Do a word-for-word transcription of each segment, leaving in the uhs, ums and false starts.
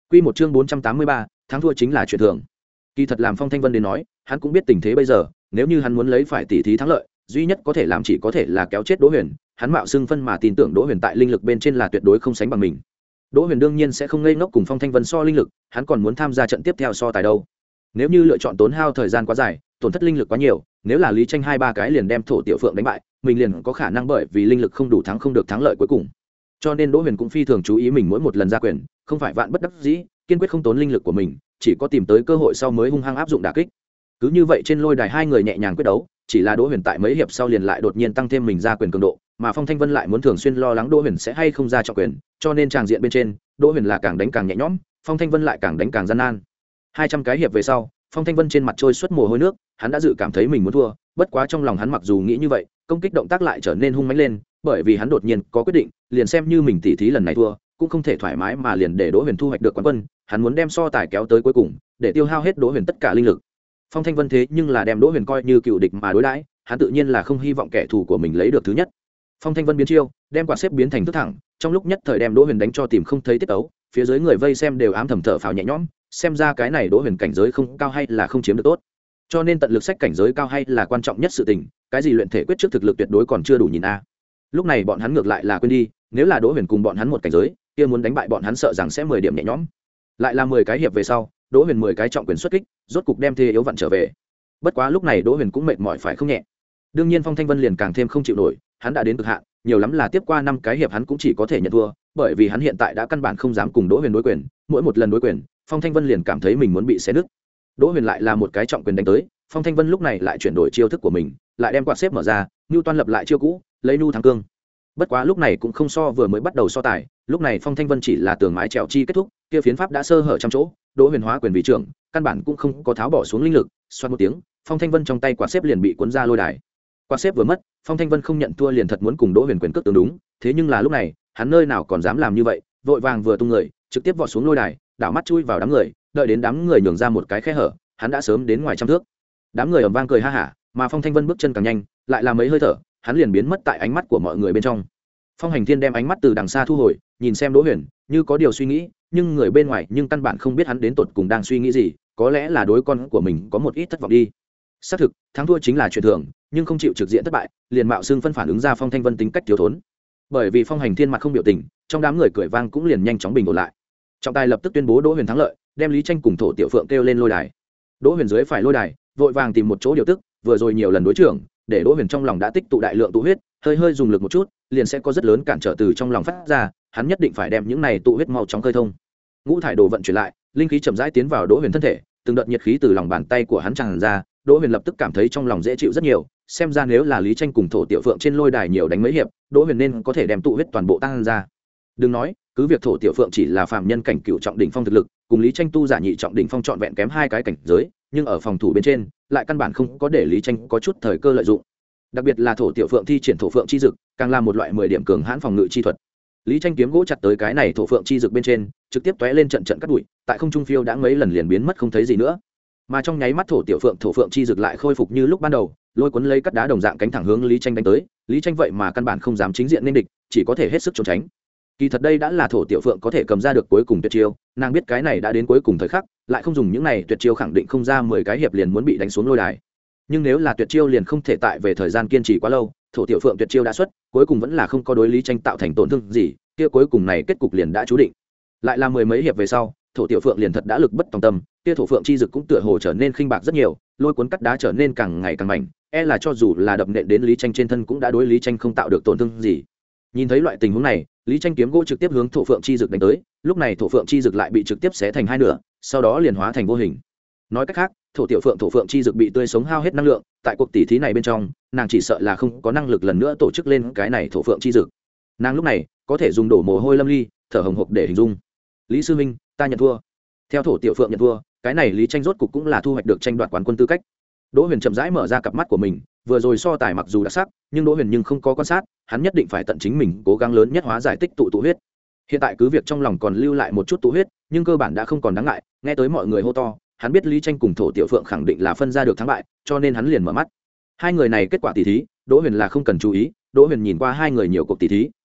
Quy một chương bốn trăm tám mươi ba, thắng thua chính là chuyện thường. Kỳ thật làm Phong Thanh Vân đến nói, hắn cũng biết tình thế bây giờ, nếu như hắn muốn lấy phải tỷ thí thắng lợi, duy nhất có thể làm chỉ có thể là kéo chết Đỗ Huyền, hắn mạo xưng phân mà tin tưởng Đỗ Huyền tại linh lực bên trên là tuyệt đối không sánh bằng mình. Đỗ Huyền đương nhiên sẽ không ngây ngốc cùng Phong Thanh Vân so linh lực, hắn còn muốn tham gia trận tiếp theo so tài đâu. Nếu như lựa chọn tốn hao thời gian quá dài, tổn thất linh lực quá nhiều, nếu là Lý Tranh hai ba cái liền đem Thổ Tiểu Phượng đánh bại, mình liền có khả năng bởi vì linh lực không đủ thắng không được thắng lợi cuối cùng. Cho nên Đỗ Huyền cũng phi thường chú ý mình mỗi một lần ra quyền, không phải vạn bất đắc dĩ, kiên quyết không tốn linh lực của mình, chỉ có tìm tới cơ hội sau mới hung hăng áp dụng đả kích. Cứ như vậy trên lôi đài hai người nhẹ nhàng quyết đấu, chỉ là Đỗ Huyền tại mấy hiệp sau liền lại đột nhiên tăng thêm mình ra quyền cường độ, mà Phong Thanh Vân lại muốn thường xuyên lo lắng Đỗ Huyền sẽ hay không ra trọng quyền, cho nên tràng diện bên trên, Đỗ Huyền là càng đánh càng nhẹ nhõm, Phong Thanh Vân lại càng đánh càng gian nan. hai trăm cái hiệp về sau, Phong Thanh Vân trên mặt trôi xuất mồ hôi nước, hắn đã dự cảm thấy mình muốn thua, bất quá trong lòng hắn mặc dù nghĩ như vậy, công kích động tác lại trở nên hung mãnh lên, bởi vì hắn đột nhiên có quyết định, liền xem như mình tỉ thí lần này thua, cũng không thể thoải mái mà liền để Đỗ Huyền thu hoạch được quán quân, hắn muốn đem so tài kéo tới cuối cùng, để tiêu hao hết Đỗ Huyền tất cả linh lực. Phong Thanh Vân thế nhưng là đem Đỗ Huyền coi như cựu địch mà đối đãi, hắn tự nhiên là không hy vọng kẻ thù của mình lấy được thứ nhất. Phong Thanh Vân biến chiêu, đem quả xếp biến thành thức thẳng, trong lúc nhất thời đem Đỗ Huyền đánh cho tìm không thấy tiết ấu, phía dưới người vây xem đều ám thầm thở phào nhẹ nhõm, xem ra cái này Đỗ Huyền cảnh giới không cao hay là không chiếm được tốt. Cho nên tận lực sách cảnh giới cao hay là quan trọng nhất sự tình, cái gì luyện thể quyết trước thực lực tuyệt đối còn chưa đủ nhìn a. Lúc này bọn hắn ngược lại là quên đi, nếu là Đỗ Huyền cùng bọn hắn một cảnh giới, kia muốn đánh bại bọn hắn sợ rằng sẽ mười điểm nhẹ nhõm. Lại là mười cái hiệp về sau, Đỗ Huyền mười cái trọng quyền xuất kích, rốt cục đem thế yếu vặn trở về. Bất quá lúc này Đỗ Huyền cũng mệt mỏi phải không nhẹ. Đương nhiên Phong Thanh Vân liền càng thêm không chịu nổi, hắn đã đến cực hạn, nhiều lắm là tiếp qua năm cái hiệp hắn cũng chỉ có thể nhận thua, bởi vì hắn hiện tại đã căn bản không dám cùng Đỗ Huyền đối quyền, mỗi một lần đối quyền, Phong Thanh Vân liền cảm thấy mình muốn bị xé nứt. Đỗ Huyền lại là một cái trọng quyền đánh tới, Phong Thanh Vân lúc này lại chuyển đổi chiêu thức của mình, lại đem quạt xếp mở ra, Nưu Toan lập lại chiêu cũ, lấy nu thắng cương. Bất quá lúc này cũng không so vừa mới bắt đầu so tài, lúc này Phong Thanh Vân chỉ là tường mái trèo chi kết thúc, kia phiến pháp đã sơ hở trăm chỗ, Đỗ Huyền hóa quyền vị trưởng, căn bản cũng không có tháo bỏ xuống linh lực, xoát một tiếng, Phong Thanh Vân trong tay quạt xếp liền bị cuốn ra lôi đài. Quạt xếp vừa mất, Phong Thanh Vân không nhận thua liền thật muốn cùng Đỗ Huyền quyền cước tương đúng, thế nhưng là lúc này, hắn nơi nào còn dám làm như vậy, vội vàng vừa tung người, trực tiếp vọt xuống lôi đài, đảo mắt chui vào đám người, đợi đến đám người nhường ra một cái khe hở, hắn đã sớm đến ngoài trăm thước. Đám người ầm vang cười ha hả, mà Phong Thanh Vân bước chân càng nhanh, lại là mấy hơi thở, hắn liền biến mất tại ánh mắt của mọi người bên trong. Phong Hành Thiên đem ánh mắt từ đằng xa thu hồi, nhìn xem Đỗ Huyền, như có điều suy nghĩ, nhưng người bên ngoài nhưng căn bản không biết hắn đến tột cùng đang suy nghĩ gì, có lẽ là đối con của mình có một ít thất vọng đi. Xác thực, thắng thua chính là chuyện thường, nhưng không chịu trực diện thất bại, liền mạo xưng phân phản ứng ra Phong Thanh Vân tính cách thiếu thốn. Bởi vì Phong Hành Thiên mặt không biểu tình, trong đám người cười vang cũng liền nhanh chóng bình ổn lại. Trọng tài lập tức tuyên bố Đỗ Huyền thắng lợi, đem Lý Tranh cùng Thổ Tiểu Phượng kêu lên lôi đài. Đỗ Huyền dưới phải lôi đài, vội vàng tìm một chỗ điều tức, vừa rồi nhiều lần đối trưởng, để Đỗ Huyền trong lòng đã tích tụ đại lượng tụ huyết, hơi hơi dùng lực một chút, liền sẽ có rất lớn cản trở từ trong lòng phát ra, hắn nhất định phải đem những này tụ huyết mau chóng khơi thông. Ngũ thải đồ vận chuyển lại, linh khí chậm rãi tiến vào Đỗ Huyền thân thể, từng đợt nhiệt khí từ lòng bàn tay của hắn tràn ra, Đỗ Huyền lập tức cảm thấy trong lòng dễ chịu rất nhiều, xem ra nếu là Lý Tranh cùng Thổ Tiểu Phượng trên lôi đài nhiều đánh mấy hiệp, Đỗ Huyền nên có thể đem tụ huyết toàn bộ tăng ra. Đừng nói, cứ việc Thổ Tiểu Phượng chỉ là phàm nhân cảnh cựu trọng đỉnh phong thực lực, cùng Lý Tranh tu giả nhị trọng đỉnh phong trọn vẹn kém hai cái cảnh giới, nhưng ở phòng thủ bên trên, lại căn bản không có để Lý Tranh có chút thời cơ lợi dụng. Đặc biệt là Thổ Tiểu Phượng thi triển thổ phượng chi dực, càng là một loại mười điểm cường hãn phòng ngự chi thuật. Lý Tranh kiếm gỗ chặt tới cái này thổ phượng chi dực bên trên, trực tiếp tóe lên trận trận cắt bụi, tại không trung phiêu đã mấy lần liền biến mất không thấy gì nữa. Mà trong nháy mắt Thổ Tiểu Phượng thổ phượng chi dực lại khôi phục như lúc ban đầu, lôi cuốn lấy cắt đá đồng dạng cánh thẳng hướng Lý Tranh đánh tới, Lý Tranh vậy mà căn bản không dám chính diện nên địch, chỉ có thể hết sức trốn tránh. Kỳ thật đây đã là Thổ Tiểu Phượng có thể cầm ra được cuối cùng tuyệt chiêu, nàng biết cái này đã đến cuối cùng thời khắc, lại không dùng những này tuyệt chiêu khẳng định không ra mười cái hiệp liền muốn bị đánh xuống lôi đài. Nhưng nếu là tuyệt chiêu liền không thể tại về thời gian kiên trì quá lâu, Thổ Tiểu Phượng tuyệt chiêu đã xuất, cuối cùng vẫn là không có đối Lý Tranh tạo thành tổn thương gì, kia cuối cùng này kết cục liền đã chú định. Lại là mười mấy hiệp về sau, Thổ Tiểu Phượng liền thật đã lực bất tòng tâm, kia thổ phượng chi dực cũng tựa hồ trở nên khinh bạc rất nhiều, lôi cuốn cắt đá trở nên càng ngày càng mạnh, e là cho dù là đập nện đến Lý Tranh trên thân cũng đã đối Lý Tranh không tạo được tổn thương gì. Nhìn thấy loại tình huống này, Lý Tranh kiếm gỗ trực tiếp hướng thổ phượng chi dực đánh tới, lúc này thổ phượng chi dực lại bị trực tiếp xé thành hai nửa, sau đó liền hóa thành vô hình. Nói cách khác, thổ tiểu phượng thổ phượng chi dực bị tươi sống hao hết năng lượng, tại cuộc tỷ thí này bên trong, nàng chỉ sợ là không có năng lực lần nữa tổ chức lên cái này thổ phượng chi dực. Nàng lúc này có thể dùng đổ mồ hôi lâm ly, thở hồng hộc để hình dung. Lý sư minh, ta nhận thua. Theo thổ tiểu phượng nhận thua, cái này Lý Tranh rốt cục cũng là thu hoạch được tranh đoạt quán quân tư cách. Đỗ Huyền chậm rãi mở ra cặp mắt của mình, vừa rồi so tài mặc dù đặc sắc, nhưng Đỗ Huyền nhưng không có quan sát, hắn nhất định phải tận chính mình cố gắng lớn nhất hóa giải tích tụ tụ huyết. Hiện tại cứ việc trong lòng còn lưu lại một chút tụ huyết, nhưng cơ bản đã không còn đáng ngại, nghe tới mọi người hô to, hắn biết Lý Tranh cùng thổ tiểu phượng khẳng định là phân ra được thắng bại, cho nên hắn liền mở mắt. Hai người này kết quả tỷ thí, Đỗ Huyền là không cần chú ý, Đỗ Huyền nhìn qua hai người nhiều cuộc tỷ thí,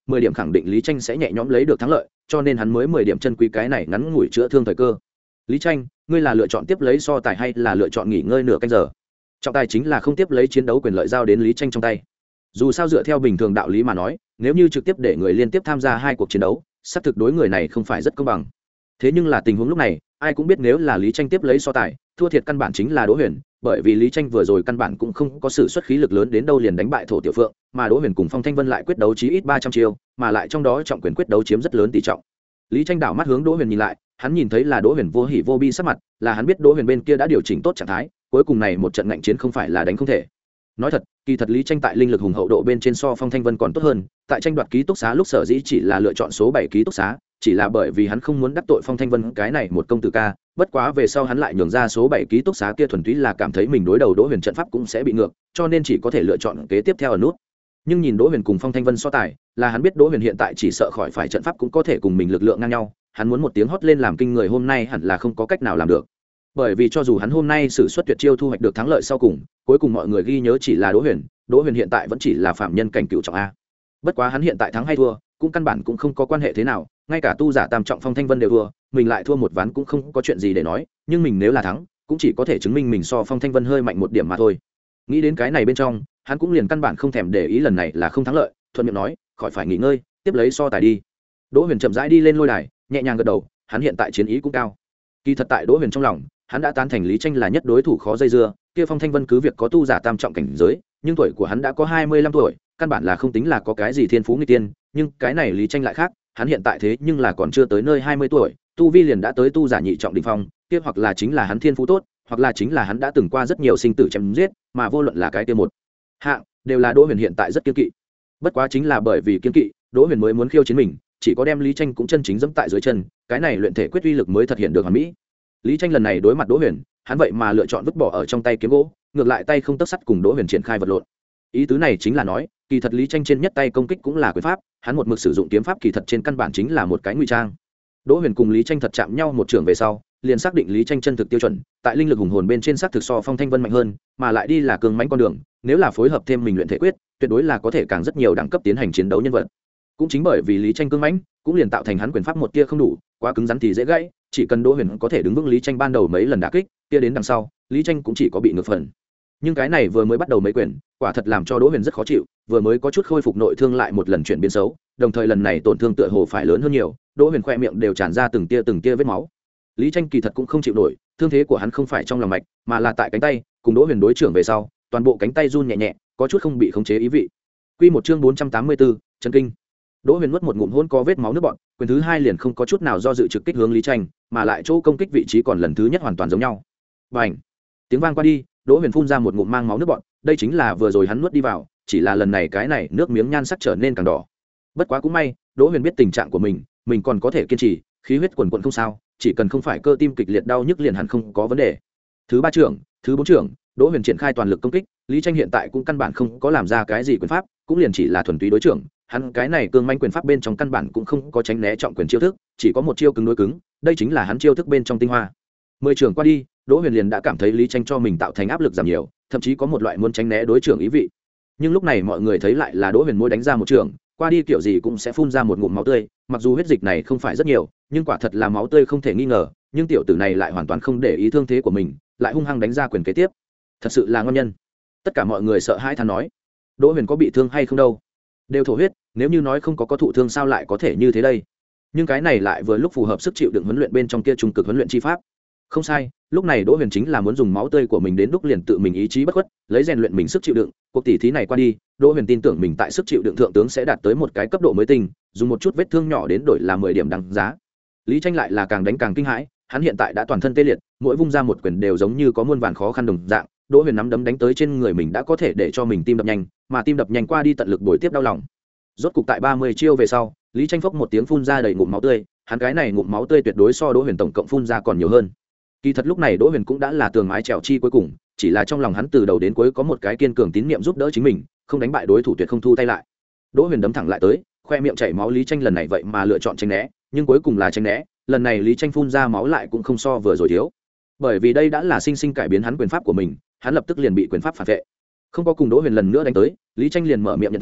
mười điểm khẳng định lý tranh sẽ nhẹ nhõm lấy được thắng lợi, cho nên hắn mới mười điểm chân quý cái này ngắn ngủi chữa thương thời cơ. Lý tranh, ngươi là lựa chọn tiếp lấy so tài hay là lựa chọn nghỉ ngơi nửa canh giờ? Trọng tài chính là không tiếp lấy chiến đấu quyền lợi giao đến lý tranh trong tay. Dù sao dựa theo bình thường đạo lý mà nói, nếu như trực tiếp để người liên tiếp tham gia hai cuộc chiến đấu, xác thực đối người này không phải rất công bằng. Thế nhưng là tình huống lúc này, ai cũng biết nếu là lý tranh tiếp lấy so tài, thua thiệt căn bản chính là Đỗ Huyền, bởi vì lý tranh vừa rồi căn bản cũng không có sự xuất khí lực lớn đến đâu liền đánh bại thổ tiểu phượng, mà Đỗ Huyền cùng Phong Thanh Vân lại quyết đấu chí ít ba trăm chiêu, mà lại trong đó trọng quyền quyết đấu chiếm rất lớn tỷ trọng. Lý tranh đảo mắt hướng Đỗ Huyền nhìn lại, hắn nhìn thấy là Đỗ Huyền vô hỉ vô bi sắc mặt, là hắn biết Đỗ Huyền bên kia đã điều chỉnh tốt trạng thái, cuối cùng này một trận ngạnh chiến không phải là đánh không thể. Nói thật, kỳ thật lý tranh tại linh lực hùng hậu độ bên trên so Phong Thanh Vân còn tốt hơn, tại tranh đoạt ký túc xá lúc sở dĩ chỉ là lựa chọn số bảy ký túc xá, chỉ là bởi vì hắn không muốn đắc tội Phong Thanh Vân cái này một công tử ca, bất quá về sau hắn lại nhường ra số bảy ký túc xá kia thuần túy là cảm thấy mình đối đầu Đỗ Huyền trận pháp cũng sẽ bị ngược, cho nên chỉ có thể lựa chọn kế tiếp theo ở nút. Nhưng nhìn Đỗ Huyền cùng Phong Thanh Vân so tài, là hắn biết Đỗ Huyền hiện tại chỉ sợ khỏi phải trận pháp cũng có thể cùng mình lực lượng ngang nhau, hắn muốn một tiếng hót lên làm kinh người hôm nay hẳn là không có cách nào làm được. Bởi vì cho dù hắn hôm nay sử xuất tuyệt chiêu thu hoạch được thắng lợi sau cùng, cuối cùng mọi người ghi nhớ chỉ là Đỗ Huyền, Đỗ Huyền hiện tại vẫn chỉ là phạm nhân cảnh cựu trọng a. Bất quá hắn hiện tại thắng hay thua, cũng căn bản cũng không có quan hệ thế nào, ngay cả tu giả tam trọng Phong Thanh Vân đều thua, mình lại thua một ván cũng không có chuyện gì để nói, nhưng mình nếu là thắng, cũng chỉ có thể chứng minh mình so Phong Thanh Vân hơi mạnh một điểm mà thôi. Nghĩ đến cái này bên trong, hắn cũng liền căn bản không thèm để ý lần này là không thắng lợi, thuận miệng nói, khỏi phải nghỉ ngơi, tiếp lấy so tài đi. Đỗ Huyền chậm rãi đi lên lôi đài, nhẹ nhàng gật đầu, hắn hiện tại chiến ý cũng cao. Kỳ thật tại Đỗ Huyền trong lòng, hắn đã tán thành lý tranh là nhất đối thủ khó dây dưa, kia Phong Thanh Vân cứ việc có tu giả tam trọng cảnh giới, nhưng tuổi của hắn đã có hai mươi lăm tuổi, căn bản là không tính là có cái gì thiên phú nghịch tiên, nhưng cái này lý tranh lại khác, hắn hiện tại thế nhưng là còn chưa tới nơi hai mươi tuổi, tu vi liền đã tới tu giả nhị trọng đỉnh phong, kia hoặc là chính là hắn thiên phú tốt, hoặc là chính là hắn đã từng qua rất nhiều sinh tử chém giết, mà vô luận là cái kia một hạng, đều là Đỗ Huyền hiện tại rất kiên kỵ. Bất quá chính là bởi vì kiên kỵ, Đỗ Huyền mới muốn khiêu chiến mình, chỉ có đem lý tranh cũng chân chính dẫm tại dưới chân, cái này luyện thể quyết uy lực mới thật hiện được hoàn mỹ. Lý tranh lần này đối mặt Đỗ Huyền, hắn vậy mà lựa chọn vứt bỏ ở trong tay kiếm gỗ, ngược lại tay không tấc sắt cùng Đỗ Huyền triển khai vật lộn. Ý tứ này chính là nói, kỳ thật lý tranh trên nhất tay công kích cũng là quyền pháp, hắn một mực sử dụng kiếm pháp kỳ thật trên căn bản chính là một cái ngụy trang. Đỗ Huyền cùng lý tranh thật chạm nhau một trường về sau, liền xác định lý tranh chân thực tiêu chuẩn, tại linh lực hùng hồn bên trên xác thực so Phong Thanh Vân mạnh hơn, mà lại đi là cường mãnh con đường, nếu là phối hợp thêm mình luyện thể quyết, tuyệt đối là có thể càng rất nhiều đẳng cấp tiến hành chiến đấu nhân vật. Cũng chính bởi vì lý tranh cương mãnh, cũng liền tạo thành hắn quyền pháp một tia không đủ, quá cứng rắn thì dễ gãy, chỉ cần Đỗ Huyền có thể đứng vững lý tranh ban đầu mấy lần đả kích, kia đến đằng sau, lý tranh cũng chỉ có bị ngược phần. Nhưng cái này vừa mới bắt đầu mấy quyền, quả thật làm cho Đỗ Huyền rất khó chịu, vừa mới có chút khôi phục nội thương lại một lần chuyển biến xấu, đồng thời lần này tổn thương tựa hồ phải lớn hơn nhiều, Đỗ Huyền khoe miệng đều tràn ra từng tia từng tia vết máu. Lý tranh kỳ thật cũng không chịu nổi, thương thế của hắn không phải trong lòng mạch, mà là tại cánh tay, cùng Đỗ Huyền đối trưởng về sau, toàn bộ cánh tay run nhẹ nhẹ, có chút không bị khống chế ý vị. Quy một chương bốn trăm tám mươi tư, chấn kinh. Đỗ Huyền nuốt một ngụm hôn có vết máu nước bọt, quyền thứ hai liền không có chút nào do dự trực kích hướng Lý tranh, mà lại chỗ công kích vị trí còn lần thứ nhất hoàn toàn giống nhau. Bành! Tiếng vang qua đi, Đỗ Huyền phun ra một ngụm mang máu nước bọt, đây chính là vừa rồi hắn nuốt đi vào, chỉ là lần này cái này nước miếng nhan sắc trở nên càng đỏ. Bất quá cũng may, Đỗ Huyền biết tình trạng của mình, mình còn có thể kiên trì, khí huyết quần quần không sao, chỉ cần không phải cơ tim kịch liệt đau nhức liền hẳn không có vấn đề. Thứ ba trưởng, thứ bốn trưởng, Đỗ Huyền triển khai toàn lực công kích, Lý tranh hiện tại cũng căn bản không có làm ra cái gì quyền pháp, cũng liền chỉ là thuần túy đối trưởng, hắn cái này cương manh quyền pháp bên trong căn bản cũng không có tránh né trọng quyền chiêu thức, chỉ có một chiêu cứng đối cứng, đây chính là hắn chiêu thức bên trong tinh hoa. Mười trưởng qua đi, Đỗ Huyền liền đã cảm thấy Lý tranh cho mình tạo thành áp lực giảm nhiều, thậm chí có một loại muốn tránh né đối trưởng ý vị. Nhưng lúc này mọi người thấy lại là Đỗ Huyền mỗi đánh ra một trường, qua đi kiểu gì cũng sẽ phun ra một ngụm máu tươi, mặc dù huyết dịch này không phải rất nhiều, nhưng quả thật là máu tươi không thể nghi ngờ, nhưng tiểu tử này lại hoàn toàn không để ý thương thế của mình, lại hung hăng đánh ra quyền kế tiếp. Thật sự là ngon nhân. Tất cả mọi người sợ hãi than nói, Đỗ Huyền có bị thương hay không đâu? Đều thổ huyết, nếu như nói không có có thụ thương sao lại có thể như thế đây? Nhưng cái này lại vừa lúc phù hợp sức chịu đựng huấn luyện bên trong kia trung cực huấn luyện chi pháp. Không sai, lúc này Đỗ Huyền chính là muốn dùng máu tươi của mình đến đúc liền tự mình ý chí bất khuất, lấy rèn luyện mình sức chịu đựng. Cuộc tỷ thí này qua đi, Đỗ Huyền tin tưởng mình tại sức chịu đựng thượng tướng sẽ đạt tới một cái cấp độ mới tinh, dùng một chút vết thương nhỏ đến đổi là mười điểm đáng giá. Lý tranh lại là càng đánh càng kinh hãi, hắn hiện tại đã toàn thân tê liệt, mỗi vung ra một quyền đều giống như có muôn vàn khó khăn đồng dạng. Đỗ Huyền nắm đấm đánh tới trên người mình đã có thể để cho mình tim đập nhanh, mà tim đập nhanh qua đi tận lực bồi tiếp đau lòng. Rốt cục tại ba mươi chiêu về sau, Lý tranh phốc một tiếng phun ra đầy ngụm máu tươi, hắn cái này ngụm máu tươi tuyệt đối so Đỗ Huyền tổng cộng phun ra còn nhiều hơn. Kỳ thật lúc này Đỗ Huyền cũng đã là tường mái trèo chi cuối cùng, chỉ là trong lòng hắn từ đầu đến cuối có một cái kiên cường tín niệm giúp đỡ chính mình, không đánh bại đối thủ tuyệt không thu tay lại. Đỗ Huyền đấm thẳng lại tới, khoe miệng chảy máu, Lý tranh lần này vậy mà lựa chọn tránh né, nhưng cuối cùng là tránh né, lần này Lý tranh phun ra máu lại cũng không so vừa rồi thiếu. Bởi vì đây đã là sinh sinh cải biến hắn quyền pháp của mình, hắn lập tức liền bị quyền pháp phản vệ. Không có cùng Đỗ Huyền lần nữa đánh tới, Lý tranh liền mở miệng nhận thua,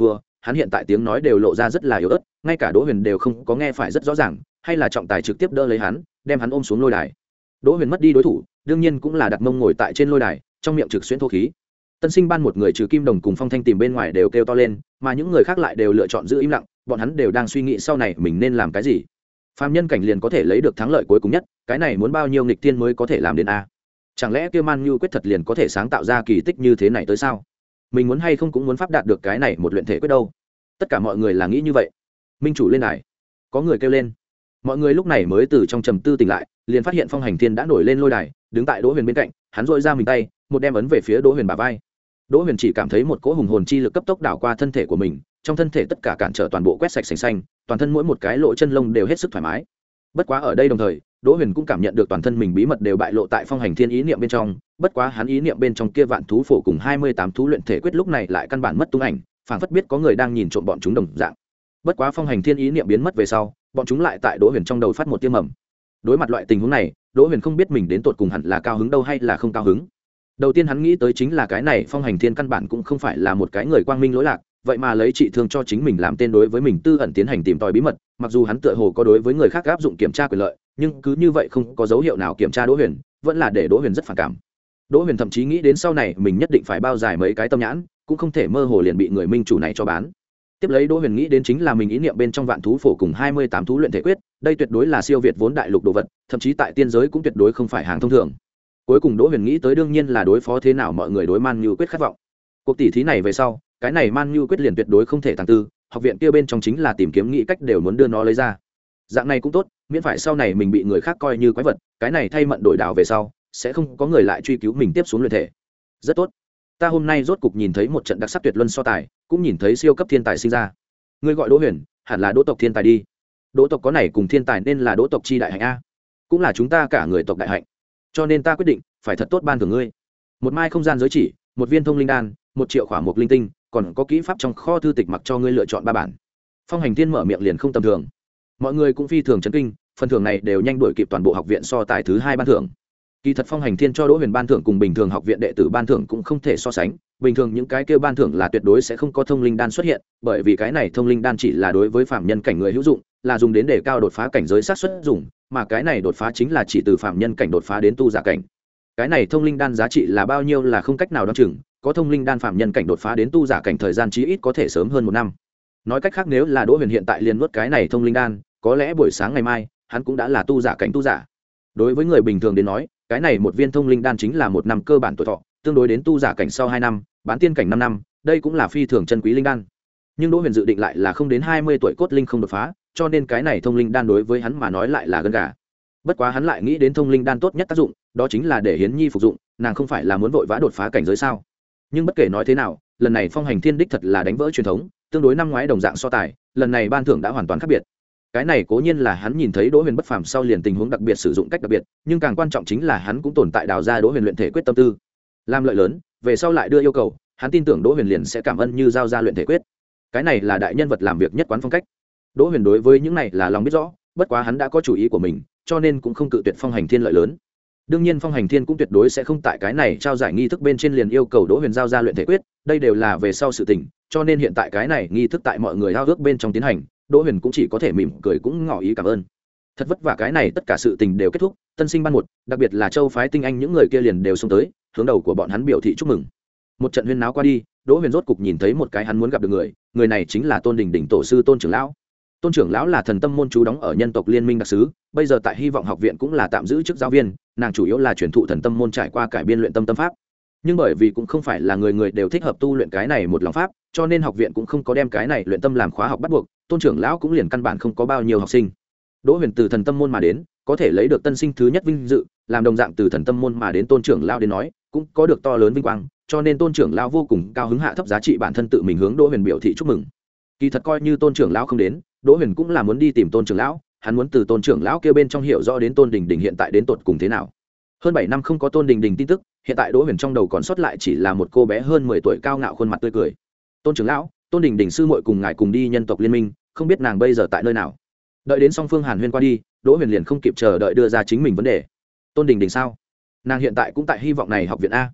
hắn hiện tại tiếng nói đều lộ ra rất là yếu ớt, ngay cả Đỗ Huyền đều không có nghe phải rất rõ ràng, hay là trọng tài trực tiếp đỡ lấy hắn, đem hắn ôm xuống lôi đài. Đỗ Huyền mất đi đối thủ, đương nhiên cũng là đặt mông ngồi tại trên lôi đài, trong miệng trực xuyên thô khí. Tân sinh ban một người trừ Kim Đồng cùng Phong Thanh tìm bên ngoài đều kêu to lên, mà những người khác lại đều lựa chọn giữ im lặng, bọn hắn đều đang suy nghĩ sau này mình nên làm cái gì. Phàm nhân cảnh liền có thể lấy được thắng lợi cuối cùng nhất, cái này muốn bao nhiêu nghịch thiên mới có thể làm đến a? Chẳng lẽ kia Man Nhu quyết thật liền có thể sáng tạo ra kỳ tích như thế này tới sao? Mình muốn hay không cũng muốn pháp đạt được cái này một luyện thể quyết đâu. Tất cả mọi người là nghĩ như vậy. Minh chủ lên đài, có người kêu lên. Mọi người lúc này mới từ trong trầm tư tỉnh lại, liền phát hiện Phong Hành Thiên đã nổi lên lôi đài, đứng tại Đỗ Huyền bên cạnh, hắn dội ra mình tay, một đem ấn về phía Đỗ Huyền bả vai. Đỗ Huyền chỉ cảm thấy một cỗ hùng hồn chi lực cấp tốc đảo qua thân thể của mình, trong thân thể tất cả cản trở toàn bộ quét sạch sành xanh, toàn thân mỗi một cái lỗ chân lông đều hết sức thoải mái. Bất quá ở đây đồng thời, Đỗ Huyền cũng cảm nhận được toàn thân mình bí mật đều bại lộ tại Phong Hành Thiên ý niệm bên trong, bất quá hắn ý niệm bên trong kia vạn thú phổ cùng hai mươi tám thú luyện thể quyết lúc này lại căn bản mất tung ảnh, phảng phất biết có người đang nhìn trộm bọn chúng đồng dạng. Bất quá Phong Hành Thiên ý niệm biến mất về sau, bọn chúng lại tại Đỗ Huyền trong đầu phát một tia mầm. Đối mặt loại tình huống này, Đỗ Huyền không biết mình đến tột cùng hẳn là cao hứng đâu hay là không cao hứng. Đầu tiên hắn nghĩ tới chính là cái này Phong Hành Thiên căn bản cũng không phải là một cái người quang minh lỗi lạc, vậy mà lấy trị thương cho chính mình làm tên đối với mình tư ẩn tiến hành tìm tòi bí mật, mặc dù hắn tựa hồ có đối với người khác áp dụng kiểm tra quyền lợi, nhưng cứ như vậy không có dấu hiệu nào kiểm tra Đỗ Huyền, vẫn là để Đỗ Huyền rất phản cảm. Đỗ Huyền thậm chí nghĩ đến sau này mình nhất định phải bao dài mấy cái tâm nhãn, cũng không thể mơ hồ liền bị người minh chủ này cho bán. Tiếp lấy Đỗ Huyền nghĩ đến chính là mình ý niệm bên trong vạn thú phổ cùng hai mươi tám thú luyện thể quyết, đây tuyệt đối là siêu việt vốn đại lục đồ vật, thậm chí tại tiên giới cũng tuyệt đối không phải hàng thông thường. Cuối cùng Đỗ Huyền nghĩ tới đương nhiên là đối phó thế nào mọi người đối Man Nhu quyết khát vọng. Cuộc tỷ thí này về sau, cái này Man Nhu quyết liền tuyệt đối không thể tàng tư, học viện kia bên trong chính là tìm kiếm nghĩ cách đều muốn đưa nó lấy ra. Dạng này cũng tốt, miễn phải sau này mình bị người khác coi như quái vật, cái này thay mận đổi đạo về sau, sẽ không có người lại truy cứu mình tiếp xuống luyện thể. Rất tốt. Ta hôm nay rốt cục nhìn thấy một trận đặc sắc tuyệt luân so tài, cũng nhìn thấy siêu cấp thiên tài sinh ra. Ngươi gọi Đỗ Huyền, hẳn là Đỗ tộc thiên tài đi. Đỗ tộc có này cùng thiên tài nên là Đỗ tộc chi đại hạnh a, cũng là chúng ta cả người tộc đại hạnh. Cho nên ta quyết định phải thật tốt ban thưởng ngươi. Một mai không gian giới chỉ, một viên thông linh đan, một triệu khỏa mục linh tinh, còn có kỹ pháp trong kho thư tịch mặc cho ngươi lựa chọn ba bản. Phong Hành Thiên mở miệng liền không tầm thường. Mọi người cũng phi thường chấn kinh, phần thưởng này đều nhanh đuổi kịp toàn bộ học viện so tài thứ hai ban thưởng. Kỳ thật Phong Hành Thiên cho Đỗ Huyền ban thưởng cùng bình thường học viện đệ tử ban thưởng cũng không thể so sánh, bình thường những cái kia ban thưởng là tuyệt đối sẽ không có thông linh đan xuất hiện, bởi vì cái này thông linh đan chỉ là đối với phạm nhân cảnh người hữu dụng, là dùng đến để cao đột phá cảnh giới xác suất dùng, mà cái này đột phá chính là chỉ từ phạm nhân cảnh đột phá đến tu giả cảnh. Cái này thông linh đan giá trị là bao nhiêu là không cách nào đoán chừng, có thông linh đan phạm nhân cảnh đột phá đến tu giả cảnh thời gian chí ít có thể sớm hơn một năm. Nói cách khác nếu là Đỗ Huyền hiện tại liền nuốt cái này thông linh đan, có lẽ buổi sáng ngày mai hắn cũng đã là tu giả cảnh tu giả. Đối với người bình thường đến nói, cái này một viên thông linh đan chính là một năm cơ bản tuổi thọ, tương đối đến tu giả cảnh sau hai năm, bán tiên cảnh năm năm, đây cũng là phi thường chân quý linh đan. Nhưng Đỗ Huyền dự định lại là không đến hai mươi tuổi cốt linh không đột phá, cho nên cái này thông linh đan đối với hắn mà nói lại là gân gà. Bất quá hắn lại nghĩ đến thông linh đan tốt nhất tác dụng, đó chính là để Hiến Nhi phục dụng, nàng không phải là muốn vội vã đột phá cảnh giới sao? Nhưng bất kể nói thế nào, lần này Phong Hành Thiên đích thật là đánh vỡ truyền thống, tương đối năm ngoái đồng dạng so tài, lần này ban thưởng đã hoàn toàn khác biệt. Cái này cố nhiên là hắn nhìn thấy Đỗ Huyền bất phàm sau liền tình huống đặc biệt sử dụng cách đặc biệt, nhưng càng quan trọng chính là hắn cũng tồn tại đào ra Đỗ Huyền luyện thể quyết tâm tư. Làm lợi lớn, về sau lại đưa yêu cầu, hắn tin tưởng Đỗ Huyền liền sẽ cảm ơn như giao ra luyện thể quyết. Cái này là đại nhân vật làm việc nhất quán phong cách. Đỗ Huyền đối với những này là lòng biết rõ, bất quá hắn đã có chủ ý của mình, cho nên cũng không cự tuyệt Phong Hành Thiên lợi lớn. Đương nhiên Phong Hành Thiên cũng tuyệt đối sẽ không tại cái này trao giải nghi thức bên trên liền yêu cầu Đỗ Huyền giao ra luyện thể quyết, đây đều là về sau sự tình, cho nên hiện tại cái này nghi thức tại mọi người ao ước bên trong tiến hành, Đỗ Huyền cũng chỉ có thể mỉm cười cũng ngỏ ý cảm ơn. Thật vất vả cái này tất cả sự tình đều kết thúc, tân sinh ban một, đặc biệt là Châu phái tinh anh những người kia liền đều xông tới, hướng đầu của bọn hắn biểu thị chúc mừng. Một trận huyên náo qua đi, Đỗ Huyền rốt cục nhìn thấy một cái hắn muốn gặp được người, người này chính là Tôn Đình Đình tổ sư Tôn trưởng lão. Tôn trưởng lão là Thần Tâm môn chú đóng ở Nhân tộc Liên minh đặc sứ, bây giờ tại Hy vọng học viện cũng là tạm giữ chức giáo viên, nàng chủ yếu là truyền thụ Thần Tâm môn trải qua cải biên luyện tâm tâm pháp. Nhưng bởi vì cũng không phải là người người đều thích hợp tu luyện cái này một lòng pháp, cho nên học viện cũng không có đem cái này luyện tâm làm khóa học bắt buộc, Tôn trưởng lão cũng liền căn bản không có bao nhiêu học sinh. Đỗ Huyền từ Thần Tâm môn mà đến, có thể lấy được tân sinh thứ nhất vinh dự, làm đồng dạng từ Thần Tâm môn mà đến Tôn trưởng lão đến nói, cũng có được to lớn vinh quang, cho nên Tôn trưởng lão vô cùng cao hứng hạ thấp giá trị bản thân tự mình hướng Đỗ Huyền biểu thị chúc mừng. Kỳ thật coi như Tôn trưởng lão không đến, Đỗ Huyền cũng là muốn đi tìm Tôn trưởng lão, hắn muốn từ Tôn trưởng lão kia bên trong hiểu rõ đến Tôn Đình Đình hiện tại đến tột cùng thế nào. Hơn bảy năm không có Tôn Đình Đình tin tức, hiện tại Đỗ Huyền trong đầu còn sót lại chỉ là một cô bé hơn mười tuổi cao ngạo khuôn mặt tươi cười. Tôn trưởng lão, Tôn Đình Đình sư muội cùng ngài cùng đi Nhân tộc Liên minh, không biết nàng bây giờ tại nơi nào. Đợi đến song phương hàn huyên qua đi, Đỗ Huyền liền không kịp chờ đợi đưa ra chính mình vấn đề. Tôn Đình Đình sao? Nàng hiện tại cũng tại Hy vọng này học viện a.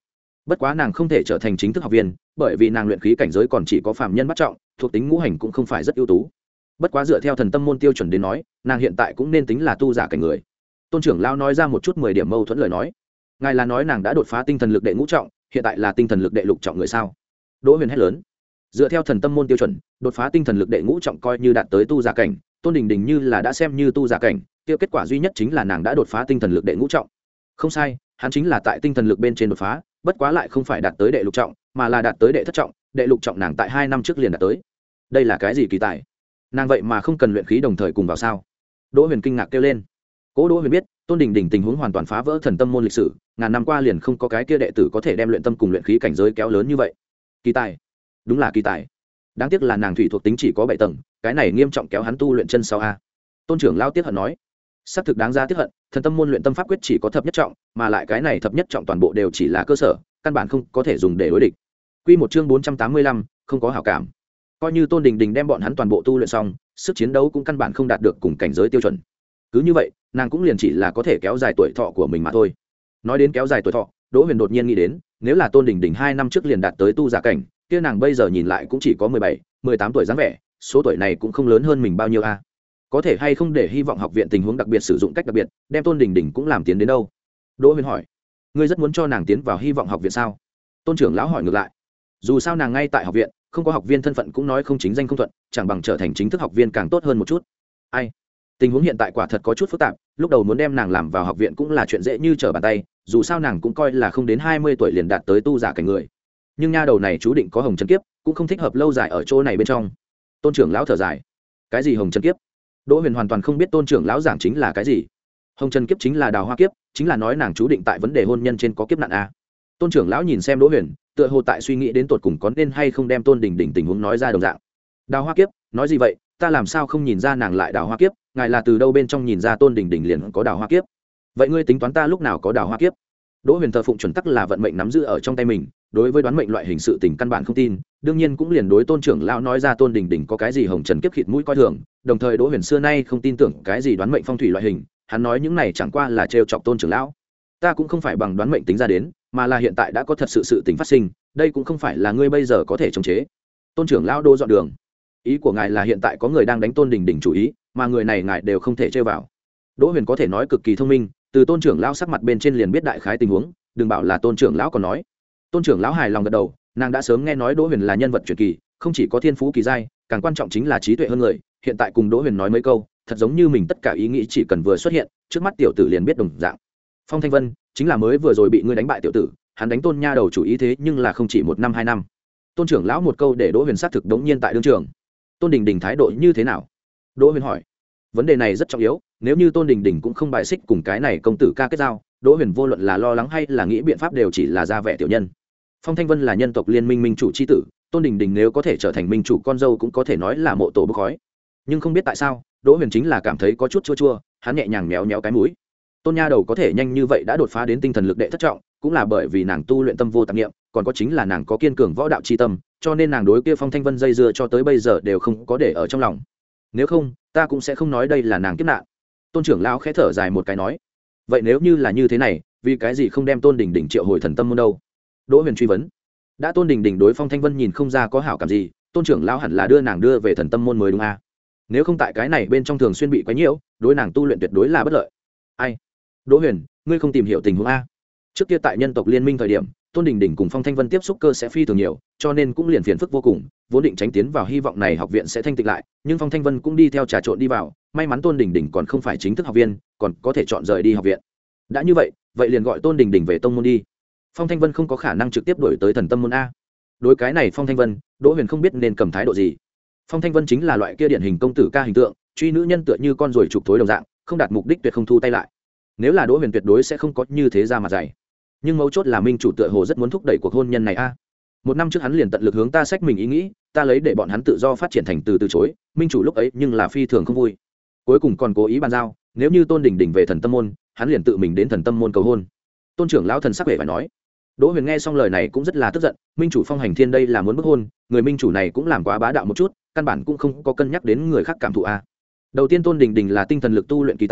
bất quá nàng không thể trở thành chính thức học viên bởi vì nàng luyện khí cảnh giới còn chỉ có phạm nhân bắt trọng, thuộc tính ngũ hành cũng không phải rất ưu tú. Bất quá dựa theo thần tâm môn tiêu chuẩn đến nói, nàng hiện tại cũng nên tính là tu giả cảnh người. Tôn trưởng lão nói ra một chút mười điểm mâu thuẫn lời nói. Ngài là nói nàng đã đột phá tinh thần lực đệ ngũ trọng, hiện tại là tinh thần lực đệ lục trọng người sao? Đỗ Huyền hét lớn. Dựa theo thần tâm môn tiêu chuẩn, đột phá tinh thần lực đệ ngũ trọng coi như đạt tới tu giả cảnh, Tôn Đình Đình như là đã xem như tu giả cảnh, kia kết quả duy nhất chính là nàng đã đột phá tinh thần lực đệ ngũ trọng. Không sai, hắn chính là tại tinh thần lực bên trên đột phá, bất quá lại không phải đạt tới đệ lục trọng, mà là đạt tới đệ thất trọng, đệ lục trọng nàng tại hai năm trước liền đạt tới. Đây là cái gì kỳ tài? Nàng vậy mà không cần luyện khí đồng thời cùng vào sao? Đỗ Huyền kinh ngạc kêu lên. Cố Đỗ Huyền biết, Tôn Đình Đình tình huống hoàn toàn phá vỡ thần tâm môn lịch sử, ngàn năm qua liền không có cái kia đệ tử có thể đem luyện tâm cùng luyện khí cảnh giới kéo lớn như vậy. Kỳ tài, đúng là kỳ tài. Đáng tiếc là nàng thủy thuộc tính chỉ có bảy tầng, cái này nghiêm trọng kéo hắn tu luyện chân sau a. Tôn trưởng lão tiếc hận nói. Xác thực đáng ra tiếc hận, thần tâm môn luyện tâm pháp quyết chỉ có thập nhất trọng, mà lại cái này thập nhất trọng toàn bộ đều chỉ là cơ sở, căn bản không có thể dùng để đối địch. Quy một chương bốn trăm tám mươi lăm, không có hảo cảm. Coi như Tôn Đình Đình đem bọn hắn toàn bộ tu luyện xong, sức chiến đấu cũng căn bản không đạt được cùng cảnh giới tiêu chuẩn. Cứ như vậy, nàng cũng liền chỉ là có thể kéo dài tuổi thọ của mình mà thôi. Nói đến kéo dài tuổi thọ, Đỗ Huyền đột nhiên nghĩ đến, nếu là Tôn Đình Đình hai năm trước liền đạt tới tu giả cảnh, kia nàng bây giờ nhìn lại cũng chỉ có mười bảy, mười tám tuổi dáng vẻ, số tuổi này cũng không lớn hơn mình bao nhiêu a. Có thể hay không để hy vọng học viện tình huống đặc biệt sử dụng cách đặc biệt, đem Tôn Đình Đình cũng làm tiến đến đâu? Đỗ Huyền hỏi. Ngươi rất muốn cho nàng tiến vào hy vọng học viện sao? Tôn trưởng lão hỏi ngược lại. Dù sao nàng ngay tại học viện, không có học viên thân phận cũng nói không chính danh không thuận, chẳng bằng trở thành chính thức học viên càng tốt hơn một chút. Ai? Tình huống hiện tại quả thật có chút phức tạp, lúc đầu muốn đem nàng làm vào học viện cũng là chuyện dễ như trở bàn tay, dù sao nàng cũng coi là không đến hai mươi tuổi liền đạt tới tu giả cảnh người. Nhưng nha đầu này chú định có hồng trần kiếp, cũng không thích hợp lâu dài ở chỗ này bên trong. Tôn trưởng lão thở dài. Cái gì hồng trần kiếp? Đỗ Huyền hoàn toàn không biết Tôn trưởng lão giảng chính là cái gì. Hồng trần kiếp chính là đào hoa kiếp, chính là nói nàng chú định tại vấn đề hôn nhân trên có kiếp nạn a. Tôn trưởng lão nhìn xem Đỗ Huyền, tựa hồ tại suy nghĩ đến tột cùng có nên hay không đem Tôn Đình Đình tình huống nói ra đồng dạng. Đào hoa kiếp, nói gì vậy? Ta làm sao không nhìn ra nàng lại đào hoa kiếp? Ngài là từ đâu bên trong nhìn ra Tôn Đình Đình liền có đào hoa kiếp? Vậy ngươi tính toán ta lúc nào có đào hoa kiếp? Đỗ Huyền thờ phụng chuẩn tắc là vận mệnh nắm giữ ở trong tay mình, đối với đoán mệnh loại hình sự tình căn bản không tin, đương nhiên cũng liền đối Tôn trưởng lão nói ra Tôn Đình Đình có cái gì hồng trần kiếp khịt mũi coi thường, đồng thời Đỗ Huyền xưa nay không tin tưởng cái gì đoán mệnh phong thủy loại hình, hắn nói những này chẳng qua là trêu chọc Tôn trưởng lão. Ta cũng không phải bằng đoán mệnh tính ra đến, mà là hiện tại đã có thật sự sự tình phát sinh, đây cũng không phải là ngươi bây giờ có thể chống chế. Tôn trưởng lão đô dọn đường. Ý của ngài là hiện tại có người đang đánh Tôn Đình Đình chủ ý, mà người này ngài đều không thể chơi vào. Đỗ Huyền có thể nói cực kỳ thông minh, từ Tôn trưởng lão sắc mặt bên trên liền biết đại khái tình huống, đừng bảo là Tôn trưởng lão còn nói. Tôn trưởng lão hài lòng gật đầu, nàng đã sớm nghe nói Đỗ Huyền là nhân vật truyền kỳ, không chỉ có thiên phú kỳ giai, càng quan trọng chính là trí tuệ hơn người, hiện tại cùng Đỗ Huyền nói mấy câu, thật giống như mình tất cả ý nghĩ chỉ cần vừa xuất hiện, trước mắt tiểu tử liền biết đồng dạng. Phong Thanh Vân chính là mới vừa rồi bị ngươi đánh bại tiểu tử, hắn đánh Tôn nha đầu chủ ý thế nhưng là không chỉ một năm hai năm. Tôn trưởng lão một câu để Đỗ Huyền xác thực đống nhiên tại đương trường. Tôn Đình Đình thái độ như thế nào? Đỗ Huyền hỏi. Vấn đề này rất trọng yếu, nếu như Tôn Đình Đình cũng không bài xích cùng cái này công tử ca kết giao, Đỗ Huyền vô luận là lo lắng hay là nghĩ biện pháp đều chỉ là ra vẻ tiểu nhân. Phong Thanh Vân là nhân tộc liên minh minh chủ chi tử, Tôn Đình Đình nếu có thể trở thành minh chủ con dâu cũng có thể nói là mộ tổ bốc khói. Nhưng không biết tại sao, Đỗ Huyền chính là cảm thấy có chút chua chua, hắn nhẹ nhàng méo méo cái mũi. Tôn nha đầu có thể nhanh như vậy đã đột phá đến tinh thần lực đệ thất trọng, cũng là bởi vì nàng tu luyện tâm vô tạp niệm, còn có chính là nàng có kiên cường võ đạo chi tâm, cho nên nàng đối kia Phong Thanh Vân dây dưa cho tới bây giờ đều không có để ở trong lòng. Nếu không, ta cũng sẽ không nói đây là nàng kiếp nạn. Tôn trưởng lão khẽ thở dài một cái nói, vậy nếu như là như thế này, vì cái gì không đem Tôn Đình Đình triệu hồi thần tâm môn đâu? Đỗ Huyền truy vấn. Đã Tôn Đình Đình đối Phong Thanh Vân nhìn không ra có hảo cảm gì, Tôn trưởng lão hẳn là đưa nàng đưa về thần tâm môn mới đúng a? Nếu không tại cái này bên trong thường xuyên bị quấy nhiễu, đối nàng tu luyện tuyệt đối là bất lợi. Ai? Đỗ Huyền, ngươi không tìm hiểu tình huống a? Trước kia tại nhân tộc liên minh thời điểm, Tôn Đình Đình cùng Phong Thanh Vân tiếp xúc cơ sẽ phi thường nhiều, cho nên cũng liền phiền phức vô cùng, vốn định tránh tiến vào hy vọng này học viện sẽ thanh tịnh lại, nhưng Phong Thanh Vân cũng đi theo trà trộn đi vào, may mắn Tôn Đình Đình còn không phải chính thức học viên, còn có thể chọn rời đi học viện. Đã như vậy, vậy liền gọi Tôn Đình Đình về tông môn đi. Phong Thanh Vân không có khả năng trực tiếp đổi tới thần tâm môn a. Đối cái này Phong Thanh Vân, Đỗ Huyền không biết nên cầm thái độ gì. Phong Thanh Vân chính là loại kia điển hình công tử ca hình tượng, truy nữ nhân tựa như con ruồi trục thối đồng dạng, không đạt mục đích tuyệt không thu tay lại. Nếu là Đỗ Huyền tuyệt đối sẽ không có như thế ra mặt dày. Nhưng mấu chốt là minh chủ tựa hồ rất muốn thúc đẩy cuộc hôn nhân này a. Một năm trước hắn liền tận lực hướng ta sách mình ý nghĩ, ta lấy để bọn hắn tự do phát triển thành từ từ chối, minh chủ lúc ấy nhưng là phi thường không vui. Cuối cùng còn cố ý bàn giao, nếu như Tôn Đình Đình về thần tâm môn, hắn liền tự mình đến thần tâm môn cầu hôn. Tôn trưởng lão thần sắc vẻ phải nói. Đỗ Huyền nghe xong lời này cũng rất là tức giận, minh chủ Phong Hành Thiên đây là muốn bức hôn, người minh chủ này cũng làm quá bá đạo một chút, căn bản cũng không có cân nhắc đến người khác cảm thụ a. Đầu tiên Tôn Đình Đình là tinh thần lực tu luyện kỳ tài,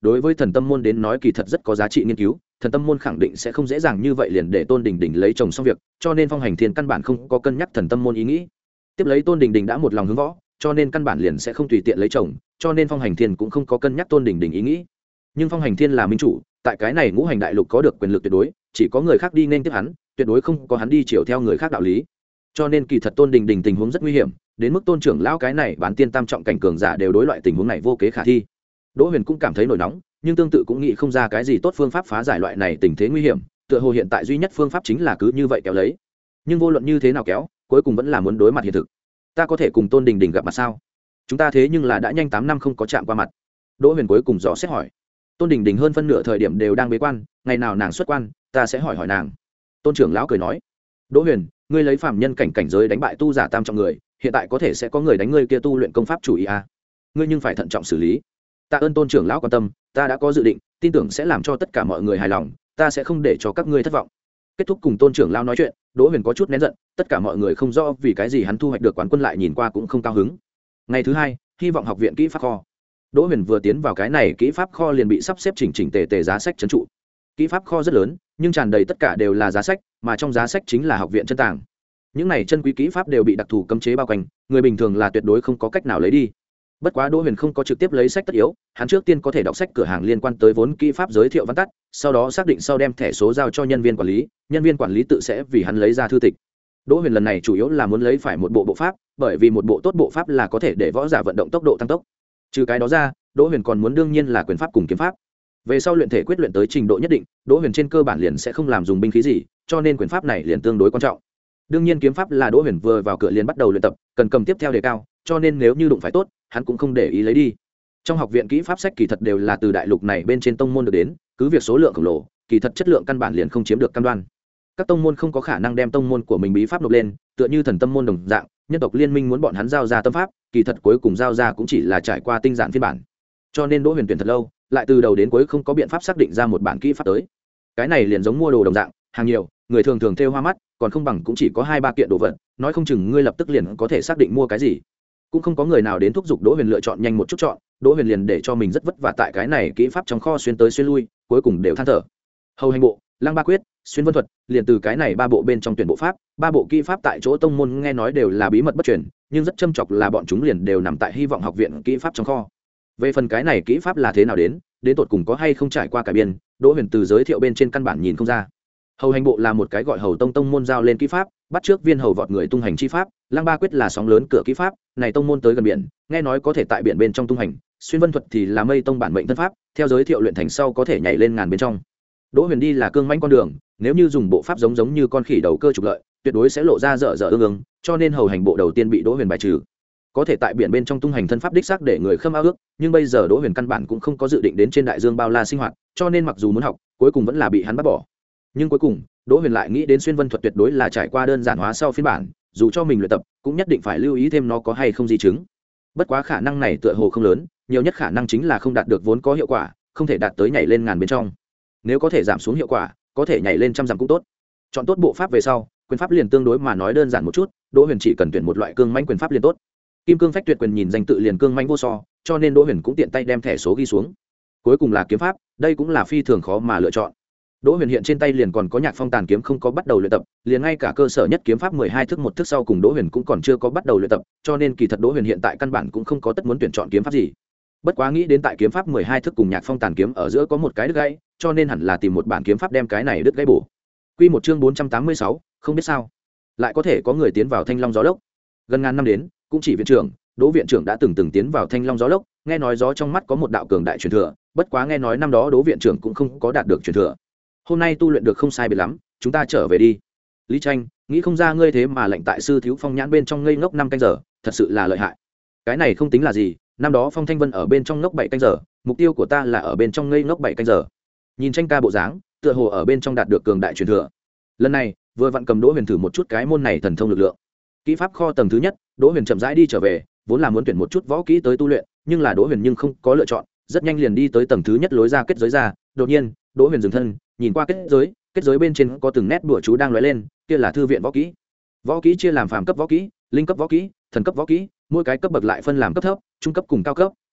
đối với thần tâm môn đến nói kỳ thật rất có giá trị nghiên cứu, thần tâm môn khẳng định sẽ không dễ dàng như vậy liền để Tôn Đình Đình lấy chồng xong việc, cho nên Phong Hành Thiên căn bản không có cân nhắc thần tâm môn ý nghĩ. Tiếp lấy Tôn Đình Đình đã một lòng hướng võ, cho nên căn bản liền sẽ không tùy tiện lấy chồng, cho nên Phong Hành Thiên cũng không có cân nhắc Tôn Đình Đình ý nghĩ. Nhưng Phong Hành Thiên là minh chủ, tại cái này ngũ hành đại lục có được quyền lực tuyệt đối, chỉ có người khác đi nên tiếp hắn, tuyệt đối không có hắn đi chiều theo người khác đạo lý. Cho nên kỳ thật Tôn Đình Đình tình huống rất nguy hiểm, đến mức Tôn trưởng lão cái này bán tiên tam trọng cảnh cường giả đều đối loại tình huống này vô kế khả thi. Đỗ Huyền cũng cảm thấy nổi nóng, nhưng tương tự cũng nghĩ không ra cái gì tốt phương pháp phá giải loại này tình thế nguy hiểm, tựa hồ hiện tại duy nhất phương pháp chính là cứ như vậy kéo lấy. Nhưng vô luận như thế nào kéo, cuối cùng vẫn là muốn đối mặt hiện thực. Ta có thể cùng Tôn Đình Đình gặp mặt sao? Chúng ta thế nhưng là đã nhanh tám năm không có chạm qua mặt. Đỗ Huyền cuối cùng dò xét hỏi. Tôn Đình Đình hơn phân nửa thời điểm đều đang bế quan, ngày nào nàng xuất quan, ta sẽ hỏi hỏi nàng. Tôn trưởng lão cười nói. Đỗ Huyền, ngươi lấy phàm nhân cảnh cảnh giới đánh bại tu giả tam trọng người, hiện tại có thể sẽ có người đánh ngươi kia tu luyện công pháp chủ ý à? Ngươi nhưng phải thận trọng xử lý. Tạ ơn Tôn trưởng lão quan tâm, ta đã có dự định, tin tưởng sẽ làm cho tất cả mọi người hài lòng, ta sẽ không để cho các ngươi thất vọng. Kết thúc cùng Tôn trưởng lão nói chuyện, Đỗ Huyền có chút nén giận, tất cả mọi người không rõ vì cái gì hắn thu hoạch được quán quân lại nhìn qua cũng không cao hứng. Ngày thứ hai, hy vọng học viện kỹ pháp kho. Đỗ Huyền vừa tiến vào cái này kỹ pháp kho liền bị sắp xếp chỉnh chỉnh tề tề giá sách trấn trụ. Kỹ pháp kho rất lớn, nhưng tràn đầy tất cả đều là giá sách, mà trong giá sách chính là học viện chân tàng. Những này chân quý kỹ pháp đều bị đặc thù cấm chế bao quanh, người bình thường là tuyệt đối không có cách nào lấy đi. Bất quá Đỗ Huyền không có trực tiếp lấy sách tất yếu, hắn trước tiên có thể đọc sách cửa hàng liên quan tới vốn kỹ pháp giới thiệu văn tắt, sau đó xác định sau đem thẻ số giao cho nhân viên quản lý, nhân viên quản lý tự sẽ vì hắn lấy ra thư tịch. Đỗ Huyền lần này chủ yếu là muốn lấy phải một bộ bộ pháp, bởi vì một bộ tốt bộ pháp là có thể để võ giả vận động tốc độ tăng tốc. Trừ cái đó ra, Đỗ Huyền còn muốn đương nhiên là quyền pháp cùng kiếm pháp. Về sau luyện thể quyết luyện tới trình độ nhất định, Đỗ Huyền trên cơ bản liền sẽ không làm dùng binh khí gì, cho nên quyền pháp này liền tương đối quan trọng. Đương nhiên kiếm pháp là Đỗ Huyền vừa vào cửa liền bắt đầu luyện tập, cần cầm tiếp theo đề cao, cho nên nếu như đụng phải tốt, hắn cũng không để ý lấy đi. Trong học viện kỹ pháp sách kỳ thật đều là từ đại lục này bên trên tông môn được đến, cứ việc số lượng khổng lồ, kỳ thật chất lượng căn bản liền không chiếm được cam đoan. Các tông môn không có khả năng đem tông môn của mình bí pháp nộp lên, tựa như thần tâm môn đồng dạng, nhân tộc liên minh muốn bọn hắn giao ra tâm pháp, kỳ thật cuối cùng giao ra cũng chỉ là trải qua tinh giản phiên bản. Cho nên Đỗ Huyền tuyển thật lâu, lại từ đầu đến cuối không có biện pháp xác định ra một bản kỹ pháp tới. Cái này liền giống mua đồ đồng dạng, hàng nhiều, người thường thường thêu hoa mắt, còn không bằng cũng chỉ có hai ba kiện đồ vật, nói không chừng ngươi lập tức liền có thể xác định mua cái gì. Cũng không có người nào đến thúc giục Đỗ Huyền lựa chọn nhanh một chút chọn, Đỗ Huyền liền để cho mình rất vất vả tại cái này kỹ pháp trong kho xuyên tới xuyên lui, cuối cùng đều than thở. Hầu hành bộ, Lăng Ba Quyết, Xuyên Vân Thuật, liền từ cái này ba bộ bên trong tuyển bộ pháp, ba bộ kỹ pháp tại chỗ tông môn nghe nói đều là bí mật bất truyền, nhưng rất châm chọc là bọn chúng liền đều nằm tại hy vọng học viện kỹ pháp trong kho. Về phần cái này kỹ pháp là thế nào đến, đến tột cùng có hay không trải qua cải biên, Đỗ Huyền từ giới thiệu bên trên căn bản nhìn không ra. Hầu hành bộ là một cái gọi hầu tông tông môn giao lên kỹ pháp, bắt trước viên hầu vọt người tung hành chi pháp. Lăng Ba Quyết là sóng lớn cửa kỹ pháp, này tông môn tới gần biển, nghe nói có thể tại biển bên trong tung hành. Xuyên Vân Thuật thì là mây tông bản mệnh thân pháp, theo giới thiệu luyện thành sau có thể nhảy lên ngàn bên trong. Đỗ Huyền đi là cương mãnh con đường, nếu như dùng bộ pháp giống giống như con khỉ đầu cơ trục lợi, tuyệt đối sẽ lộ ra dở dở ương ương, cho nên hầu hành bộ đầu tiên bị Đỗ Huyền bài trừ. Có thể tại biển bên trong tung hành thân pháp đích xác để người khâm ao ước, nhưng bây giờ Đỗ Huyền căn bản cũng không có dự định đến trên đại dương bao la sinh hoạt, cho nên mặc dù muốn học, cuối cùng vẫn là bị hắn bắt bỏ. Nhưng cuối cùng, Đỗ Huyền lại nghĩ đến Xuyên Vân Thuật tuyệt đối là trải qua đơn giản hóa sau phiên bản, dù cho mình luyện tập, cũng nhất định phải lưu ý thêm nó có hay không di chứng. Bất quá khả năng này tựa hồ không lớn, nhiều nhất khả năng chính là không đạt được vốn có hiệu quả, không thể đạt tới nhảy lên ngàn bên trong. Nếu có thể giảm xuống hiệu quả, có thể nhảy lên trăm dặm cũng tốt. Chọn tốt bộ pháp về sau, quyền pháp liền tương đối mà nói đơn giản một chút, Đỗ Huyền chỉ cần tuyển một loại cương mãnh quyền pháp liền tốt. Kim cương phách tuyệt quyền nhìn danh tự liền cương mãnh vô so, cho nên Đỗ Huyền cũng tiện tay đem thẻ số ghi xuống. Cuối cùng là kiếm pháp, đây cũng là phi thường khó mà lựa chọn. Đỗ Huyền hiện trên tay liền còn có Nhạc Phong Tàn kiếm không có bắt đầu luyện tập, liền ngay cả cơ sở nhất kiếm pháp mười hai thức một thức sau cùng Đỗ Huyền cũng còn chưa có bắt đầu luyện tập, cho nên kỳ thật Đỗ Huyền hiện tại căn bản cũng không có tất muốn tuyển chọn kiếm pháp gì. Bất quá nghĩ đến tại kiếm pháp mười hai thức cùng Nhạc Phong Tàn kiếm ở giữa có một cái đứt gãy, cho nên hẳn là tìm một bản kiếm pháp đem cái này đứt gãy bổ. Quy một chương bốn trăm tám mươi sáu, không biết sao lại có thể có người tiến vào Thanh Long gió lốc. Gần ngàn năm đến, cũng chỉ viện trưởng, Đỗ viện trưởng đã từng từng tiến vào Thanh Long gió lốc, nghe nói gió trong mắt có một đạo cường đại truyền thừa, bất quá nghe nói năm đó Đỗ viện trưởng cũng không có đạt được truyền thừa. Hôm nay tu luyện được không sai biệt lắm, chúng ta trở về đi. Lý Tranh, nghĩ không ra ngươi thế mà lệnh tại sư thiếu Phong nhãn bên trong ngây ngốc năm canh giờ, thật sự là lợi hại. Cái này không tính là gì, năm đó Phong Thanh Vân ở bên trong ngốc bảy canh giờ, mục tiêu của ta là ở bên trong ngây ngốc bảy canh giờ. Nhìn Tranh ca bộ dáng, tựa hồ ở bên trong đạt được cường đại truyền thừa. Lần này, vừa vặn cầm Đỗ Huyền thử một chút cái môn này thần thông lực lượng. Kỹ pháp kho tầng thứ nhất, Đỗ Huyền chậm rãi đi trở về, vốn là muốn tuyển một chút võ kỹ tới tu luyện, nhưng là Đỗ Huyền nhưng không có lựa chọn, rất nhanh liền đi tới tầng thứ nhất lối ra kết giới ra, đột nhiên, Đỗ Huyền dừng thân, nhìn qua kết giới, kết giới bên trên có từng nét đùa chú đang lóe lên, kia là thư viện võ kỹ. Võ kỹ chia làm phàm cấp võ kỹ, linh cấp võ kỹ, thần cấp võ kỹ, mỗi cái cấp bậc lại phân làm cấp thấp, trung cấp cùng cao cấp,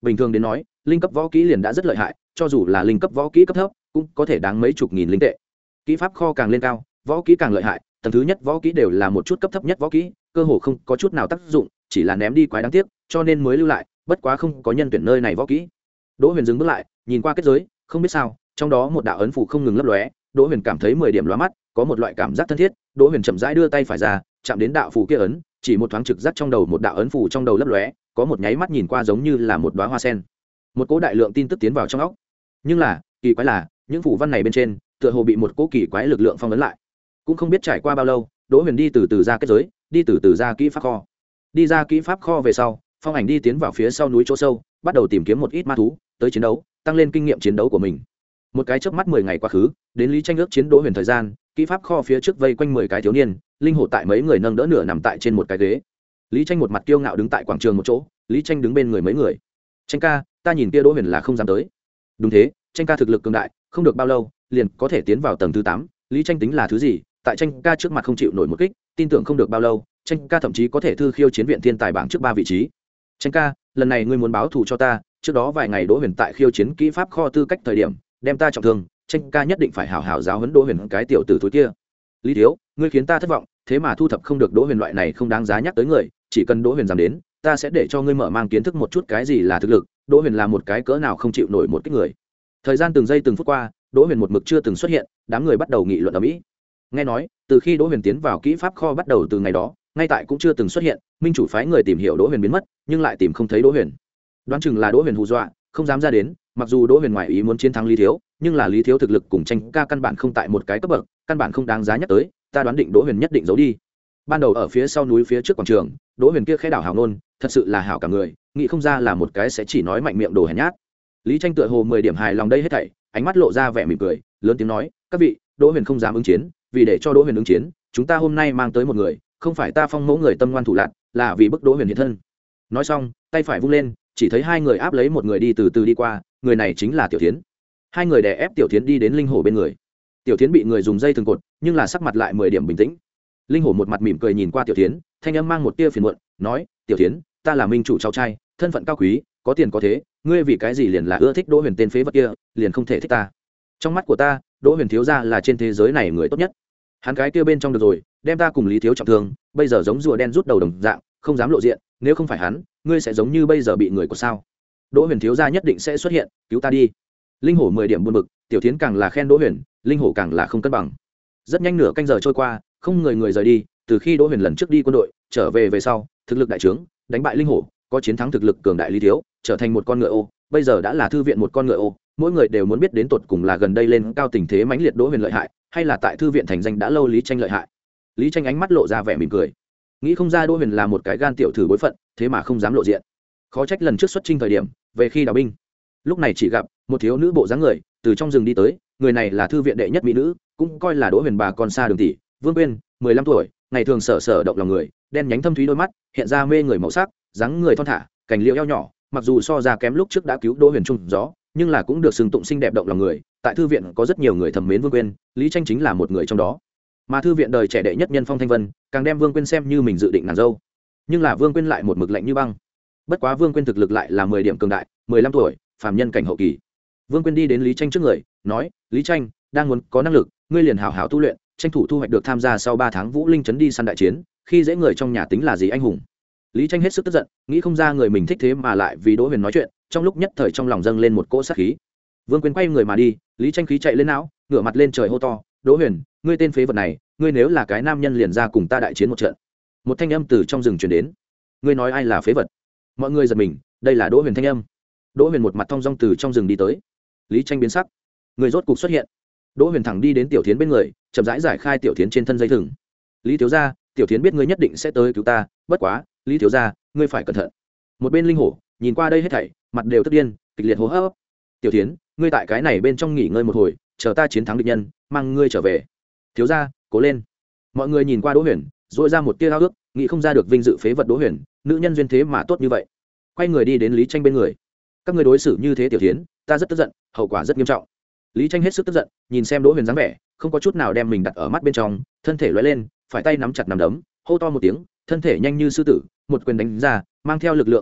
bình thường đến nói linh cấp võ kỹ liền đã rất lợi hại, cho dù là linh cấp võ kỹ cấp thấp cũng có thể đáng mấy chục nghìn linh tệ. Kỹ pháp kho càng lên cao, võ kỹ càng lợi hại, tầng thứ nhất võ kỹ đều là một chút cấp thấp nhất võ kỹ, cơ hồ không có chút nào tác dụng, chỉ là ném đi quái đáng tiếc, cho nên mới lưu lại, bất quá không có nhân tuyển nơi này võ kỹ. Đỗ Huyền dừng bước lại, nhìn qua kết giới, không biết sao, trong đó một đạo ấn phù không ngừng lấp lóe, Đỗ Huyền cảm thấy mười điểm lóa mắt, có một loại cảm giác thân thiết. Đỗ Huyền chậm rãi đưa tay phải ra, chạm đến đạo phù kia ấn, chỉ một thoáng trực giác trong đầu một đạo ấn phù trong đầu lấp lóe, có một nháy mắt nhìn qua giống như là một đóa hoa sen. Một cỗ đại lượng tin tức tiến vào trong óc. Nhưng là, kỳ quái là, những phù văn này bên trên, tựa hồ bị một cỗ kỳ quái lực lượng phong ấn lại. Cũng không biết trải qua bao lâu, Đỗ Huyền đi từ từ ra kết giới, đi từ từ ra kỹ pháp kho. Đi ra kỹ pháp kho về sau, Phong Ảnh đi tiến vào phía sau núi chỗ sâu, bắt đầu tìm kiếm một ít ma thú, tới chiến đấu, tăng lên kinh nghiệm chiến đấu của mình. Một cái chớp mắt mười ngày quá khứ, đến Lý Tranh ước chiến Đỗ Huyền thời gian, kỹ pháp kho phía trước vây quanh mười cái thiếu niên, linh hồn tại mấy người nâng đỡ nửa nằm tại trên một cái ghế. Lý Tranh một mặt kiêu ngạo đứng tại quảng trường một chỗ, Lý Tranh đứng bên người mấy người. Tranh ca, ta nhìn kia Đỗ Huyền là không dám tới. Đúng thế, Tranh ca thực lực cường đại, không được bao lâu, liền có thể tiến vào tầng thứ tám. Lý Tranh tính là thứ gì? Tại Tranh ca trước mặt không chịu nổi một kích, tin tưởng không được bao lâu, Tranh ca thậm chí có thể thư khiêu chiến viện thiên tài bảng trước ba vị trí. Tranh ca, lần này ngươi muốn báo thù cho ta, trước đó vài ngày Đỗ Huyền tại khiêu chiến kỹ pháp kho tư cách thời điểm, đem ta trọng thương, Tranh ca nhất định phải hảo hảo giáo huấn Đỗ Huyền cái tiểu tử thối kia. Lý thiếu, ngươi khiến ta thất vọng, thế mà thu thập không được Đỗ Huyền loại này không đáng giá nhắc tới người, chỉ cần Đỗ Huyền dám đến, ta sẽ để cho ngươi mở mang kiến thức một chút cái gì là thực lực, Đỗ Huyền là một cái cỡ nào không chịu nổi một cái người. Thời gian từng giây từng phút qua, Đỗ Huyền một mực chưa từng xuất hiện, đám người bắt đầu nghị luận ở mỹ. Nghe nói, từ khi Đỗ Huyền tiến vào kỹ pháp kho bắt đầu từ ngày đó, ngay tại cũng chưa từng xuất hiện, minh chủ phái người tìm hiểu Đỗ Huyền biến mất, nhưng lại tìm không thấy Đỗ Huyền. Đoán chừng là Đỗ Huyền hù dọa, không dám ra đến, mặc dù Đỗ Huyền ngoại ý muốn chiến thắng Lý thiếu, nhưng là Lý thiếu thực lực cùng Tranh ca căn bản không tại một cái cấp bậc, căn bản không đáng giá nhắc tới, ta đoán định Đỗ Huyền nhất định giấu đi. Ban đầu ở phía sau núi phía trước quảng trường, Đỗ Huyền kia khẽ đảo hào nôn, thật sự là hảo cả người, nghĩ không ra là một cái sẽ chỉ nói mạnh miệng đồ hèn nhát. Lý Tranh tựa hồ mười điểm hài lòng đây hết thảy, ánh mắt lộ ra vẻ mỉm cười, lớn tiếng nói, các vị, Đỗ Huyền không dám ứng chiến, vì để cho Đỗ Huyền ứng chiến, chúng ta hôm nay mang tới một người, không phải ta Phong mẫu người tâm ngoan thủ lạn, là vì bức Đỗ Huyền hiện thân. Nói xong, tay phải vung lên, chỉ thấy hai người áp lấy một người đi từ từ đi qua, người này chính là Tiểu Thiến. Hai người đè ép Tiểu Thiến đi đến linh hổ bên người. Tiểu Thiến bị người dùng dây thừng cột, nhưng là sắc mặt lại mười điểm bình tĩnh. Linh hổ một mặt mỉm cười nhìn qua Tiểu Thiến, thanh âm mang một tia phiền muộn, nói, Tiểu Thiến, ta là minh chủ cháu trai, thân phận cao quý, có tiền có thế, ngươi vì cái gì liền là ưa thích Đỗ Huyền tên phế vật kia, liền không thể thích ta? Trong mắt của ta, Đỗ Huyền thiếu gia là trên thế giới này người tốt nhất. Hắn cái kia bên trong được rồi, đem ta cùng Lý thiếu trọng thương, bây giờ giống rùa đen rút đầu đồng dạng, không dám lộ diện, nếu không phải hắn, ngươi sẽ giống như bây giờ bị người của sao? Đỗ Huyền thiếu gia nhất định sẽ xuất hiện, cứu ta đi. Linh hổ mười điểm buồn bực, Tiểu Thiến càng là khen Đỗ Huyền, linh hổ càng là không cân bằng. Rất nhanh nửa canh giờ trôi qua, không người người rời đi, từ khi Đỗ Huyền lần trước đi quân đội, trở về về sau, thực lực đại trướng, đánh bại linh hổ, có chiến thắng thực lực cường đại Lý thiếu, trở thành một con ngựa ô, bây giờ đã là thư viện một con ngựa ô, mỗi người đều muốn biết đến tột cùng là gần đây lên cao tình thế mãnh liệt Đỗ Huyền lợi hại, hay là tại thư viện thành danh đã lâu Lý Tranh lợi hại. Lý Tranh ánh mắt lộ ra vẻ mỉm cười, nghĩ không ra Đỗ Huyền là một cái gan tiểu thử bối phận, thế mà không dám lộ diện. Khó trách lần trước xuất chinh thời điểm, về khi đào binh, lúc này chỉ gặp một thiếu nữ bộ dáng người từ trong rừng đi tới, người này là thư viện đệ nhất mỹ nữ, cũng coi là Đỗ Huyền bà con xa Đường tỷ, Vương Quyên, mười lăm tuổi, ngày thường sở sở động lòng người, đen nhánh thâm thúy đôi mắt, hiện ra mê người màu sắc, dáng người thon thả, cành liễu eo nhỏ, mặc dù so ra kém lúc trước đã cứu Đỗ Huyền trung gió, nhưng là cũng được xưng tụng xinh đẹp động lòng người, tại thư viện có rất nhiều người thầm mến Vương Quyên, Lý Tranh chính là một người trong đó. Mà thư viện đời trẻ đệ nhất nhân Phong Thanh Vân, càng đem Vương Quyên xem như mình dự định nàng dâu. Nhưng là Vương Quyên lại một mực lạnh như băng. Bất quá Vương Quyên thực lực lại là mười điểm cường đại, mười lăm tuổi, phàm nhân cảnh hậu kỳ. Vương Quyên đi đến Lý Tranh trước người, nói, Lý Tranh, đang muốn có năng lực, ngươi liền hảo hảo tu luyện, tranh thủ thu hoạch được tham gia sau ba tháng Vũ Linh trấn đi săn đại chiến, khi dễ người trong nhà tính là gì anh hùng. Lý Tranh hết sức tức giận, nghĩ không ra người mình thích thế mà lại vì Đỗ Huyền nói chuyện, trong lúc nhất thời trong lòng dâng lên một cỗ sát khí. Vương Quyên quay người mà đi, Lý Tranh khí chạy lên não, ngửa mặt lên trời hô to, Đỗ Huyền, ngươi tên phế vật này, ngươi nếu là cái nam nhân liền ra cùng ta đại chiến một trận. Một thanh âm từ trong rừng truyền đến, ngươi nói ai là phế vật? Mọi người giật mình, đây là Đỗ Huyền thanh âm. Đỗ Huyền một mặt thong dong từ trong rừng đi tới. Lý Tranh biến sắc, người rốt cục xuất hiện. Đỗ Huyền thẳng đi đến Tiểu Thiến bên người, chậm rãi giải khai Tiểu Thiến trên thân dây thừng. Lý thiếu gia, Tiểu Thiến biết ngươi nhất định sẽ tới cứu ta, bất quá, Lý thiếu gia, ngươi phải cẩn thận. Một bên linh hổ nhìn qua đây hết thảy, mặt đều tức điên, kịch liệt hô hấp. Tiểu Thiến, ngươi tại cái này bên trong nghỉ ngơi một hồi, chờ ta chiến thắng địch nhân, mang ngươi trở về. Thiếu gia, cố lên. Mọi người nhìn qua Đỗ Huyền, dội ra một tia ao ước, nghĩ không ra được vinh dự phế vật Đỗ Huyền, nữ nhân duyên thế mà tốt như vậy. Quay người đi đến Lý Tranh bên người. Các ngươi đối xử như thế Tiểu Thiến, ta rất tức giận, hậu quả rất nghiêm trọng. Lý Tranh hết sức tức giận, nhìn xem Đỗ Huyền dáng vẻ, không có chút nào đem mình đặt ở mắt bên trong, thân thể lóe lên, phải tay nắm chặt nắm đấm, hô to một tiếng, thân thể nhanh như sư tử, một quyền đánh ra, mang theo lực lượng khổng lồ,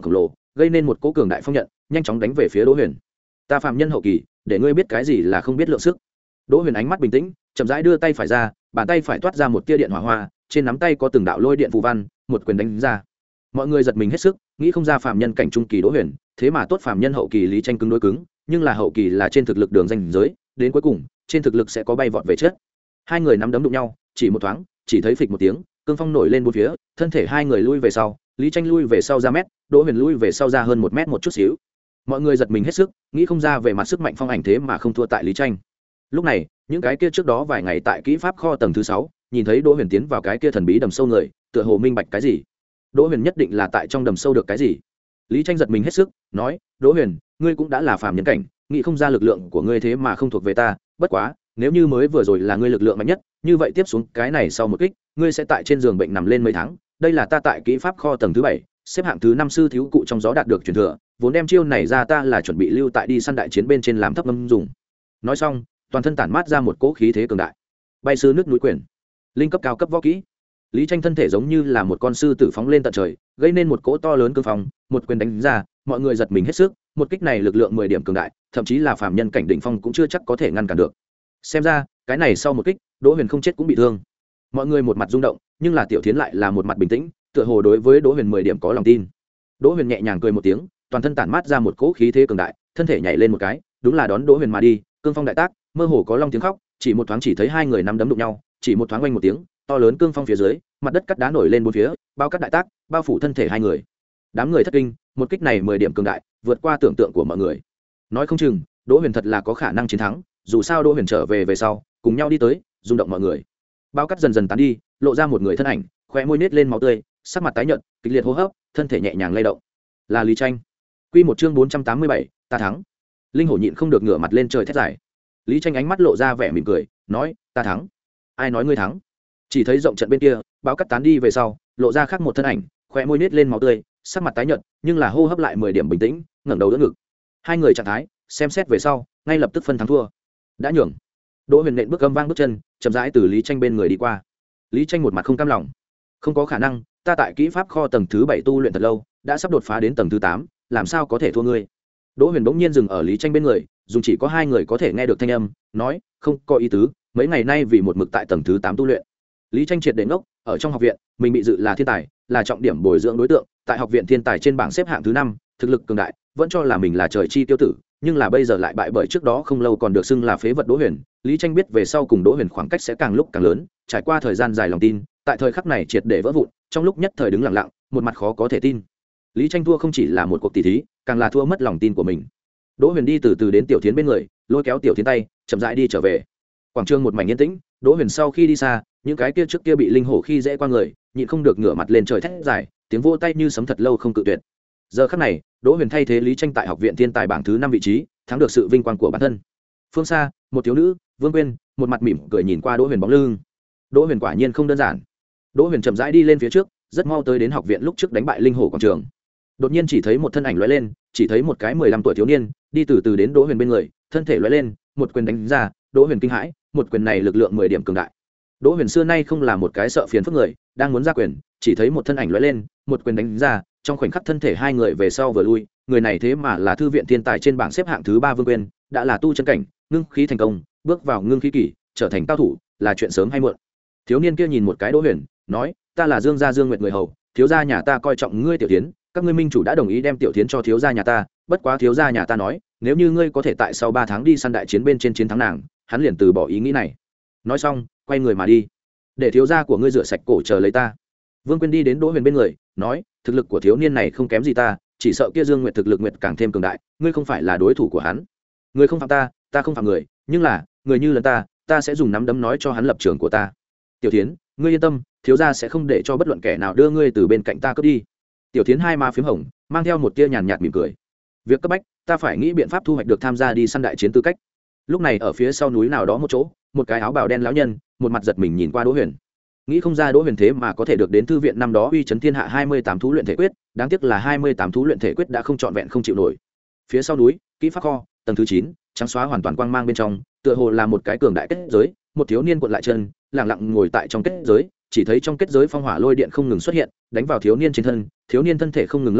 gây nên một cỗ cường đại phong nhận nhanh chóng đánh về phía đỗ huyền. Ta phạm nhân hậu kỳ, để ngươi biết cái gì là không biết lượng sức. Đỗ huyền ánh mắt bình tĩnh, chậm rãi đưa tay phải ra, bàn tay phải toát ra một tia điện hỏa hoa, trên nắm tay có từng đạo lôi điện phù văn, một quyền đánh ra. Mọi người giật mình hết sức, nghĩ không ra phạm nhân cảnh trung kỳ Đỗ huyền, thế mà tốt phạm nhân hậu kỳ Lý Tranh cứng đối cứng, nhưng là hậu kỳ là trên thực lực đường danh giới, đến cuối cùng trên thực lực sẽ có bay vọt về chết. Hai người nắm đấm đụng nhau, chỉ một thoáng, chỉ thấy phịch một tiếng, cương phong nổi lên bốn phía, thân thể hai người lui về sau, Lý Tranh lui về sau ra mét, Đỗ huyền lui về sau ra hơn một mét một chút xíu. Mọi người giật mình hết sức, nghĩ không ra về mặt sức mạnh phong ảnh thế mà không thua tại Lý Tranh. Lúc này, những cái kia trước đó vài ngày tại kỹ pháp kho tầng thứ sáu, nhìn thấy Đỗ huyền tiến vào cái kia thần bí đầm sâu người, tựa hồ minh bạch cái gì. Đỗ huyền nhất định là tại trong đầm sâu được cái gì. Lý Tranh giật mình hết sức, nói: Đỗ huyền, ngươi cũng đã là phàm nhân cảnh, nghĩ không ra lực lượng của ngươi thế mà không thuộc về ta, bất quá nếu như mới vừa rồi là ngươi lực lượng mạnh nhất, như vậy tiếp xuống cái này sau một kích, ngươi sẽ tại trên giường bệnh nằm lên mấy tháng. Đây là ta tại kỹ pháp kho tầng thứ bảy, xếp hạng thứ năm sư thiếu cụ trong gió đạt được truyền thừa, vốn đem chiêu này ra ta là chuẩn bị lưu tại đi săn đại chiến bên trên làm thấp ngâm dùng. Nói xong, toàn thân tản mát ra một cỗ khí thế cường đại. Bay sư nước núi quyền, linh cấp cao cấp võ kỹ. Lý Tranh thân thể giống như là một con sư tử phóng lên tận trời, gây nên một cỗ to lớn cương phong, một quyền đánh ra, mọi người giật mình hết sức, một kích này lực lượng mười điểm cường đại, thậm chí là phàm nhân cảnh đỉnh phong cũng chưa chắc có thể ngăn cản được. Xem ra, cái này sau một kích, Đỗ huyền không chết cũng bị thương. Mọi người một mặt rung động, nhưng là Tiểu Thiến lại là một mặt bình tĩnh, tựa hồ đối với Đỗ huyền mười điểm có lòng tin. Đỗ huyền nhẹ nhàng cười một tiếng, toàn thân tản mát ra một cỗ khí thế cường đại, thân thể nhảy lên một cái, đúng là đón Đỗ huyền mà đi, cương phong đại tác, mơ hồ có long tiếng khóc, chỉ một thoáng chỉ thấy hai người nắm đấm đụng nhau, chỉ một thoáng oanh một tiếng, to lớn cương phong phía dưới, mặt đất cắt đá nổi lên bốn phía, bao cắt đại tác, bao phủ thân thể hai người. Đám người thất kinh, một kích này mười điểm cường đại, vượt qua tưởng tượng của mọi người. Nói không chừng, Đỗ huyền thật là có khả năng chiến thắng, dù sao Đỗ huyền trở về về sau, cùng nhau đi tới, rung động mọi người. Bao cắt dần dần tán đi, lộ ra một người thân ảnh, khóe môi nết lên máu tươi, sắc mặt tái nhợt, kịch liệt hô hấp, thân thể nhẹ nhàng lay động. Là Lý Tranh. Quy một chương bốn trăm tám mươi bảy, ta thắng. Linh hổ nhịn không được ngửa mặt lên trời thét dài. Lý Tranh ánh mắt lộ ra vẻ mỉm cười, nói: Ta thắng. Ai nói ngươi thắng? Chỉ thấy rộng trận bên kia, báo cắt tán đi về sau, lộ ra khác một thân ảnh, khóe môi nết lên máu tươi, sắc mặt tái nhợt, nhưng là hô hấp lại mười điểm bình tĩnh, ngẩng đầu đỡ ngực. Hai người trạng thái, xem xét về sau, ngay lập tức phân thắng thua. Đã nhường. Đỗ huyền nện bước gầm vang bước chân, chậm rãi từ Lý Tranh bên người đi qua. Lý Tranh một mặt không cam lòng. Không có khả năng, ta tại kỹ pháp kho tầng thứ bảy tu luyện thật lâu, đã sắp đột phá đến tầng thứ tám, làm sao có thể thua ngươi? Đỗ huyền bỗng nhiên dừng ở Lý Tranh bên người, dùng chỉ có hai người có thể nghe được thanh âm, nói: Không có ý tứ, mấy ngày nay vì một mực tại tầng thứ tám tu luyện. Lý Tranh triệt để ngốc, ở trong học viện, mình bị dự là thiên tài, là trọng điểm bồi dưỡng đối tượng, tại học viện thiên tài trên bảng xếp hạng thứ năm, thực lực cường đại, vẫn cho là mình là trời chi tiêu tử, nhưng là bây giờ lại bại bởi trước đó không lâu còn được xưng là phế vật Đỗ huyền. Lý Tranh biết về sau cùng Đỗ huyền khoảng cách sẽ càng lúc càng lớn, trải qua thời gian dài lòng tin, tại thời khắc này triệt để vỡ vụn, trong lúc nhất thời đứng lặng lặng, một mặt khó có thể tin. Lý Tranh thua không chỉ là một cuộc tỷ thí, càng là thua mất lòng tin của mình. Đỗ huyền đi từ từ đến Tiểu Thiến bên người, lôi kéo Tiểu Thiến tay, chậm rãi đi trở về. Quảng trường một mảnh yên tĩnh, Đỗ huyền sau khi đi xa, những cái kia trước kia bị linh hổ khi dễ qua người, nhịn không được ngửa mặt lên trời thét dài, tiếng vỗ tay như sấm thật lâu không cự tuyệt. Giờ khắc này, Đỗ huyền thay thế Lý Tranh tại học viện thiên tài bảng thứ năm vị trí, thắng được sự vinh quang của bản thân. Phương xa, một thiếu nữ, Vương Quyên, một mặt mỉm cười nhìn qua Đỗ huyền bóng lưng. Đỗ huyền quả nhiên không đơn giản. Đỗ huyền chậm rãi đi lên phía trước, rất mau tới đến học viện lúc trước đánh bại linh hổ quảng trường. Đột nhiên chỉ thấy một thân ảnh lóe lên, chỉ thấy một cái mười lăm tuổi thiếu niên đi từ từ đến Đỗ huyền bên người, thân thể lóe lên, một quyền đánh ra, Đỗ huyền kinh hãi, một quyền này lực lượng mười điểm cường đại. Đỗ huyền xưa nay không là một cái sợ phiền phức người, đang muốn ra quyền, chỉ thấy một thân ảnh lóe lên, một quyền đánh ra, trong khoảnh khắc thân thể hai người về sau vừa lui, người này thế mà là thư viện thiên tài trên bảng xếp hạng thứ ba Vương Quyên, đã là tu chân cảnh, ngưng khí thành công, bước vào ngưng khí kỳ, trở thành cao thủ, là chuyện sớm hay muộn. Thiếu niên kia nhìn một cái Đỗ huyền, nói: Ta là Dương gia Dương Nguyệt người hầu, thiếu gia nhà ta coi trọng ngươi Tiểu Thiến, các ngươi minh chủ đã đồng ý đem Tiểu Thiến cho thiếu gia nhà ta, bất quá thiếu gia nhà ta nói, nếu như ngươi có thể tại sau ba tháng đi săn đại chiến bên trên chiến thắng nàng, hắn liền từ bỏ ý nghĩ này. Nói xong, quay người mà đi. Để thiếu gia của ngươi rửa sạch cổ chờ lấy ta. Vương Quyên đi đến Đỗ huyền bên người, nói: Thực lực của thiếu niên này không kém gì ta, chỉ sợ kia Dương Nguyệt thực lực Nguyệt càng thêm cường đại, ngươi không phải là đối thủ của hắn. Người không phạm ta, ta không phạm người, nhưng là, người như lần ta, ta sẽ dùng nắm đấm nói cho hắn lập trường của ta. Tiểu Thiến, ngươi yên tâm, thiếu gia sẽ không để cho bất luận kẻ nào đưa ngươi từ bên cạnh ta cướp đi. Tiểu Thiến hai má phím hồng, mang theo một tia nhàn nhạt mỉm cười. Việc cấp bách, ta phải nghĩ biện pháp thu hoạch được tham gia đi săn đại chiến tư cách. Lúc này ở phía sau núi nào đó một chỗ, một cái áo bào đen lão nhân, một mặt giật mình nhìn qua Đỗ huyền. Nghĩ không ra Đỗ huyền thế mà có thể được đến thư viện năm đó uy chấn thiên hạ hai mươi tám thú luyện thể quyết, đáng tiếc là hai mươi tám thú luyện thể quyết đã không trọn vẹn không chịu nổi. Phía sau núi, kỹ pháp kho, tầng thứ chín, trắng xóa hoàn toàn quang mang bên trong, tựa hồ là một cái cường đại kết giới, một thiếu niên cuộn lại chân, lặng lặng ngồi tại trong kết giới, chỉ thấy trong kết giới phong hỏa lôi điện không ngừng xuất hiện, đánh vào thiếu niên trên thân, thiếu niên thân thể không ngừng lấp lóe,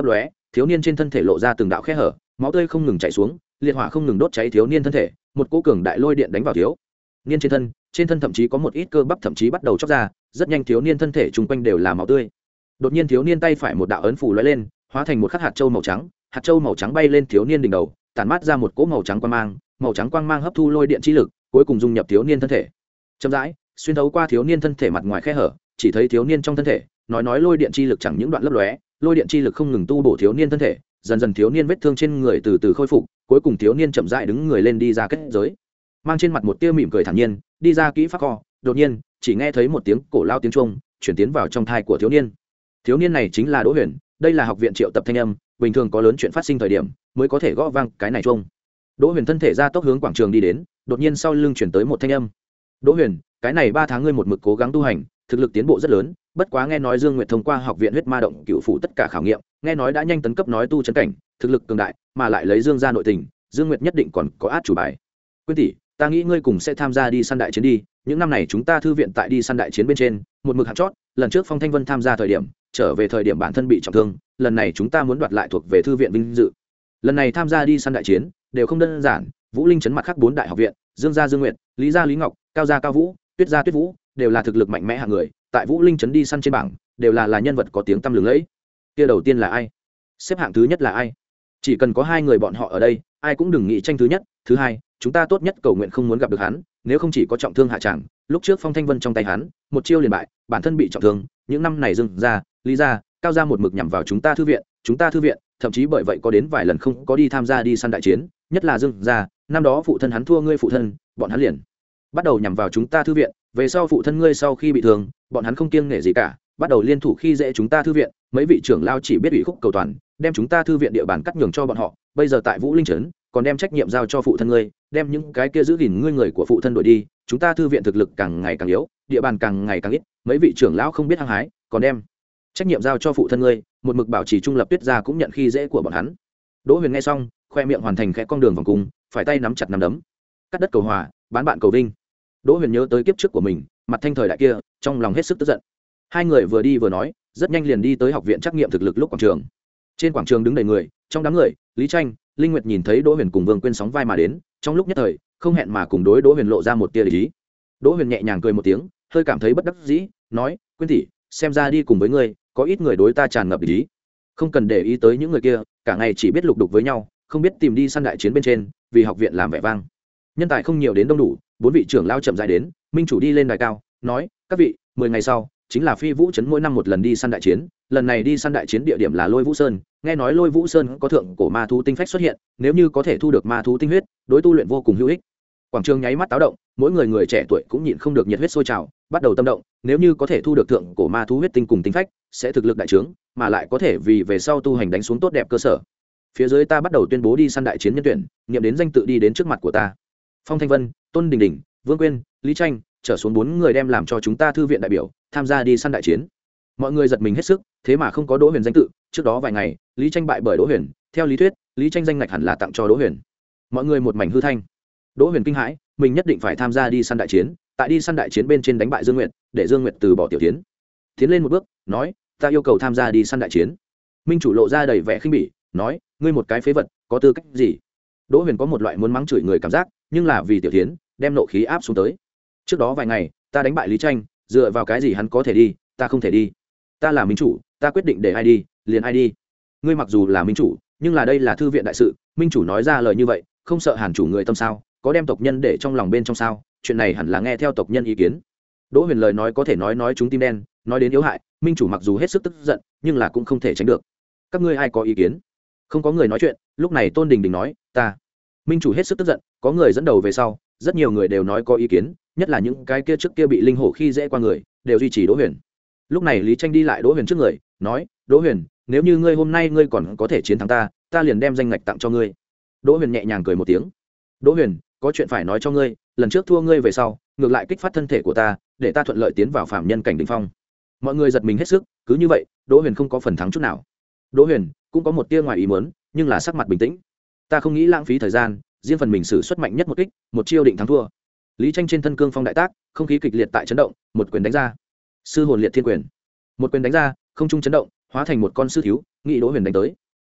thiếu niên trên thân thể lộ ra từng đạo khe hở, máu tươi không ngừng chảy xuống, liệt hỏa không ngừng đốt cháy thiếu niên thân thể, một cỗ cường đại lôi điện đánh vào thiếu niên trên thân, trên thân thậm chí có một ít cơ bắp thậm chí bắt đầu chóc ra, rất nhanh thiếu niên thân thể chung quanh đều là máu tươi. Đột nhiên thiếu niên tay phải một đạo ấn phù lóe lên, hóa thành một khắc hạt châu màu trắng, hạt châu màu trắng bay lên thiếu niên đỉnh đầu, tản mát ra một cỗ màu trắng quang mang, màu trắng quang mang hấp thu lôi điện chi lực, cuối cùng dung nhập thiếu niên thân thể. Chậm rãi, xuyên thấu qua thiếu niên thân thể mặt ngoài khe hở, chỉ thấy thiếu niên trong thân thể, nói nói lôi điện chi lực chẳng những đoạn lấp lóe, lôi điện chi lực không ngừng tu bổ thiếu niên thân thể, dần dần thiếu niên vết thương trên người từ từ khôi phục, cuối cùng thiếu niên chậm rãi đứng người lên đi ra kết giới, mang trên mặt một tia mỉm cười thản nhiên, đi ra kỹ pháp kho. Đột nhiên, chỉ nghe thấy một tiếng cổ lao tiếng trung chuyển tiến vào trong thai của thiếu niên. Thiếu niên này chính là Đỗ Huyền, đây là học viện triệu tập thanh âm, bình thường có lớn chuyện phát sinh thời điểm mới có thể gõ vang cái này trung. Đỗ Huyền thân thể ra tốc hướng quảng trường đi đến, đột nhiên sau lưng chuyển tới một thanh âm. Đỗ Huyền, cái này ba tháng ngươi một mực cố gắng tu hành, thực lực tiến bộ rất lớn, bất quá nghe nói Dương Nguyệt thông qua học viện huyết ma động cựu phủ tất cả khảo nghiệm, nghe nói đã nhanh tấn cấp nói tu chân cảnh, thực lực cường đại, mà lại lấy Dương gia nội tình, Dương Nguyệt nhất định còn có át chủ bài. Quyên tỷ, ta nghĩ ngươi cùng sẽ tham gia đi săn đại chiến đi, những năm này chúng ta thư viện tại đi săn đại chiến bên trên, một mực hạng chót, lần trước Phong Thanh Vân tham gia thời điểm, trở về thời điểm bản thân bị trọng thương, lần này chúng ta muốn đoạt lại thuộc về thư viện vinh dự. Lần này tham gia đi săn đại chiến, đều không đơn giản, Vũ Linh trấn mặt khác bốn đại học viện, Dương gia Dương Nguyệt, Lý gia Lý Ngọc, Cao gia Cao Vũ, Tuyết gia Tuyết Vũ, đều là thực lực mạnh mẽ hạng người, tại Vũ Linh trấn đi săn trên bảng, đều là là nhân vật có tiếng tăm lừng lẫy. Kia đầu tiên là ai? Xếp hạng thứ nhất là ai? Chỉ cần có hai người bọn họ ở đây, ai cũng đừng nghĩ tranh thứ nhất, thứ hai, chúng ta tốt nhất cầu nguyện không muốn gặp được hắn, nếu không chỉ có trọng thương hạ tràng. Lúc trước Phong Thanh Vân trong tay hắn, một chiêu liền bại, bản thân bị trọng thương, những năm này Dương gia, Lý gia, Cao gia một mực nhằm vào chúng ta thư viện, chúng ta thư viện, thậm chí bởi vậy có đến vài lần không có đi tham gia đi săn đại chiến, nhất là Dương gia, năm đó phụ thân hắn thua ngươi phụ thân, bọn hắn liền bắt đầu nhằm vào chúng ta thư viện, về sau phụ thân ngươi sau khi bị thương, bọn hắn không kiêng nể gì cả, bắt đầu liên thủ khi dễ chúng ta thư viện, mấy vị trưởng lao chỉ biết ủy khúc cầu toàn, đem chúng ta thư viện địa bàn cắt nhường cho bọn họ, bây giờ tại Vũ Linh trấn, còn đem trách nhiệm giao cho phụ thân ngươi, đem những cái kia giữ gìn ngươi người của phụ thân đuổi đi, chúng ta thư viện thực lực càng ngày càng yếu, địa bàn càng ngày càng ít, mấy vị trưởng lão không biết hăng hái, còn đem trách nhiệm giao cho phụ thân ngươi, một mực bảo trì trung lập. Tuyết gia cũng nhận khi dễ của bọn hắn. Đỗ Huyền nghe xong, khoe miệng hoàn thành khẽ con đường vòng cung, phải tay nắm chặt nắm đấm, cắt đất cầu hòa, bán bạn cầu vinh. Đỗ Huyền nhớ tới kiếp trước của mình, mặt thanh thời đại kia, trong lòng hết sức tức giận. Hai người vừa đi vừa nói, rất nhanh liền đi tới học viện trắc nghiệm thực lực lúc quảng trường. Trên quảng trường đứng đầy người, trong đám người, Lý Tranh, Linh Nguyệt nhìn thấy Đỗ Huyền cùng Vương Quyên sóng vai mà đến, trong lúc nhất thời, không hẹn mà cùng đối Đỗ Huyền lộ ra một tia ý. Đỗ Huyền nhẹ nhàng cười một tiếng, hơi cảm thấy bất đắc dĩ, nói: "Quyên tỷ, xem ra đi cùng với ngươi, có ít người đối ta tràn ngập ý. Không cần để ý tới những người kia, cả ngày chỉ biết lục đục với nhau, không biết tìm đi săn đại chiến bên trên, vì học viện làm vẻ vang." Nhân tài không nhiều đến đông đủ, bốn vị trưởng lao chậm rãi đến, minh chủ đi lên đài cao, nói: "Các vị, mười ngày sau chính là Phi Vũ trấn mỗi năm một lần đi săn đại chiến, lần này đi săn đại chiến địa điểm là Lôi Vũ Sơn, nghe nói Lôi Vũ Sơn có thượng cổ ma thú tinh phách xuất hiện, nếu như có thể thu được ma thú tinh huyết, đối tu luyện vô cùng hữu ích." Quảng trường nháy mắt táo động, mỗi người người trẻ tuổi cũng nhịn không được nhiệt huyết sôi trào, bắt đầu tâm động, nếu như có thể thu được thượng cổ ma thú huyết tinh cùng tinh phách, sẽ thực lực đại trướng, mà lại có thể vì về sau tu hành đánh xuống tốt đẹp cơ sở. Phía dưới ta bắt đầu tuyên bố đi săn đại chiến nhân tuyển, niệm đến danh tự đi đến trước mặt của ta. Phong Thanh Vân, Tôn Đình Đình, Vương Quyên, Lý Tranh, trở xuống bốn người đem làm cho chúng ta thư viện đại biểu, tham gia đi săn đại chiến. Mọi người giật mình hết sức, thế mà không có Đỗ Huyền danh tự, trước đó vài ngày, Lý Tranh bại bởi Đỗ Huyền, theo lý thuyết, Lý Tranh danh ngạch hẳn là tặng cho Đỗ Huyền. Mọi người một mảnh hư thanh. Đỗ Huyền kinh hãi, mình nhất định phải tham gia đi săn đại chiến, tại đi săn đại chiến bên trên đánh bại Dương Nguyệt, để Dương Nguyệt từ bỏ tiểu tiến. Tiến lên một bước, nói: "Ta yêu cầu tham gia đi săn đại chiến." Minh chủ lộ ra đầy vẻ khinh bỉ, nói: "Ngươi một cái phế vật, có tư cách gì?" Đỗ Huyền có một loại muốn mắng chửi người cảm giác, nhưng là vì tiểu tiến, đem nộ khí áp xuống tới. Trước đó vài ngày, ta đánh bại Lý Tranh, dựa vào cái gì hắn có thể đi, ta không thể đi? Ta là minh chủ, ta quyết định để ai đi, liền ai đi. Ngươi mặc dù là minh chủ, nhưng là đây là thư viện đại sự, minh chủ nói ra lời như vậy, không sợ Hàn chủ người tâm sao? Có đem tộc nhân để trong lòng bên trong sao? Chuyện này hẳn là nghe theo tộc nhân ý kiến. Đỗ Huyền lời nói có thể nói nói chúng tim đen, nói đến yếu hại, minh chủ mặc dù hết sức tức giận, nhưng là cũng không thể tránh được. Các ngươi ai có ý kiến? Không có người nói chuyện, lúc này Tôn Đình Đình nói: "Ta." Minh chủ hết sức tức giận, có người dẫn đầu về sau, rất nhiều người đều nói có ý kiến, nhất là những cái kia trước kia bị linh hổ khi dễ qua người, đều duy trì Đỗ Huyền. Lúc này Lý Tranh đi lại Đỗ Huyền trước người, nói: "Đỗ Huyền, nếu như ngươi hôm nay ngươi còn có thể chiến thắng ta, ta liền đem danh ngạch tặng cho ngươi." Đỗ Huyền nhẹ nhàng cười một tiếng: "Đỗ Huyền, có chuyện phải nói cho ngươi, lần trước thua ngươi về sau, ngược lại kích phát thân thể của ta, để ta thuận lợi tiến vào phàm nhân cảnh đỉnh phong." Mọi người giật mình hết sức, cứ như vậy, Đỗ Huyền không có phần thắng chút nào. Đỗ Huyền cũng có một tia ngoài ý muốn, nhưng là sắc mặt bình tĩnh. "Ta không nghĩ lãng phí thời gian, riêng phần mình sử xuất mạnh nhất một kích, một chiêu định thắng thua." Lý Tranh trên thân cương phong đại tác, không khí kịch liệt tại chấn động, một quyền đánh ra. Sư hồn liệt thiên quyền. Một quyền đánh ra, không trung chấn động, hóa thành một con sư thiếu, nghị Đỗ Huyền đánh tới.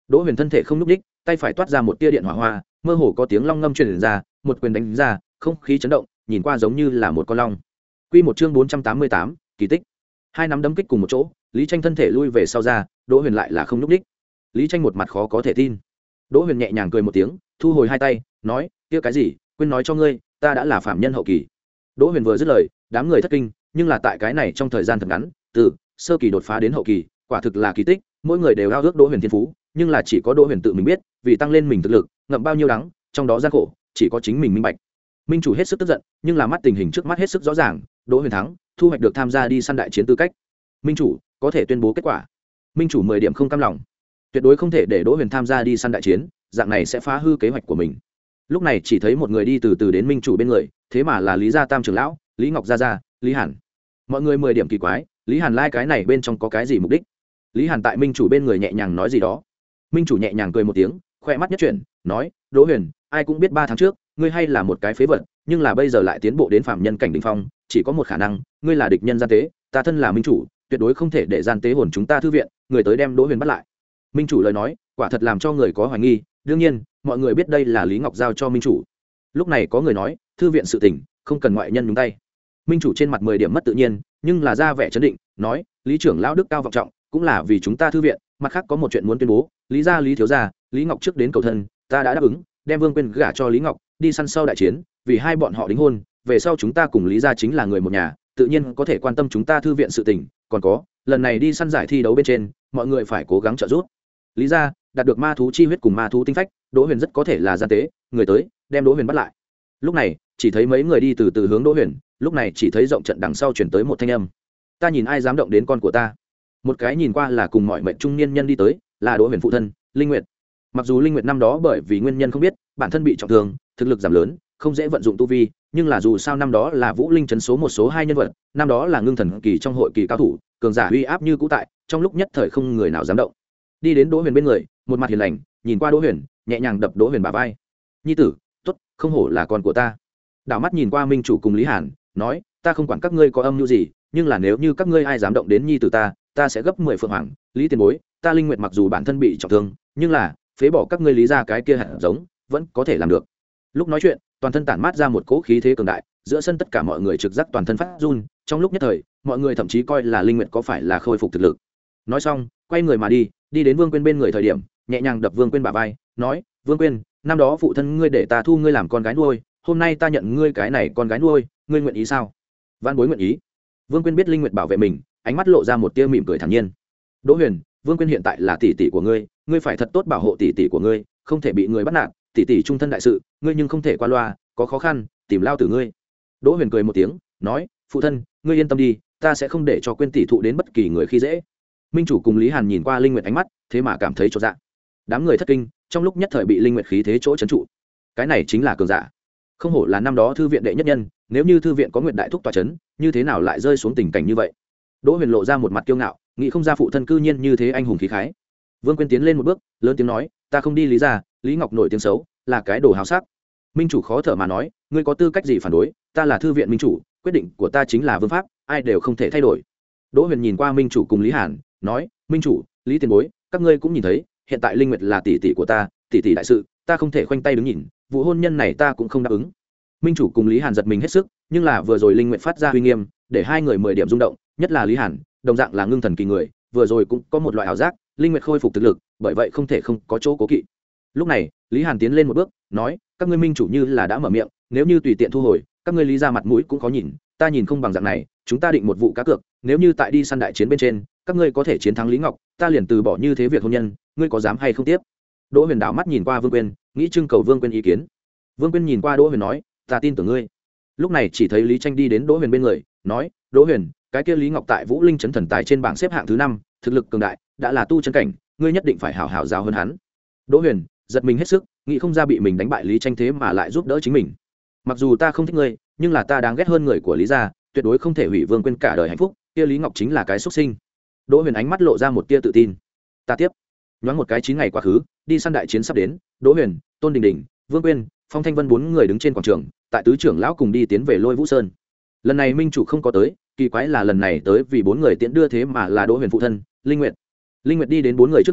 Đỗ Huyền thân thể không nhúc nhích, tay phải toát ra một tia điện hỏa hoa, mơ hồ có tiếng long ngâm truyền ra, một quyền đánh ra, không khí chấn động, nhìn qua giống như là một con long. Quy một chương bốn trăm tám mươi tám, kỳ tích. Hai nắm đấm kích cùng một chỗ, Lý Tranh thân thể lui về sau ra, Đỗ Huyền lại là không nhúc nhích. Lý Tranh một mặt khó có thể tin. Đỗ Huyền nhẹ nhàng cười một tiếng, thu hồi hai tay, nói: "Kia cái gì, quên nói cho ngươi, ta đã là phạm nhân hậu kỳ." Đỗ Huyền vừa dứt lời, đám người thất kinh, nhưng là tại cái này trong thời gian thật ngắn, từ sơ kỳ đột phá đến hậu kỳ, quả thực là kỳ tích, mỗi người đều ao ước Đỗ Huyền thiên phú, nhưng là chỉ có Đỗ Huyền tự mình biết, vì tăng lên mình thực lực, ngậm bao nhiêu đắng, trong đó gian khổ, chỉ có chính mình minh bạch. Minh chủ hết sức tức giận, nhưng là mắt tình hình trước mắt hết sức rõ ràng, Đỗ Huyền thắng, thu hoạch được tham gia đi săn đại chiến tư cách. Minh chủ có thể tuyên bố kết quả. Minh chủ mười điểm không cam lòng, tuyệt đối không thể để Đỗ Huyền tham gia đi săn đại chiến, dạng này sẽ phá hư kế hoạch của mình. Lúc này chỉ thấy một người đi từ từ đến Minh chủ bên người, thế mà là Lý gia tam trưởng lão, Lý Ngọc gia gia, Lý Hàn. Mọi người mười điểm kỳ quái, Lý Hàn lai cái này bên trong có cái gì mục đích? Lý Hàn tại Minh chủ bên người nhẹ nhàng nói gì đó. Minh chủ nhẹ nhàng cười một tiếng, khoe mắt nhất chuyển, nói: "Đỗ Huyền, ai cũng biết ba tháng trước, ngươi hay là một cái phế vật, nhưng là bây giờ lại tiến bộ đến phàm nhân cảnh đỉnh phong, chỉ có một khả năng, ngươi là địch nhân gian tế, ta thân là minh chủ, tuyệt đối không thể để gian tế hồn chúng ta thư viện, người tới đem Đỗ Huyền bắt lại." Minh chủ lời nói, quả thật làm cho người có hoài nghi, đương nhiên, mọi người biết đây là Lý Ngọc giao cho minh chủ. Lúc này có người nói, thư viện sự tình, không cần ngoại nhân nhúng tay. Minh chủ trên mặt mười điểm mất tự nhiên, nhưng là ra vẻ trấn định, nói: "Lý trưởng lão đức cao vọng trọng, cũng là vì chúng ta thư viện, mặt khác có một chuyện muốn tuyên bố, Lý gia Lý thiếu gia, Lý Ngọc trước đến cầu thân, ta đã đáp ứng, đem Vương Quyên gả cho Lý Ngọc, đi săn sau đại chiến, vì hai bọn họ đính hôn, về sau chúng ta cùng Lý gia chính là người một nhà, tự nhiên có thể quan tâm chúng ta thư viện sự tình, còn có, lần này đi săn giải thi đấu bên trên, mọi người phải cố gắng trợ giúp." Lý gia đạt được ma thú chi huyết cùng ma thú tinh phách, Đỗ Huyền rất có thể là gian tế, người tới, đem Đỗ Huyền bắt lại. Lúc này, chỉ thấy mấy người đi từ từ hướng Đỗ Huyền, lúc này chỉ thấy rộng trận đằng sau chuyển tới một thanh âm: "Ta nhìn ai dám động đến con của ta." Một cái nhìn qua là cùng mọi mệnh trung niên nhân đi tới, là Đỗ Huyền phụ thân, Linh Nguyệt. Mặc dù Linh Nguyệt năm đó bởi vì nguyên nhân không biết, bản thân bị trọng thương, thực lực giảm lớn, không dễ vận dụng tu vi, nhưng là dù sao năm đó là Vũ Linh trấn số một số hai nhân vật, năm đó là ngưng thần kỳ trong hội kỳ cao thủ, cường giả uy áp như cũ tại, trong lúc nhất thời không người nào dám động. Đi đến Đỗ Huyền bên người, một mặt hiền lành, nhìn qua Đỗ Huyền, nhẹ nhàng đập Đỗ Huyền bả vai. "Nhi tử, tốt, không hổ là con của ta." Đảo mắt nhìn qua Minh chủ cùng Lý Hàn, nói: "Ta không quản các ngươi có âm mưu gì, nhưng là nếu như các ngươi ai dám động đến nhi tử ta, ta sẽ gấp mười phượng hoàng. Lý tiền bối, ta Linh Nguyệt mặc dù bản thân bị trọng thương, nhưng là phế bỏ các ngươi Lý gia cái kia hạt giống, vẫn có thể làm được." Lúc nói chuyện, toàn thân tản mát ra một cỗ khí thế cường đại, giữa sân tất cả mọi người trực giác toàn thân phát run, trong lúc nhất thời, mọi người thậm chí coi là Linh Nguyệt có phải là khôi phục thực lực. Nói xong, quay người mà đi, đi đến Vương Quyên bên người thời điểm, nhẹ nhàng đập Vương Quyên bả vai, nói: "Vương Quyên, năm đó phụ thân ngươi để ta thu ngươi làm con gái nuôi, hôm nay ta nhận ngươi cái này con gái nuôi, ngươi nguyện ý sao?" Vãn bối nguyện ý. Vương Quyên biết Linh Nguyệt bảo vệ mình, ánh mắt lộ ra một tia mỉm cười thản nhiên. "Đỗ Huyền, Vương Quyên hiện tại là tỷ tỷ của ngươi, ngươi phải thật tốt bảo hộ tỷ tỷ của ngươi, không thể bị người bắt nạt, tỷ tỷ trung thân đại sự, ngươi nhưng không thể qua loa, có khó khăn, tìm lao tử ngươi." Đỗ Huyền cười một tiếng, nói: "Phụ thân, ngươi yên tâm đi, ta sẽ không để cho Quyên tỷ thụ đến bất kỳ người khi dễ." Minh chủ cùng Lý Hàn nhìn qua Linh Nguyệt ánh mắt, thế mà cảm thấy chột dạ. Đám người thất kinh, trong lúc nhất thời bị Linh Nguyệt khí thế chỗ trấn trụ. Cái này chính là cường giả. Không hổ là năm đó thư viện đệ nhất nhân, nếu như thư viện có Nguyệt đại thúc tọa chấn, như thế nào lại rơi xuống tình cảnh như vậy? Đỗ Huyền lộ ra một mặt kiêu ngạo, nghĩ không ra phụ thân cư nhiên như thế anh hùng khí khái. Vương Quyên tiến lên một bước, lớn tiếng nói: "Ta không đi Lý gia, Lý Ngọc nổi tiếng xấu, là cái đồ háo sắc." Minh chủ khó thở mà nói: "Ngươi có tư cách gì phản đối, ta là thư viện minh chủ, quyết định của ta chính là vương pháp, ai đều không thể thay đổi." Đỗ Huyền nhìn qua Minh chủ cùng Lý Hàn, nói: "Minh chủ, Lý tiền bối, các ngươi cũng nhìn thấy, hiện tại Linh Nguyệt là tỷ tỷ của ta, tỷ tỷ đại sự, ta không thể khoanh tay đứng nhìn, vụ hôn nhân này ta cũng không đáp ứng." Minh chủ cùng Lý Hàn giật mình hết sức, nhưng là vừa rồi Linh Nguyệt phát ra uy nghiêm, để hai người mười điểm rung động, nhất là Lý Hàn, đồng dạng là ngưng thần kỳ người, vừa rồi cũng có một loại ảo giác, Linh Nguyệt khôi phục thực lực, bởi vậy không thể không có chỗ cố kỵ. Lúc này, Lý Hàn tiến lên một bước, nói: "Các ngươi minh chủ như là đã mở miệng, nếu như tùy tiện thu hồi, các ngươi Lý gia mặt mũi cũng khó nhìn, ta nhìn không bằng dạng này, chúng ta định một vụ cá cược, nếu như tại đi săn đại chiến bên trên, các ngươi có thể chiến thắng Lý Ngọc, ta liền từ bỏ như thế việc hôn nhân, ngươi có dám hay không tiếp?" Đỗ Huyền đảo mắt nhìn qua Vương Quyên, nghĩ trưng cầu Vương Quyên ý kiến. Vương Quyên nhìn qua Đỗ Huyền nói: "Ta tin tưởng ngươi." Lúc này chỉ thấy Lý Tranh đi đến Đỗ Huyền bên người, nói: "Đỗ Huyền, cái kia Lý Ngọc tại Vũ Linh trấn thần tài trên bảng xếp hạng thứ năm, thực lực cường đại, đã là tu chân cảnh, ngươi nhất định phải hảo hảo giáo hơn hắn." Đỗ Huyền giật mình hết sức, nghĩ không ra bị mình đánh bại Lý Tranh thế mà lại giúp đỡ chính mình. "Mặc dù ta không thích ngươi, nhưng là ta đáng ghét hơn người của Lý gia, tuyệt đối không thể hủy Vương Quyên cả đời hạnh phúc, kia Lý Ngọc chính là cái xuất sinh." Đỗ Huyền ánh mắt lộ ra một tia tự tin. "Ta tiếp." Nhoáng một cái chín ngày quá khứ, đi săn đại chiến sắp đến, Đỗ Huyền, Tôn Đình Đình, Vương Quyên, Phong Thanh Vân bốn người đứng trên quảng trường, tại tứ trưởng lão cùng đi tiến về Lôi Vũ Sơn. Lần này minh chủ không có tới, kỳ quái là lần này tới vì bốn người tiễn đưa thế mà là Đỗ Huyền phụ thân, Linh Nguyệt. Linh Nguyệt đi đến bốn người trước người,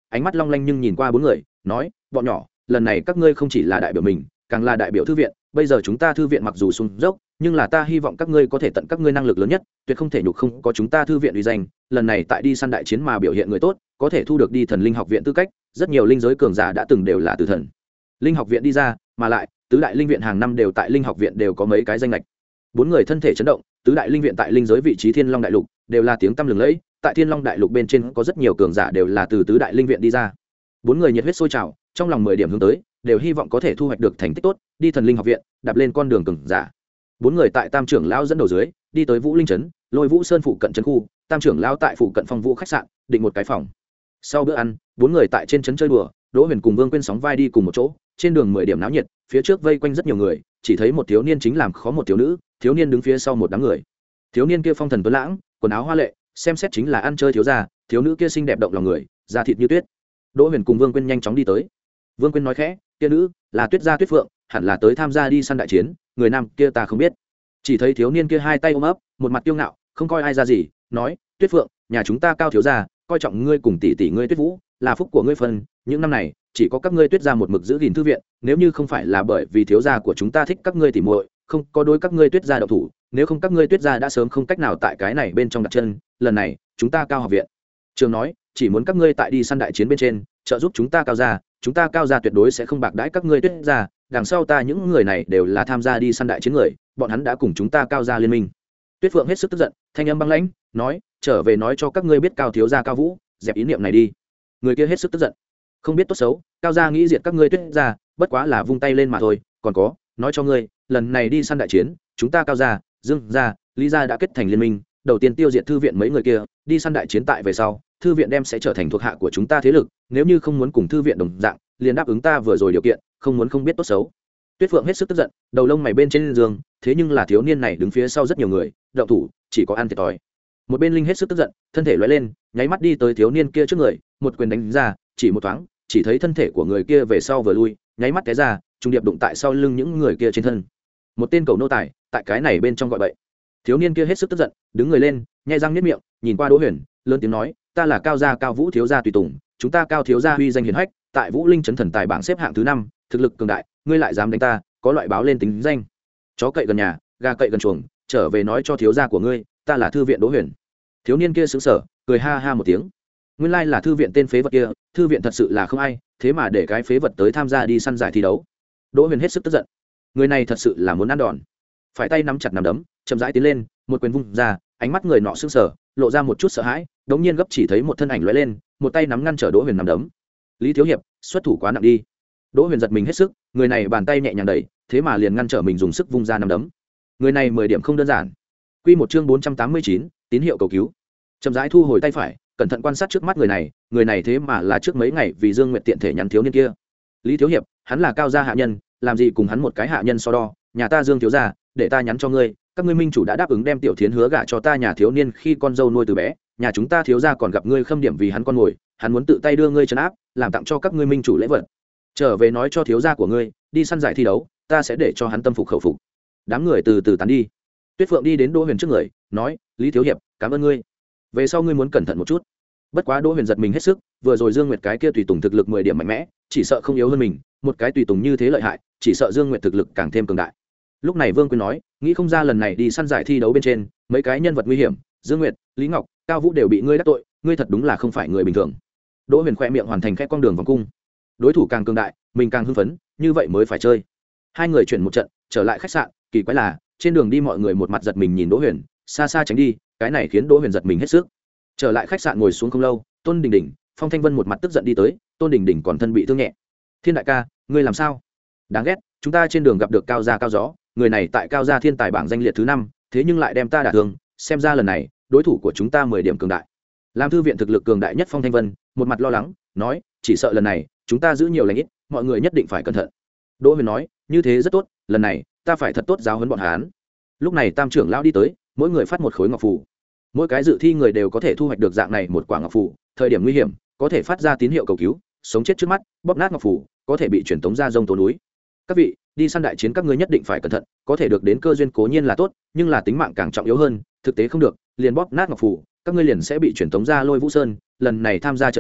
ánh mắt long lanh nhưng nhìn qua bốn người nói bọn nhỏ lần này các ngươi không chỉ là đại biểu mình càng là đại biểu thư viện bây giờ chúng ta thư viện mặc dù xuống dốc nhưng là ta hy vọng các ngươi có thể tận các ngươi năng lực lớn nhất tuyệt không thể nhục không có chúng ta thư viện uy danh lần này tại đi săn đại chiến mà biểu hiện người tốt có thể thu được đi thần linh học viện tư cách rất nhiều linh giới cường giả đã từng đều là từ thần linh học viện đi ra mà lại tứ đại linh viện hàng năm đều tại linh học viện đều có mấy cái danh lệch bốn người thân thể chấn động tứ đại linh viện tại linh giới vị trí thiên long đại lục đều là tiếng tăm lừng lẫy tại thiên long đại lục bên trên có rất nhiều cường giả đều là từ tứ đại linh viện đi ra bốn người nhiệt huyết sôi trào trong lòng mười điểm hướng tới đều hy vọng có thể thu hoạch được thành tích tốt đi thần linh học viện đạp lên con đường cường giả bốn người tại tam trưởng lão dẫn đầu dưới đi tới vũ linh trấn lôi vũ sơn phụ cận trấn khu tam trưởng lão tại phụ cận phong vũ khách sạn định một cái phòng sau bữa ăn bốn người tại trên trấn chơi đùa đỗ huyền cùng vương quên sóng vai đi cùng một chỗ trên đường mười điểm náo nhiệt phía trước vây quanh rất nhiều người chỉ thấy một thiếu niên chính làm khó một thiếu nữ thiếu niên đứng phía sau một đám người thiếu niên kia phong thần tuấn lãng quần áo hoa lệ xem xét chính là ăn chơi thiếu gia thiếu nữ kia xinh đẹp động lòng người da thịt như tuyết đỗ huyền cùng vương quên nhanh chóng đi tới vương quên nói khẽ kia nữ là tuyết gia tuyết phượng hẳn là tới tham gia đi săn đại chiến người nam kia ta không biết chỉ thấy thiếu niên kia hai tay ôm ấp một mặt kiêu ngạo không coi ai ra gì nói tuyết phượng nhà chúng ta cao thiếu gia coi trọng ngươi cùng tỷ tỷ ngươi tuyết vũ là phúc của ngươi phân những năm này chỉ có các ngươi tuyết gia một mực giữ gìn thư viện nếu như không phải là bởi vì thiếu gia của chúng ta thích các ngươi tỉ muội không có đối các ngươi tuyết gia độc thủ nếu không các ngươi tuyết gia đã sớm không cách nào tại cái này bên trong đặt chân lần này chúng ta cao học viện trường nói chỉ muốn các ngươi tại đi săn đại chiến bên trên trợ giúp chúng ta cao gia chúng ta cao gia tuyệt đối sẽ không bạc đãi các ngươi tuyết gia đằng sau ta những người này đều là tham gia đi săn đại chiến người bọn hắn đã cùng chúng ta cao gia liên minh tuyết phượng hết sức tức giận thanh âm băng lãnh nói trở về nói cho các ngươi biết cao thiếu gia cao vũ dẹp ý niệm này đi người kia hết sức tức giận không biết tốt xấu cao gia nghĩ diệt các ngươi tuyết gia bất quá là vung tay lên mà thôi còn có nói cho ngươi lần này đi săn đại chiến chúng ta cao gia dương gia lý gia đã kết thành liên minh đầu tiên tiêu diệt thư viện mấy người kia đi săn đại chiến tại về sau thư viện đem sẽ trở thành thuộc hạ của chúng ta thế lực nếu như không muốn cùng thư viện đồng dạng liền đáp ứng ta vừa rồi điều kiện không muốn không biết tốt xấu tuyết phượng hết sức tức giận đầu lông mày bên trên giường thế nhưng là thiếu niên này đứng phía sau rất nhiều người động thủ chỉ có ăn thiệt thòi một bên linh hết sức tức giận thân thể loay lên nháy mắt đi tới thiếu niên kia trước người một quyền đánh ra chỉ một thoáng chỉ thấy thân thể của người kia về sau vừa lui nháy mắt té ra trùng điệp đụng tại sau lưng những người kia trên thân một tên cầu nô tài tại cái này bên trong gọi bậy thiếu niên kia hết sức tức giận đứng người lên nhai răng niết miệng nhìn qua đỗ huyền lớn tiếng nói ta là cao gia cao vũ thiếu gia tùy tùng chúng ta cao thiếu gia uy danh hiển hách tại vũ linh trấn thần tài bảng xếp hạng thứ năm thực lực cường đại ngươi lại dám đánh ta có loại báo lên tính danh chó cậy gần nhà gà cậy gần chuồng trở về nói cho thiếu gia của ngươi ta là thư viện đỗ huyền thiếu niên kia xứng sở cười ha ha một tiếng nguyên lai là thư viện tên phế vật kia thư viện thật sự là không ai thế mà để cái phế vật tới tham gia đi săn giải thi đấu đỗ huyền hết sức tức giận người này thật sự là muốn ăn đòn phải tay nắm chặt nắm đấm chậm rãi tiến lên một quyền vung ra ánh mắt người nọ sững sờ lộ ra một chút sợ hãi đống nhiên gấp chỉ thấy một thân ảnh lóe lên một tay nắm ngăn trở đỗ huyền nắm đấm lý thiếu hiệp xuất thủ quá nặng đi đỗ huyền giật mình hết sức người này bàn tay nhẹ nhàng đẩy thế mà liền ngăn trở mình dùng sức vung ra nắm đấm người này mười điểm không đơn giản quy một chương bốn trăm tám mươi chín tín hiệu cầu cứu chậm rãi thu hồi tay phải cẩn thận quan sát trước mắt người này người này thế mà là trước mấy ngày vì dương nguyệt tiện thể nhắn thiếu niên kia lý thiếu hiệp hắn là cao gia hạ nhân làm gì cùng hắn một cái hạ nhân so đo nhà ta dương thiếu gia để ta nhắn cho ngươi các ngươi minh chủ đã đáp ứng đem tiểu thiến hứa gả cho ta nhà thiếu niên khi con dâu nuôi từ bé nhà chúng ta thiếu gia còn gặp ngươi khâm điểm vì hắn con ngồi hắn muốn tự tay đưa ngươi trấn áp làm tặng cho các ngươi minh chủ lễ vật trở về nói cho thiếu gia của ngươi đi săn giải thi đấu ta sẽ để cho hắn tâm phục khẩu phục đám người từ từ tán đi tuyết phượng đi đến đỗ huyền trước người nói lý thiếu hiệp cảm ơn ngươi về sau ngươi muốn cẩn thận một chút bất quá đỗ huyền giật mình hết sức vừa rồi dương nguyệt cái kia tùy tùng thực lực mười điểm mạnh mẽ chỉ sợ không yếu hơn mình một cái tùy tùng như thế lợi hại chỉ sợ dương nguyệt thực lực càng thêm cường đại lúc này vương quyên nói nghĩ không ra lần này đi săn giải thi đấu bên trên mấy cái nhân vật nguy hiểm dương nguyệt lý ngọc cao vũ đều bị ngươi đắc tội ngươi thật đúng là không phải người bình thường đỗ huyền khoe miệng hoàn thành khép con đường vòng cung đối thủ càng cường đại mình càng hưng phấn như vậy mới phải chơi hai người chuyển một trận trở lại khách sạn kỳ quái là trên đường đi mọi người một mặt giật mình nhìn đỗ huyền xa xa tránh đi cái này khiến đỗ huyền giật mình hết sức trở lại khách sạn ngồi xuống không lâu tôn đình đình phong thanh vân một mặt tức giận đi tới tôn đình đình còn thân bị thương nhẹ thiên đại ca ngươi làm sao đáng ghét chúng ta trên đường gặp được cao gia cao gió người này tại cao gia thiên tài bảng danh liệt thứ năm thế nhưng lại đem ta đả thương xem ra lần này đối thủ của chúng ta mười điểm cường đại làm thư viện thực lực cường đại nhất phong thanh vân một mặt lo lắng nói chỉ sợ lần này chúng ta giữ nhiều lãnh ít mọi người nhất định phải cẩn thận đỗ huyền nói như thế rất tốt lần này ta phải thật tốt giáo huấn bọn hán lúc này tam trưởng lão đi tới mỗi người phát một khối ngọc phù mỗi cái dự thi người đều có thể thu hoạch được dạng này một quả ngọc phù thời điểm nguy hiểm có thể phát ra tín hiệu cầu cứu sống chết trước mắt bóp nát ngọc phù có thể bị truyền tống ra rông tố núi các vị đi săn đại chiến các ngươi nhất định phải cẩn thận có thể được đến cơ duyên cố nhiên là tốt nhưng là tính mạng càng trọng yếu hơn thực tế không được liền bóp nát ngọc phù các ngươi liền sẽ bị truyền tống ra lôi vũ sơn lần này tham gia trận đấu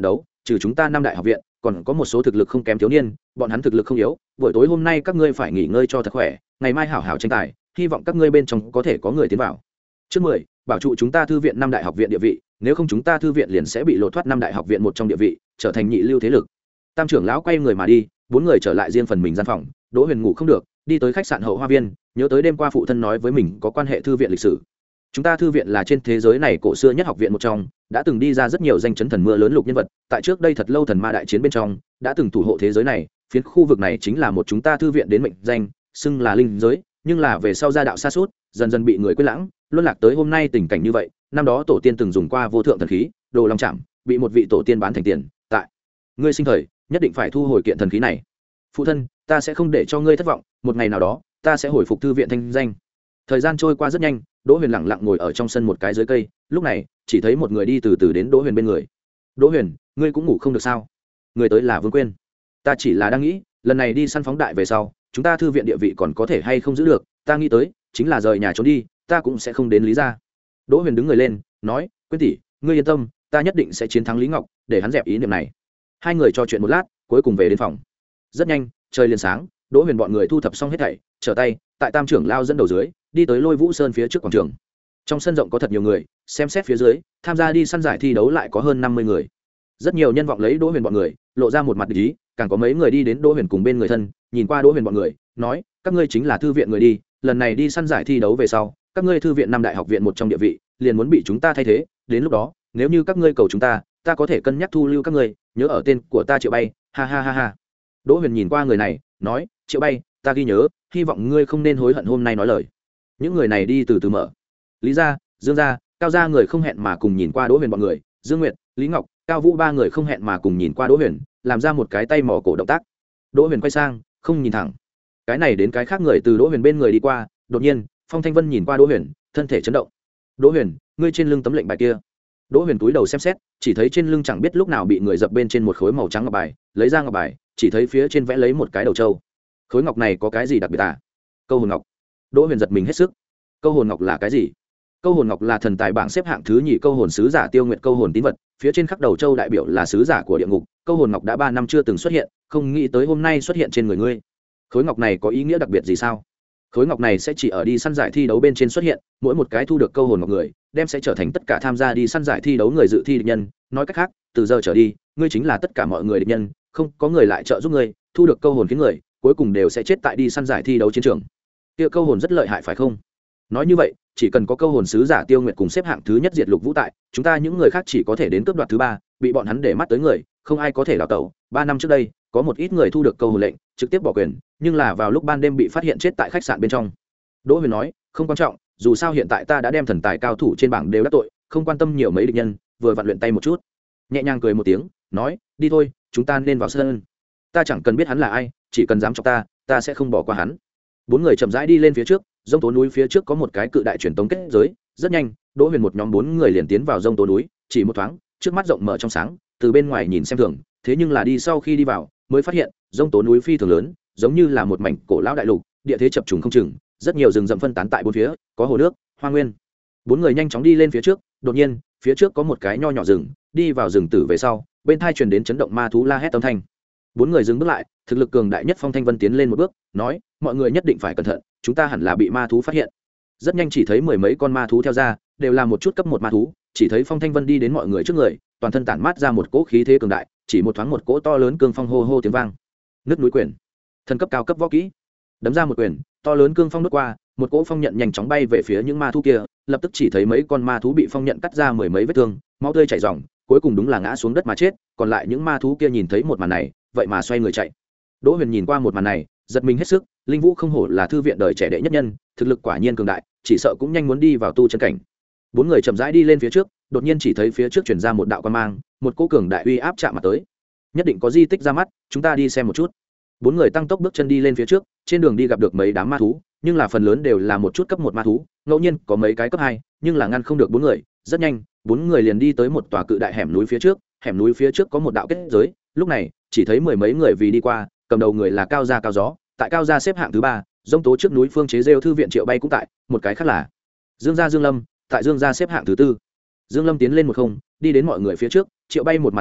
trừ chúng ta năm đại học viện còn có một số thực lực không kém thiếu niên, bọn hắn thực lực không yếu, buổi tối hôm nay các ngươi phải nghỉ ngơi cho thật khỏe, ngày mai hảo hảo tranh tài, hy vọng các ngươi bên trong có thể có người tiến vào. Trước mười, bảo trụ chúng ta thư viện năm đại học viện địa vị, nếu không chúng ta thư viện liền sẽ bị lột thoát năm đại học viện một trong địa vị, trở thành nhị lưu thế lực. Tam trưởng lão quay người mà đi, bốn người trở lại riêng phần mình gian phòng. Đỗ Huyền ngủ không được, đi tới khách sạn Hậu Hoa Viên, nhớ tới đêm qua phụ thân nói với mình có quan hệ thư viện lịch sử. Chúng ta thư viện là trên thế giới này cổ xưa nhất học viện một trong, đã từng đi ra rất nhiều danh chấn thần mưa lớn lục nhân vật, tại trước đây thật lâu thần ma đại chiến bên trong, đã từng thủ hộ thế giới này, phiến khu vực này chính là một chúng ta thư viện đến mệnh danh, xưng là linh giới, nhưng là về sau gia đạo sa sút, dần dần bị người quên lãng, luân lạc tới hôm nay tình cảnh như vậy. Năm đó tổ tiên từng dùng qua vô thượng thần khí, Đồ Long Trảm, bị một vị tổ tiên bán thành tiền, tại ngươi sinh thời, nhất định phải thu hồi kiện thần khí này. Phụ thân, ta sẽ không để cho ngươi thất vọng, một ngày nào đó, ta sẽ hồi phục thư viện thanh danh. Thời gian trôi qua rất nhanh, Đỗ Huyền lặng lặng ngồi ở trong sân một cái dưới cây, lúc này, chỉ thấy một người đi từ từ đến Đỗ Huyền bên người. "Đỗ Huyền, ngươi cũng ngủ không được sao?" Người tới là Vương Quyên. "Ta chỉ là đang nghĩ, lần này đi săn phóng đại về sau, chúng ta thư viện địa vị còn có thể hay không giữ được, ta nghĩ tới, chính là rời nhà trốn đi, ta cũng sẽ không đến Lý gia." Đỗ Huyền đứng người lên, nói, "Quyên tỷ, ngươi yên tâm, ta nhất định sẽ chiến thắng Lý Ngọc, để hắn dẹp ý niệm này." Hai người trò chuyện một lát, cuối cùng về đến phòng. Rất nhanh, trời liền sáng, Đỗ Huyền bọn người thu thập xong hết thảy, trở tay, tại Tam trưởng lao dẫn đầu dưới, đi tới Lôi Vũ Sơn phía trước quảng trường. Trong sân rộng có thật nhiều người, xem xét phía dưới, tham gia đi săn giải thi đấu lại có hơn năm mươi người. Rất nhiều nhân vọng lấy Đỗ Huyền bọn người, lộ ra một mặt địch ý, càng có mấy người đi đến Đỗ Huyền cùng bên người thân, nhìn qua Đỗ Huyền bọn người, nói, "Các ngươi chính là thư viện người đi, lần này đi săn giải thi đấu về sau, các ngươi thư viện năm đại học viện một trong địa vị, liền muốn bị chúng ta thay thế, đến lúc đó, nếu như các ngươi cầu chúng ta, ta có thể cân nhắc thu lưu các ngươi, nhớ ở tên của ta Triệu Bay." Ha ha ha ha. Đỗ Huyền nhìn qua người này, nói, "Triệu Bay, ta ghi nhớ, hy vọng ngươi không nên hối hận hôm nay nói lời." Những người này đi từ từ mở. Lý gia, Dương gia, Cao gia người không hẹn mà cùng nhìn qua Đỗ Huyền bọn người, Dương Nguyệt, Lý Ngọc, Cao Vũ ba người không hẹn mà cùng nhìn qua Đỗ Huyền, làm ra một cái tay mò cổ động tác. Đỗ Huyền quay sang, không nhìn thẳng. Cái này đến cái khác người từ Đỗ Huyền bên người đi qua, đột nhiên, Phong Thanh Vân nhìn qua Đỗ Huyền, thân thể chấn động. "Đỗ Huyền, ngươi trên lưng tấm lệnh bài kia." Đỗ Huyền cúi đầu xem xét, chỉ thấy trên lưng chẳng biết lúc nào bị người dập bên trên một khối màu trắng ngọc bài, lấy ra ngọc bài, chỉ thấy phía trên vẽ lấy một cái đầu trâu. Khối ngọc này có cái gì đặc biệt à? Câu hồn ngọc. Đỗ Huyền giật mình hết sức. Câu hồn ngọc là cái gì? Câu hồn ngọc là thần tài bảng xếp hạng thứ nhì câu hồn sứ giả Tiêu Nguyệt câu hồn tín vật, phía trên khắc đầu châu đại biểu là sứ giả của địa ngục. Câu hồn ngọc đã ba năm chưa từng xuất hiện, không nghĩ tới hôm nay xuất hiện trên người ngươi. Khối ngọc này có ý nghĩa đặc biệt gì sao? Khối ngọc này sẽ chỉ ở đi săn giải thi đấu bên trên xuất hiện, mỗi một cái thu được câu hồn ngọc người, đem sẽ trở thành tất cả tham gia đi săn giải thi đấu người dự thi địch nhân, nói cách khác, từ giờ trở đi, ngươi chính là tất cả mọi người địch nhân, không có người lại trợ giúp ngươi, thu được câu hồn khiến người, cuối cùng đều sẽ chết tại đi săn giải thi đấu chiến trường. Kia câu hồn rất lợi hại phải không? Nói như vậy, chỉ cần có câu hồn sứ giả Tiêu Nguyệt cùng xếp hạng thứ nhất diệt lục vũ tại, chúng ta những người khác chỉ có thể đến cướp đoạt thứ ba, bị bọn hắn để mắt tới người, không ai có thể đào tẩu. Ba năm trước đây, có một ít người thu được câu hồn lệnh, trực tiếp bỏ quyền, nhưng là vào lúc ban đêm bị phát hiện chết tại khách sạn bên trong. Đỗ Huyền nói, không quan trọng, dù sao hiện tại ta đã đem thần tài cao thủ trên bảng đều đắc tội, không quan tâm nhiều mấy địch nhân, vừa vặn luyện tay một chút. Nhẹ nhàng cười một tiếng, nói, đi thôi, chúng ta nên vào sân. Ta chẳng cần biết hắn là ai, chỉ cần dám chọc ta, ta sẽ không bỏ qua hắn. Bốn người chậm rãi đi lên phía trước, dông tố núi phía trước có một cái cự đại truyền tống kết giới, rất nhanh, Đỗ Huyền một nhóm bốn người liền tiến vào dông tố núi, chỉ một thoáng, trước mắt rộng mở trong sáng, từ bên ngoài nhìn xem thường, thế nhưng là đi sau khi đi vào, mới phát hiện, dông tố núi phi thường lớn, giống như là một mảnh cổ lão đại lục, địa thế chập trùng không chừng, rất nhiều rừng rậm phân tán tại bốn phía, có hồ nước, hoa nguyên. Bốn người nhanh chóng đi lên phía trước, đột nhiên, phía trước có một cái nho nhỏ rừng, đi vào rừng tử về sau, bên tai truyền đến chấn động ma thú la hét âm thanh. Bốn người dừng bước lại, thực lực cường đại nhất Phong Thanh Vân tiến lên một bước, nói, mọi người nhất định phải cẩn thận, chúng ta hẳn là bị ma thú phát hiện. Rất nhanh chỉ thấy mười mấy con ma thú theo ra, đều là một chút cấp một ma thú, chỉ thấy Phong Thanh Vân đi đến mọi người trước người, toàn thân tản mát ra một cỗ khí thế cường đại, chỉ một thoáng một cỗ to lớn cương phong hô hô tiếng vang. Nứt núi quyền, thần cấp cao cấp võ kỹ. Đấm ra một quyền, to lớn cương phong đốt qua, một cỗ phong nhận nhanh chóng bay về phía những ma thú kia, lập tức chỉ thấy mấy con ma thú bị phong nhận cắt ra mười mấy vết thương, máu tươi chảy ròng, cuối cùng đúng là ngã xuống đất mà chết, còn lại những ma thú kia nhìn thấy một màn này, vậy mà xoay người chạy. Đỗ Huyền nhìn qua một màn này, giật mình hết sức, Linh Vũ không hổ là thư viện đời trẻ đệ nhất nhân, thực lực quả nhiên cường đại, chỉ sợ cũng nhanh muốn đi vào tu chân cảnh. Bốn người chậm rãi đi lên phía trước, đột nhiên chỉ thấy phía trước truyền ra một đạo quang mang, một cỗ cường đại uy áp chạm mặt tới. Nhất định có di tích ra mắt, chúng ta đi xem một chút. Bốn người tăng tốc bước chân đi lên phía trước, trên đường đi gặp được mấy đám ma thú, nhưng là phần lớn đều là một chút cấp một ma thú, ngẫu nhiên có mấy cái cấp hai, nhưng là ngăn không được bốn người. Rất nhanh, bốn người liền đi tới một tòa cự đại hẻm núi phía trước, hẻm núi phía trước có một đạo kết giới, lúc này, chỉ thấy mười mấy người vì đi qua, cầm đầu người là Cao gia Cao Gió, tại Cao gia xếp hạng thứ ba, dông tố trước núi Phương Chế Rêu thư viện Triệu Bay cũng tại, một cái khác là Dương gia Dương Lâm, tại Dương gia xếp hạng thứ tư. Dương Lâm tiến lên một không, đi đến mọi người phía trước, Triệu Bay một mặt công kích,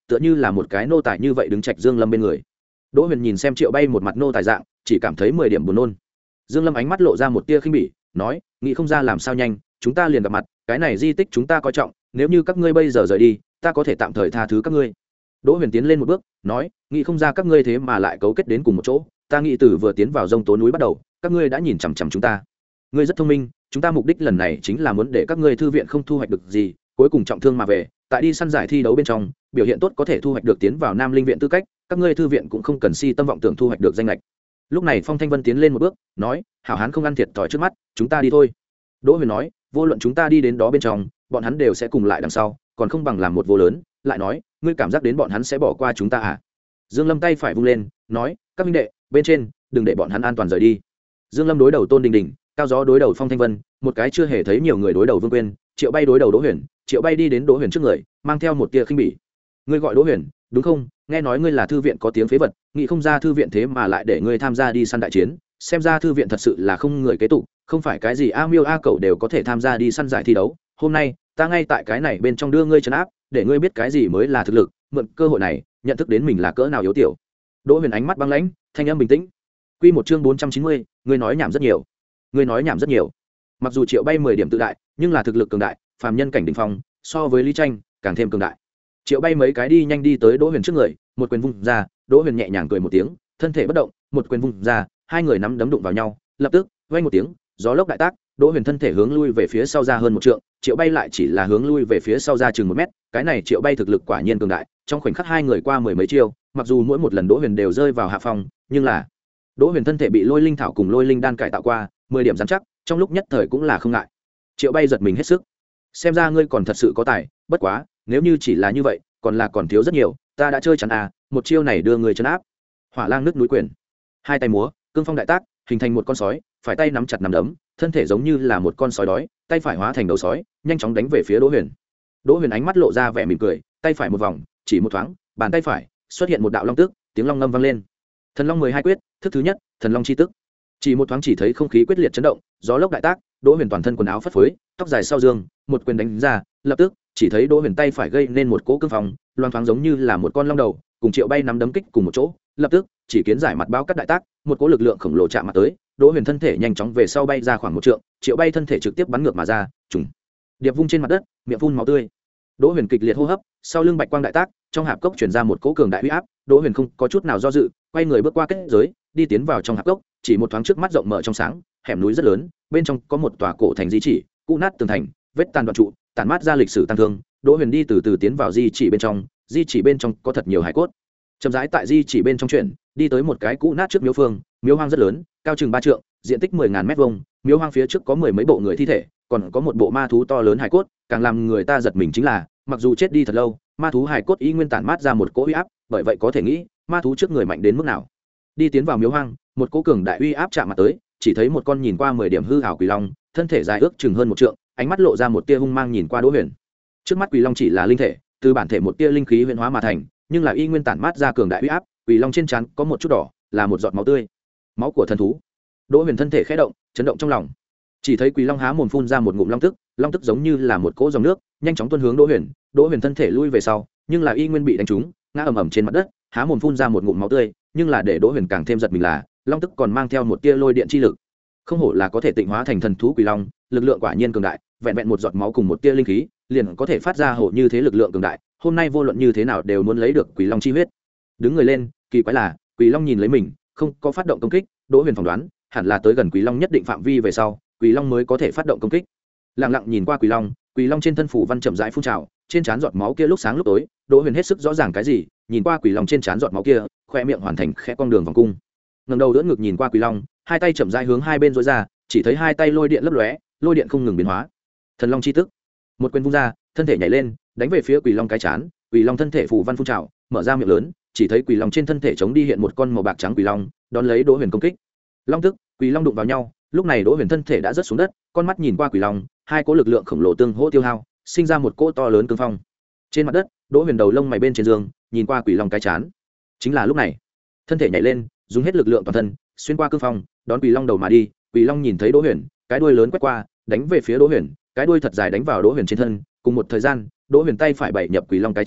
tựa như là một cái nô tài như vậy đứng trạch Dương Lâm bên người. Đỗ Huyền nhìn xem Triệu Bay một mặt nô tài dạng, chỉ cảm thấy mười điểm buồn nôn. Dương Lâm ánh mắt lộ ra một tia khinh bỉ, nói, nghĩ không ra làm sao nhanh, chúng ta liền gặp mặt, cái này di tích chúng ta coi trọng, nếu như các ngươi bây giờ rời đi, ta có thể tạm thời tha thứ các ngươi. Đỗ Huyền tiến lên một bước, nói, nghĩ không ra các ngươi thế mà lại cấu kết đến cùng một chỗ, ta nghĩ từ vừa tiến vào Rông Tố núi bắt đầu, các ngươi đã nhìn chằm chằm chúng ta. Ngươi rất thông minh, chúng ta mục đích lần này chính là muốn để các ngươi thư viện không thu hoạch được gì, cuối cùng trọng thương mà về, tại đi săn giải thi đấu bên trong, biểu hiện tốt có thể thu hoạch được tiến vào Nam Linh viện tư cách, các ngươi thư viện cũng không cần si tâm vọng tưởng thu hoạch được danh lệch. Lúc này Phong Thanh Vân tiến lên một bước, nói, hảo hán không ăn thiệt thòi trước mắt, chúng ta đi thôi. Đỗ Huyền nói, vô luận chúng ta đi đến đó bên trong, bọn hắn đều sẽ cùng lại đằng sau, còn không bằng làm một vô lớn. Lại nói, ngươi cảm giác đến bọn hắn sẽ bỏ qua chúng ta à? Dương Lâm tay phải vung lên, nói, các minh đệ, bên trên, đừng để bọn hắn an toàn rời đi. Dương Lâm đối đầu Tôn Đình Đình, Cao Gió đối đầu Phong Thanh Vân, một cái chưa hề thấy nhiều người đối đầu Vương Quyên, Triệu Bay đối đầu Đỗ Huyền, Triệu Bay đi đến Đỗ Huyền trước người, mang theo một tia khinh bỉ. Ngươi gọi Đỗ Huyền, đúng không? Nghe nói ngươi là thư viện có tiếng phế vật, nghĩ không ra thư viện thế mà lại để ngươi tham gia đi săn đại chiến, xem ra thư viện thật sự là không người kế tục, không phải cái gì a miêu a cẩu đều có thể tham gia đi săn giải thi đấu. Hôm nay, ta ngay tại cái này bên trong đưa ngươi trấn áp, để ngươi biết cái gì mới là thực lực, mượn cơ hội này, nhận thức đến mình là cỡ nào yếu tiểu. Đỗ Huyền ánh mắt băng lãnh, thanh âm bình tĩnh. Quy một chương bốn trăm chín mươi, ngươi nói nhảm rất nhiều. Ngươi nói nhảm rất nhiều. Mặc dù Triệu Bay mười điểm tự đại, nhưng là thực lực cường đại, phàm nhân cảnh đỉnh phong, so với Lý Tranh, càng thêm cường đại. Triệu Bay mấy cái đi nhanh đi tới Đỗ Huyền trước người, một quyền vung ra, Đỗ Huyền nhẹ nhàng cười một tiếng, thân thể bất động, một quyền vung ra, hai người nắm đấm đụng vào nhau, lập tức, vang một tiếng, gió lốc đại tác, Đỗ Huyền thân thể hướng lui về phía sau ra hơn một trượng, Triệu Bay lại chỉ là hướng lui về phía sau ra chừng một mét, cái này Triệu Bay thực lực quả nhiên cường đại, trong khoảnh khắc hai người qua mười mấy chiêu, mặc dù mỗi một lần Đỗ Huyền đều rơi vào hạ phong, nhưng là Đỗ Huyền thân thể bị Lôi Linh thảo cùng Lôi Linh đan cải tạo qua, mười điểm rắn chắc, trong lúc nhất thời cũng là không ngại. Triệu Bay giật mình hết sức. Xem ra ngươi còn thật sự có tài, bất quá, nếu như chỉ là như vậy, còn là còn thiếu rất nhiều, ta đã chơi chắn à, một chiêu này đưa người chấn áp. Hỏa Lang nước núi quyền. Hai tay múa, cương phong đại tác, hình thành một con sói, phải tay nắm chặt nắm đấm, thân thể giống như là một con sói đói, tay phải hóa thành đầu sói, nhanh chóng đánh về phía Đỗ Huyền. Đỗ Huyền ánh mắt lộ ra vẻ mỉm cười, tay phải một vòng, chỉ một thoáng, bàn tay phải xuất hiện một đạo long tức, tiếng long ngâm vang lên. Thần Long mười hai quyết, thức thứ nhất, Thần Long chi tức. Chỉ một thoáng chỉ thấy không khí quyết liệt chấn động, gió lốc đại tác, Đỗ Huyền toàn thân quần áo phất phới, tóc dài sau dương, một quyền đánh ra, lập tức chỉ thấy Đỗ Huyền tay phải gây nên một cỗ cương phong, loang thoáng giống như là một con long đầu, cùng Triệu Bay nắm đấm kích cùng một chỗ, lập tức chỉ kiến giải mặt bao cắt đại tác, một cỗ lực lượng khổng lồ chạm mặt tới, Đỗ Huyền thân thể nhanh chóng về sau bay ra khoảng một trượng, Triệu Bay thân thể trực tiếp bắn ngược mà ra, trùng điệp vung trên mặt đất, miệng phun máu tươi. Đỗ Huyền kịch liệt hô hấp, sau lưng bạch quang đại tác, trong hạp cốc truyền ra một cỗ cường đại uy áp, Đỗ Huyền không có chút nào do dự, quay người bước qua kết giới, đi tiến vào trong hạp cốc, chỉ một thoáng trước mắt rộng mở trong sáng, hẻm núi rất lớn, bên trong có một tòa cổ thành di chỉ, cũ nát tường thành, vết tàn đoạn trụ, tản mát ra lịch sử tăng thương. Đỗ Huyền đi từ từ tiến vào di chỉ bên trong, di chỉ bên trong có thật nhiều hải cốt. Chậm rãi tại di chỉ bên trong chuyển, đi tới một cái cũ nát trước miếu phương, miếu hoang rất lớn, cao chừng ba trượng, diện tích mười ngàn mét vuông, miếu hoang phía trước có mười mấy bộ người thi thể, còn có một bộ ma thú to lớn hải cốt, càng làm người ta giật mình chính là, mặc dù chết đi thật lâu, ma thú hải cốt y nguyên tản mát ra một cỗ uy áp, bởi vậy có thể nghĩ, ma thú trước người mạnh đến mức nào. Đi tiến vào miếu hoang, một cỗ cường đại uy áp chạm mặt tới, chỉ thấy một con nhìn qua mười điểm hư ảo quỷ long, thân thể dài ước chừng hơn một trượng, ánh mắt lộ ra một tia hung mang nhìn qua Đỗ Huyền. Trước mắt quỷ long chỉ là linh thể, từ bản thể một tia linh khí huyễn hóa mà thành, nhưng là y nguyên tản mát ra cường đại uy áp, quỷ long trên trán có một chút đỏ, là một giọt máu tươi, máu của thần thú. Đỗ Huyền thân thể khẽ động, chấn động trong lòng. Chỉ thấy quỷ long há mồm phun ra một ngụm long tức, long tức giống như là một cỗ dòng nước, nhanh chóng tuôn hướng Đỗ Huyền. Đỗ Huyền thân thể lui về sau, nhưng là y nguyên bị đánh trúng, ngã ầm ầm trên mặt đất, há mồm phun ra một ngụm máu tươi, nhưng là để Đỗ Huyền càng thêm giật mình là, long tức còn mang theo một tia lôi điện chi lực. Không hổ là có thể tịnh hóa thành thần thú quỷ long, lực lượng quả nhiên cường đại, vẹn vẹn một giọt máu cùng một tia linh khí, liền có thể phát ra hổ như thế lực lượng cường đại, hôm nay vô luận như thế nào đều muốn lấy được quỷ long chi huyết. Đứng người lên, kỳ quái là, quỷ long nhìn lấy mình, không có phát động công kích, Đỗ Huyền phỏng đoán, hẳn là tới gần quỷ long nhất định phạm vi về sau, quỷ long mới có thể phát động công kích. Lặng lặng nhìn qua quỷ long, quỷ long trên thân phủ văn chậm rãi phun trào, trên trán giọt máu kia lúc sáng lúc tối, Đỗ Huyền hết sức rõ ràng cái gì, nhìn qua quỷ long trên trán giọt máu kia, khoe miệng hoàn thành khẽ cong đường vòng cung. Ngẩng đầu đỡ ngực nhìn qua quỷ long, hai tay chậm rãi hướng hai bên duỗi ra, chỉ thấy hai tay lôi điện lấp lóe, lôi điện không ngừng biến hóa. Thần long chi tức, một quyền vung ra, thân thể nhảy lên, đánh về phía quỷ long cái chán, quỷ long thân thể phủ văn phun trào, mở ra miệng lớn, chỉ thấy quỷ long trên thân thể chống đi hiện một con màu bạc trắng quỷ long, đón lấy Đỗ Huyền công kích. Long tức, quỷ long đụng vào nhau, lúc này Đỗ Huyền thân thể đã rớt xuống đất, con mắt nhìn qua quỷ long, hai cỗ lực lượng khổng lồ tương hỗ tiêu hao, sinh ra một cỗ to lớn cương phong. Trên mặt đất, Đỗ Huyền đầu lông mày bên trên giường, nhìn qua quỷ long cái chán. Chính là lúc này, thân thể nhảy lên, dùng hết lực lượng toàn thân, xuyên qua cương phong, đón quỷ long đầu mà đi. Quỷ long nhìn thấy Đỗ Huyền, cái đuôi lớn quét qua, đánh về phía Đỗ Huyền, cái đuôi thật dài đánh vào Đỗ Huyền trên thân, cùng một thời gian, Đỗ Huyền tay phải bảy nhập quỷ long cái chán,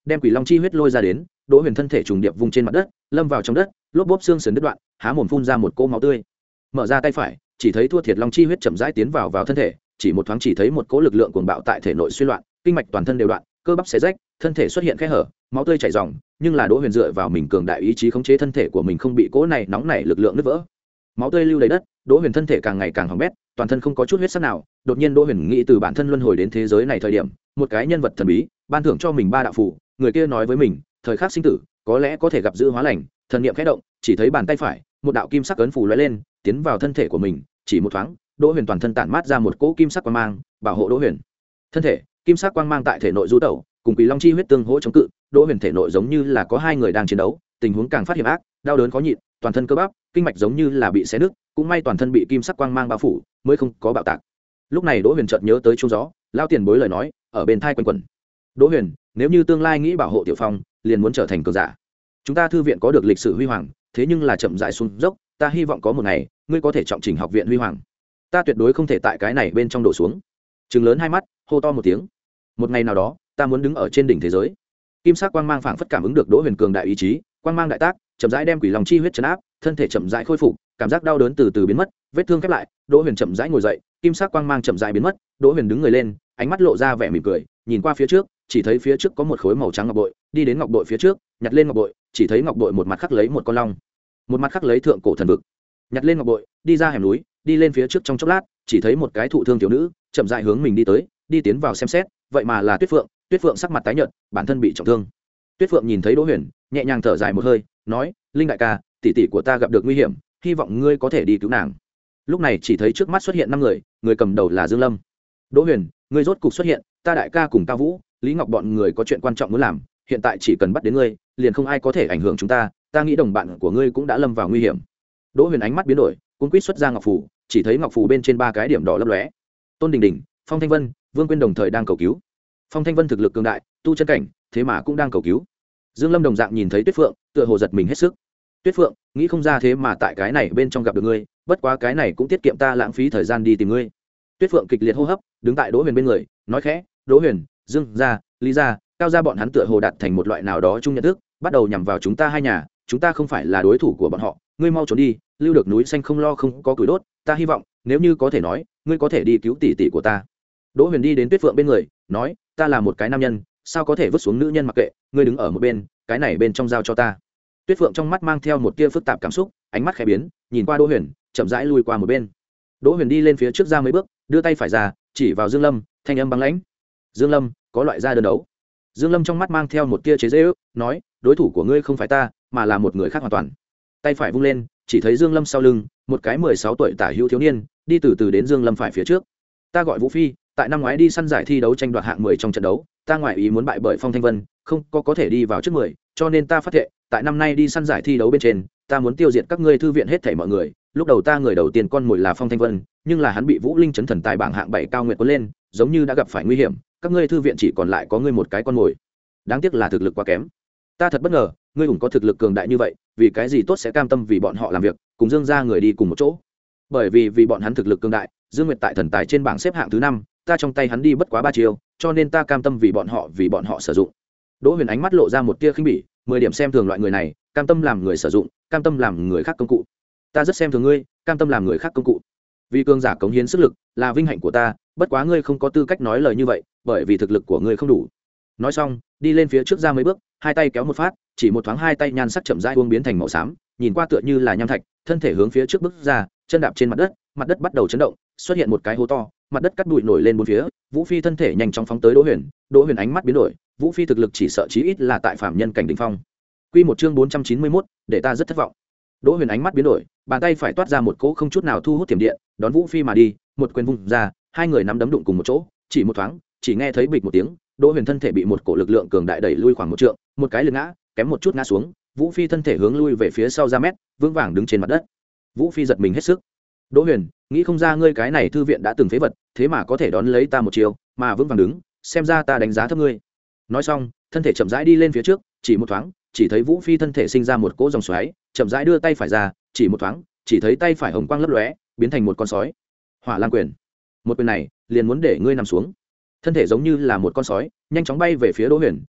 đem quỷ long chi huyết lôi ra đến. Đỗ Huyền thân thể trùng điệp vùng trên mặt đất, lâm vào trong đất, lốp bốp xương sườn đứt đoạn, há mồm phun ra một cỗ máu tươi. Mở ra tay phải, chỉ thấy thua thiệt long chi huyết chậm rãi tiến vào vào thân thể, chỉ một thoáng chỉ thấy một cỗ lực lượng cuồng bạo tại thể nội suy loạn, kinh mạch toàn thân đều đoạn, cơ bắp xé rách, thân thể xuất hiện khe hở, máu tươi chảy ròng, nhưng là Đỗ Huyền dựa vào mình cường đại ý chí khống chế thân thể của mình không bị cỗ này nóng nảy lực lượng nứt vỡ. Máu tươi lưu đầy đất, Đỗ Huyền thân thể càng ngày càng hỏng bét, toàn thân không có chút huyết sắc nào. Đột nhiên Đỗ Huyền nghĩ từ bản thân luân hồi đến thế giới này thời điểm, một cái nhân vật thần bí ban thưởng cho mình ba đạo phù, người kia nói với mình, thời khắc sinh tử, có lẽ có thể gặp dữ hóa lành. Thần niệm khẽ động, chỉ thấy bàn tay phải, một đạo kim sắc ấn phù lóe lên, tiến vào thân thể của mình, chỉ một thoáng, Đỗ Huyền toàn thân tản mát ra một cỗ kim sắc quang mang, bảo hộ Đỗ Huyền. Thân thể, kim sắc quang mang tại thể nội du tẩu, cùng Quỷ Long chi huyết tương hỗ chống cự, Đỗ Huyền thể nội giống như là có hai người đang chiến đấu, tình huống càng phát hiểm ác, đau đớn khó nhịn, toàn thân cơ bắp, kinh mạch giống như là bị xé nứt, cũng may toàn thân bị kim sắc quang mang bao phủ, mới không có bạo tạc. Lúc này Đỗ Huyền chợt nhớ tới chuông gió, lao tiền bối lời nói, ở bên tai quanh quẩn. Đỗ Huyền, nếu như tương lai nghĩ bảo hộ Tiểu Phong, liền muốn trở thành cường giả. Chúng ta thư viện có được lịch sử huy hoàng, thế nhưng là chậm rãi xuống dốc, ta hy vọng có một ngày, ngươi có thể trọng chỉnh học viện huy hoàng. Ta tuyệt đối không thể tại cái này bên trong đổ xuống. Trừng lớn hai mắt, hô to một tiếng. Một ngày nào đó, ta muốn đứng ở trên đỉnh thế giới. Kim sắc quang mang phảng phất cảm ứng được Đỗ Huyền cường đại ý chí, quang mang đại tác, chậm rãi đem quỷ long chi huyết trấn áp, thân thể chậm rãi khôi phục, cảm giác đau đớn từ từ biến mất, vết thương khép lại, Đỗ Huyền chậm rãi ngồi dậy, kim sắc quang mang chậm rãi biến mất, Đỗ Huyền đứng người lên, ánh mắt lộ ra vẻ mỉm cười, nhìn qua phía trước, chỉ thấy phía trước có một khối màu trắng ngọc bội, đi đến ngọc bội phía trước, nhặt lên ngọc bội, chỉ thấy ngọc bội một mặt khắc lấy một con long, một mặt khắc lấy thượng cổ thần vực. Nhặt lên ngọc bội, đi ra hẻm núi, đi lên phía trước trong chốc lát, chỉ thấy một cái thụ thương thiếu nữ, chậm rãi hướng mình đi tới, đi tiến vào xem xét, vậy mà là Tuyết Phượng. Tuyết Phượng sắc mặt tái nhợt, bản thân bị trọng thương. Tuyết Phượng nhìn thấy Đỗ Huyền, nhẹ nhàng thở dài một hơi, nói: "Linh đại ca, tỷ tỷ của ta gặp được nguy hiểm, hy vọng ngươi có thể đi cứu nàng." Lúc này chỉ thấy trước mắt xuất hiện năm người, người cầm đầu là Dương Lâm. "Đỗ Huyền, ngươi rốt cục xuất hiện, ta đại ca cùng Cao Vũ, Lý Ngọc bọn người có chuyện quan trọng muốn làm, hiện tại chỉ cần bắt đến ngươi, liền không ai có thể ảnh hưởng chúng ta, ta nghĩ đồng bạn của ngươi cũng đã lâm vào nguy hiểm." Đỗ Huyền ánh mắt biến đổi, cuống quýt xuất ra ngọc phù, chỉ thấy ngọc phù bên trên ba cái điểm đỏ lấp lóe. Tôn Đình Đình, Phong Thanh Vân, Vương Quyên đồng thời đang cầu cứu. Phong Thanh Vân thực lực cường đại, tu chân cảnh, thế mà cũng đang cầu cứu. Dương Lâm đồng dạng nhìn thấy Tuyết Phượng, tựa hồ giật mình hết sức. "Tuyết Phượng, nghĩ không ra thế mà tại cái này bên trong gặp được ngươi, bất quá cái này cũng tiết kiệm ta lãng phí thời gian đi tìm ngươi." Tuyết Phượng kịch liệt hô hấp, đứng tại Đỗ Huyền bên người, nói khẽ: "Đỗ Huyền, Dương gia, Lý gia, Cao gia bọn hắn tựa hồ đạt thành một loại nào đó chung nhận thức, bắt đầu nhằm vào chúng ta hai nhà, chúng ta không phải là đối thủ của bọn họ, ngươi mau trốn đi, lưu được núi xanh không lo không có củi đốt, ta hy vọng, nếu như có thể nói, ngươi có thể đi cứu tỷ tỷ của ta." Đỗ Huyền đi đến Tuyết Phượng bên người, nói: "Ta là một cái nam nhân, sao có thể vứt xuống nữ nhân mặc kệ, ngươi đứng ở một bên, cái này bên trong giao cho ta." Tuyết Phượng trong mắt mang theo một tia phức tạp cảm xúc, ánh mắt khẽ biến, nhìn qua Đỗ Huyền, chậm rãi lui qua một bên. Đỗ Huyền đi lên phía trước ra mấy bước, đưa tay phải ra, chỉ vào Dương Lâm, thanh âm băng lãnh: "Dương Lâm, có loại ra đơn đấu." Dương Lâm trong mắt mang theo một tia chế giễu, nói: "Đối thủ của ngươi không phải ta, mà là một người khác hoàn toàn." Tay phải vung lên, chỉ thấy Dương Lâm sau lưng, một cái mười sáu tuổi tả hữu thiếu niên, đi từ từ đến Dương Lâm phải phía trước. "Ta gọi Vũ Phi, tại năm ngoái đi săn giải thi đấu tranh đoạt hạng mười trong trận đấu, ta ngoại ý muốn bại bởi Phong Thanh Vân, không có có thể đi vào trước mười, cho nên ta phát thệ, tại năm nay đi săn giải thi đấu bên trên, ta muốn tiêu diệt các ngươi thư viện hết thảy mọi người. Lúc đầu ta người đầu tiên con mồi là Phong Thanh Vân, nhưng là hắn bị Vũ Linh chấn thần tài bảng hạng bảy cao nguyệt cuốn lên, giống như đã gặp phải nguy hiểm, các ngươi thư viện chỉ còn lại có ngươi một cái con mồi. Đáng tiếc là thực lực quá kém. Ta thật bất ngờ, ngươi cũng có thực lực cường đại như vậy, vì cái gì tốt sẽ cam tâm vì bọn họ làm việc, cùng Dương gia người đi cùng một chỗ? Bởi vì vì bọn hắn thực lực cường đại, Dương Nguyệt tại thần tài trên bảng xếp hạng thứ năm, ta trong tay hắn đi bất quá ba chiêu, cho nên ta cam tâm vì bọn họ vì bọn họ sử dụng." Đỗ Huyền ánh mắt lộ ra một tia khinh bỉ, mười điểm xem thường loại người này, cam tâm làm người sử dụng, cam tâm làm người khác công cụ. Ta rất xem thường ngươi, cam tâm làm người khác công cụ. Vì cường giả cống hiến sức lực là vinh hạnh của ta, bất quá ngươi không có tư cách nói lời như vậy, bởi vì thực lực của ngươi không đủ. Nói xong, đi lên phía trước ra mấy bước, hai tay kéo một phát, chỉ một thoáng hai tay nhan sắc chậm rãi uốn biến thành màu xám, nhìn qua tựa như là nham thạch, thân thể hướng phía trước bước ra, chân đạp trên mặt đất, mặt đất bắt đầu chấn động, xuất hiện một cái hố to, mặt đất cắt bụi nổi lên bốn phía. Vũ Phi thân thể nhanh chóng phóng tới Đỗ Huyền, Đỗ Huyền ánh mắt biến đổi, Vũ Phi thực lực chỉ sợ chí ít là tại phạm nhân cảnh đỉnh phong. Quy một chương bốn trăm chín mươi mốt, để ta rất thất vọng. Đỗ Huyền ánh mắt biến đổi, bàn tay phải toát ra một cỗ không chút nào thu hút tiềm điện, đón Vũ Phi mà đi, một quyền vung ra, hai người nắm đấm đụng cùng một chỗ, chỉ một thoáng, chỉ nghe thấy bịch một tiếng, Đỗ Huyền thân thể bị một cổ lực lượng cường đại đẩy lui khoảng một trượng, một cái lưng ngã, kém một chút ngã xuống, Vũ Phi thân thể hướng lui về phía sau ra mét, vững vàng đứng trên mặt đất. Vũ Phi giật mình hết sức. "Đỗ Huyền, nghĩ không ra ngươi cái này thư viện đã từng phế vật, thế mà có thể đón lấy ta một chiều, mà vững vàng đứng, xem ra ta đánh giá thấp ngươi." Nói xong, thân thể chậm rãi đi lên phía trước, chỉ một thoáng, chỉ thấy Vũ Phi thân thể sinh ra một cỗ dòng xoáy, chậm rãi đưa tay phải ra, chỉ một thoáng, chỉ thấy tay phải hồng quang lấp lóe, biến thành một con sói. Hỏa Lang quyền. Một quyền này, liền muốn để ngươi nằm xuống. Thân thể giống như là một con sói, nhanh chóng bay về phía Đỗ Huyền,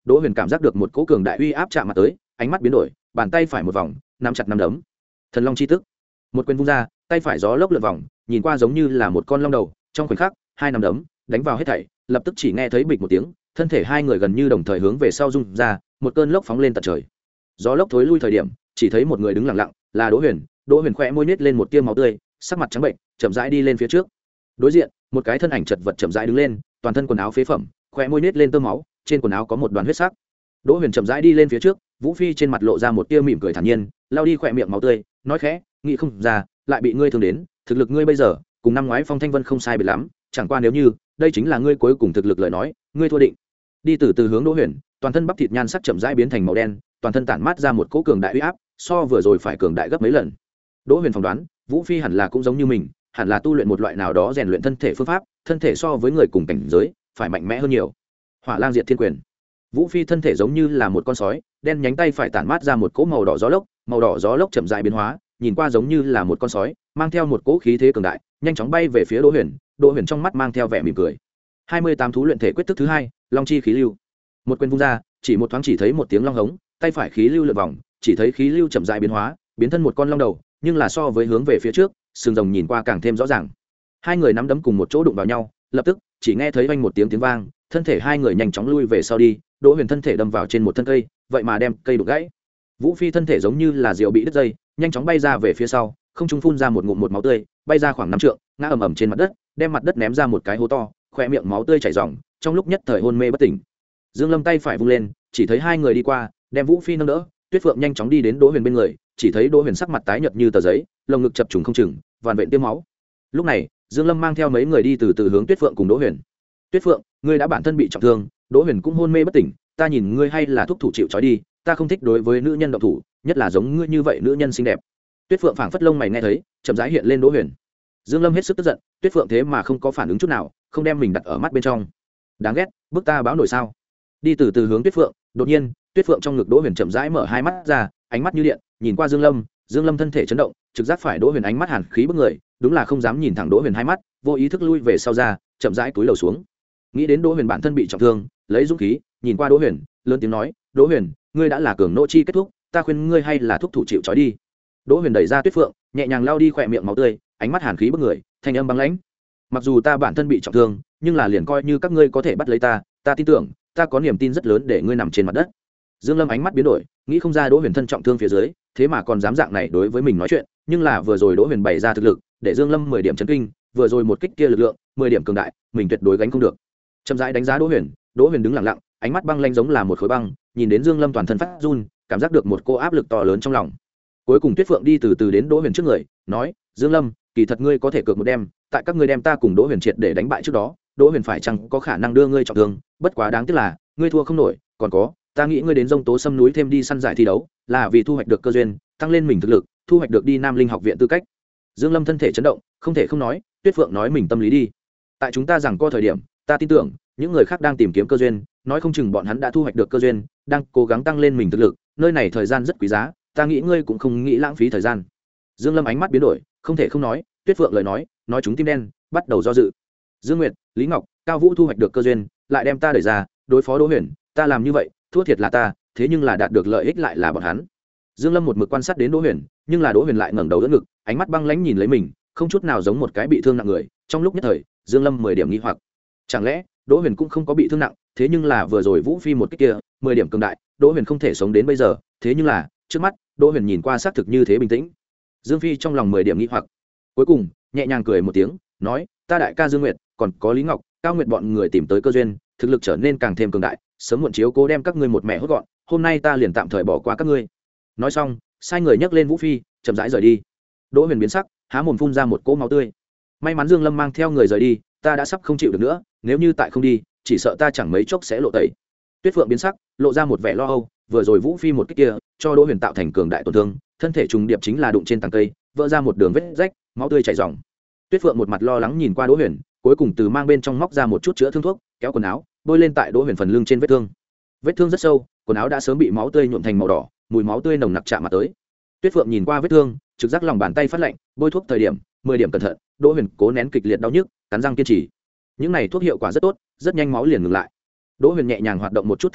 Đỗ Huyền cảm giác được một cỗ cường đại uy áp chạm mặt tới, ánh mắt biến đổi, bàn tay phải một vòng nắm chặt nắm đấm. Thần long chi tức, một quyền vung ra, tay phải gió lốc lượn vòng, nhìn qua giống như là một con long đầu. Trong khoảnh khắc, hai nắm đấm đánh vào hết thảy, lập tức chỉ nghe thấy bịch một tiếng, thân thể hai người gần như đồng thời hướng về sau rung ra, một cơn lốc phóng lên tận trời. Gió lốc thối lui thời điểm, chỉ thấy một người đứng lặng lặng, là Đỗ Huyền. Đỗ Huyền khẽ môi nhếch lên một tia máu tươi, sắc mặt trắng bệnh, chậm rãi đi lên phía trước. Đối diện, một cái thân ảnh chật vật chậm rãi đứng lên, toàn thân quần áo phế phẩm, khẽ môi nhếch lên tơ máu, trên quần áo có một đoàn huyết sắc. Đỗ Huyền chậm rãi đi lên phía trước, Vũ Phi trên mặt lộ ra một tia mỉm cười thản nhiên, lau đi khỏe miệng máu tươi, nói khẽ, nghĩ không ra, lại bị ngươi thương đến, thực lực ngươi bây giờ cùng năm ngoái Phong Thanh Vân không sai biệt lắm, chẳng qua nếu như đây chính là ngươi cuối cùng thực lực lời nói, ngươi thua định. Đi từ từ hướng Đỗ Huyền, toàn thân bắp thịt nhan sắc chậm rãi biến thành màu đen, toàn thân tản mát ra một cỗ cường đại uy áp, so vừa rồi phải cường đại gấp mấy lần. Đỗ Huyền phỏng đoán, Vũ Phi hẳn là cũng giống như mình, hẳn là tu luyện một loại nào đó rèn luyện thân thể phương pháp, thân thể so với người cùng cảnh giới phải mạnh mẽ hơn nhiều. Hỏa Lang Diệt Thiên Quyền. Vũ Phi thân thể giống như là một con sói, đen nhánh tay phải tản mát ra một cỗ màu đỏ gió lốc, màu đỏ gió lốc chậm rãi biến hóa, nhìn qua giống như là một con sói, mang theo một cỗ khí thế cường đại, nhanh chóng bay về phía Đỗ Huyền. Đỗ Huyền trong mắt mang theo vẻ mỉm cười. hai mươi tám thú luyện thể quyết thức thứ hai, Long chi khí lưu. Một quyền vung ra, chỉ một thoáng chỉ thấy một tiếng long hống, tay phải khí lưu lượn vòng, chỉ thấy khí lưu chậm rãi biến hóa, biến thân một con long đầu, nhưng là so với hướng về phía trước, sừng rồng nhìn qua càng thêm rõ ràng. Hai người nắm đấm cùng một chỗ đụng vào nhau, lập tức chỉ nghe thấy vang một tiếng tiếng vang, thân thể hai người nhanh chóng lui về sau đi. Đỗ Huyền thân thể đâm vào trên một thân cây, vậy mà đem cây đục gãy. Vũ Phi thân thể giống như là diều bị đứt dây, nhanh chóng bay ra về phía sau, không trung phun ra một ngụm một máu tươi, bay ra khoảng năm trượng, ngã ầm ầm trên mặt đất, đem mặt đất ném ra một cái hố to, khóe miệng máu tươi chảy ròng, trong lúc nhất thời hôn mê bất tỉnh. Dương Lâm tay phải vung lên, chỉ thấy hai người đi qua, đem Vũ Phi nâng đỡ. Tuyết Phượng nhanh chóng đi đến Đỗ Huyền bên người, chỉ thấy Đỗ Huyền sắc mặt tái nhợt như tờ giấy, lồng ngực chập trùng không chừng, vằn vện tiêm máu. Lúc này, Dương Lâm mang theo mấy người đi từ từ hướng Tuyết Phượng cùng Đỗ Huyền. Tuyết Phượng, ngươi đã bản thân bị trọng thương, Đỗ Huyền cũng hôn mê bất tỉnh, ta nhìn ngươi hay là thúc thủ chịu trói đi, ta không thích đối với nữ nhân động thủ, nhất là giống ngươi như vậy nữ nhân xinh đẹp. Tuyết Phượng phảng phất lông mày nghe thấy, chậm rãi hiện lên Đỗ Huyền. Dương Lâm hết sức tức giận, Tuyết Phượng thế mà không có phản ứng chút nào, không đem mình đặt ở mắt bên trong. Đáng ghét, bức ta báo nổi sao? Đi từ từ hướng Tuyết Phượng, đột nhiên, Tuyết Phượng trong ngực Đỗ Huyền chậm rãi mở hai mắt ra, ánh mắt như điện, nhìn qua Dương Lâm, Dương Lâm thân thể chấn động, trực giác phải Đỗ Huyền ánh mắt hàn khí bức người, đúng là không dám nhìn thẳng Đỗ Huyền hai mắt, vô ý thức lui về sau ra, chậm rãi cúi đầu xuống. Nghĩ đến Đỗ Huyền bản thân bị trọng thương, lấy dũng khí, nhìn qua Đỗ Huyền, lớn tiếng nói, "Đỗ Huyền, ngươi đã là cường nô chi kết thúc, ta khuyên ngươi hay là thúc thủ chịu trói đi." Đỗ Huyền đẩy ra Tuyết Phượng, nhẹ nhàng lau đi khỏe miệng máu tươi, ánh mắt hàn khí bức người, thanh âm băng lãnh. "Mặc dù ta bản thân bị trọng thương, nhưng là liền coi như các ngươi có thể bắt lấy ta, ta tin tưởng, ta có niềm tin rất lớn để ngươi nằm trên mặt đất." Dương Lâm ánh mắt biến đổi, nghĩ không ra Đỗ Huyền thân trọng thương phía dưới, thế mà còn dám dạng này đối với mình nói chuyện, nhưng là vừa rồi Đỗ Huyền bày ra thực lực, để Dương Lâm mười điểm chấn kinh, vừa rồi một kích kia lực lượng, mười điểm cường đại, mình tuyệt đối gánh không được. Chậm rãi đánh giá Đỗ Huyền, Đỗ Huyền đứng lặng lặng, ánh mắt băng lãnh giống là một khối băng, nhìn đến Dương Lâm toàn thân phát run, cảm giác được một cô áp lực to lớn trong lòng. Cuối cùng Tuyết Phượng đi từ từ đến Đỗ Huyền trước người, nói, "Dương Lâm, kỳ thật ngươi có thể cược một đêm, tại các ngươi đem ta cùng Đỗ Huyền triệt để đánh bại trước đó, Đỗ Huyền phải chăng có khả năng đưa ngươi trọng thương, bất quá đáng tiếc là, ngươi thua không nổi, còn có, ta nghĩ ngươi đến Dông Tố Sâm núi thêm đi săn giải thi đấu, là vì thu hoạch được cơ duyên, tăng lên mình thực lực, thu hoạch được đi Nam Linh học viện tư cách." Dương Lâm thân thể chấn động, không thể không nói, Tuyết Phượng nói mình tâm lý đi. Tại chúng ta rằng có thời điểm, ta tin tưởng, những người khác đang tìm kiếm cơ duyên, nói không chừng bọn hắn đã thu hoạch được cơ duyên, đang cố gắng tăng lên mình thực lực, nơi này thời gian rất quý giá, ta nghĩ ngươi cũng không nghĩ lãng phí thời gian. Dương Lâm ánh mắt biến đổi, không thể không nói, Tuyết Phượng lời nói, nói chúng tim đen, bắt đầu do dự. Dương Nguyệt, Lý Ngọc, Cao Vũ thu hoạch được cơ duyên, lại đem ta đẩy ra, đối phó Đỗ Huyền, ta làm như vậy, thua thiệt là ta, thế nhưng là đạt được lợi ích lại là bọn hắn. Dương Lâm một mực quan sát đến Đỗ Huyền, nhưng là Đỗ Huyền lại ngẩng đầu đỡ ngực, ánh mắt băng lãnh nhìn lấy mình, không chút nào giống một cái bị thương nặng người. Trong lúc nhất thời, Dương Lâm mười điểm nghi hoặc, chẳng lẽ Đỗ Huyền cũng không có bị thương nặng, thế nhưng là vừa rồi Vũ Phi một kích kia, mười điểm cường đại, Đỗ Huyền không thể sống đến bây giờ, thế nhưng là, trước mắt, Đỗ Huyền nhìn qua xác thực như thế bình tĩnh. Dương Phi trong lòng mười điểm nghi hoặc, cuối cùng, nhẹ nhàng cười một tiếng, nói, "Ta đại ca Dương Nguyệt, còn có Lý Ngọc, Cao Nguyệt bọn người tìm tới cơ duyên, thực lực trở nên càng thêm cường đại, sớm muộn chiếu cố đem các ngươi một mẹ hốt gọn, hôm nay ta liền tạm thời bỏ qua các ngươi." Nói xong, sai người nhấc lên Vũ Phi, chậm rãi rời đi. Đỗ Huyền biến sắc, há mồm phun ra một cỗ máu tươi. May mắn Dương Lâm mang theo người rời đi, ta đã sắp không chịu được nữa, nếu như tại không đi, chỉ sợ ta chẳng mấy chốc sẽ lộ tẩy. Tuyết Phượng biến sắc, lộ ra một vẻ lo âu, vừa rồi Vũ Phi một kích kia, cho Đỗ Huyền tạo thành cường đại tổn thương, thân thể trùng điệp chính là đụng trên tầng cây, vỡ ra một đường vết rách, máu tươi chảy ròng. Tuyết Phượng một mặt lo lắng nhìn qua Đỗ Huyền, cuối cùng từ mang bên trong móc ra một chút chữa thương thuốc, kéo quần áo, bôi lên tại Đỗ Huyền phần lưng trên vết thương. Vết thương rất sâu, quần áo đã sớm bị máu tươi nhuộm thành màu đỏ, mùi máu tươi nồng nặc chạm mặt tới. Tuyết Phượng nhìn qua vết thương, trực giác lòng bàn tay phát lạnh, bôi thuốc thời điểm, mười điểm cẩn thận, Đỗ Huyền cố nén kịch liệt đau nhức, cắn răng kiên trì. Những này thuốc hiệu quả rất tốt, rất nhanh máu liền ngừng lại. Đỗ Huyền nhẹ nhàng hoạt động một chút thân thể,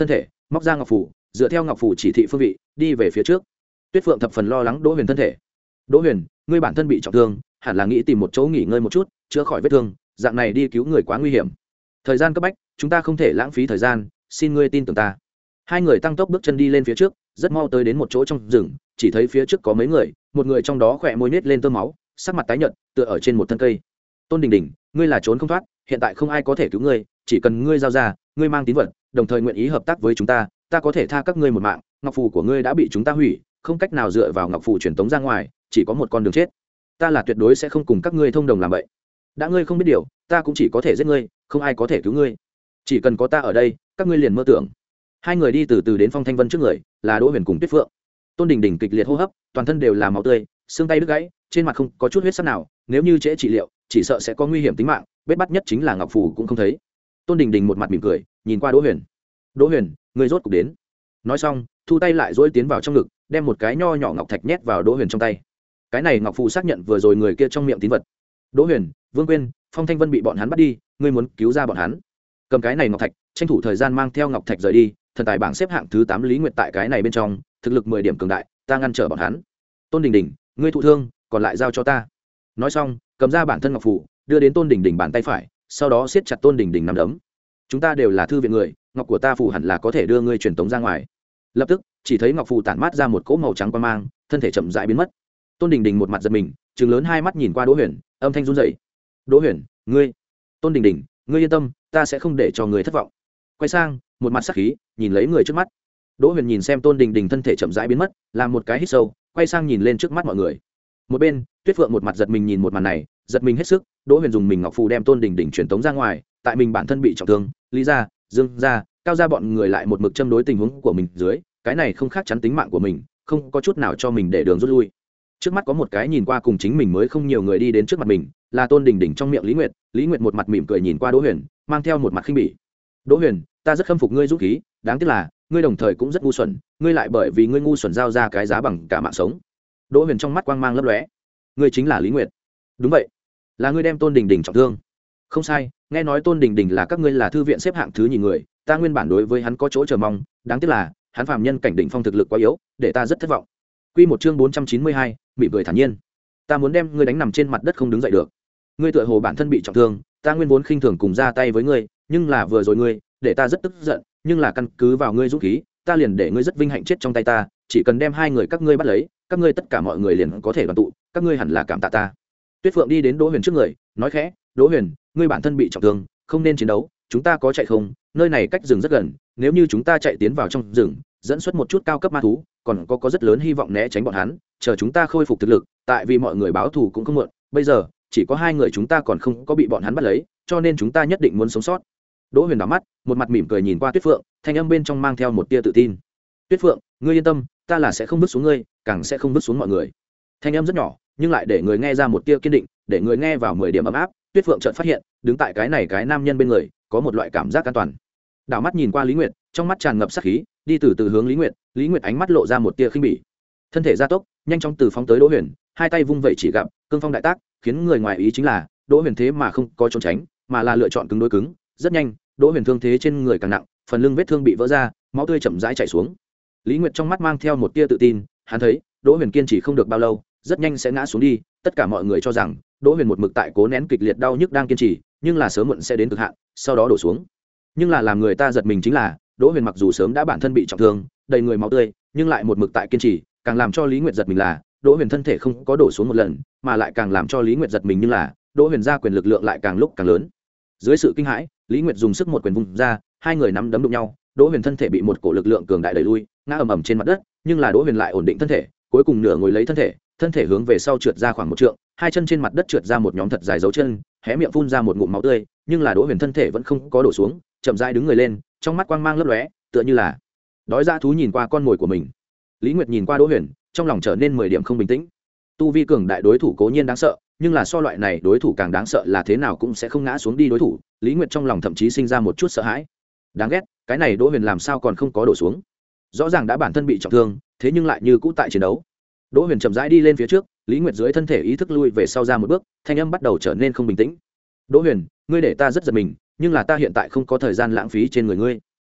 móc ra ngọc phủ, dựa theo ngọc phủ chỉ thị phương vị đi về phía trước. Tuyết Phượng thập phần lo lắng Đỗ Huyền thân thể. Đỗ Huyền, ngươi bản thân bị trọng thương, hẳn là nghĩ tìm một chỗ nghỉ ngơi một chút, chữa khỏi vết thương, dạng này đi cứu người quá nguy hiểm. Thời gian cấp bách, chúng ta không thể lãng phí thời gian, xin ngươi tin tưởng ta. Hai người tăng tốc bước chân đi lên phía trước, rất mau tới đến một chỗ trong rừng, chỉ thấy phía trước có mấy người, một người trong đó khỏe môi nết lên tơ máu, sắc mặt tái nhợt, tựa ở trên một thân cây. Tôn Đình Đình, ngươi là trốn không thoát, hiện tại không ai có thể cứu ngươi, chỉ cần ngươi giao ra, ngươi mang tín vật, đồng thời nguyện ý hợp tác với chúng ta, ta có thể tha các ngươi một mạng. Ngọc phù của ngươi đã bị chúng ta hủy, không cách nào dựa vào ngọc phù truyền tống ra ngoài, chỉ có một con đường chết. Ta là tuyệt đối sẽ không cùng các ngươi thông đồng làm vậy. Đã ngươi không biết điều, ta cũng chỉ có thể giết ngươi, không ai có thể cứu ngươi. Chỉ cần có ta ở đây, các ngươi liền mơ tưởng. Hai người đi từ từ đến Phong Thanh Vân trước người, là Đỗ Huyền cùng Tuyết Phượng. Tôn Đình Đình kịch liệt hô hấp, toàn thân đều là máu tươi, xương tay đứt gãy, trên mặt không có chút huyết sắc nào, nếu như trễ trị liệu, chỉ sợ sẽ có nguy hiểm tính mạng, bết bắt nhất chính là ngọc phù cũng không thấy. Tôn Đình Đình một mặt mỉm cười, nhìn qua Đỗ Huyền. Đỗ Huyền, ngươi rốt cục đến. Nói xong, thu tay lại duỗi tiến vào trong ngực, đem một cái nho nhỏ ngọc thạch nhét vào Đỗ Huyền trong tay. Cái này ngọc phù xác nhận vừa rồi người kia trong miệng tín vật. Đỗ Huyền, Vương Quyên, Phong Thanh Vân bị bọn hắn bắt đi, ngươi muốn cứu ra bọn hắn. Cầm cái này ngọc thạch, tranh thủ thời gian mang theo ngọc thạch rời đi. Thần tài bảng xếp hạng thứ tám Lý Nguyệt tại cái này bên trong, thực lực mười điểm cường đại, ta ngăn trở bọn hắn. Tôn Đình Đình, ngươi thụ thương, còn lại giao cho ta. Nói xong, cầm ra bản thân ngọc phù, đưa đến Tôn Đình Đình bàn tay phải, sau đó siết chặt Tôn Đình Đình nắm đấm. Chúng ta đều là thư viện người, ngọc của ta phù hẳn là có thể đưa ngươi truyền tống ra ngoài. Lập tức, chỉ thấy ngọc phù tản mát ra một cỗ màu trắng quang mang, thân thể chậm rãi biến mất. Tôn Đình Đình một mặt giật mình, trừng lớn hai mắt nhìn qua Đỗ Huyền, âm thanh run rẩy. Đỗ Huyền, ngươi? Tôn Đình Đình, ngươi yên tâm, ta sẽ không để cho ngươi thất vọng. Quay sang, một mặt sắc khí, nhìn lấy người trước mắt. Đỗ Huyền nhìn xem Tôn Đình Đình thân thể chậm rãi biến mất, làm một cái hít sâu, quay sang nhìn lên trước mắt mọi người. Một bên, Tuyết Phượng một mặt giật mình nhìn một màn này, giật mình hết sức. Đỗ Huyền dùng mình ngọc phù đem Tôn Đình Đình truyền tống ra ngoài, tại mình bản thân bị trọng thương, Lý gia, Dương gia, Cao gia bọn người lại một mực châm đối tình huống của mình dưới, cái này không khác chắn tính mạng của mình, không có chút nào cho mình để đường rút lui. Trước mắt có một cái nhìn qua cùng chính mình mới không nhiều người đi đến trước mặt mình, là Tôn Đình Đình trong miệng Lý Nguyệt. Lý Nguyệt một mặt mỉm cười nhìn qua Đỗ Huyền, mang theo một mặt khinh bỉ. Đỗ Huyền, ta rất khâm phục ngươi dũng khí, đáng tiếc là ngươi đồng thời cũng rất ngu xuẩn, ngươi lại bởi vì ngươi ngu xuẩn giao ra cái giá bằng cả mạng sống. Đỗ Huyền trong mắt quang mang lấp lóe. Ngươi chính là Lý Nguyệt? Đúng vậy, là ngươi đem Tôn Đình Đình trọng thương. Không sai, nghe nói Tôn Đình Đình là các ngươi là thư viện xếp hạng thứ nhì người, ta nguyên bản đối với hắn có chỗ chờ mong, đáng tiếc là hắn phàm nhân cảnh đỉnh phong thực lực quá yếu, để ta rất thất vọng. Quy một chương bốn trăm chín mươi hai, mỉm cười thản nhiên. Ta muốn đem ngươi đánh nằm trên mặt đất không đứng dậy được. Ngươi tựa hồ bản thân bị trọng thương, ta nguyên vốn khinh thường cùng ra tay với ngươi, nhưng là vừa rồi ngươi, để ta rất tức giận, nhưng là căn cứ vào ngươi dũng khí, ta liền để ngươi rất vinh hạnh chết trong tay ta, chỉ cần đem hai người các ngươi bắt lấy, các ngươi tất cả mọi người liền có thể đoàn tụ, các ngươi hẳn là cảm tạ ta. Tuyết Phượng đi đến Đỗ Huyền trước người, nói khẽ, Đỗ Huyền, ngươi bản thân bị trọng thương, không nên chiến đấu, chúng ta có chạy không? Nơi này cách rừng rất gần, nếu như chúng ta chạy tiến vào trong rừng, dẫn xuất một chút cao cấp ma thú, còn có có rất lớn hy vọng né tránh bọn hắn, chờ chúng ta khôi phục thực lực, tại vì mọi người báo thù cũng không muộn, bây giờ chỉ có hai người chúng ta còn không có bị bọn hắn bắt lấy, cho nên chúng ta nhất định muốn sống sót. Đỗ Huyền đảo mắt, một mặt mỉm cười nhìn qua Tuyết Phượng, thanh âm bên trong mang theo một tia tự tin. Tuyết Phượng, ngươi yên tâm, ta là sẽ không vứt xuống ngươi, càng sẽ không vứt xuống mọi người. Thanh âm rất nhỏ, nhưng lại để người nghe ra một tia kiên định, để người nghe vào mười điểm ấm áp. Tuyết Phượng chợt phát hiện, đứng tại cái này cái nam nhân bên người, có một loại cảm giác an toàn. Đảo mắt nhìn qua Lý Nguyệt, trong mắt tràn ngập sát khí, đi từ từ hướng Lý Nguyệt, Lý Nguyệt ánh mắt lộ ra một tia khinh bỉ. Thân thể gia tốc, nhanh chóng từ phóng tới Đỗ Huyền, hai tay vung vẩy chỉ gặp, cương phong đại tác, khiến người ngoài ý chính là, Đỗ Huyền thế mà không có trốn tránh, mà là lựa chọn cứng đối cứng, rất nhanh, Đỗ Huyền thương thế trên người càng nặng, phần lưng vết thương bị vỡ ra, máu tươi chậm rãi chảy xuống. Lý Nguyệt trong mắt mang theo một tia tự tin, hắn thấy, Đỗ Huyền kiên trì không được bao lâu, rất nhanh sẽ ngã xuống đi, tất cả mọi người cho rằng, Đỗ Huyền một mực tại cố nén kịch liệt đau nhức đang kiên trì, nhưng là sớm muộn sẽ đến cực hạn, sau đó đổ xuống. Nhưng là làm người ta giật mình chính là, Đỗ Huyền mặc dù sớm đã bản thân bị trọng thương, đầy người máu tươi, nhưng lại một mực tại kiên trì, càng làm cho Lý Nguyệt giật mình là, Đỗ Huyền thân thể không có đổ xuống một lần, mà lại càng làm cho Lý Nguyệt giật mình nhưng là, Đỗ Huyền ra quyền lực lượng lại càng lúc càng lớn. Dưới sự kinh hãi, Lý Nguyệt dùng sức một quyền vung ra, hai người nắm đấm đụng nhau, Đỗ Huyền thân thể bị một cổ lực lượng cường đại đẩy lui, ngã ầm ầm trên mặt đất, nhưng là Đỗ Huyền lại ổn định thân thể, cuối cùng nửa ngồi lấy thân thể, thân thể hướng về sau trượt ra khoảng một trượng, hai chân trên mặt đất trượt ra một nhóm thật dài dấu chân, hé miệng phun ra một ngụm máu tươi, nhưng là Đỗ Huyền thân thể vẫn không có đổ xuống, chậm rãi đứng người lên, trong mắt quang mang lấp lóe, tựa như là đói dã thú nhìn qua con mồi của mình. Lý Nguyệt nhìn qua Đỗ Huyền, trong lòng trở nên mười điểm không bình tĩnh. Tu vi cường đại đối thủ cố nhiên đáng sợ, nhưng là so loại này đối thủ càng đáng sợ là thế nào cũng sẽ không ngã xuống đi đối thủ. Lý Nguyệt trong lòng thậm chí sinh ra một chút sợ hãi. Đáng ghét, cái này Đỗ Huyền làm sao còn không có đổ xuống? Rõ ràng đã bản thân bị trọng thương, thế nhưng lại như cũ tại chiến đấu. Đỗ Huyền chậm rãi đi lên phía trước, Lý Nguyệt dưới thân thể ý thức lui về sau ra một bước, thanh âm bắt đầu trở nên không bình tĩnh. Đỗ Huyền, ngươi để ta rất giật mình, nhưng là ta hiện tại không có thời gian lãng phí trên người ngươi.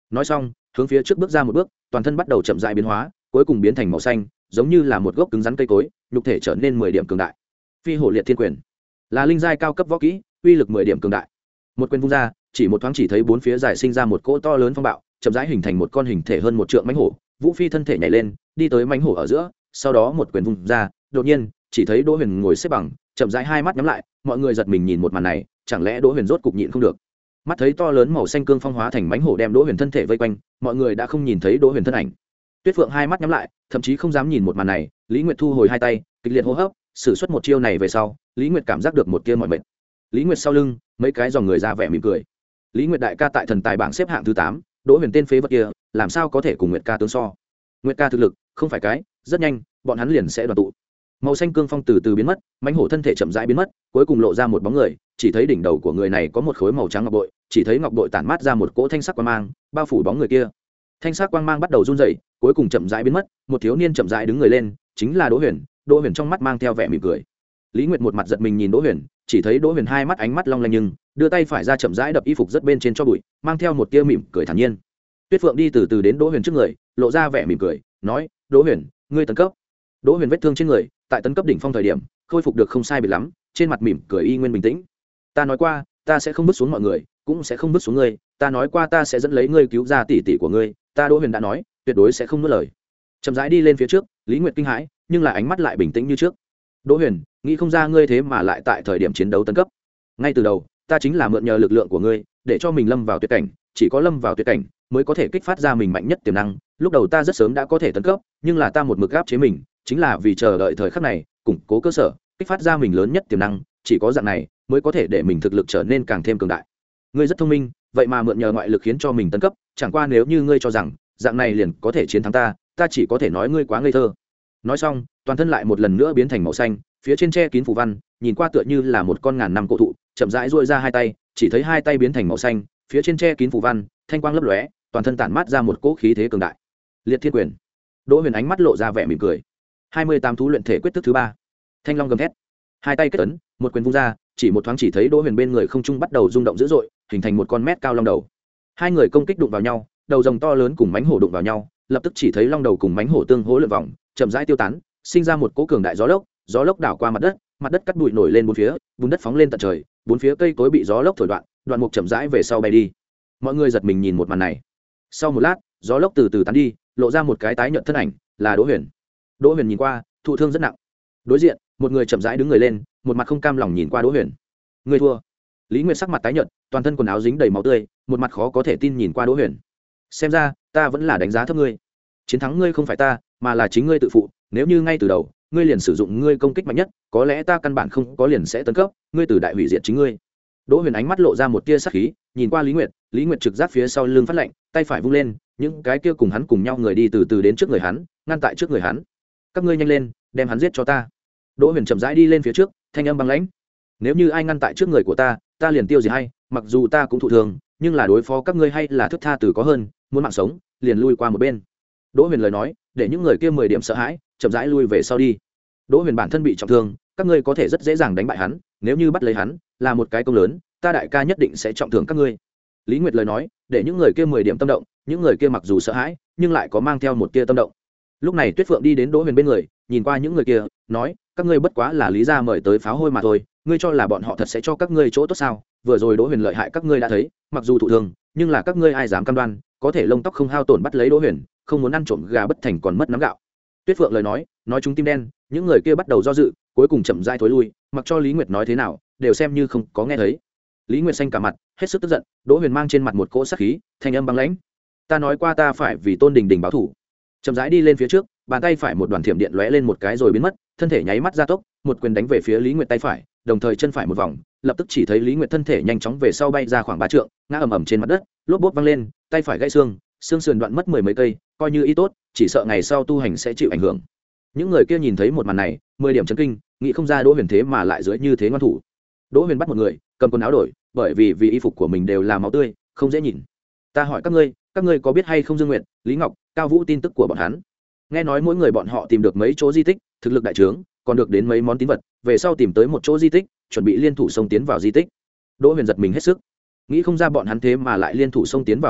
nói xong hướng phía trước bước ra một bước, toàn thân bắt đầu chậm rãi biến hóa, cuối cùng biến thành màu xanh, giống như là một gốc cứng rắn cây cối, nhục thể trở nên mười điểm cường đại. Phi hổ liệt thiên quyền là linh giai cao cấp võ kỹ, uy lực mười điểm cường đại. Một quyền vung ra, chỉ một thoáng chỉ thấy bốn phía giải sinh ra một cỗ to lớn phong bạo, chậm rãi hình thành một con hình thể hơn một trượng mãnh hổ. Vũ Phi thân thể nhảy lên, đi tới mãnh hổ ở giữa, sau đó một quyền vung ra, đột nhiên chỉ thấy Đỗ Huyền ngồi xếp bằng, chậm rãi hai mắt nhắm lại, mọi người giật mình nhìn một màn này, chẳng lẽ Đỗ Huyền rốt cục nhịn không được. Mắt thấy to lớn màu xanh cương phong hóa thành mãnh hổ đem Đỗ Huyền thân thể vây quanh, mọi người đã không nhìn thấy Đỗ Huyền thân ảnh. Tuyết Phượng hai mắt nhắm lại, thậm chí không dám nhìn một màn này. Lý Nguyệt thu hồi hai tay, kịch liệt hô hấp, sử xuất một chiêu này về sau, Lý Nguyệt cảm giác được một tia mỏi mệt. Lý Nguyệt sau lưng, mấy cái dòng người ra vẻ mỉm cười. Lý Nguyệt đại ca tại thần tài bảng xếp hạng thứ tám, Đỗ Huyền tên phế vật kia, làm sao có thể cùng Nguyệt ca tướng so. Nguyệt ca thực lực, không phải cái, rất nhanh, bọn hắn liền sẽ đoàn tụ. Màu xanh cương phong từ từ biến mất, mãnh hổ thân thể chậm rãi biến mất, cuối cùng lộ ra một bóng người, chỉ thấy đỉnh đầu của người này có một khối màu trắng ngọc bội, chỉ thấy ngọc bội tản mát ra một cỗ thanh sắc quang mang, bao phủ bóng người kia. Thanh sắc quang mang bắt đầu run rẩy, cuối cùng chậm rãi biến mất, một thiếu niên chậm rãi đứng người lên, chính là Đỗ Huyền. Đỗ Huyền trong mắt mang theo vẻ mỉm cười. Lý Nguyệt một mặt giật mình nhìn Đỗ Huyền, chỉ thấy Đỗ Huyền hai mắt ánh mắt long lanh nhưng đưa tay phải ra chậm rãi đập y phục rất bên trên cho bụi, mang theo một tia mỉm cười thản nhiên. Tuyết Phượng đi từ từ đến Đỗ Huyền trước người, lộ ra vẻ mỉm cười, nói: "Đỗ Huyền, ngươi tấn cấp." Đỗ Huyền vết thương trên người, tại tấn cấp đỉnh phong thời điểm, khôi phục được không sai biệt lắm, trên mặt mỉm cười y nguyên bình tĩnh. "Ta nói qua, ta sẽ không bước xuống mọi người, cũng sẽ không bước xuống ngươi, ta nói qua ta sẽ dẫn lấy ngươi cứu ra tỷ tỷ của ngươi, ta Đỗ Huyền đã nói, tuyệt đối sẽ không nuốt lời." Chậm rãi đi lên phía trước, Lý Nguyệt kinh hãi, nhưng là ánh mắt lại bình tĩnh như trước. "Đỗ Huyền, nghĩ không ra ngươi thế mà lại tại thời điểm chiến đấu tấn cấp. Ngay từ đầu, ta chính là mượn nhờ lực lượng của ngươi, để cho mình lâm vào tuyệt cảnh, chỉ có lâm vào tuyệt cảnh mới có thể kích phát ra mình mạnh nhất tiềm năng. Lúc đầu ta rất sớm đã có thể tấn cấp, nhưng là ta một mực áp chế mình, chính là vì chờ đợi thời khắc này, củng cố cơ sở, kích phát ra mình lớn nhất tiềm năng, chỉ có dạng này mới có thể để mình thực lực trở nên càng thêm cường đại. Ngươi rất thông minh, vậy mà mượn nhờ ngoại lực khiến cho mình tấn cấp, chẳng qua nếu như ngươi cho rằng dạng này liền có thể chiến thắng ta, ta chỉ có thể nói ngươi quá ngây thơ." Nói xong, toàn thân lại một lần nữa biến thành màu xanh, phía trên che kín phù văn, nhìn qua tựa như là một con ngàn năm cổ thụ, chậm rãi duỗi ra hai tay, chỉ thấy hai tay biến thành màu xanh, phía trên che kín phù văn, thanh quang lấp lóe, toàn thân tản mát ra một cỗ khí thế cường đại. Liệt Thiên Quyền. Đỗ Huyền ánh mắt lộ ra vẻ mỉm cười. hai mươi tám thú luyện thể quyết thức thứ ba. Thanh Long gầm thét. Hai tay kết ấn, một quyền vung ra, chỉ một thoáng chỉ thấy Đỗ Huyền bên người không trung bắt đầu rung động dữ dội, hình thành một con mét cao long đầu. Hai người công kích đụng vào nhau, đầu rồng to lớn cùng mãnh hổ đụng vào nhau, lập tức chỉ thấy long đầu cùng mãnh hổ tương hỗ lượn vòng, chậm rãi tiêu tán, sinh ra một cỗ cường đại gió lốc, gió lốc đảo qua mặt đất, mặt đất cắt bụi nổi lên bốn phía, bùn đất phóng lên tận trời, bốn phía cây cối bị gió lốc thổi đoạn, đoạn mục chậm rãi về sau bay đi. Mọi người giật mình nhìn một màn này. Sau một lát, gió lốc từ từ tán đi, lộ ra một cái tái nhợt thân ảnh, là Đỗ Huyền. Đỗ Huyền nhìn qua, thụ thương rất nặng. Đối diện, một người chậm rãi đứng người lên, một mặt không cam lòng nhìn qua Đỗ Huyền. "Ngươi thua." Lý Nguyệt sắc mặt tái nhợt, toàn thân quần áo dính đầy máu tươi, một mặt khó có thể tin nhìn qua Đỗ Huyền. "Xem ra, ta vẫn là đánh giá thấp ngươi. Chiến thắng ngươi không phải ta, mà là chính ngươi tự phụ, nếu như ngay từ đầu ngươi liền sử dụng ngươi công kích mạnh nhất, có lẽ ta căn bản không có liền sẽ tấn cấp, ngươi từ đại hủy diệt chính ngươi." Đỗ Huyền ánh mắt lộ ra một tia sắc khí, nhìn qua Lý Nguyệt, Lý Nguyệt trực giác phía sau lưng phát lạnh, tay phải vung lên, những cái kia cùng hắn cùng nhau người đi từ từ đến trước người hắn, ngăn tại trước người hắn. "Các ngươi nhanh lên, đem hắn giết cho ta." Đỗ Huyền chậm rãi đi lên phía trước, thanh âm băng lãnh. "Nếu như ai ngăn tại trước người của ta, ta liền tiêu diệt hay, mặc dù ta cũng thụ thương, nhưng là đối phó các ngươi hay là thức tha từ có hơn, muốn mạng sống, liền lui qua một bên." Đỗ Huyền lời nói, để những người kia mười điểm sợ hãi, chậm rãi lui về sau đi. Đỗ Huyền bản thân bị trọng thương, các ngươi có thể rất dễ dàng đánh bại hắn, nếu như bắt lấy hắn, là một cái công lớn, ta đại ca nhất định sẽ trọng thưởng các ngươi. Lý Nguyệt lời nói, để những người kia mười điểm tâm động, những người kia mặc dù sợ hãi, nhưng lại có mang theo một tia tâm động. Lúc này Tuyết Phượng đi đến Đỗ Huyền bên người, nhìn qua những người kia, nói: "Các ngươi bất quá là Lý gia mời tới pháo hôi mà thôi, ngươi cho là bọn họ thật sẽ cho các ngươi chỗ tốt sao? Vừa rồi Đỗ Huyền lợi hại các ngươi đã thấy, mặc dù thụ thương, nhưng là các ngươi ai dám cam đoan, có thể lông tóc không hao tổn bắt lấy Đỗ Huyền, không muốn ăn trộm gà bất thành còn mất nắm gạo." Tuyết Phượng lời nói, nói chúng tim đen, những người kia bắt đầu do dự, cuối cùng chậm rãi thối lui, mặc cho Lý Nguyệt nói thế nào, đều xem như không có nghe thấy. Lý Nguyệt xanh cả mặt, hết sức tức giận, Đỗ Huyền mang trên mặt một cỗ sát khí, thanh âm băng lãnh: "Ta nói qua ta phải vì Tôn Đình Đình báo thù." Chậm rãi đi lên phía trước, bàn tay phải một đoàn thiểm điện lóe lên một cái rồi biến mất, thân thể nháy mắt gia tốc, một quyền đánh về phía Lý Nguyệt tay phải, đồng thời chân phải một vòng, lập tức chỉ thấy Lý Nguyệt thân thể nhanh chóng về sau bay ra khoảng ba trượng, ngã ầm ầm trên mặt đất, lốp bốp văng lên, tay phải gãy xương, xương sườn đoạn mất mười mấy cây, coi như y tốt, chỉ sợ ngày sau tu hành sẽ chịu ảnh hưởng. Những người kia nhìn thấy một màn này, mười điểm chấn kinh, nghĩ không ra Đỗ Huyền thế mà lại dưới như thế ngoan thủ. Đỗ Huyền bắt một người, cầm quần áo đổi, bởi vì vì y phục của mình đều là máu tươi, không dễ nhìn. "Ta hỏi các ngươi, các ngươi có biết hay không Dương Nguyệt, Lý Ngọc, Cao Vũ tin tức của bọn hắn?" Nghe nói mỗi người bọn họ tìm được mấy chỗ di tích, thực lực đại trướng, còn được đến mấy món tín vật, về sau tìm tới một chỗ di tích, chuẩn bị liên thủ xông tiến vào di tích. Đỗ Huyền giật mình hết sức, nghĩ không ra bọn hắn thế mà lại liên thủ xông tiến vào di tích,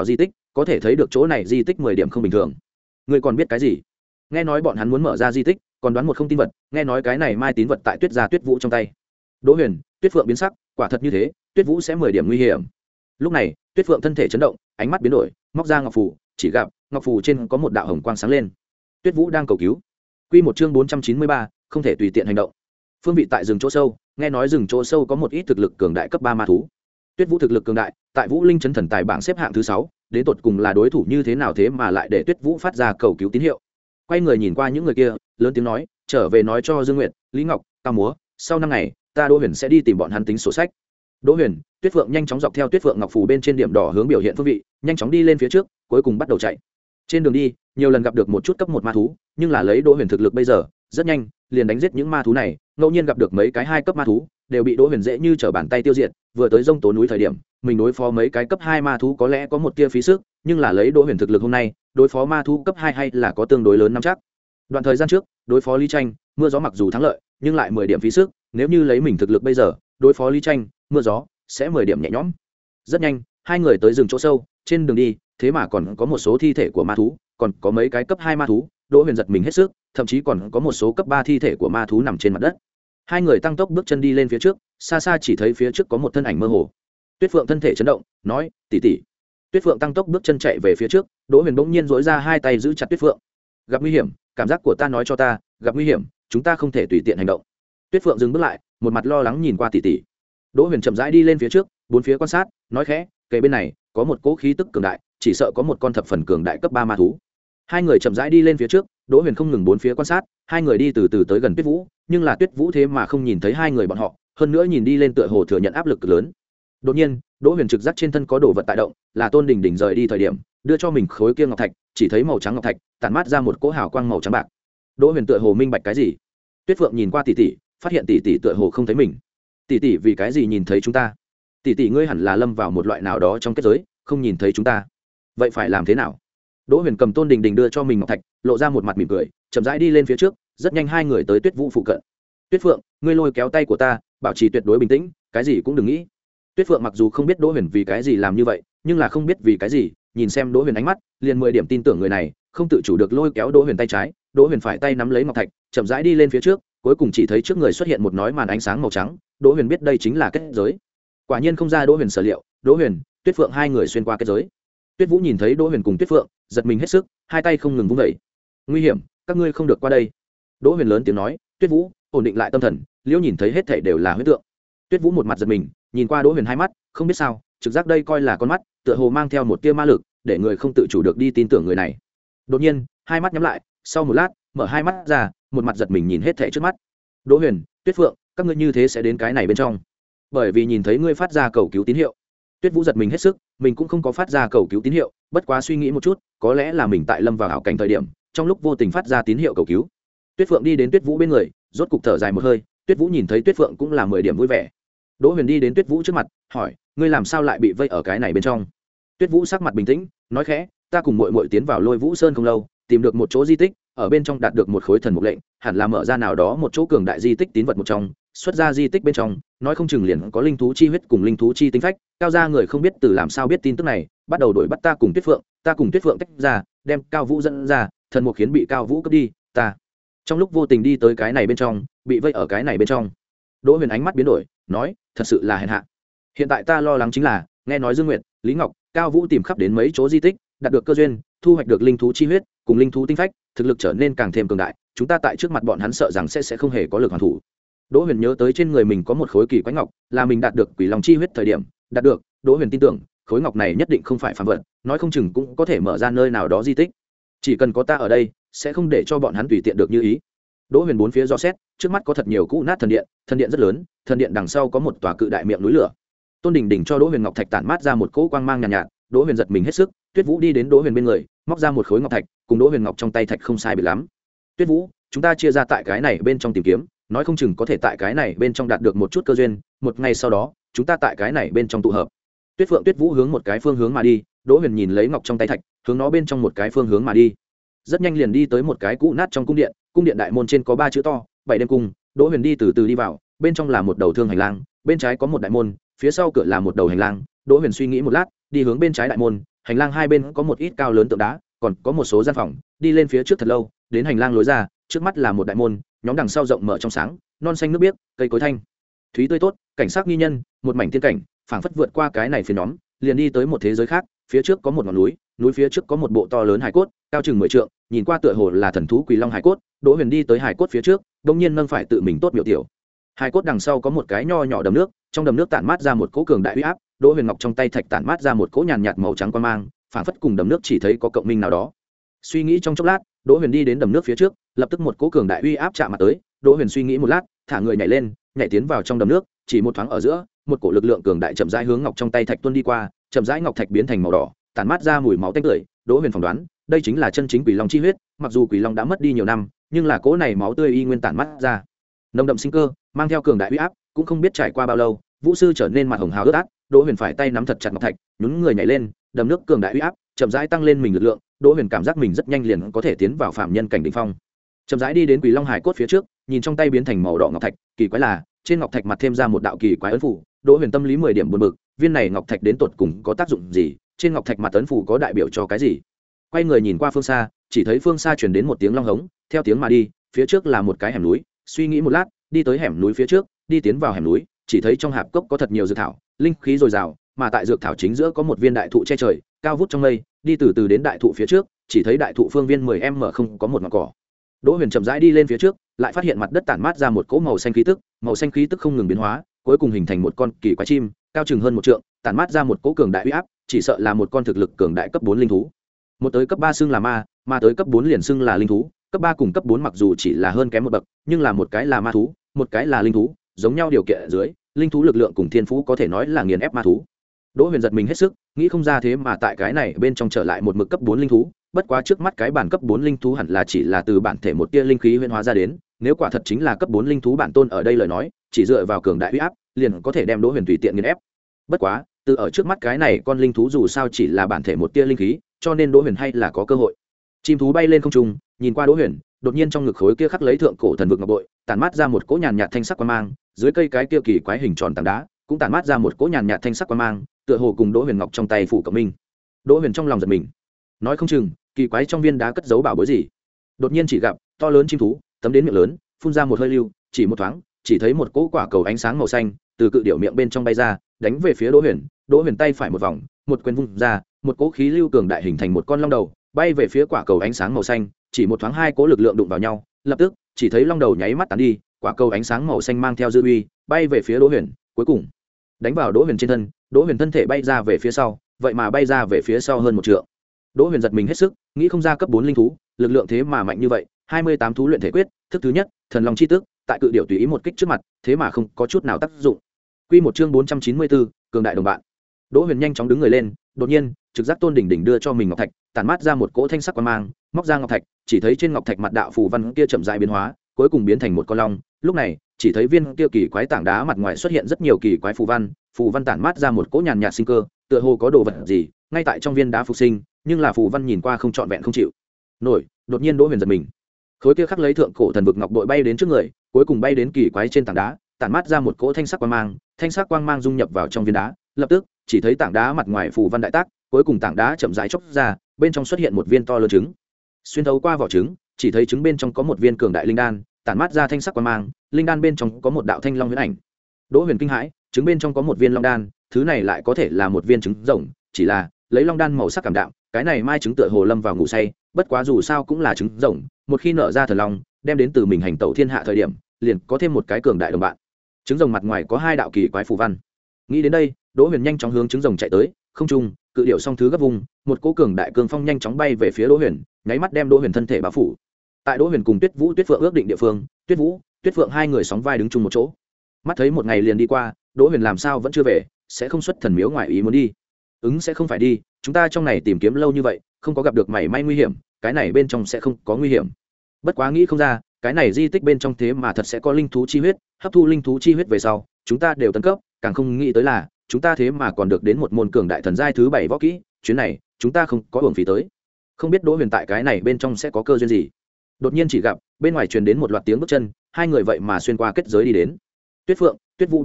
có thể thấy được chỗ này di tích mười điểm không bình thường. Ngươi còn biết cái gì? Nghe nói bọn hắn muốn mở ra di tích, còn đoán một không tin vật, nghe nói cái này mai tín vật tại Tuyết gia Tuyết Vũ trong tay. Đỗ Huyền, Tuyết Phượng biến sắc, quả thật như thế, Tuyết Vũ sẽ mười điểm nguy hiểm. Lúc này, Tuyết Phượng thân thể chấn động, ánh mắt biến đổi, móc ra ngọc phù, chỉ gặp ngọc phù trên có một đạo hồng quang sáng lên. Tuyết Vũ đang cầu cứu. Quy một chương bốn trăm chín mươi ba, không thể tùy tiện hành động. Phương vị tại rừng chỗ sâu, nghe nói rừng chỗ sâu có một ít thực lực cường đại cấp ba ma thú. Tuyết Vũ thực lực cường đại, tại Vũ Linh Chấn Thần Tài bảng xếp hạng thứ sáu, đến tột cùng là đối thủ như thế nào thế mà lại để Tuyết Vũ phát ra cầu cứu tín hiệu. Quay người nhìn qua những người kia, lớn tiếng nói, trở về nói cho Dương Nguyệt, Lý Ngọc, Cao Múa, sau năm ngày, ta Đỗ Huyền sẽ đi tìm bọn hắn tính sổ sách. Đỗ Huyền, Tuyết Phượng nhanh chóng dọc theo Tuyết Phượng ngọc phù bên trên điểm đỏ hướng biểu hiện phương vị, nhanh chóng đi lên phía trước, cuối cùng bắt đầu chạy. Trên đường đi, nhiều lần gặp được một chút cấp một ma thú, nhưng là lấy Đỗ Huyền thực lực bây giờ, rất nhanh liền đánh giết những ma thú này, ngẫu nhiên gặp được mấy cái hai cấp ma thú, đều bị Đỗ Huyền dễ như trở bàn tay tiêu diệt. Vừa tới Rông Tố núi thời điểm, mình đối phó mấy cái cấp hai ma thú có lẽ có một tia phí sức, nhưng là lấy Đỗ Huyền thực lực hôm nay, đối phó ma thú cấp hai hay là có tương đối lớn nắm chắc. Đoạn thời gian trước, đối phó Lý Tranh, mưa gió mặc dù thắng lợi, nhưng lại mười điểm phí sức, nếu như lấy mình thực lực bây giờ, đối phó Lý Tranh, mưa gió sẽ mười điểm nhẹ nhõm. Rất nhanh, hai người tới rừng chỗ sâu, trên đường đi, thế mà còn có một số thi thể của ma thú, còn có mấy cái cấp hai ma thú, Đỗ Huyền giật mình hết sức, thậm chí còn có một số cấp ba thi thể của ma thú nằm trên mặt đất. Hai người tăng tốc bước chân đi lên phía trước, xa xa chỉ thấy phía trước có một thân ảnh mơ hồ. Tuyết Phượng thân thể chấn động, nói, "Tỷ tỷ." Tuyết Phượng tăng tốc bước chân chạy về phía trước, Đỗ Huyền bỗng nhiên duỗi ra hai tay giữ chặt Tuyết Phượng. "Gặp nguy hiểm, cảm giác của ta nói cho ta, gặp nguy hiểm, chúng ta không thể tùy tiện hành động." Tuyết Phượng dừng bước lại, một mặt lo lắng nhìn qua tỷ tỷ. Đỗ Huyền chậm rãi đi lên phía trước, bốn phía quan sát, nói khẽ, "Kề bên này có một cỗ khí tức cường đại, chỉ sợ có một con thập phần cường đại cấp ba ma thú." Hai người chậm rãi đi lên phía trước, Đỗ Huyền không ngừng bốn phía quan sát, hai người đi từ từ tới gần Tuyết Vũ, nhưng là Tuyết Vũ thế mà không nhìn thấy hai người bọn họ, hơn nữa nhìn đi lên tựa hồ thừa nhận áp lực lớn. Đột nhiên, Đỗ Huyền trực giác trên thân có đồ vật tại động, là Tôn Đình Đình rời đi thời điểm, đưa cho mình khối kia ngọc thạch, chỉ thấy màu trắng ngọc thạch, tản mát ra một cỗ hào quang màu trắng bạc. Đỗ Huyền tựa hồ minh bạch cái gì. Tuyết Phượng nhìn qua tỷ tỷ, phát hiện tỷ tỷ tựa hồ không thấy mình. "Tỷ tỷ vì cái gì nhìn thấy chúng ta? Tỷ tỷ ngươi hẳn là lâm vào một loại nào đó trong kết giới, không nhìn thấy chúng ta. Vậy phải làm thế nào?" Đỗ Huyền cầm Tôn Đình Đình đưa cho mình ngọc thạch, lộ ra một mặt mỉm cười, chậm rãi đi lên phía trước, rất nhanh hai người tới Tuyết Vũ phụ cận. "Tuyết Phượng, ngươi lôi kéo tay của ta, bảo trì tuyệt đối bình tĩnh, cái gì cũng đừng nghĩ." Tuyết Phượng mặc dù không biết Đỗ Huyền vì cái gì làm như vậy, nhưng là không biết vì cái gì, nhìn xem Đỗ Huyền ánh mắt, liền mười điểm tin tưởng người này, không tự chủ được lôi kéo Đỗ Huyền tay trái, Đỗ Huyền phải tay nắm lấy ngọc thạch, chậm rãi đi lên phía trước, cuối cùng chỉ thấy trước người xuất hiện một nói màn ánh sáng màu trắng, Đỗ Huyền biết đây chính là kết giới. Quả nhiên không ra Đỗ Huyền sở liệu, Đỗ Huyền, Tuyết Phượng hai người xuyên qua kết giới. Tuyết Vũ nhìn thấy Đỗ Huyền cùng Tuyết Phượng, giật mình hết sức, hai tay không ngừng vung vẩy. "Nguy hiểm, các ngươi không được qua đây." Đỗ Huyền lớn tiếng nói. Tuyết Vũ ổn định lại tâm thần, liễu nhìn thấy hết thảy đều là huyễn tượng. Tuyết Vũ một mặt giật mình, nhìn qua Đỗ Huyền hai mắt, không biết sao, trực giác đây coi là con mắt, tựa hồ mang theo một tia ma lực, để người không tự chủ được đi tin tưởng người này. Đột nhiên, hai mắt nhắm lại, sau một lát, mở hai mắt ra, một mặt giật mình nhìn hết thảy trước mắt. "Đỗ Huyền, Tuyết Phượng, các ngươi như thế sẽ đến cái này bên trong?" "Bởi vì nhìn thấy ngươi phát ra cầu cứu tín hiệu." Tuyết Vũ giật mình hết sức, mình cũng không có phát ra cầu cứu tín hiệu, bất quá suy nghĩ một chút, có lẽ là mình tại lâm vào ảo cảnh thời điểm, trong lúc vô tình phát ra tín hiệu cầu cứu. Tuyết Phượng đi đến Tuyết Vũ bên người, rốt cục thở dài một hơi, Tuyết Vũ nhìn thấy Tuyết Phượng cũng là mười điểm vui vẻ. Đỗ Huyền đi đến Tuyết Vũ trước mặt, hỏi, "Ngươi làm sao lại bị vây ở cái này bên trong?" Tuyết Vũ sắc mặt bình tĩnh, nói khẽ, "Ta cùng muội muội tiến vào Lôi Vũ Sơn không lâu, tìm được một chỗ di tích, ở bên trong đạt được một khối thần mục lệnh, hẳn là mở ra nào đó một chỗ cường đại di tích tín vật một trong, xuất ra di tích bên trong, nói không chừng liền có linh thú chi huyết cùng linh thú chi tinh phách, cao gia người không biết từ làm sao biết tin tức này, bắt đầu đuổi bắt ta cùng Tuyết Phượng, ta cùng Tuyết Phượng tách ra, đem Cao Vũ dẫn ra, thần mục khiến bị Cao Vũ cướp đi, ta trong lúc vô tình đi tới cái này bên trong, bị vây ở cái này bên trong." Đỗ Huyền ánh mắt biến đổi, nói, "Thật sự là hèn hạ. Hiện tại ta lo lắng chính là, nghe nói Dương Nguyệt, Lý Ngọc, Cao Vũ tìm khắp đến mấy chỗ di tích, đạt được cơ duyên, thu hoạch được linh thú chi huyết cùng linh thú tinh phách, thực lực trở nên càng thêm cường đại, chúng ta tại trước mặt bọn hắn sợ rằng sẽ sẽ không hề có lực hoàn thủ." Đỗ Huyền nhớ tới trên người mình có một khối kỳ quái ngọc, là mình đạt được Quỷ Long chi huyết thời điểm đạt được, Đỗ Huyền tin tưởng, khối ngọc này nhất định không phải phàm vật, nói không chừng cũng có thể mở ra nơi nào đó di tích. Chỉ cần có ta ở đây, sẽ không để cho bọn hắn tùy tiện được như ý. Đỗ Huyền bốn phía dò xét, trước mắt có thật nhiều cũ nát thần điện, thần điện rất lớn, thần điện đằng sau có một tòa cự đại miệng núi lửa. Tôn Đình Đình cho Đỗ Huyền ngọc thạch tản mát ra một cỗ quang mang nhàn nhạt, nhạt, Đỗ Huyền giật mình hết sức, Tuyết Vũ đi đến Đỗ Huyền bên người, móc ra một khối ngọc thạch, cùng Đỗ Huyền ngọc trong tay thạch không sai biệt lắm. "Tuyết Vũ, chúng ta chia ra tại cái này bên trong tìm kiếm, nói không chừng có thể tại cái này bên trong đạt được một chút cơ duyên, một ngày sau đó, chúng ta tại cái này bên trong tụ hợp." Tuyết Phượng Tuyết Vũ hướng một cái phương hướng mà đi, Đỗ Huyền nhìn lấy ngọc trong tay thạch, hướng nó bên trong một cái phương hướng mà đi. Rất nhanh liền đi tới một cái cũ nát trong cung điện, cung điện đại môn trên có ba chữ to, bảy đêm cung. Đỗ Huyền đi từ từ đi vào, bên trong là một đầu thương hành lang, bên trái có một đại môn, phía sau cửa là một đầu hành lang. Đỗ Huyền suy nghĩ một lát, đi hướng bên trái đại môn, hành lang hai bên có một ít cao lớn tượng đá, còn có một số gian phòng. Đi lên phía trước thật lâu, đến hành lang lối ra, trước mắt là một đại môn, nhóm đằng sau rộng mở trong sáng, non xanh nước biếc, cây cối thanh thúy tươi tốt, cảnh sắc nghi nhân, một mảnh tiên cảnh, phảng phất vượt qua cái này phía nhóm, liền đi tới một thế giới khác. Phía trước có một ngọn núi, núi phía trước có một bộ to lớn hài cốt, cao chừng mười trượng, nhìn qua tựa hồ là thần thú quỷ long hài cốt. Đỗ Huyền đi tới hài cốt phía trước, đột nhiên nâng phải tự mình tốt biểu tiểu. Hài cốt đằng sau có một cái nho nhỏ đầm nước, trong đầm nước tản mát ra một cỗ cường đại uy áp. Đỗ Huyền ngọc trong tay thạch tản mát ra một cỗ nhàn nhạt màu trắng quang mang, phảng phất cùng đầm nước chỉ thấy có cộng minh nào đó. Suy nghĩ trong chốc lát, Đỗ Huyền đi đến đầm nước phía trước, lập tức một cỗ cường đại uy áp chạm mặt tới. Đỗ Huyền suy nghĩ một lát, thả người nhảy lên, nhảy tiến vào trong đầm nước, chỉ một thoáng ở giữa, một cỗ lực lượng cường đại chậm rãi hướng ngọc trong tay thạch tuôn đi qua, chậm rãi ngọc thạch biến thành màu đỏ, tản mát ra mùi máu tanh tưởi. Đỗ Huyền phỏng đoán, đây chính là chân chính quỷ long chi huyết, mặc dù quỷ long đã mất đi nhiều năm, nhưng là cỗ này máu tươi y nguyên tản mát ra, nồng đậm sinh cơ, mang theo cường đại uy áp, cũng không biết trải qua bao lâu, vũ sư trở nên mặt hồng hào ướt át. Đỗ Huyền phải tay nắm thật chặt ngọc thạch, nhún người nhảy lên, đầm nước cường đại uy áp, chậm rãi tăng lên mình lực lượng. Đỗ Huyền cảm giác mình rất nhanh liền có thể tiến vào phạm nhân cảnh đỉnh phong. Chậm rãi đi đến quỷ long hải cốt phía trước, nhìn trong tay biến thành màu đỏ ngọc thạch, kỳ quái là, trên ngọc thạch mặt thêm ra một đạo kỳ quái ấn phù. Đỗ Huyền tâm lý mười điểm buồn bực, viên này ngọc thạch đến tột cùng có tác dụng gì? Trên ngọc thạch mặt ấn phù có đại biểu cho cái gì? Quay người nhìn qua phương xa, chỉ thấy phương xa truyền đến một tiếng long hống, theo tiếng mà đi, phía trước là một cái hẻm núi. Suy nghĩ một lát, đi tới hẻm núi phía trước, đi tiến vào hẻm núi, chỉ thấy trong hạp cốc có thật nhiều dược thảo, linh khí dồi dào, mà tại dược thảo chính giữa có một viên đại thụ che trời, cao vút trong mây. Đi từ từ đến đại thụ phía trước, chỉ thấy đại thụ phương viên mười m không có một ngọn cỏ. Đỗ Huyền chậm rãi đi lên phía trước, lại phát hiện mặt đất tản mát ra một cỗ màu xanh khí tức, màu xanh khí tức không ngừng biến hóa, cuối cùng hình thành một con kỳ quái chim, cao chừng hơn một trượng, tản mát ra một cỗ cường đại uy áp, chỉ sợ là một con thực lực cường đại cấp bốn linh thú. Một tới cấp ba xưng là ma, mà tới cấp bốn liền xưng là linh thú. Cấp ba cùng cấp bốn mặc dù chỉ là hơn kém một bậc, nhưng là một cái là ma thú, một cái là linh thú, giống nhau điều kiện ở dưới, linh thú lực lượng cùng thiên phú có thể nói là nghiền ép ma thú. Đỗ Huyền giật mình hết sức, nghĩ không ra thế mà tại cái này bên trong trở lại một mực cấp bốn linh thú, bất quá trước mắt cái bản cấp bốn linh thú hẳn là chỉ là từ bản thể một tia linh khí huyễn hóa ra đến, nếu quả thật chính là cấp bốn linh thú bản tôn ở đây lời nói, chỉ dựa vào cường đại uy áp, liền có thể đem Đỗ Huyền tùy tiện nghiền ép. Bất quá, từ ở trước mắt cái này con linh thú dù sao chỉ là bản thể một tia linh khí, cho nên Đỗ Huyền hay là có cơ hội. Chim thú bay lên không trung, nhìn qua Đỗ Huyền, đột nhiên trong ngực khối kia khắc lấy thượng cổ thần vực ngọc bội, tản mát ra một cỗ nhàn nhạt thanh sắc quang mang, dưới cây cái kia kỳ quái hình tròn tảng đá, cũng tản mát ra một cỗ nhàn nhạt thanh sắc quang mang, tựa hồ cùng Đỗ Huyền ngọc trong tay phủ cộng minh. Đỗ Huyền trong lòng giật mình, nói không chừng kỳ quái trong viên đá cất giấu bảo bối gì. Đột nhiên chỉ gặp to lớn chim thú, tấm đến miệng lớn, phun ra một hơi lưu, chỉ một thoáng, chỉ thấy một cỗ quả cầu ánh sáng màu xanh từ cự điểu miệng bên trong bay ra, đánh về phía Đỗ Huyền. Đỗ Huyền tay phải một vòng, một quyền vung ra, một cỗ khí lưu cường đại hình thành một con long đầu, bay về phía quả cầu ánh sáng màu xanh, chỉ một thoáng hai cỗ lực lượng đụng vào nhau, lập tức chỉ thấy long đầu nháy mắt tán đi, quả cầu ánh sáng màu xanh mang theo dư uy, bay về phía Đỗ Huyền, cuối cùng đánh vào Đỗ Huyền trên thân. Đỗ Huyền thân thể bay ra về phía sau, vậy mà bay ra về phía sau hơn một trượng. Đỗ Huyền giật mình hết sức, nghĩ không ra cấp bốn linh thú, lực lượng thế mà mạnh như vậy. hai mươi tám thú luyện thể quyết, thức thứ nhất, thần long chi tức, tại cự điểu tùy ý một kích trước mặt, thế mà không có chút nào tác dụng. Quy một chương bốn trăm chín mươi tư, cường đại đồng bạn. Đỗ Huyền nhanh chóng đứng người lên, đột nhiên, trực giác Tôn Đỉnh Đỉnh đưa cho mình ngọc thạch, tản mát ra một cỗ thanh sắc quang mang, móc ra ngọc thạch, chỉ thấy trên ngọc thạch mặt đạo phù văn kia chậm rãi biến hóa, cuối cùng biến thành một con long. Lúc này, chỉ thấy viên kia kỳ quái tảng đá mặt ngoài xuất hiện rất nhiều kỳ quái phù văn, phù văn tản mát ra một cỗ nhàn nhạt sinh cơ, tựa hồ có đồ vật gì ngay tại trong viên đá phục sinh, nhưng là phù văn nhìn qua không trọn vẹn không chịu nổi. Đột nhiên Đỗ Huyền giật mình, khối kia khắc lấy thượng cổ thần vực ngọc bội bay đến trước người, cuối cùng bay đến kỳ quái trên tảng đá, tản mát ra một cỗ thanh sắc quang mang, thanh sắc quang mang dung nhập vào trong viên đá, lập tức chỉ thấy tảng đá mặt ngoài phù văn đại tác, cuối cùng tảng đá chậm rãi chốc ra, bên trong xuất hiện một viên to lớn trứng. Xuyên thấu qua vỏ trứng, chỉ thấy trứng bên trong có một viên cường đại linh đan, tản mát ra thanh sắc quang mang, linh đan bên trong có một đạo thanh long huyễn ảnh. Đỗ Huyền kinh hãi, trứng bên trong có một viên long đan, thứ này lại có thể là một viên trứng rồng, chỉ là lấy long đan màu sắc cảm đạm, cái này mai trứng tựa hồ lâm vào ngủ say, bất quá dù sao cũng là trứng rồng, một khi nở ra thần long, đem đến từ mình hành tẩu thiên hạ thời điểm, liền có thêm một cái cường đại đồng bạn. Trứng rồng mặt ngoài có hai đạo kỳ quái phù văn. Nghĩ đến đây, Đỗ Huyền nhanh chóng hướng trứng rồng chạy tới, không trung, cự điểu song thứ gấp vùng, một cỗ cường đại cường phong nhanh chóng bay về phía Đỗ Huyền, nháy mắt đem Đỗ Huyền thân thể bao phủ. Tại Đỗ Huyền cùng Tuyết Vũ, Tuyết Phượng ước định địa phương, Tuyết Vũ, Tuyết Phượng hai người sóng vai đứng chung một chỗ. Mắt thấy một ngày liền đi qua, Đỗ Huyền làm sao vẫn chưa về, sẽ không xuất thần miếu ngoài ý muốn đi. Ứng sẽ không phải đi, chúng ta trong này tìm kiếm lâu như vậy, không có gặp được mảy may nguy hiểm, cái này bên trong sẽ không có nguy hiểm. Bất quá nghĩ không ra, cái này di tích bên trong thế mà thật sẽ có linh thú chi huyết, hấp thu linh thú chi huyết về sau, chúng ta đều tấn cấp, càng không nghĩ tới là, chúng ta thế mà còn được đến một môn cường đại thần giai thứ bảy võ kỹ, chuyến này, chúng ta không có uổng phí tới. Không biết Đỗ Huyền tại cái này bên trong sẽ có cơ duyên gì. Đột nhiên chỉ gặp, bên ngoài truyền đến một loạt tiếng bước chân, hai người vậy mà xuyên qua kết giới đi đến. Tuyết Phượng, Tuyết Vũ biến sắc,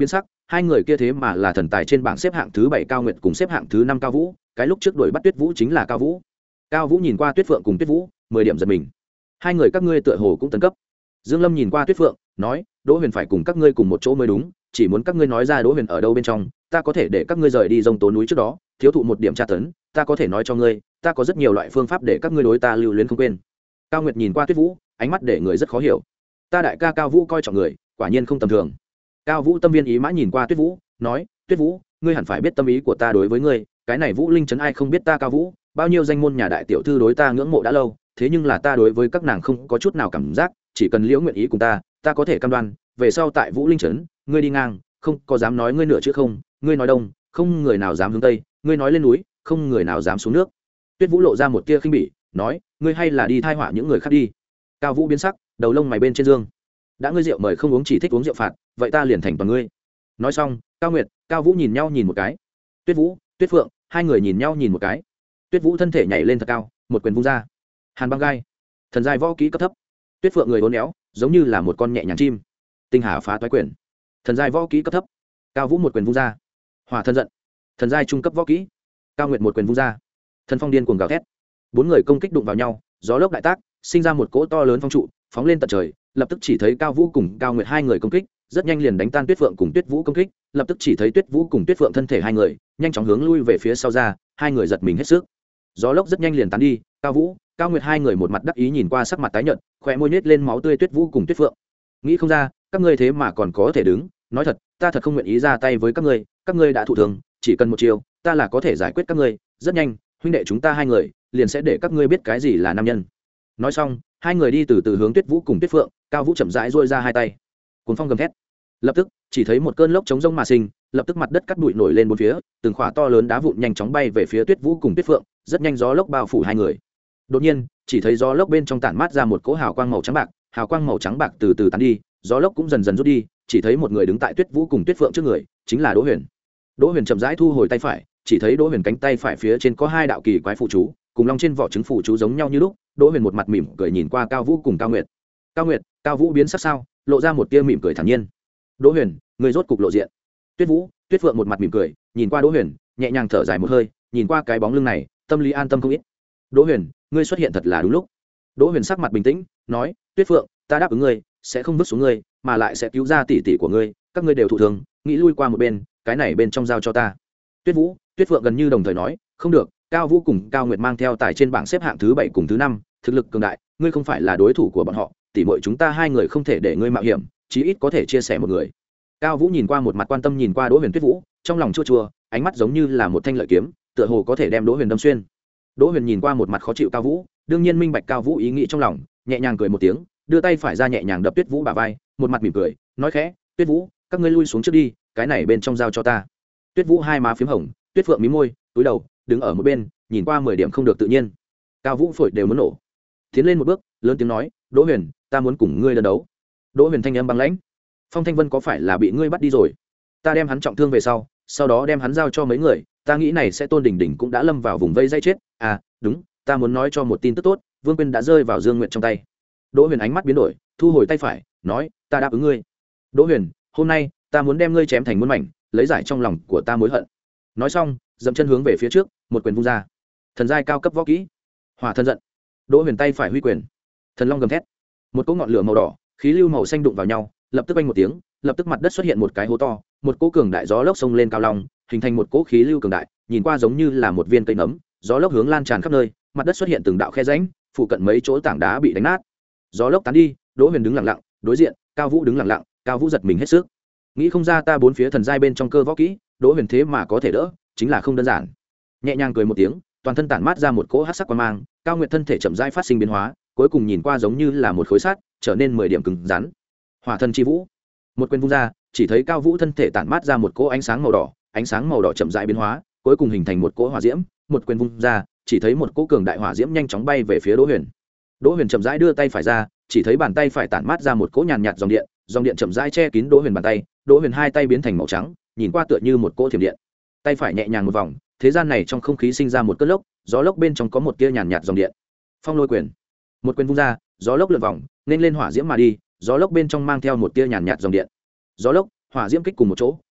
hai người kia thế mà là thần tài trên bảng xếp hạng thứ bảy Cao Nguyệt cùng xếp hạng thứ năm Cao Vũ, cái lúc trước đuổi bắt Tuyết Vũ chính là Cao Vũ. Cao Vũ nhìn qua Tuyết Phượng cùng Tuyết Vũ, mười điểm giật mình. Hai người các ngươi tựa hồ cũng tấn cấp. Dương Lâm nhìn qua Tuyết Phượng, nói, Đỗ Huyền phải cùng các ngươi cùng một chỗ mới đúng, chỉ muốn các ngươi nói ra Đỗ Huyền ở đâu bên trong, ta có thể để các ngươi rời đi Rông Tố núi trước đó, thiếu thụ một điểm tra tấn, ta có thể nói cho ngươi, ta có rất nhiều loại phương pháp để các ngươi đối ta lưu luyến không quên. Cao Nguyệt nhìn qua Tuyết Vũ, ánh mắt để người rất khó hiểu. Ta đại ca Cao Vũ coi trọng người, quả nhiên không tầm thường. Cao Vũ tâm viên ý mã nhìn qua Tuyết Vũ, nói, Tuyết Vũ, ngươi hẳn phải biết tâm ý của ta đối với ngươi, cái này Vũ Linh trấn ai không biết ta Cao Vũ, bao nhiêu danh môn nhà đại tiểu thư đối ta ngưỡng mộ đã lâu, thế nhưng là ta đối với các nàng không có chút nào cảm giác, chỉ cần liễu nguyện ý cùng ta, ta có thể cam đoan, về sau tại Vũ Linh trấn, ngươi đi ngang, không có dám nói ngươi nửa chữ không, ngươi nói đông, không người nào dám hướng tây, ngươi nói lên núi, không người nào dám xuống nước. Tuyết Vũ lộ ra một tia khinh bỉ, nói, ngươi hay là đi thai họa những người khác đi. Cao Vũ biến sắc, đầu lông mày bên trên dương. Đã ngươi rượu mời không uống chỉ thích uống rượu phạt, vậy ta liền thành toàn ngươi. Nói xong, Cao Nguyệt, Cao Vũ nhìn nhau nhìn một cái. Tuyết Vũ, Tuyết Phượng, hai người nhìn nhau nhìn một cái. Tuyết Vũ thân thể nhảy lên thật cao, một quyền vung ra. Hàn băng gai, thần giai võ kỹ cấp thấp. Tuyết Phượng người uốn éo, giống như là một con nhẹ nhàng chim. Tinh hà phá toái quyền, thần giai võ kỹ cấp thấp. Cao Vũ một quyền vung ra. Hỏa thân giận, thần giai trung cấp võ kỹ. Cao Nguyệt một quyền vung ra. Thần phong điên cuồng gào thét. Bốn người công kích đụng vào nhau, gió lốc đại tác, sinh ra một cỗ to lớn phong trụ, phóng lên tận trời, lập tức chỉ thấy Cao Vũ cùng Cao Nguyệt hai người công kích, rất nhanh liền đánh tan Tuyết Phượng cùng Tuyết Vũ công kích, lập tức chỉ thấy Tuyết Vũ cùng Tuyết Phượng thân thể hai người nhanh chóng hướng lui về phía sau ra, hai người giật mình hết sức. Gió lốc rất nhanh liền tán đi, Cao Vũ, Cao Nguyệt hai người một mặt đắc ý nhìn qua sắc mặt tái nhợt, khóe môi nhếch lên máu tươi Tuyết Vũ cùng Tuyết Phượng. Nghĩ không ra, các ngươi thế mà còn có thể đứng, nói thật, ta thật không nguyện ý ra tay với các ngươi, các ngươi đã thụ thương, chỉ cần một chiều, ta là có thể giải quyết các ngươi, rất nhanh, huynh đệ chúng ta hai người liền sẽ để các ngươi biết cái gì là nam nhân. Nói xong, hai người đi từ từ hướng Tuyết Vũ cùng Tuyết Phượng, Cao Vũ chậm rãi duỗi ra hai tay. Cuồng phong gầm thét. Lập tức, chỉ thấy một cơn lốc chống rông mà sinh, lập tức mặt đất cắt bụi nổi lên bốn phía, từng khỏa to lớn đá vụn nhanh chóng bay về phía Tuyết Vũ cùng Tuyết Phượng, rất nhanh gió lốc bao phủ hai người. Đột nhiên, chỉ thấy gió lốc bên trong tản mát ra một cỗ hào quang màu trắng bạc, hào quang màu trắng bạc từ từ tán đi, gió lốc cũng dần dần rút đi, chỉ thấy một người đứng tại Tuyết Vũ cùng Tuyết Phượng trước người, chính là Đỗ Huyền. Đỗ Huyền chậm rãi thu hồi tay phải, chỉ thấy Đỗ Huyền cánh tay phải phía trên có hai đạo kỳ quái phụ chú, cùng long trên vỏ trứng phụ chú giống nhau như lúc. Đỗ Huyền một mặt mỉm cười nhìn qua Cao Vũ cùng Cao Nguyệt. Cao Nguyệt, Cao Vũ biến sắc sao, lộ ra một tia mỉm cười thản nhiên. Đỗ Huyền, người rốt cục lộ diện. Tuyết Vũ, Tuyết Phượng một mặt mỉm cười, nhìn qua Đỗ Huyền, nhẹ nhàng thở dài một hơi, nhìn qua cái bóng lưng này, tâm lý an tâm không ít. Đỗ Huyền, ngươi xuất hiện thật là đúng lúc. Đỗ Huyền sắc mặt bình tĩnh, nói, Tuyết Phượng, ta đáp ứng ngươi, sẽ không vứt xuống ngươi, mà lại sẽ cứu ra tỷ tỷ của ngươi, các ngươi đều thụ thương, nghĩ lui qua một bên, cái này bên trong giao cho ta. Tuyết Vũ, Tuyết Phượng gần như đồng thời nói, không được, Cao Vũ cùng Cao Nguyệt mang theo tài trên bảng xếp hạng thứ bảy cùng thứ năm, thực lực cường đại, ngươi không phải là đối thủ của bọn họ, tỷ muội chúng ta hai người không thể để ngươi mạo hiểm, chí ít có thể chia sẻ một người. Cao Vũ nhìn qua một mặt quan tâm nhìn qua Đỗ Huyền Tuyết Vũ, trong lòng chua chua, ánh mắt giống như là một thanh lợi kiếm, tựa hồ có thể đem Đỗ Huyền đâm xuyên. Đỗ Huyền nhìn qua một mặt khó chịu Cao Vũ, đương nhiên minh bạch Cao Vũ ý nghĩ trong lòng, nhẹ nhàng cười một tiếng, đưa tay phải ra nhẹ nhàng đập Tuyết Vũ bả vai, một mặt mỉm cười, nói khẽ, Tuyết Vũ, các ngươi lui xuống trước đi, cái này bên trong giao cho ta. Tuyết Vũ hai má phím hồng, Tuyết Phượng mím môi, cúi đầu, đứng ở một bên, nhìn qua mười điểm không được tự nhiên. Cao Vũ phổi đều muốn nổ, tiến lên một bước, lớn tiếng nói, Đỗ Huyền, ta muốn cùng ngươi đơn đấu. Đỗ Huyền thanh âm băng lãnh, Phong Thanh Vân có phải là bị ngươi bắt đi rồi? Ta đem hắn trọng thương về sau, sau đó đem hắn giao cho mấy người, ta nghĩ này sẽ Tôn Đình Đình cũng đã lâm vào vùng vây dây chết. À, đúng, ta muốn nói cho một tin tức tốt, Vương Quyên đã rơi vào Dương Nguyệt trong tay. Đỗ Huyền ánh mắt biến đổi, thu hồi tay phải, nói, ta đáp ứng ngươi. Đỗ Huyền, hôm nay ta muốn đem ngươi chém thành muôn mảnh, lấy giải trong lòng của ta mối hận. Nói xong, dậm chân hướng về phía trước, một quyền vung ra. Thần giai cao cấp võ kỹ, Hỏa thân giận. Đỗ Huyền tay phải huy quyền, thần long gầm thét, một cỗ ngọn lửa màu đỏ, khí lưu màu xanh đụng vào nhau, lập tức vang một tiếng, lập tức mặt đất xuất hiện một cái hố to, một cỗ cường đại gió lốc xông lên cao long, hình thành một cỗ khí lưu cường đại, nhìn qua giống như là một viên cây nấm, gió lốc hướng lan tràn khắp nơi, mặt đất xuất hiện từng đạo khe rãnh, phụ cận mấy chỗ tảng đá bị đánh nát. Gió lốc tán đi, Đỗ Huyền đứng lặng lặng, đối diện, Cao Vũ đứng lặng lặng, Cao Vũ giật mình hết sức. Nghĩ không ra ta bốn phía thần giai bên trong cơ võ kỹ, Đỗ Huyền thế mà có thể đỡ, chính là không đơn giản. Nhẹ nhàng cười một tiếng, toàn thân tản mát ra một cỗ hắc sắc quang mang, Cao Nguyệt thân thể chậm rãi phát sinh biến hóa, cuối cùng nhìn qua giống như là một khối sắt, trở nên mười điểm cứng rắn. Hỏa thần chi vũ, một quyền vung ra, chỉ thấy Cao Vũ thân thể tản mát ra một cỗ ánh sáng màu đỏ, ánh sáng màu đỏ chậm rãi biến hóa, cuối cùng hình thành một cỗ hỏa diễm, một quyền vung ra, chỉ thấy một cỗ cường đại hỏa diễm nhanh chóng bay về phía Đỗ Huyền. Đỗ Huyền chậm rãi đưa tay phải ra, chỉ thấy bàn tay phải tản mát ra một cỗ nhàn nhạt dòng điện, dòng điện chậm rãi che kín Đỗ Huyền bàn tay, Đỗ Huyền hai tay biến thành màu trắng, nhìn qua tựa như một cỗ thiểm điện. Tay phải nhẹ nhàng một vòng, thế gian này trong không khí sinh ra một cơn lốc, gió lốc bên trong có một tia nhàn nhạt dòng điện. Phong lôi quyền, một quyền vung ra, gió lốc lượn vòng, nên lên hỏa diễm mà đi, gió lốc bên trong mang theo một tia nhàn nhạt dòng điện. Gió lốc, hỏa diễm kích cùng một chỗ,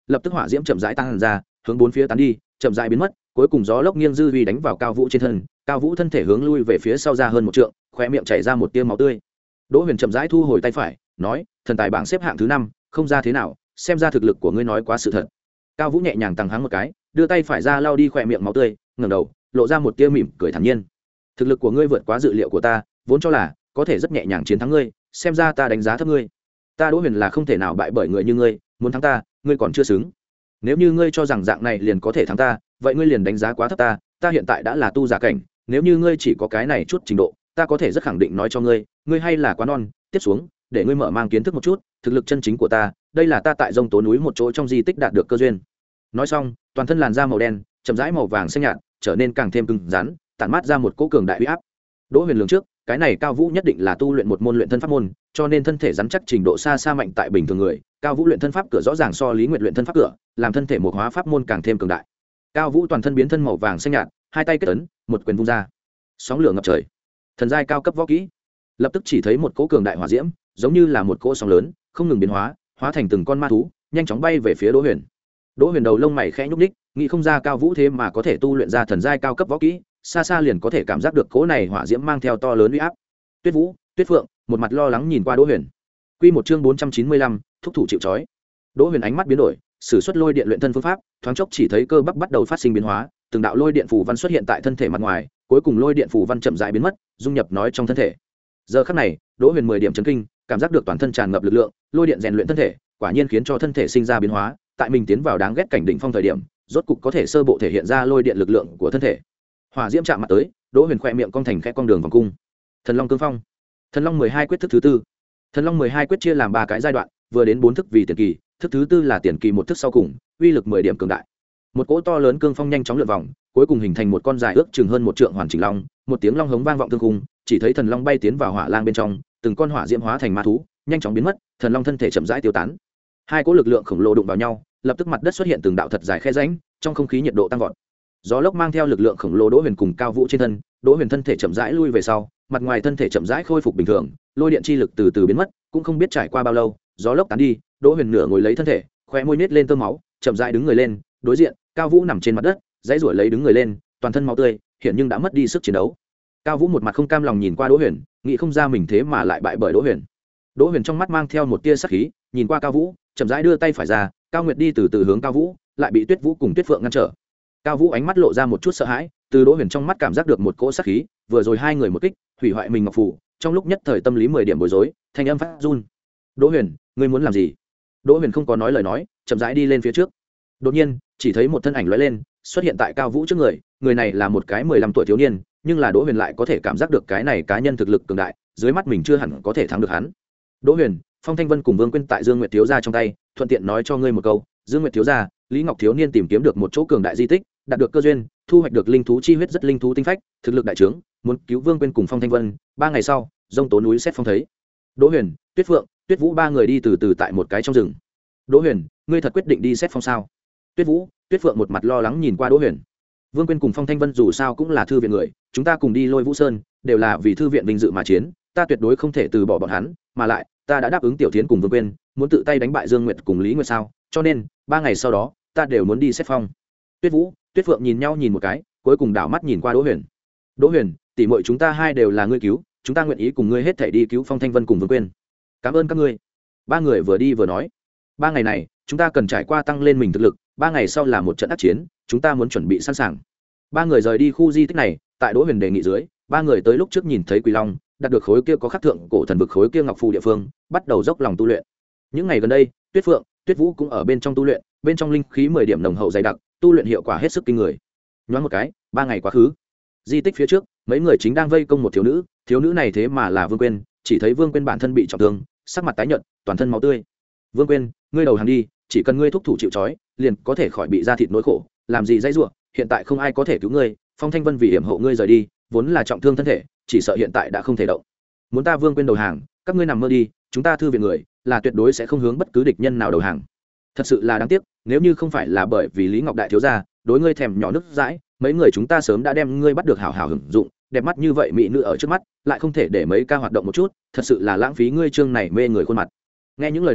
lập tức hỏa diễm chậm rãi tăng ra, hướng bốn phía tán đi, chậm rãi biến mất, cuối cùng gió lốc nghiêng dư vi đánh vào Cao Vũ trên thân, Cao Vũ thân thể hướng lui về phía sau ra hơn một trượng, khóe miệng chảy ra một tia máu tươi. Đỗ Huyền chậm rãi thu hồi tay phải, nói: "Thần tài bảng xếp hạng thứ năm, không ra thế nào, xem ra thực lực của ngươi nói quá sự thật." Cao Vũ nhẹ nhàng tăng háng một cái, đưa tay phải ra lau đi khóe miệng máu tươi, ngẩng đầu, lộ ra một tia mỉm cười thản nhiên. "Thực lực của ngươi vượt quá dự liệu của ta, vốn cho là có thể rất nhẹ nhàng chiến thắng ngươi, xem ra ta đánh giá thấp ngươi. Ta Đỗ Huyền là không thể nào bại bởi người như ngươi, muốn thắng ta, ngươi còn chưa xứng. Nếu như ngươi cho rằng dạng này liền có thể thắng ta, vậy ngươi liền đánh giá quá thấp ta, ta hiện tại đã là tu giả cảnh, nếu như ngươi chỉ có cái này chút trình độ, ta có thể rất khẳng định nói cho ngươi, ngươi hay là quá non, tiếp xuống, để ngươi mở mang kiến thức một chút, thực lực chân chính của ta, đây là ta tại Rông Tố núi một chỗ trong di tích đạt được cơ duyên." Nói xong, toàn thân làn da màu đen, chậm rãi màu vàng xanh nhạt, trở nên càng thêm cứng rắn, tản mát ra một cỗ cường đại uy áp. Đỗ Huyền lường trước, cái này Cao Vũ nhất định là tu luyện một môn luyện thân pháp môn, cho nên thân thể rắn chắc trình độ xa xa mạnh tại bình thường người. Cao Vũ luyện thân pháp cửa rõ ràng so Lý Nguyệt luyện thân pháp cửa, làm thân thể một hóa pháp môn càng thêm cường đại. Cao Vũ toàn thân biến thân màu vàng xanh nhạt, hai tay kết ấn, một quyền vung ra, sóng lửa ngập trời. Thần giai cao cấp võ kỹ. Lập tức chỉ thấy một cỗ cường đại hỏa diễm, giống như là một cỗ sóng lớn, không ngừng biến hóa, hóa thành từng con ma thú, nhanh chóng bay về phía Đỗ Huyền. Đỗ Huyền đầu lông mày khẽ nhúc nhích, nghĩ không ra Cao Vũ thế mà có thể tu luyện ra thần giai cao cấp võ kỹ, xa xa liền có thể cảm giác được cỗ này hỏa diễm mang theo to lớn uy áp. Tuyết Vũ, Tuyết Phượng, một mặt lo lắng nhìn qua Đỗ Huyền. Quy một chương bốn trăm chín mươi lăm, thúc thủ chịu trói. Đỗ Huyền ánh mắt biến đổi, sử xuất lôi điện luyện thân phương pháp, thoáng chốc chỉ thấy cơ bắp bắt đầu phát sinh biến hóa, từng đạo lôi điện phù văn xuất hiện tại thân thể mặt ngoài, cuối cùng lôi điện phù văn chậm rãi biến mất, dung nhập nói trong thân thể. Giờ khắc này, Đỗ Huyền mười điểm chấn kinh, cảm giác được toàn thân tràn ngập lực lượng, lôi điện rèn luyện thân thể, quả nhiên khiến cho thân thể sinh ra biến hóa, tại mình tiến vào đáng ghét cảnh đỉnh phong thời điểm, rốt cục có thể sơ bộ thể hiện ra lôi điện lực lượng của thân thể. Hỏa diễm chạm mặt tới, Đỗ Huyền khẽ miệng cong thành khẽ cong đường vòng cung. Thần Long cương phong. Thần Long mười hai quyết thức thứ tư. Thần Long mười hai quyết chia làm ba cái giai đoạn, vừa đến bốn thức vì tiền kỳ, thức thứ tư là tiền kỳ một thức sau cùng, uy lực mười điểm cường đại. Một cỗ to lớn cương phong nhanh chóng lượn vòng, cuối cùng hình thành một con dài ước chừng hơn một trượng hoàn chỉnh long, một tiếng long hống vang vọng thương khung, chỉ thấy thần long bay tiến vào hỏa lang bên trong, từng con hỏa diễm hóa thành ma thú, nhanh chóng biến mất, thần long thân thể chậm rãi tiêu tán. Hai cỗ lực lượng khổng lồ đụng vào nhau, lập tức mặt đất xuất hiện từng đạo thật dài khe rãnh, trong không khí nhiệt độ tăng vọt. Gió lốc mang theo lực lượng khổng lồ Đỗ Huyền cùng Cao Vũ trên thân, Đỗ Huyền thân thể chậm rãi lui về sau, mặt ngoài thân thể chậm rãi khôi phục bình thường, lôi điện chi lực từ từ biến mất, cũng không biết trải qua bao lâu, gió lốc tán đi, Đỗ Huyền nửa ngồi lấy thân thể, khóe môi nết lên tơ máu, chậm rãi đứng người lên, đối diện, Cao Vũ nằm trên mặt đất, dãy rủa lấy đứng người lên, toàn thân máu tươi, hiện nhưng đã mất đi sức chiến đấu. Cao Vũ một mặt không cam lòng nhìn qua Đỗ Huyền, nghĩ không ra mình thế mà lại bại bởi Đỗ Huyền. Đỗ Huyền trong mắt mang theo một tia sắc khí, nhìn qua Cao Vũ, chậm rãi đưa tay phải ra, Cao Nguyệt đi từ từ hướng Cao Vũ, lại bị Tuyết Vũ cùng Tuyết Phượng ngăn trở. Cao Vũ ánh mắt lộ ra một chút sợ hãi, từ Đỗ Huyền trong mắt cảm giác được một cỗ sát khí, vừa rồi hai người một kích, hủy hoại mình ngọc phù, trong lúc nhất thời tâm lý mười điểm bối rối, thanh âm phát run. "Đỗ Huyền, ngươi muốn làm gì?" Đỗ Huyền không có nói lời nói, chậm rãi đi lên phía trước. Đột nhiên, chỉ thấy một thân ảnh lóe lên, xuất hiện tại Cao Vũ trước người, người này là một cái mười lăm tuổi thiếu niên, nhưng là Đỗ Huyền lại có thể cảm giác được cái này cá nhân thực lực cường đại, dưới mắt mình chưa hẳn có thể thắng được hắn. "Đỗ Huyền, Phong Thanh Vân cùng Vương Quyên tại Dương Nguyệt thiếu gia trong tay, thuận tiện nói cho ngươi một câu, Dương Nguyệt thiếu gia, Lý Ngọc thiếu niên tìm kiếm được một chỗ cường đại di tích, đạt được cơ duyên, thu hoạch được linh thú chi huyết rất linh thú tinh phách, thực lực đại trướng, muốn cứu Vương Quyên cùng Phong Thanh Vân, ba ngày sau, Rông Tố núi xét phong thấy." Đỗ Huyền, Tuyết Phượng, Tuyết Vũ ba người đi từ từ tại một cái trong rừng. "Đỗ Huyền, ngươi thật quyết định đi xét phong sao?" Tuyết Vũ, Tuyết Phượng một mặt lo lắng nhìn qua Đỗ Huyền. "Vương Quyên cùng Phong Thanh Vân dù sao cũng là thư viện người, chúng ta cùng đi Lôi Vũ Sơn, đều là vì thư viện vinh dự mà chiến, ta tuyệt đối không thể từ bỏ bọn hắn, mà lại, ta đã đáp ứng Tiểu Thiến cùng Vương Quyên, muốn tự tay đánh bại Dương Nguyệt cùng Lý Nguyệt sao, cho nên, ba ngày sau đó, ta đều muốn đi xét phong." Tuyết Vũ, Tuyết Phượng nhìn nhau nhìn một cái, cuối cùng đảo mắt nhìn qua Đỗ Huyền. "Đỗ Huyền, tỷ muội chúng ta hai đều là ngươi cứu, chúng ta nguyện ý cùng ngươi hết thảy đi cứu Phong Thanh Vân cùng Vương Quyên. Cảm ơn các ngươi." Ba người vừa đi vừa nói. "Ba ngày này, chúng ta cần trải qua tăng lên mình thực lực, ba ngày sau là một trận ác chiến, chúng ta muốn chuẩn bị sẵn sàng." Ba người rời đi khu di tích này, tại Đỗ Huyền đề nghị dưới, ba người tới lúc trước nhìn thấy Quỳ Long, đạt được khối kia có khắc thượng cổ thần vực khối kia ngọc phù địa phương, bắt đầu dốc lòng tu luyện. Những ngày gần đây, Tuyết Phượng, Tuyết Vũ cũng ở bên trong tu luyện, bên trong linh khí mười điểm nồng hậu dày đặc, tu luyện hiệu quả hết sức kinh người. Nhoáng một cái, ba ngày quá khứ. Di tích phía trước, mấy người chính đang vây công một thiếu nữ, thiếu nữ này thế mà là Vương Quyên, chỉ thấy Vương Quyên bản thân bị trọng thương, sắc mặt tái nhợt, toàn thân máu tươi. "Vương Quyên, ngươi đầu hàng đi, chỉ cần ngươi thúc thủ chịu trói, liền có thể khỏi bị ra thịt nỗi khổ, làm gì dãy rủa, hiện tại không ai có thể cứu ngươi, Phong Thanh Vân vì hiểm hộ ngươi rời đi, vốn là trọng thương thân thể, chỉ sợ hiện tại đã không thể động. Muốn ta Vương Quyên đầu hàng, các ngươi nằm mơ đi, chúng ta thư viện người là tuyệt đối sẽ không hướng bất cứ địch nhân nào đầu hàng. Thật sự là đáng tiếc, nếu như không phải là bởi vì Lý Ngọc đại thiếu gia đối ngươi thèm nhỏ nước dãi, mấy người chúng ta sớm đã đem ngươi bắt được hảo hảo hưởng dụng, đẹp mắt như vậy mỹ nữ ở trước mắt, lại không thể để mấy ca hoạt động một chút, thật sự là lãng phí ngươi chương này mê người khuôn mặt." Nghe những lời này,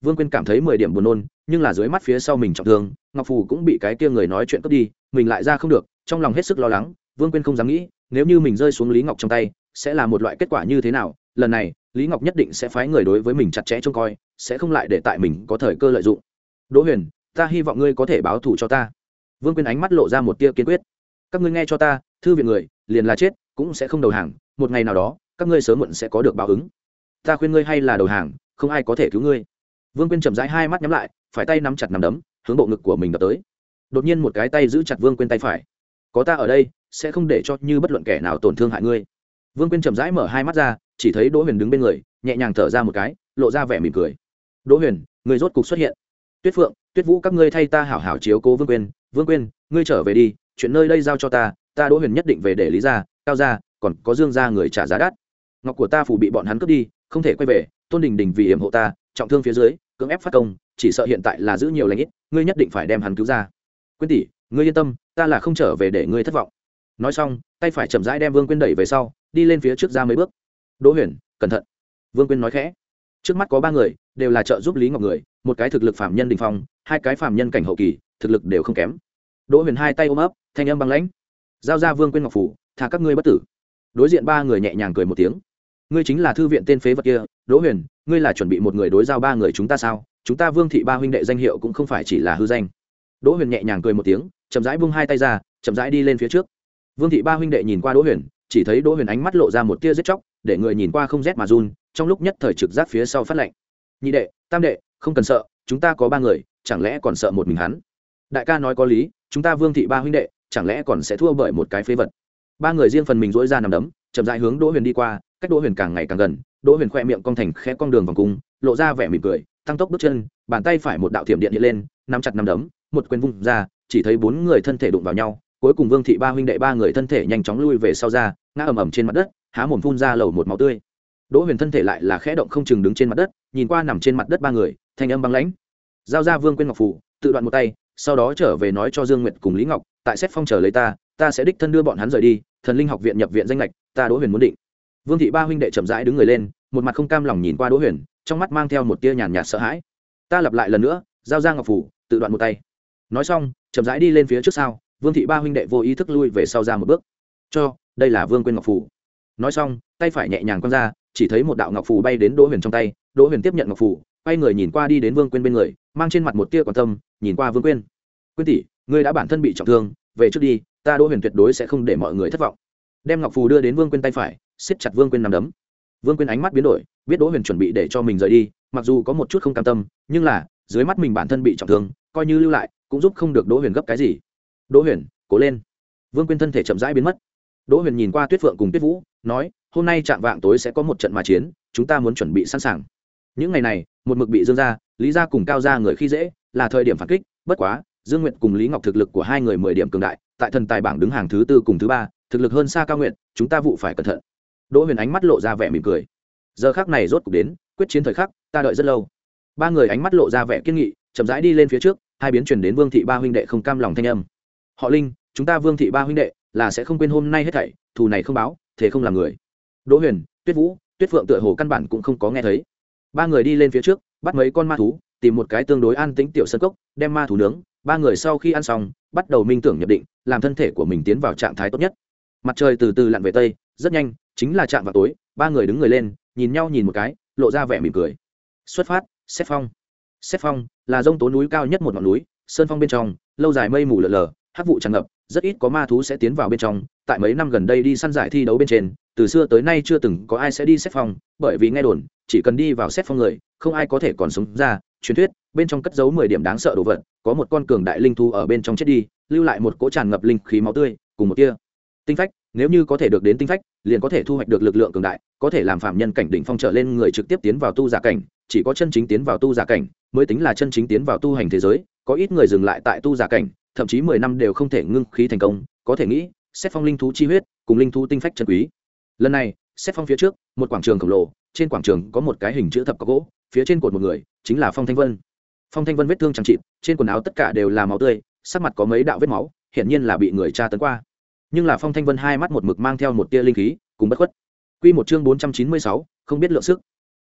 Vương Quyên cảm thấy mười điểm buồn nôn, nhưng là dưới mắt phía sau mình trọng thương, ngọc phù cũng bị cái kia người nói chuyện cướp đi, mình lại ra không được, trong lòng hết sức lo lắng. Vương Quyên không dám nghĩ, nếu như mình rơi xuống Lý Ngọc trong tay, sẽ là một loại kết quả như thế nào. Lần này Lý Ngọc nhất định sẽ phái người đối với mình chặt chẽ trông coi, sẽ không lại để tại mình có thời cơ lợi dụng. Đỗ Huyền, ta hy vọng ngươi có thể báo thù cho ta. Vương Quyên ánh mắt lộ ra một tia kiên quyết. Các ngươi nghe cho ta, thư viện người liền là chết cũng sẽ không đầu hàng, một ngày nào đó các ngươi sớm muộn sẽ có được báo ứng. Ta khuyên ngươi hay là đầu hàng, không ai có thể cứu ngươi. Vương Quyên chậm rãi hai mắt nhắm lại, phải tay nắm chặt nắm đấm, hướng bộ ngực của mình đập tới. Đột nhiên một cái tay giữ chặt Vương Quyên tay phải. Có ta ở đây, sẽ không để cho như bất luận kẻ nào tổn thương hại ngươi. Vương Quyên chậm rãi mở hai mắt ra, chỉ thấy Đỗ Huyền đứng bên người, nhẹ nhàng thở ra một cái, lộ ra vẻ mỉm cười. Đỗ Huyền, ngươi rốt cục xuất hiện. Tuyết Phượng, Tuyết Vũ các ngươi thay ta hảo hảo chiếu cố Vương Quyên. Vương Quyên, ngươi trở về đi, chuyện nơi đây giao cho ta, ta Đỗ Huyền nhất định về để Lý gia, Cao gia, còn có Dương gia người trả giá đắt. Ngọc của ta phủ bị bọn hắn cướp đi, không thể quay về. Tôn Đình Đình vì yểm hộ ta, trọng thương phía dưới, cưỡng ép phát công, chỉ sợ hiện tại là giữ nhiều lành ít, ngươi nhất định phải đem hắn cứu ra. Quyên tỷ, ngươi yên tâm, ta là không trở về để ngươi thất vọng. Nói xong, tay phải chậm rãi đem Vương Quyên đẩy về sau, đi lên phía trước ra mấy bước. Đỗ Huyền, cẩn thận. Vương Quyên nói khẽ. Trước mắt có ba người, đều là trợ giúp Lý Ngọc người, một cái thực lực phàm nhân đỉnh phong, hai cái phàm nhân cảnh hậu kỳ, thực lực đều không kém. Đỗ Huyền hai tay ôm ấp, thanh âm băng lãnh. Giao ra Vương Quyên ngọc phủ, thả các ngươi bất tử. Đối diện ba người nhẹ nhàng cười một tiếng. Ngươi chính là thư viện tên phế vật kia, Đỗ Huyền, ngươi là chuẩn bị một người đối giao ba người chúng ta sao? Chúng ta Vương thị ba huynh đệ danh hiệu cũng không phải chỉ là hư danh. Đỗ Huyền nhẹ nhàng cười một tiếng, chậm rãi buông hai tay ra, chậm rãi đi lên phía trước. Vương thị ba huynh đệ nhìn qua Đỗ Huyền, chỉ thấy Đỗ Huyền ánh mắt lộ ra một tia giết chóc, để người nhìn qua không rét mà run, trong lúc nhất thời trực giác phía sau phát lạnh. Nhị đệ, tam đệ, không cần sợ, chúng ta có ba người, chẳng lẽ còn sợ một mình hắn? Đại ca nói có lý, chúng ta Vương thị ba huynh đệ, chẳng lẽ còn sẽ thua bởi một cái phế vật? Ba người riêng phần mình duỗi ra nằm đấm, chậm rãi hướng Đỗ Huyền đi qua, cách Đỗ Huyền càng ngày càng gần, Đỗ Huyền khoe miệng cong thành khẽ cong đường vòng cung, lộ ra vẻ mỉm cười, tăng tốc bước chân, bàn tay phải một đạo thiểm điện hiện lên, nắm chặt nắm đấm, một quyền vung ra, chỉ thấy bốn người thân thể đụng vào nhau, cuối cùng Vương thị ba huynh đệ ba người thân thể nhanh chóng lui về sau ra, ngã ầm ầm trên mặt đất, há mồm phun ra lầu một máu tươi. Đỗ Huyền thân thể lại là khẽ động không chừng đứng trên mặt đất, nhìn qua nằm trên mặt đất ba người, thanh âm băng lãnh. Giao ra Vương Quyên ngọc phủ, tự đoạn một tay, sau đó trở về nói cho Dương Nguyệt cùng Lý Ngọc, tại xét phong chờ lấy ta, ta sẽ đích thân đưa bọn hắn rời đi, thần linh học viện nhập viện danh lệch, ta Đỗ Huyền muốn định. Vương thị ba huynh đệ chậm rãi đứng người lên, một mặt không cam lòng nhìn qua Đỗ Huyền, trong mắt mang theo một tia nhàn nhạt sợ hãi. Ta lặp lại lần nữa, giao ra ngọc phủ, tự đoạn một tay. Nói xong, chậm rãi đi lên phía trước sau, Vương thị ba huynh đệ vô ý thức lui về sau ra một bước. Cho, đây là Vương Quyên ngọc phủ. Nói xong, tay phải nhẹ nhàng quăng ra, chỉ thấy một đạo ngọc phù bay đến Đỗ Huyền trong tay, Đỗ Huyền tiếp nhận ngọc phù, quay người nhìn qua đi đến Vương Quyên bên người, mang trên mặt một tia quan tâm, nhìn qua Vương Quyên. Quyên tỷ, ngươi đã bản thân bị trọng thương, về trước đi, ta Đỗ Huyền tuyệt đối sẽ không để mọi người thất vọng. Đem ngọc phù đưa đến Vương Quyên tay phải, siết chặt Vương Quyên nắm đấm. Vương Quyên ánh mắt biến đổi, biết Đỗ Huyền chuẩn bị để cho mình rời đi, mặc dù có một chút không cam tâm, nhưng là dưới mắt mình bản thân bị trọng thương, coi như lưu lại cũng giúp không được Đỗ Huyền gấp cái gì. Đỗ Huyền, cố lên. Vương Quyên thân thể chậm rãi biến mất. Đỗ Huyền nhìn qua Tuyết Phượng cùng Tuyết Vũ, nói, hôm nay chạm vạng tối sẽ có một trận mà chiến, chúng ta muốn chuẩn bị sẵn sàng. Những ngày này, một mực bị Dương gia, Lý gia cùng Cao gia người khi dễ, là thời điểm phản kích, bất quá, Dương Nguyệt cùng Lý Ngọc thực lực của hai người mười điểm cường đại, tại thần tài bảng đứng hàng thứ tư cùng thứ ba, thực lực hơn xa Cao Nguyệt, chúng ta vụ phải cẩn thận. Đỗ Huyền ánh mắt lộ ra vẻ mỉm cười. Giờ khắc này rốt cục đến, quyết chiến thời khắc, ta đợi rất lâu. Ba người ánh mắt lộ ra vẻ kiên nghị, chậm rãi đi lên phía trước, hai biến truyền đến Vương thị ba huynh đệ không cam lòng thanh âm. Họ Linh, chúng ta Vương thị ba huynh đệ là sẽ không quên hôm nay hết thảy, thù này không báo, thế không làm người. Đỗ Huyền, Tuyết Vũ, Tuyết Phượng tựa hồ căn bản cũng không có nghe thấy. Ba người đi lên phía trước, bắt mấy con ma thú, tìm một cái tương đối an tĩnh tiểu sân cốc, đem ma thú nướng. Ba người sau khi ăn xong, bắt đầu minh tưởng nhập định, làm thân thể của mình tiến vào trạng thái tốt nhất. Mặt trời từ từ lặn về tây, rất nhanh, chính là chạm vào tối. Ba người đứng người lên, nhìn nhau nhìn một cái, lộ ra vẻ mỉm cười. Xuất phát, Xét Phong. Xét Phong là dông tố núi cao nhất một ngọn núi, sơn phong bên trong, lâu dài mây mù lờ lờ, hắc vụ tràn ngập, rất ít có ma thú sẽ tiến vào bên trong. Tại mấy năm gần đây đi săn giải thi đấu bên trên, từ xưa tới nay chưa từng có ai sẽ đi Xét Phong, bởi vì nghe đồn, chỉ cần đi vào Xét Phong người, không ai có thể còn sống ra. Truyền thuyết, bên trong cất giấu mười điểm đáng sợ đồ vật, có một con cường đại linh thú ở bên trong chết đi, lưu lại một cỗ tràn ngập linh khí máu tươi, cùng một tia tinh phách, nếu như có thể được đến tinh phách, liền có thể thu hoạch được lực lượng cường đại, có thể làm phạm nhân cảnh đỉnh phong trở lên người trực tiếp tiến vào tu giả cảnh, chỉ có chân chính tiến vào tu giả cảnh mới tính là chân chính tiến vào tu hành thế giới, có ít người dừng lại tại tu giả cảnh, thậm chí mười năm đều không thể ngưng khí thành công, có thể nghĩ, Xét Phong linh thú chi huyết, cùng linh thú tinh phách chân quý. Lần này, Xét Phong phía trước, một quảng trường khổng lồ, trên quảng trường có một cái hình chữ thập có gỗ, phía trên cột một người, chính là Phong Thanh Vân. Phong Thanh Vân vết thương chẳng chịt, trên quần áo tất cả đều là máu tươi, sắc mặt có mấy đạo vết máu, hiển nhiên là bị người tra tấn qua. Nhưng là Phong Thanh Vân hai mắt một mực mang theo một tia linh khí, cùng bất khuất. Quy một chương bốn trăm chín mươi sáu, không biết lượng sức.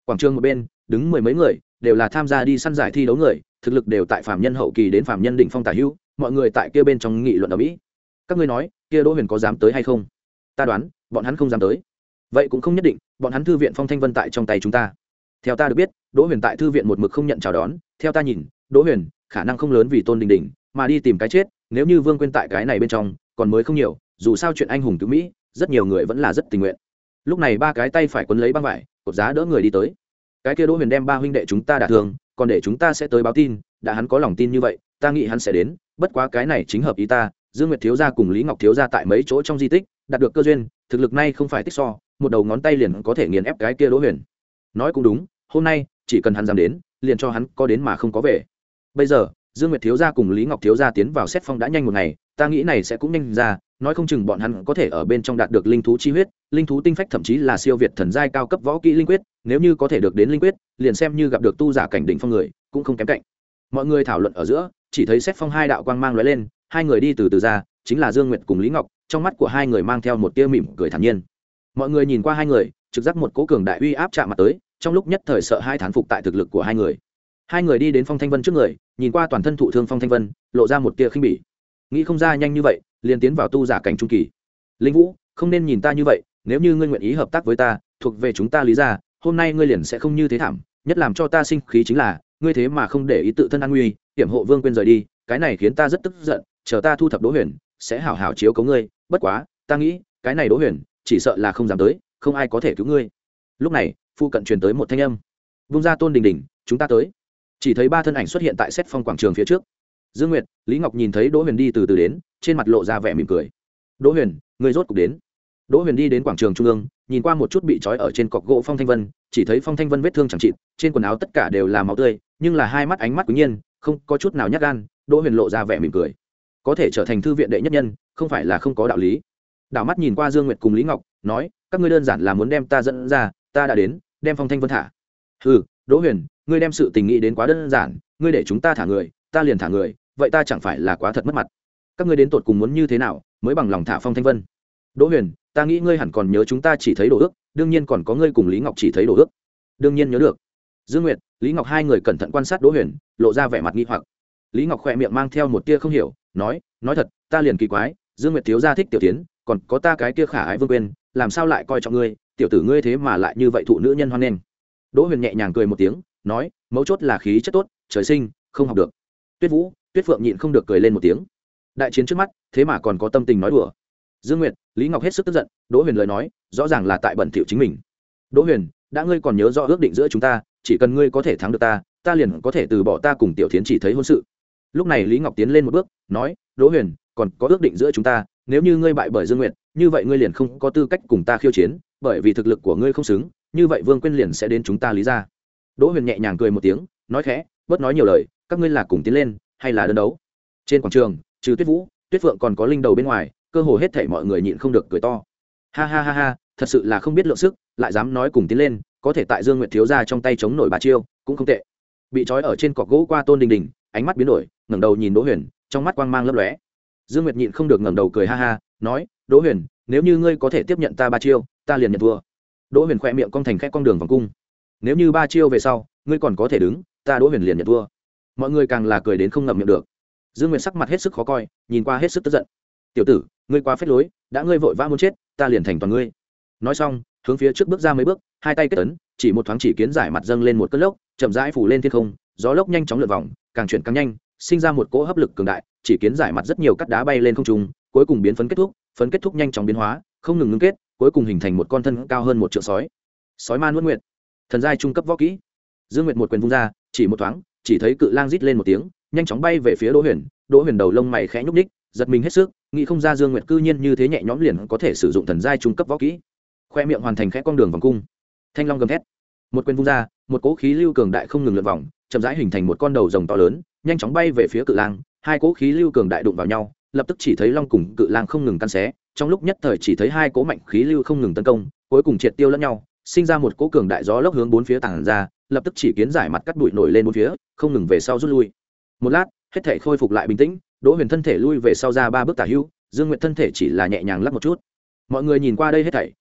Quảng trường một bên đứng mười mấy người, đều là tham gia đi săn giải thi đấu người, thực lực đều tại phàm nhân hậu kỳ đến phàm nhân đỉnh phong tả hữu, mọi người tại kia bên trong nghị luận ở mỹ. Các ngươi nói, kia Đỗ Huyền có dám tới hay không? Ta đoán, bọn hắn không dám tới. Vậy cũng không nhất định, bọn hắn thư viện Phong Thanh Vân tại trong tay chúng ta. Theo ta được biết, Đỗ Huyền tại thư viện một mực không nhận chào đón, theo ta nhìn, Đỗ Huyền khả năng không lớn vì Tôn Đình Đình mà đi tìm cái chết, nếu như Vương Quyên tại cái này bên trong, còn mới không nhiều, dù sao chuyện anh hùng cứu Mỹ, rất nhiều người vẫn là rất tình nguyện. Lúc này ba cái tay phải quấn lấy băng vải, cột giá đỡ người đi tới. Cái kia Đỗ Huyền đem ba huynh đệ chúng ta đả thương, còn để chúng ta sẽ tới báo tin, đã hắn có lòng tin như vậy, ta nghĩ hắn sẽ đến, bất quá cái này chính hợp ý ta. Dương Nguyệt thiếu gia cùng Lý Ngọc thiếu gia tại mấy chỗ trong di tích đạt được cơ duyên, thực lực này không phải tích so, một đầu ngón tay liền có thể nghiền ép cái kia Đỗ Huyền. Nói cũng đúng, hôm nay chỉ cần hắn dám đến, liền cho hắn có đến mà không có về. Bây giờ Dương Nguyệt thiếu gia cùng Lý Ngọc thiếu gia tiến vào xét phong đã nhanh một ngày, ta nghĩ này sẽ cũng nhanh ra, nói không chừng bọn hắn có thể ở bên trong đạt được linh thú chi huyết, linh thú tinh phách, thậm chí là siêu việt thần giai cao cấp võ kỹ linh quyết, nếu như có thể được đến linh quyết, liền xem như gặp được tu giả cảnh đỉnh phong người, cũng không kém cạnh. Mọi người thảo luận ở giữa, chỉ thấy xét phong hai đạo quang mang lóe lên, hai người đi từ từ ra, chính là Dương Nguyệt cùng Lý Ngọc, trong mắt của hai người mang theo một tia mỉm cười thản nhiên. Mọi người nhìn qua hai người, trực giác một cỗ cường đại uy áp chạm mặt tới, trong lúc nhất thời sợ hai thán phục tại thực lực của hai người. Hai người đi đến Phong Thanh Vân trước người, nhìn qua toàn thân thụ thương Phong Thanh Vân, lộ ra một tia khinh bỉ. Nghĩ không ra nhanh như vậy, liền tiến vào tu giả cảnh trung kỳ. Linh Vũ, không nên nhìn ta như vậy, nếu như ngươi nguyện ý hợp tác với ta, thuộc về chúng ta Lý gia, hôm nay ngươi liền sẽ không như thế thảm, nhất làm cho ta sinh khí chính là, ngươi thế mà không để ý tự thân an nguy, hiểm hộ Vương Quyên rời đi, cái này khiến ta rất tức giận, chờ ta thu thập Đỗ Huyền, sẽ hảo hảo chiếu cố ngươi, bất quá, ta nghĩ, cái này Đỗ Huyền, chỉ sợ là không dám tới, không ai có thể cứu ngươi. Lúc này, phu cận truyền tới một thanh âm. Vung ra Tôn Đình Đình, chúng ta tới. Chỉ thấy ba thân ảnh xuất hiện tại xét phong quảng trường phía trước. Dương Nguyệt, Lý Ngọc nhìn thấy Đỗ Huyền đi từ từ đến, trên mặt lộ ra vẻ mỉm cười. Đỗ Huyền, ngươi rốt cục đến. Đỗ Huyền đi đến quảng trường trung ương, nhìn qua một chút bị trói ở trên cọc gỗ Phong Thanh Vân, chỉ thấy Phong Thanh Vân vết thương chẳng chịt, trên quần áo tất cả đều là máu tươi, nhưng là hai mắt ánh mắt quý nhiên, không có chút nào nhát gan. Đỗ Huyền lộ ra vẻ mỉm cười. Có thể trở thành thư viện đệ nhất nhân, không phải là không có đạo lý. Đảo mắt nhìn qua Dương Nguyệt cùng Lý Ngọc, nói, các ngươi đơn giản là muốn đem ta dẫn ra, ta đã đến, đem Phong Thanh Vân thả. Hừ, Đỗ Huyền, ngươi đem sự tình nghĩ đến quá đơn giản, ngươi để chúng ta thả người, ta liền thả người, vậy ta chẳng phải là quá thật mất mặt. Các ngươi đến tột cùng muốn như thế nào mới bằng lòng thả Phong Thanh Vân? Đỗ Huyền, ta nghĩ ngươi hẳn còn nhớ chúng ta chỉ thấy đồ ước, đương nhiên còn có ngươi cùng Lý Ngọc chỉ thấy đồ ước. Đương nhiên nhớ được. Dương Nguyệt, Lý Ngọc hai người cẩn thận quan sát Đỗ Huyền, lộ ra vẻ mặt nghi hoặc. Lý Ngọc khỏe miệng mang theo một tia không hiểu, nói, nói thật, ta liền kỳ quái, Dương Nguyệt thiếu gia thích tiểu tiến, còn có ta cái kia khả ái Vương Quyên, làm sao lại coi trọng ngươi, tiểu tử ngươi thế mà lại như vậy thụ nữ nhân hoan nghênh. Đỗ Huyền nhẹ nhàng cười một tiếng, nói, mấu chốt là khí chất tốt, trời sinh không học được. Tuyết Vũ, Tuyết Phượng nhịn không được cười lên một tiếng. Đại chiến trước mắt, thế mà còn có tâm tình nói đùa. Dương Nguyệt, Lý Ngọc hết sức tức giận, Đỗ Huyền lời nói, rõ ràng là tại bẩn thỉu chính mình. Đỗ Huyền, đã ngươi còn nhớ rõ ước định giữa chúng ta, chỉ cần ngươi có thể thắng được ta, ta liền có thể từ bỏ ta cùng Tiểu Thiến chỉ thấy hôn sự. Lúc này Lý Ngọc tiến lên một bước, nói, Đỗ Huyền, còn có ước định giữa chúng ta, nếu như ngươi bại bởi Dương Nguyệt, như vậy ngươi liền không có tư cách cùng ta khiêu chiến, bởi vì thực lực của ngươi không xứng, như vậy Vương Quyên liền sẽ đến chúng ta Lý gia. Đỗ Huyền nhẹ nhàng cười một tiếng, nói khẽ, bớt nói nhiều lời, các ngươi là cùng tiến lên hay là đơn đấu? Trên quảng trường, trừ Tuyết Vũ, Tuyết Phượng còn có Linh Đầu bên ngoài, cơ hồ hết thảy mọi người nhịn không được cười to. Ha ha ha ha, thật sự là không biết lượng sức, lại dám nói cùng tiến lên, có thể tại Dương Nguyệt thiếu gia trong tay chống nổi bà chiêu, cũng không tệ. Bị trói ở trên cọc gỗ qua Tôn Đình Đình, ánh mắt biến đổi, ngẩng đầu nhìn Đỗ Huyền, trong mắt quang mang lấp lóe. Dương Nguyệt nhịn không được ngẩng đầu cười ha ha, nói, Đỗ Huyền, nếu như ngươi có thể tiếp nhận ta ba chiêu, ta liền nhận thua. Đỗ Huyền khẽ miệng cong thành khẽ cong đường vòng cung. Nếu như ba chiêu về sau, ngươi còn có thể đứng, ta Đỗ Huyền liền nhận thua. Mọi người càng là cười đến không ngậm miệng được. Dương Nguyệt sắc mặt hết sức khó coi, nhìn qua hết sức tức giận. Tiểu tử, ngươi quá phết lối, đã ngươi vội vã muốn chết, ta liền thành toàn ngươi. Nói xong, hướng phía trước bước ra mấy bước, hai tay kết ấn, chỉ một thoáng chỉ kiến giải mặt dâng lên một cơn lốc, chậm rãi phủ lên thiên không, gió lốc nhanh chóng lượn vòng, càng chuyển càng nhanh, sinh ra một cỗ hấp lực cường đại, chỉ kiến giải mặt rất nhiều cát đá bay lên không trung, cuối cùng biến phấn kết thúc, phấn kết thúc nhanh chóng biến hóa, không ngừng ngưng kết, cuối cùng hình thành một con thân cao hơn một trượng sói. Sói ma nuốt nguyệt, thần giai trung cấp võ kỹ. Dương Nguyệt một quyền vung ra, chỉ một thoáng, chỉ thấy cự lang rít lên một tiếng, nhanh chóng bay về phía Đỗ Huyền. Đỗ Huyền đầu lông mày khẽ nhúc nhích, giật mình hết sức, nghĩ không ra Dương Nguyệt cư nhiên như thế nhẹ nhõm liền có thể sử dụng thần giai trung cấp võ kỹ. Khoe miệng hoàn thành khẽ con đường vòng cung. Thanh long gầm thét, một quyền vung ra, một cỗ khí lưu cường đại không ngừng lượn vòng, chậm rãi hình thành một con đầu rồng to lớn, nhanh chóng bay về phía cự lang. Hai cỗ khí lưu cường đại đụng vào nhau, lập tức chỉ thấy long cùng cự lang không ngừng căn xé, trong lúc nhất thời chỉ thấy hai cỗ mạnh khí lưu không ngừng tấn công, cuối cùng triệt tiêu lẫn nhau, sinh ra một cỗ cường đại gió lốc hướng bốn phía tản ra, lập tức chỉ kiến giải mặt cắt bụi nổi lên bốn phía, không ngừng về sau rút lui. Một lát, hết thể khôi phục lại bình tĩnh, Đỗ Huyền thân thể lui về sau ra ba bước tả hữu, Dương Nguyệt thân thể chỉ là nhẹ nhàng lắc một chút. Mọi người nhìn qua đây hết thảy,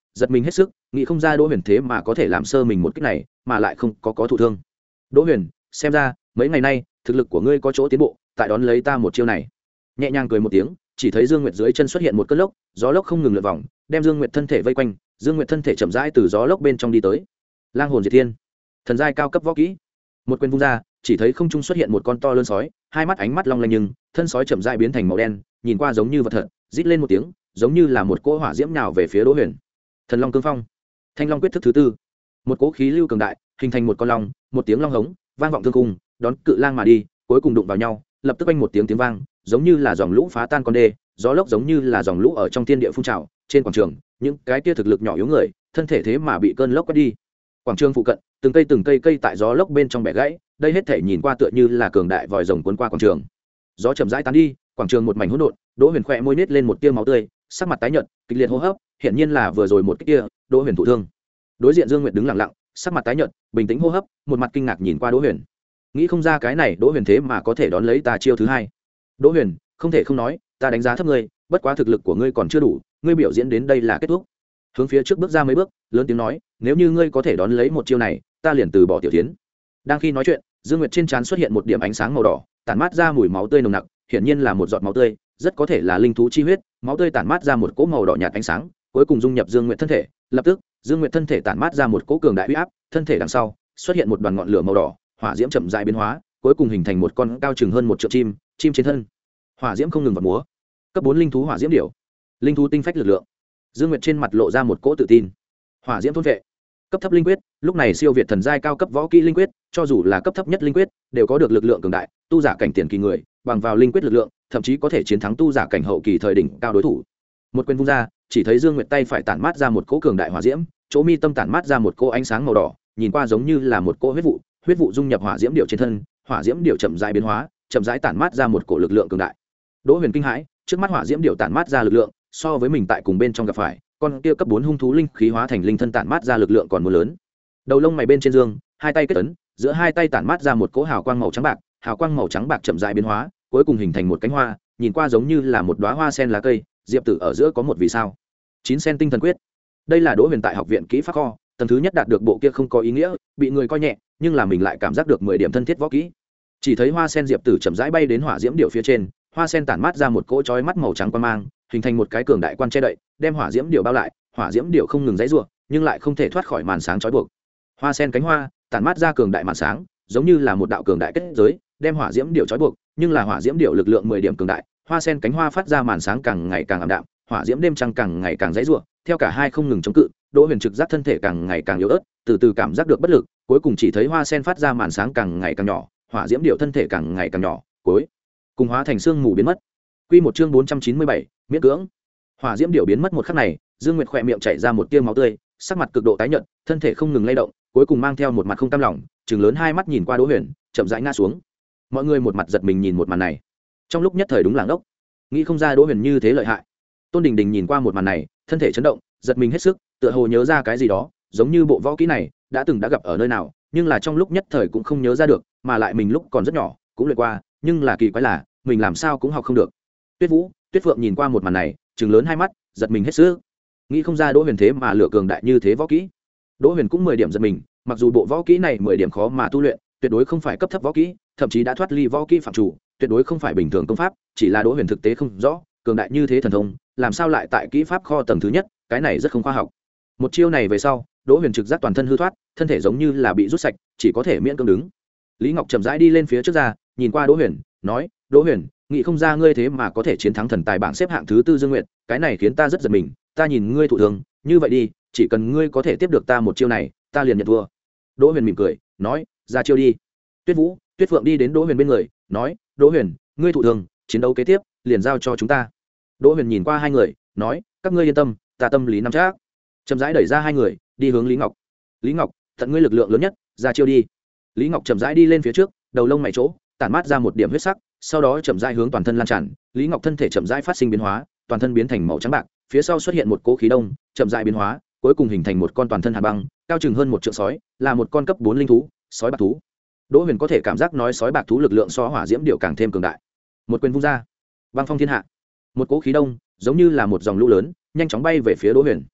giật mình hết sức, nghĩ không ra Đỗ Huyền thế mà có thể làm sơ mình một cách này, mà lại không có có thụ thương. Đỗ Huyền, xem ra mấy ngày nay thực lực của ngươi có chỗ tiến bộ, tại đón lấy ta một chiêu này. Nhẹ nhàng cười một tiếng, chỉ thấy Dương Nguyệt dưới chân xuất hiện một cơn lốc, gió lốc không ngừng lượn vòng, đem Dương Nguyệt thân thể vây quanh, Dương Nguyệt thân thể chậm rãi từ gió lốc bên trong đi tới. Lang hồn diệt thiên, thần giai cao cấp võ kỹ. Một quyền vung ra, chỉ thấy không trung xuất hiện một con to lớn sói, hai mắt ánh mắt long lanh nhưng thân sói chậm rãi biến thành màu đen, nhìn qua giống như vật thật, rít lên một tiếng, giống như là một cỗ hỏa diễm nào về phía Đỗ Huyền. Thần Long Cương Phong, Thanh Long quyết thức thứ tư. Một cỗ khí lưu cường đại, hình thành một con long, một tiếng long hống, vang vọng thương cung, đón cự lang mà đi, cuối cùng đụng vào nhau, lập tức vang một tiếng tiếng vang, giống như là dòng lũ phá tan con đê, gió lốc giống như là dòng lũ ở trong thiên địa phun trào, trên quảng trường, những cái kia thực lực nhỏ yếu người, thân thể thế mà bị cơn lốc quét đi. Quảng trường phụ cận, từng cây từng cây cây tại gió lốc bên trong bẻ gãy, đây hết thể nhìn qua tựa như là cường đại vòi rồng cuốn qua quảng trường. Gió chậm rãi tán đi, quảng trường một mảnh hỗn độn, Đỗ Huyền khẽ môi nhếch lên một tia máu tươi, sắc mặt tái nhợt, kịch liệt hô hấp, hiển nhiên là vừa rồi một cái kia, Đỗ Huyền thụ thương. Đối diện Dương Nguyệt đứng lặng lặng, sắc mặt tái nhợt, bình tĩnh hô hấp, một mặt kinh ngạc nhìn qua Đỗ Huyền. Nghĩ không ra cái này Đỗ Huyền thế mà có thể đón lấy ta chiêu thứ hai. Đỗ Huyền, không thể không nói, ta đánh giá thấp ngươi, bất quá thực lực của ngươi còn chưa đủ, ngươi biểu diễn đến đây là kết thúc. Hướng phía trước bước ra mấy bước, lớn tiếng nói, nếu như ngươi có thể đón lấy một chiêu này, ta liền từ bỏ tiểu thiến. Đang khi nói chuyện, Dương Nguyệt trên trán xuất hiện một điểm ánh sáng màu đỏ, tản mát ra mùi máu tươi nồng nặc, hiển nhiên là một giọt máu tươi, rất có thể là linh thú chi huyết, máu tươi tản mát ra một cỗ màu đỏ nhạt ánh sáng, cuối cùng dung nhập Dương Nguyệt thân thể, lập tức, Dương Nguyệt thân thể tản mát ra một cỗ cường đại uy áp, thân thể đằng sau xuất hiện một đoàn ngọn lửa màu đỏ, hỏa diễm chậm rãi biến hóa, cuối cùng hình thành một con cao chừng hơn một triệu chim, chim trên thân. Hỏa diễm không ngừng vọt múa. Cấp bốn linh thú hỏa diễm điểu. Linh thú tinh phách lực lượng. Dương Nguyệt trên mặt lộ ra một cỗ tự tin. Hỏa diễm thôn vệ. Cấp thấp linh quyết, lúc này siêu việt thần giai cao cấp võ kỹ linh quyết, cho dù là cấp thấp nhất linh quyết, đều có được lực lượng cường đại, tu giả cảnh tiền kỳ người, bằng vào linh quyết lực lượng, thậm chí có thể chiến thắng tu giả cảnh hậu kỳ thời đỉnh cao đối thủ. Một quyền vung ra, chỉ thấy Dương Nguyệt tay phải tản mát ra một cỗ cường đại hỏa diễm, chỗ mi tâm tản mát ra một cỗ ánh sáng màu đỏ, nhìn qua giống như là một cỗ huyết vụ, huyết vụ dung nhập hỏa diễm điệu trên thân, hỏa diễm điệu chậm rãi biến hóa, chậm rãi tản mát ra một cỗ lực lượng cường đại. Đỗ Huyền kinh hãi, trước mắt hỏa diễm điệu tản mát ra lực lượng, so với mình tại cùng bên trong gặp phải, con kia cấp bốn hung thú linh khí hóa thành linh thân tản mát ra lực lượng còn muốn lớn. Đầu lông mày bên trên dương, hai tay kết ấn, giữa hai tay tản mát ra một cỗ hào quang màu trắng bạc, hào quang màu trắng bạc chậm rãi biến hóa, cuối cùng hình thành một cánh hoa, nhìn qua giống như là một đóa hoa sen lá cây, diệp tử ở giữa có một vì sao. Chín sen tinh thần quyết. Đây là Đỗ Huyền tại học viện kỹ pháp kho, tầng thứ nhất đạt được bộ kia không có ý nghĩa, bị người coi nhẹ, nhưng là mình lại cảm giác được mười điểm thân thiết võ kỹ. Chỉ thấy hoa sen diệp tử chậm rãi bay đến hỏa diễm điệu phía trên, hoa sen tản mát ra một cỗ chói mắt màu trắng quang mang, hình thành một cái cường đại quan che đậy, đem hỏa diễm điệu bao lại, hỏa diễm điệu không ngừng giãy giụa, nhưng lại không thể thoát khỏi màn sáng chói buộc. Hoa sen cánh hoa tản mát ra cường đại màn sáng, giống như là một đạo cường đại kết giới, đem hỏa diễm điệu chói buộc, nhưng là hỏa diễm điệu lực lượng mười điểm cường đại, hoa sen cánh hoa phát ra màn sáng càng ngày càng ảm đạm, hỏa diễm đêm trăng càng ngày càng giãy giụa, theo cả hai không ngừng chống cự, Đỗ Huyền trực giác thân thể càng ngày càng yếu ớt, từ từ cảm giác được bất lực, cuối cùng chỉ thấy hoa sen phát ra màn sáng càng ngày càng nhỏ, hỏa diễm điệu thân thể càng ngày càng nhỏ, cuối cùng hóa thành sương mù biến mất. Quy một chương bốn trăm chín mươi bảy, miễn cưỡng. Hỏa diễm điệu biến mất một khắc này, Dương Nguyệt khỏe miệng chảy ra một tia máu tươi, sắc mặt cực độ tái nhợt, thân thể không ngừng lay động, cuối cùng mang theo một mặt không cam lòng, trừng lớn hai mắt nhìn qua Đỗ Huyền, chậm rãi ngã xuống. Mọi người một mặt giật mình nhìn một màn này, trong lúc nhất thời đúng là ngốc, nghĩ không ra Đỗ Huyền như thế lợi hại. Tôn Đình Đình nhìn qua một màn này, thân thể chấn động, giật mình hết sức, tựa hồ nhớ ra cái gì đó, giống như bộ võ kỹ này đã từng đã gặp ở nơi nào, nhưng là trong lúc nhất thời cũng không nhớ ra được, mà lại mình lúc còn rất nhỏ cũng luyện qua, nhưng là kỳ quái là mình làm sao cũng học không được. Tuyết Vũ, Tuyết Phượng nhìn qua một màn này, trừng lớn hai mắt, giật mình hết sức, nghĩ không ra Đỗ Huyền thế mà lửa cường đại như thế võ kỹ. Đỗ Huyền cũng mười điểm giật mình, mặc dù bộ võ kỹ này mười điểm khó mà tu luyện, tuyệt đối không phải cấp thấp võ kỹ, thậm chí đã thoát ly võ kỹ phạm chủ, tuyệt đối không phải bình thường công pháp, chỉ là Đỗ Huyền thực tế không rõ, cường đại như thế thần thông, làm sao lại tại kỹ pháp kho tầng thứ nhất, cái này rất không khoa học. Một chiêu này về sau, Đỗ Huyền trực giác toàn thân hư thoát, thân thể giống như là bị rút sạch, chỉ có thể miễn cưỡng đứng. Lý Ngọc chậm rãi đi lên phía trước ra, nhìn qua Đỗ Huyền, nói: "Đỗ Huyền, nghĩ không ra ngươi thế mà có thể chiến thắng thần tài bảng xếp hạng thứ tư Dương Nguyệt, cái này khiến ta rất giật mình, ta nhìn ngươi thụ thương, như vậy đi, chỉ cần ngươi có thể tiếp được ta một chiêu này, ta liền nhận thua." Đỗ Huyền mỉm cười, nói: "Ra chiêu đi." Tuyết Vũ, Tuyết Phượng đi đến Đỗ Huyền bên người, nói: "Đỗ Huyền, ngươi thụ thương, chiến đấu kế tiếp liền giao cho chúng ta." Đỗ Huyền nhìn qua hai người, nói: "Các ngươi yên tâm, ta tâm lý nắm chắc." Chậm rãi đẩy ra hai người, đi hướng Lý Ngọc. "Lý Ngọc, tận ngươi lực lượng lớn nhất, ra chiêu đi." Lý Ngọc chậm rãi đi lên phía trước, đầu lông mày chỗ tản mát ra một điểm huyết sắc, sau đó chậm rãi hướng toàn thân lan tràn, Lý Ngọc thân thể chậm rãi phát sinh biến hóa, toàn thân biến thành màu trắng bạc, phía sau xuất hiện một cỗ khí đông, chậm rãi biến hóa, cuối cùng hình thành một con toàn thân hàn băng, cao chừng hơn một trượng sói, là một con cấp bốn linh thú, sói bạc thú. Đỗ Huyền có thể cảm giác nói sói bạc thú lực lượng so hỏa diễm điệu càng thêm cường đại. Một quyền vung ra, băng phong thiên hạ, một cỗ khí đông giống như là một dòng lũ lớn, nhanh chóng bay về phía Đỗ Huyền.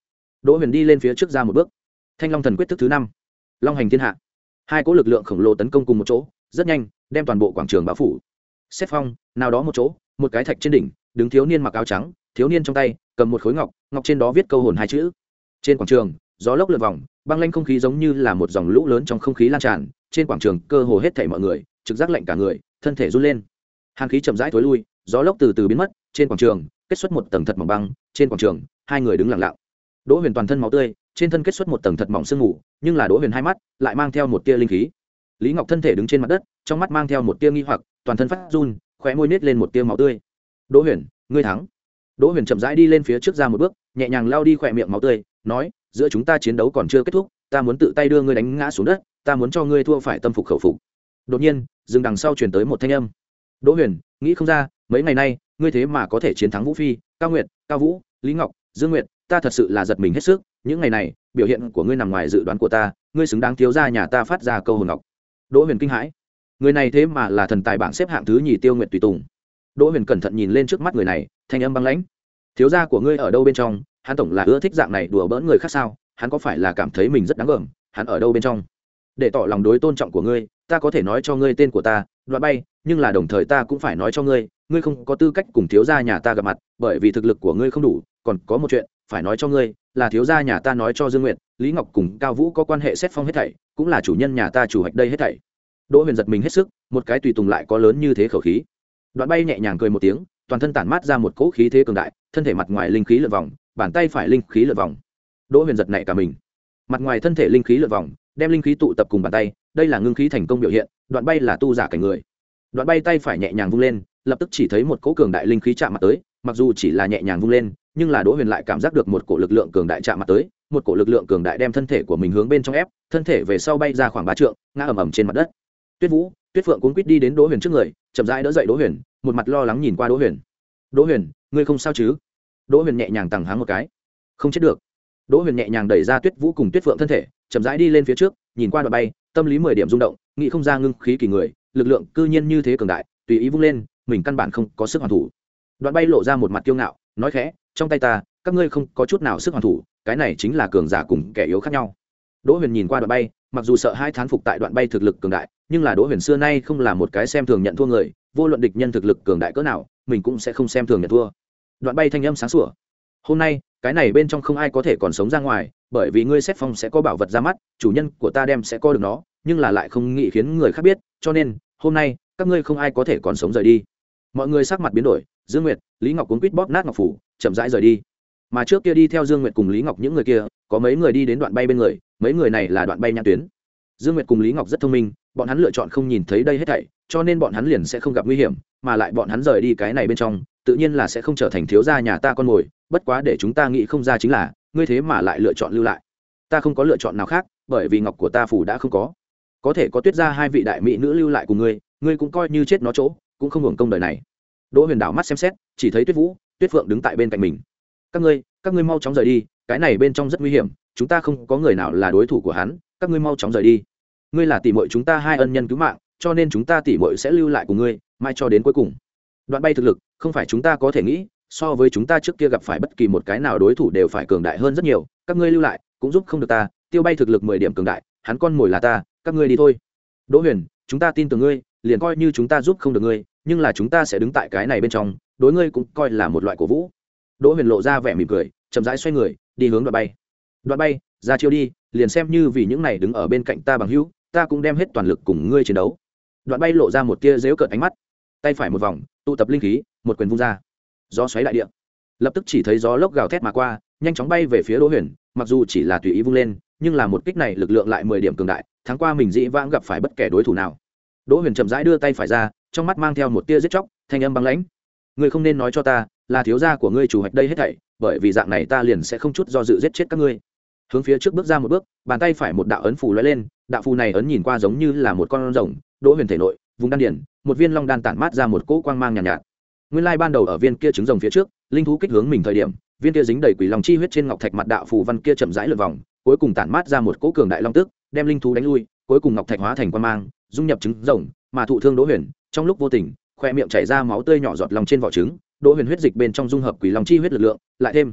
Đỗ Huyền đi lên phía trước ra một bước. Thanh Long Thần Quyết thức thứ năm, Long hành thiên hạ. Hai cỗ lực lượng khổng lồ tấn công cùng một chỗ, rất nhanh, đem toàn bộ quảng trường bao phủ. Xét phong, nào đó một chỗ, một cái thạch trên đỉnh, đứng thiếu niên mặc áo trắng, thiếu niên trong tay cầm một khối ngọc, ngọc trên đó viết câu hồn hai chữ. Trên quảng trường, gió lốc lượn vòng, băng lanh không khí giống như là một dòng lũ lớn trong không khí lan tràn, trên quảng trường, cơ hồ hết thảy mọi người, trực giác lạnh cả người, thân thể run lên. Hàn khí chậm rãi thối lui, gió lốc từ từ biến mất, trên quảng trường, kết xuất một tầng thật mỏng băng, trên quảng trường, hai người đứng lặng lặng. Đỗ Huyền toàn thân máu tươi, trên thân kết xuất một tầng thật mỏng sương mù, nhưng là Đỗ Huyền hai mắt lại mang theo một tia linh khí. Lý Ngọc thân thể đứng trên mặt đất, trong mắt mang theo một tia nghi hoặc, toàn thân phát run, khóe môi nết lên một tia máu tươi. Đỗ Huyền, ngươi thắng. Đỗ Huyền chậm rãi đi lên phía trước ra một bước, nhẹ nhàng lau đi khóe miệng máu tươi, nói, giữa chúng ta chiến đấu còn chưa kết thúc, ta muốn tự tay đưa ngươi đánh ngã xuống đất, ta muốn cho ngươi thua phải tâm phục khẩu phục. Đột nhiên, dừng đằng sau truyền tới một thanh âm. Đỗ Huyền, nghĩ không ra, mấy ngày nay, ngươi thế mà có thể chiến thắng Vũ Phi, Cao Nguyệt, Cao Vũ, Lý Ngọc, Dương Nguyệt, ta thật sự là giật mình hết sức, những ngày này, biểu hiện của ngươi nằm ngoài dự đoán của ta, ngươi xứng đáng thiếu gia nhà ta phát ra câu hồn ngọc. Đỗ Huyền kinh hãi, người này thế mà là thần tài bảng xếp hạng thứ nhì Tiêu Nguyệt tùy tùng. Đỗ Huyền cẩn thận nhìn lên trước mắt người này, thanh âm băng lãnh, thiếu gia của ngươi ở đâu bên trong? Hắn tổng là ưa thích dạng này đùa bỡn người khác sao? Hắn có phải là cảm thấy mình rất đáng gờm? Hắn ở đâu bên trong? Để tỏ lòng đối tôn trọng của ngươi, ta có thể nói cho ngươi tên của ta, Đoạn Bay, nhưng là đồng thời ta cũng phải nói cho ngươi, ngươi không có tư cách cùng thiếu gia nhà ta gặp mặt, bởi vì thực lực của ngươi không đủ, còn có một chuyện phải nói cho ngươi, là thiếu gia nhà ta nói cho Dương Nguyệt, Lý Ngọc cùng Cao Vũ có quan hệ xét phong hết thảy, cũng là chủ nhân nhà ta chủ hoạch đây hết thảy. Đỗ Huyền giật mình hết sức, một cái tùy tùng lại có lớn như thế khẩu khí. Đoạn Bay nhẹ nhàng cười một tiếng, toàn thân tản mát ra một cỗ khí thế cường đại, thân thể mặt ngoài linh khí lượn vòng, bàn tay phải linh khí lượn vòng. Đỗ Huyền giật nảy cả mình. Mặt ngoài thân thể linh khí lượn vòng, đem linh khí tụ tập cùng bàn tay, đây là ngưng khí thành công biểu hiện, Đoạn Bay là tu giả cảnh người. Đoạn Bay tay phải nhẹ nhàng vung lên, lập tức chỉ thấy một cỗ cường đại linh khí chạm mặt tới, mặc dù chỉ là nhẹ nhàng vung lên, nhưng là Đỗ Huyền lại cảm giác được một cỗ lực lượng cường đại chạm mặt tới, một cỗ lực lượng cường đại đem thân thể của mình hướng bên trong ép, thân thể về sau bay ra khoảng ba trượng, ngã ầm ầm trên mặt đất. Tuyết Vũ, Tuyết Phượng cuống quýt đi đến Đỗ Huyền trước người, chậm rãi đỡ dậy Đỗ Huyền, một mặt lo lắng nhìn qua Đỗ Huyền. Đỗ Huyền, ngươi không sao chứ? Đỗ Huyền nhẹ nhàng tằng háng một cái, không chết được. Đỗ Huyền nhẹ nhàng đẩy ra Tuyết Vũ cùng Tuyết Phượng thân thể, chậm rãi đi lên phía trước, nhìn qua Đoạn Bay, tâm lý mười điểm rung động, nghĩ không ra ngưng khí kỳ người, lực lượng cư nhiên như thế cường đại, tùy ý vung lên, mình căn bản không có sức hoàn thủ. Đoạn Bay lộ ra một mặt kiêu ngạo, nói khẽ, trong tay ta, các ngươi không có chút nào sức hoàn thủ, cái này chính là cường giả cùng kẻ yếu khác nhau. Đỗ Huyền nhìn qua Đoạn Bay, mặc dù sợ hai thán phục tại Đoạn Bay thực lực cường đại, nhưng là Đỗ Huyền xưa nay không là một cái xem thường nhận thua người, vô luận địch nhân thực lực cường đại cỡ nào, mình cũng sẽ không xem thường nhận thua. Đoạn Bay thanh âm sáng sủa, hôm nay, cái này bên trong không ai có thể còn sống ra ngoài, bởi vì ngươi xét phong sẽ có bảo vật ra mắt, chủ nhân của ta đem sẽ có được nó, nhưng là lại không nghĩ khiến người khác biết, cho nên, hôm nay, các ngươi không ai có thể còn sống rời đi. Mọi người sắc mặt biến đổi, Dương Nguyệt, Lý Ngọc cuống quýt bóp nát ngọc phủ, chậm rãi rời đi. Mà trước kia đi theo Dương Nguyệt cùng Lý Ngọc những người kia, có mấy người đi đến Đoạn Bay bên người, mấy người này là Đoạn Bay nhãn tuyến. Dương Nguyệt cùng Lý Ngọc rất thông minh, bọn hắn lựa chọn không nhìn thấy đây hết thảy, cho nên bọn hắn liền sẽ không gặp nguy hiểm, mà lại bọn hắn rời đi cái này bên trong, tự nhiên là sẽ không trở thành thiếu gia nhà ta con mồi, bất quá để chúng ta nghĩ không ra chính là, ngươi thế mà lại lựa chọn lưu lại. Ta không có lựa chọn nào khác, bởi vì ngọc của ta phủ đã không có. Có thể có Tuyết gia hai vị đại mỹ nữ lưu lại cùng ngươi, ngươi cũng coi như chết nó chỗ, cũng không hưởng công đời này. Đỗ Huyền đảo mắt xem xét, chỉ thấy Tuyết Vũ, Tuyết Phượng đứng tại bên cạnh mình. Các ngươi, các ngươi mau chóng rời đi, cái này bên trong rất nguy hiểm, chúng ta không có người nào là đối thủ của hắn, các ngươi mau chóng rời đi. Ngươi là tỷ muội chúng ta hai ân nhân cứu mạng, cho nên chúng ta tỷ muội sẽ lưu lại cùng ngươi, mai cho đến cuối cùng. Đoạn Bay thực lực, không phải chúng ta có thể nghĩ, so với chúng ta trước kia gặp phải bất kỳ một cái nào đối thủ đều phải cường đại hơn rất nhiều, các ngươi lưu lại, cũng giúp không được ta, Tiêu Bay thực lực mười điểm cường đại, hắn con mồi là ta, các ngươi đi thôi. Đỗ Huyền, chúng ta tin tưởng ngươi, liền coi như chúng ta giúp không được ngươi, nhưng là chúng ta sẽ đứng tại cái này bên trong, đối ngươi cũng coi là một loại cổ vũ. Đỗ Huyền lộ ra vẻ mỉm cười, chậm rãi xoay người, đi hướng Đoạn Bay. Đoạn Bay, ra chiêu đi, liền xem như vì những này đứng ở bên cạnh ta bằng hữu, ta cũng đem hết toàn lực cùng ngươi chiến đấu. Đoạn Bay lộ ra một tia giễu cợt ánh mắt, tay phải một vòng, tụ tập linh khí, một quyền vung ra, gió xoáy đại địa, lập tức chỉ thấy gió lốc gào thét mà qua, nhanh chóng bay về phía Đỗ Huyền, mặc dù chỉ là tùy ý vung lên, nhưng là một kích này lực lượng lại mười điểm cường đại, thắng qua mình dĩ vãng gặp phải bất kể đối thủ nào. Đỗ Huyền chậm rãi đưa tay phải ra, trong mắt mang theo một tia giết chóc, thanh âm băng lãnh, ngươi không nên nói cho ta là thiếu gia của ngươi chủ hoạch đây hết thảy, bởi vì dạng này ta liền sẽ không chút do dự giết chết các ngươi. Hướng phía trước bước ra một bước, bàn tay phải một đạo ấn phù lóe lên, đạo phù này ấn nhìn qua giống như là một con rồng. Đỗ Huyền thể nội, vùng đan điển, một viên long đan tản mát ra một cỗ quang mang nhàn nhạt, nhạt. Nguyên lai ban đầu ở viên kia trứng rồng phía trước, linh thú kích hướng mình thời điểm, viên kia dính đầy quỷ long chi huyết trên ngọc thạch mặt đạo phù văn kia chậm rãi lượn vòng, cuối cùng tản mát ra một cỗ cường đại long tức, đem linh thú đánh lui, cuối cùng ngọc thạch hóa thành quang mang, dung nhập trứng rồng, mà thụ thương Đỗ Huyền, trong lúc vô tình, khoe miệng chảy ra máu tươi nhỏ giọt lòng trên vỏ trứng. Đỗ Huyền huyết dịch bên trong dung hợp quỷ long chi huyết lực lượng, lại thêm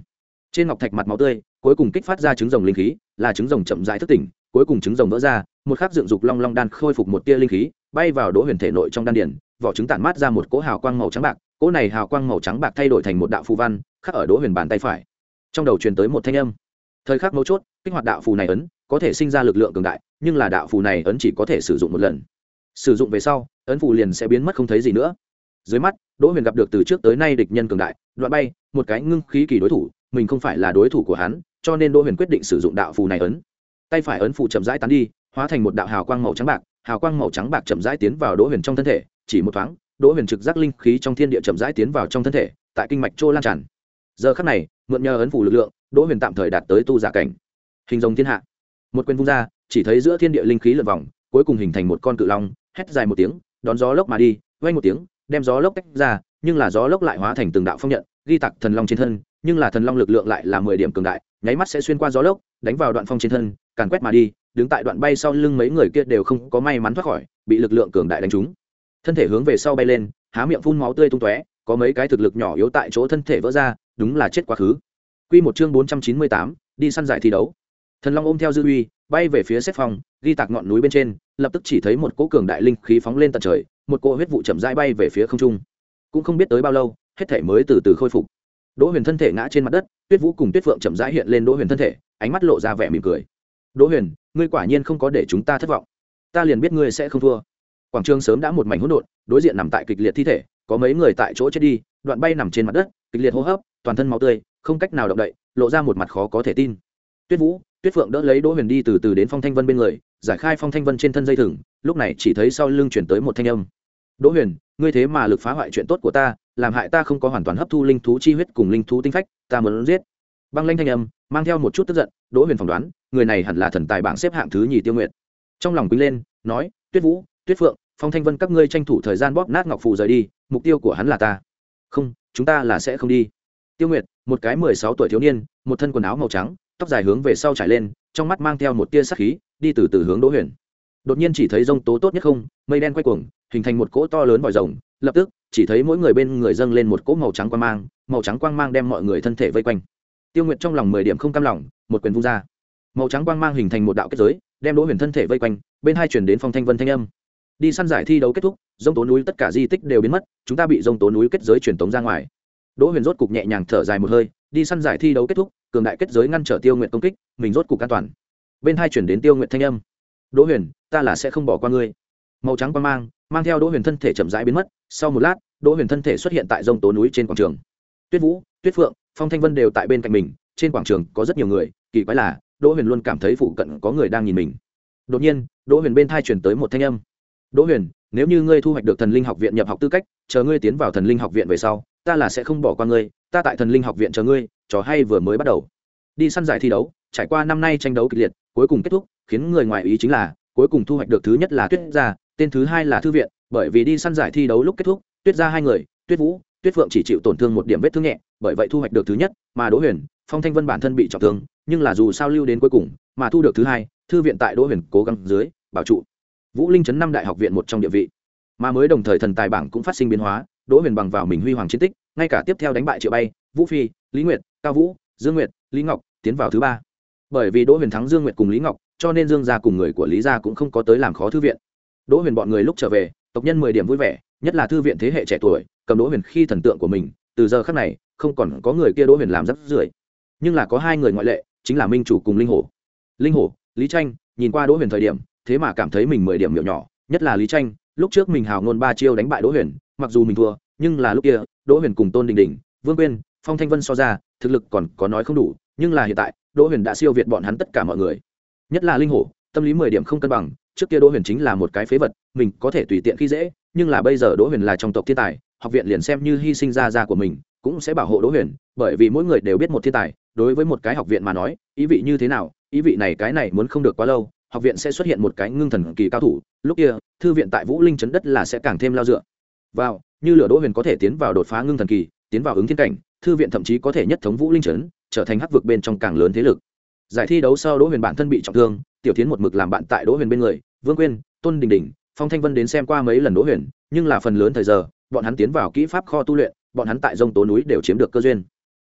trên ngọc thạch mặt máu tươi cuối cùng kích phát ra trứng rồng linh khí, là trứng rồng chậm rãi thức tỉnh, cuối cùng trứng rồng vỡ ra, một khắc dựng dục long long đan khôi phục một tia linh khí, bay vào Đỗ Huyền thể nội trong đan điền, vỏ trứng tản mát ra một cỗ hào quang màu trắng bạc, cỗ này hào quang màu trắng bạc thay đổi thành một đạo phù văn, khắc ở Đỗ Huyền bàn tay phải. Trong đầu truyền tới một thanh âm. Thời khắc mấu chốt, kích hoạt đạo phù này ấn, có thể sinh ra lực lượng cường đại, nhưng là đạo phù này ấn chỉ có thể sử dụng một lần. Sử dụng về sau, ấn phù liền sẽ biến mất không thấy gì nữa. Dưới mắt, Đỗ Huyền gặp được từ trước tới nay địch nhân cường đại, đoạn bay, một cái ngưng khí kỳ đối thủ, mình không phải là đối thủ của hắn, cho nên Đỗ Huyền quyết định sử dụng đạo phù này ấn. Tay phải ấn phù chậm rãi tán đi, hóa thành một đạo hào quang màu trắng bạc, hào quang màu trắng bạc chậm rãi tiến vào Đỗ Huyền trong thân thể, chỉ một thoáng, Đỗ Huyền trực giác linh khí trong thiên địa chậm rãi tiến vào trong thân thể, tại kinh mạch trô lan tràn. Giờ khắc này, mượn nhờ ấn phù lực lượng, Đỗ Huyền tạm thời đạt tới tu giả cảnh. Hình rồng thiên hạ, một quyền vung ra, chỉ thấy giữa thiên địa linh khí lượn vòng, cuối cùng hình thành một con cự long, hét dài một tiếng, đón gió lốc mà đi, vang một tiếng, đem gió lốc tách ra, nhưng là gió lốc lại hóa thành từng đạo phong nhận, ghi tặc thần long trên thân, nhưng là thần long lực lượng lại là mười điểm cường đại, nháy mắt sẽ xuyên qua gió lốc, đánh vào đoạn phong trên thân, càn quét mà đi, đứng tại đoạn bay sau lưng mấy người kia đều không có may mắn thoát khỏi, bị lực lượng cường đại đánh trúng. Thân thể hướng về sau bay lên, há miệng phun máu tươi tung tóe, có mấy cái thực lực nhỏ yếu tại chỗ thân thể vỡ ra, đúng là chết quá khứ. Quy một chương bốn trăm chín mươi tám, đi săn giải thi đấu. Thần long ôm theo dư uy, bay về phía xét phòng, ghi tạc ngọn núi bên trên, lập tức chỉ thấy một cỗ cường đại linh khí phóng lên tận trời, một cỗ huyết vụ chậm rãi bay về phía không trung. Cũng không biết tới bao lâu, hết thể mới từ từ khôi phục. Đỗ Huyền thân thể ngã trên mặt đất, Tuyết Vũ cùng Tuyết Phượng chậm rãi hiện lên Đỗ Huyền thân thể, ánh mắt lộ ra vẻ mỉm cười. Đỗ Huyền, ngươi quả nhiên không có để chúng ta thất vọng. Ta liền biết ngươi sẽ không thua. Quảng trường sớm đã một mảnh hỗn độn, đối diện nằm tại kịch liệt thi thể, có mấy người tại chỗ chết đi, đoạn bay nằm trên mặt đất, kịch liệt hô hấp, toàn thân máu tươi, không cách nào động đậy, lộ ra một mặt khó có thể tin. Tuyết Vũ, Tuyết Phượng đỡ lấy Đỗ Huyền đi từ từ đến Phong Thanh Vân bên người, giải khai Phong Thanh Vân trên thân dây thừng, lúc này chỉ thấy sau lưng chuyển tới một thanh âm. Đỗ Huyền, ngươi thế mà lực phá hoại chuyện tốt của ta, làm hại ta không có hoàn toàn hấp thu linh thú chi huyết cùng linh thú tinh phách, ta muốn giết. Băng Lanh thanh âm mang theo một chút tức giận, Đỗ Huyền phỏng đoán, người này hẳn là thần tài bảng xếp hạng thứ nhì Tiêu Nguyệt. Trong lòng quýnh lên, nói, Tuyết Vũ, Tuyết Phượng, Phong Thanh Vân các ngươi tranh thủ thời gian bóp nát ngọc phù rời đi, mục tiêu của hắn là ta. Không, chúng ta là sẽ không đi. Tiêu Nguyệt, một cái mười sáu tuổi thiếu niên, một thân quần áo màu trắng, tóc dài hướng về sau trải lên, trong mắt mang theo một tia sắc khí, đi từ từ hướng Đỗ Huyền. Đột nhiên chỉ thấy rông tố tốt nhất không, mây đen quay cuồng, hình thành một cỗ to lớn vòi rồng, lập tức chỉ thấy mỗi người bên người dâng lên một cỗ màu trắng quang mang, màu trắng quang mang đem mọi người thân thể vây quanh. Tiêu Nguyệt trong lòng mười điểm không cam lòng, một quyền vung ra, màu trắng quang mang hình thành một đạo kết giới, đem Đỗ Huyền thân thể vây quanh, bên hai truyền đến Phong Thanh Vân thanh âm. Đi săn giải thi đấu kết thúc, rông tố núi tất cả di tích đều biến mất, chúng ta bị rông tố núi kết giới truyền tống ra ngoài. Đỗ Huyền rốt cục nhẹ nhàng thở dài một hơi, đi săn giải thi đấu kết thúc, cường đại kết giới ngăn trở Tiêu Nguyệt công kích, mình rốt cục an toàn. Bên hai truyền đến Tiêu Nguyệt thanh âm. Đỗ Huyền, ta là sẽ không bỏ qua ngươi. Màu trắng quang mang mang theo Đỗ Huyền thân thể chậm rãi biến mất, sau một lát, Đỗ Huyền thân thể xuất hiện tại rông tố núi trên quảng trường. Tuyết Vũ, Tuyết Phượng, Phong Thanh Vân đều tại bên cạnh mình, trên quảng trường có rất nhiều người, kỳ quái là, Đỗ Huyền luôn cảm thấy phụ cận có người đang nhìn mình. Đột nhiên, Đỗ Huyền bên thai truyền tới một thanh âm. Đỗ Huyền, nếu như ngươi thu hoạch được Thần Linh học viện nhập học tư cách, chờ ngươi tiến vào Thần Linh học viện về sau, ta là sẽ không bỏ qua ngươi, ta tại Thần Linh học viện chờ ngươi, trò hay vừa mới bắt đầu. Đi săn giải thi đấu, trải qua năm nay tranh đấu kịch liệt, cuối cùng kết thúc, khiến người ngoài ý chính là, cuối cùng thu hoạch được thứ nhất là Tuyết gia, tên thứ hai là Thư viện, bởi vì đi săn giải thi đấu lúc kết thúc, Tuyết gia hai người, Tuyết Vũ, Tuyết Phượng chỉ chịu tổn thương một điểm vết thương nhẹ, bởi vậy thu hoạch được thứ nhất, mà Đỗ Huyền, Phong Thanh Vân bản thân bị trọng thương, nhưng là dù sao lưu đến cuối cùng, mà thu được thứ hai, Thư viện tại Đỗ Huyền cố gắng dưới, bảo trụ Vũ Linh trấn năm đại học viện một trong địa vị. Mà mới đồng thời thần tài bảng cũng phát sinh biến hóa, Đỗ Huyền bằng vào mình huy hoàng chiến tích, ngay cả tiếp theo đánh bại Triệu Bay, Vũ Phi, Lý Nguyệt, Cao Vũ, Dương Nguyệt, Lý Ngọc, tiến vào thứ ba. Bởi vì Đỗ Huyền thắng Dương Nguyệt cùng Lý Ngọc, cho nên Dương gia cùng người của Lý gia cũng không có tới làm khó Thư viện. Đỗ Huyền bọn người lúc trở về, tộc nhân mười điểm vui vẻ, nhất là Thư viện thế hệ trẻ tuổi, cầm Đỗ Huyền khi thần tượng của mình, từ giờ khắc này, không còn có người kia Đỗ Huyền làm rắc rưởi. Nhưng là có hai người ngoại lệ, chính là Minh Chủ cùng Linh Hổ. Linh Hổ, Lý Tranh, nhìn qua Đỗ Huyền thời điểm, thế mà cảm thấy mình mười điểm miểu nhỏ, nhất là Lý Tranh, lúc trước mình hào ngôn ba chiêu đánh bại Đỗ Huyền, mặc dù mình thua, nhưng là lúc kia, Đỗ Huyền cùng Tôn Đình Đình, Vương Quyên, Phong Thanh Vân so ra, thực lực còn có nói không đủ, nhưng là hiện tại, Đỗ Huyền đã siêu việt bọn hắn tất cả mọi người. Nhất là Linh Hổ, tâm lý mười điểm không cân bằng, trước kia Đỗ Huyền chính là một cái phế vật, mình có thể tùy tiện khi dễ, nhưng là bây giờ Đỗ Huyền là trong tộc thiên tài, học viện liền xem như hy sinh ra ra của mình, cũng sẽ bảo hộ Đỗ Huyền, bởi vì mỗi người đều biết một thiên tài, đối với một cái học viện mà nói, ý vị như thế nào, ý vị này cái này muốn không được quá lâu, học viện sẽ xuất hiện một cái ngưng thần kỳ cao thủ, lúc kia, thư viện tại Vũ Linh trấn đất là sẽ càng thêm lao dựa vào, như lửa Đỗ Huyền có thể tiến vào đột phá ngưng thần kỳ, tiến vào ứng thiên cảnh, thư viện thậm chí có thể nhất thống Vũ Linh trấn, trở thành hắc vực bên trong càng lớn thế lực. Giải thi đấu sau Đỗ Huyền bản thân bị trọng thương, Tiểu Thiến một mực làm bạn tại Đỗ Huyền bên người, Vương Quyên, Tôn Đình Đình, Phong Thanh Vân đến xem qua mấy lần Đỗ Huyền, nhưng là phần lớn thời giờ, bọn hắn tiến vào kỹ pháp kho tu luyện, bọn hắn tại Rông Tố núi đều chiếm được cơ duyên.